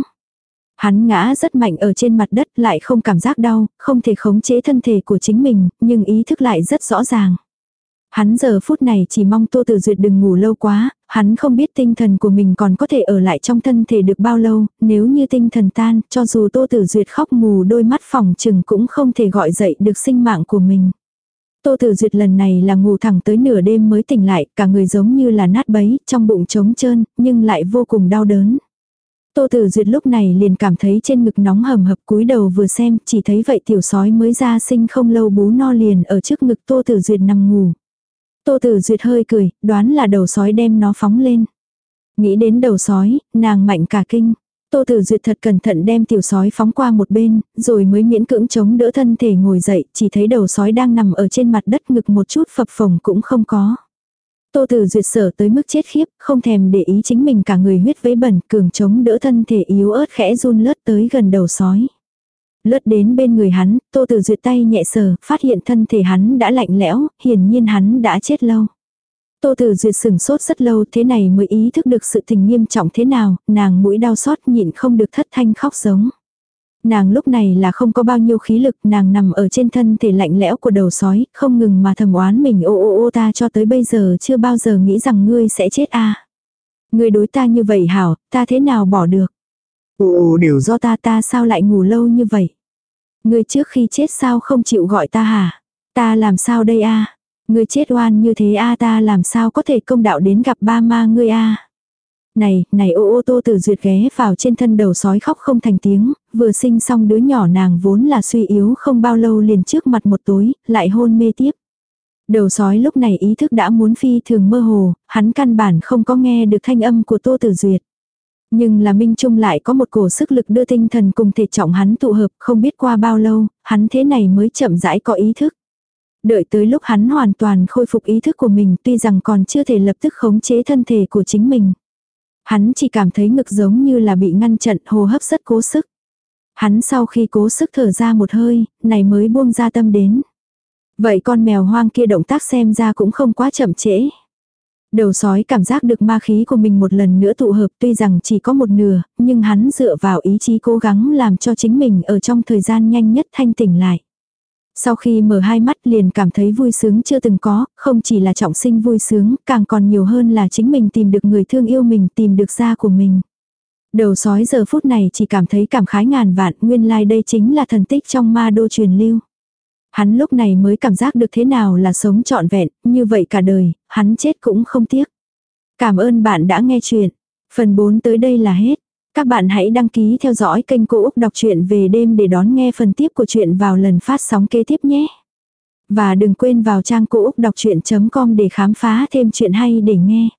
Hắn ngã rất mạnh ở trên mặt đất, lại không cảm giác đau, không thể khống chế thân thể của chính mình, nhưng ý thức lại rất rõ ràng. Hắn giờ phút này chỉ mong Tô Tử Duyệt đừng ngủ lâu quá, hắn không biết tinh thần của mình còn có thể ở lại trong thân thể được bao lâu, nếu như tinh thần tan, cho dù Tô Tử Duyệt khóc mù đôi mắt phỏng chừng cũng không thể gọi dậy được sinh mạng của mình. Tô Tử Duyệt lần này là ngủ thẳng tới nửa đêm mới tỉnh lại, cả người giống như là nát bấy, trong bụng trống trơn, nhưng lại vô cùng đau đớn. Tô Tử Duyệt lúc này liền cảm thấy trên ngực nóng hầm hập, cúi đầu vừa xem, chỉ thấy vậy tiểu sói mới ra sinh không lâu bú no liền ở trước ngực Tô Tử Duyệt nằm ngủ. Tô Tử Duyệt hơi cười, đoán là đầu sói đem nó phóng lên. Nghĩ đến đầu sói, nàng mạnh cả kinh. Tô Tử Duyệt thật cẩn thận đem tiểu sói phóng qua một bên, rồi mới miễn cưỡng chống đỡ thân thể ngồi dậy, chỉ thấy đầu sói đang nằm ở trên mặt đất, ngực một chút phập phồng cũng không có. Tô Tử Duyệt sợ tới mức chết khiếp, không thèm để ý chính mình cả người huyết vấy bẩn, cường chống đỡ thân thể yếu ớt khẽ run lướt tới gần đầu sói. Lướt đến bên người hắn, Tô Tử Duyệt tay nhẹ sờ, phát hiện thân thể hắn đã lạnh lẽo, hiển nhiên hắn đã chết lâu. Tô Tử Duyệt sửng sốt rất lâu, thế này mới ý thức được sự tình nghiêm trọng thế nào, nàng mũi đau xót nhịn không được thất thanh khóc giống. Nàng lúc này là không có bao nhiêu khí lực, nàng nằm ở trên thân thể lạnh lẽo của đầu sói, không ngừng mà thầm oán mình ô ta cho tới bây giờ chưa bao giờ nghĩ rằng ngươi sẽ chết a. Ngươi đối ta như vậy hảo, ta thế nào bỏ được. Đều do ta sao lại ngủ lâu như vậy. Ngươi trước khi chết sao không chịu gọi ta hả? Ta làm sao đây a? Ngươi chết oan như thế a, ta làm sao có thể công đạo đến gặp ba ma ngươi a? Này ô Tô Tử Duyệt ghé vào trên thân đầu sói khóc không thành tiếng, vừa sinh xong đứa nhỏ nàng vốn là suy yếu không bao lâu liền trước mặt một tối, lại hôn mê tiếp. Đầu sói lúc này ý thức đã muốn phi thường mơ hồ, hắn căn bản không có nghe được thanh âm của Tô Tử Duyệt. Nhưng là Minh Trung lại có một cổ sức lực đưa tinh thần cùng thể trọng hắn tụ hợp, không biết qua bao lâu, hắn thế này mới chậm rãi có ý thức. Đợi tới lúc hắn hoàn toàn khôi phục ý thức của mình, tuy rằng còn chưa thể lập tức khống chế thân thể của chính mình. Hắn chỉ cảm thấy ngực giống như là bị ngăn chặn, hô hấp rất cố sức. Hắn sau khi cố sức thở ra một hơi, này mới buông ra tâm đến. Vậy con mèo hoang kia động tác xem ra cũng không quá chậm trễ. Đầu sói cảm giác được ma khí của mình một lần nữa tụ hợp, tuy rằng chỉ có một nửa, nhưng hắn dựa vào ý chí cố gắng làm cho chính mình ở trong thời gian nhanh nhất thanh tỉnh lại. Sau khi mở hai mắt liền cảm thấy vui sướng chưa từng có, không chỉ là trọng sinh vui sướng, càng còn nhiều hơn là chính mình tìm được người thương yêu mình, tìm được gia của mình. Đầu sói giờ phút này chỉ cảm thấy cảm khái ngàn vạn, nguyên lai đây chính là thần tích trong ma đô truyền lưu. Hắn lúc này mới cảm giác được thế nào là sống trọn vẹn, như vậy cả đời, hắn chết cũng không tiếc. Cảm ơn bạn đã nghe chuyện. Phần 4 tới đây là hết. Các bạn hãy đăng ký theo dõi kênh Cô Úc Đọc truyện về đêm để đón nghe phần tiếp của chuyện vào lần phát sóng kế tiếp nhé. Và đừng quên vào trang cô úc đọc chuyện.com để khám phá thêm chuyện hay để nghe.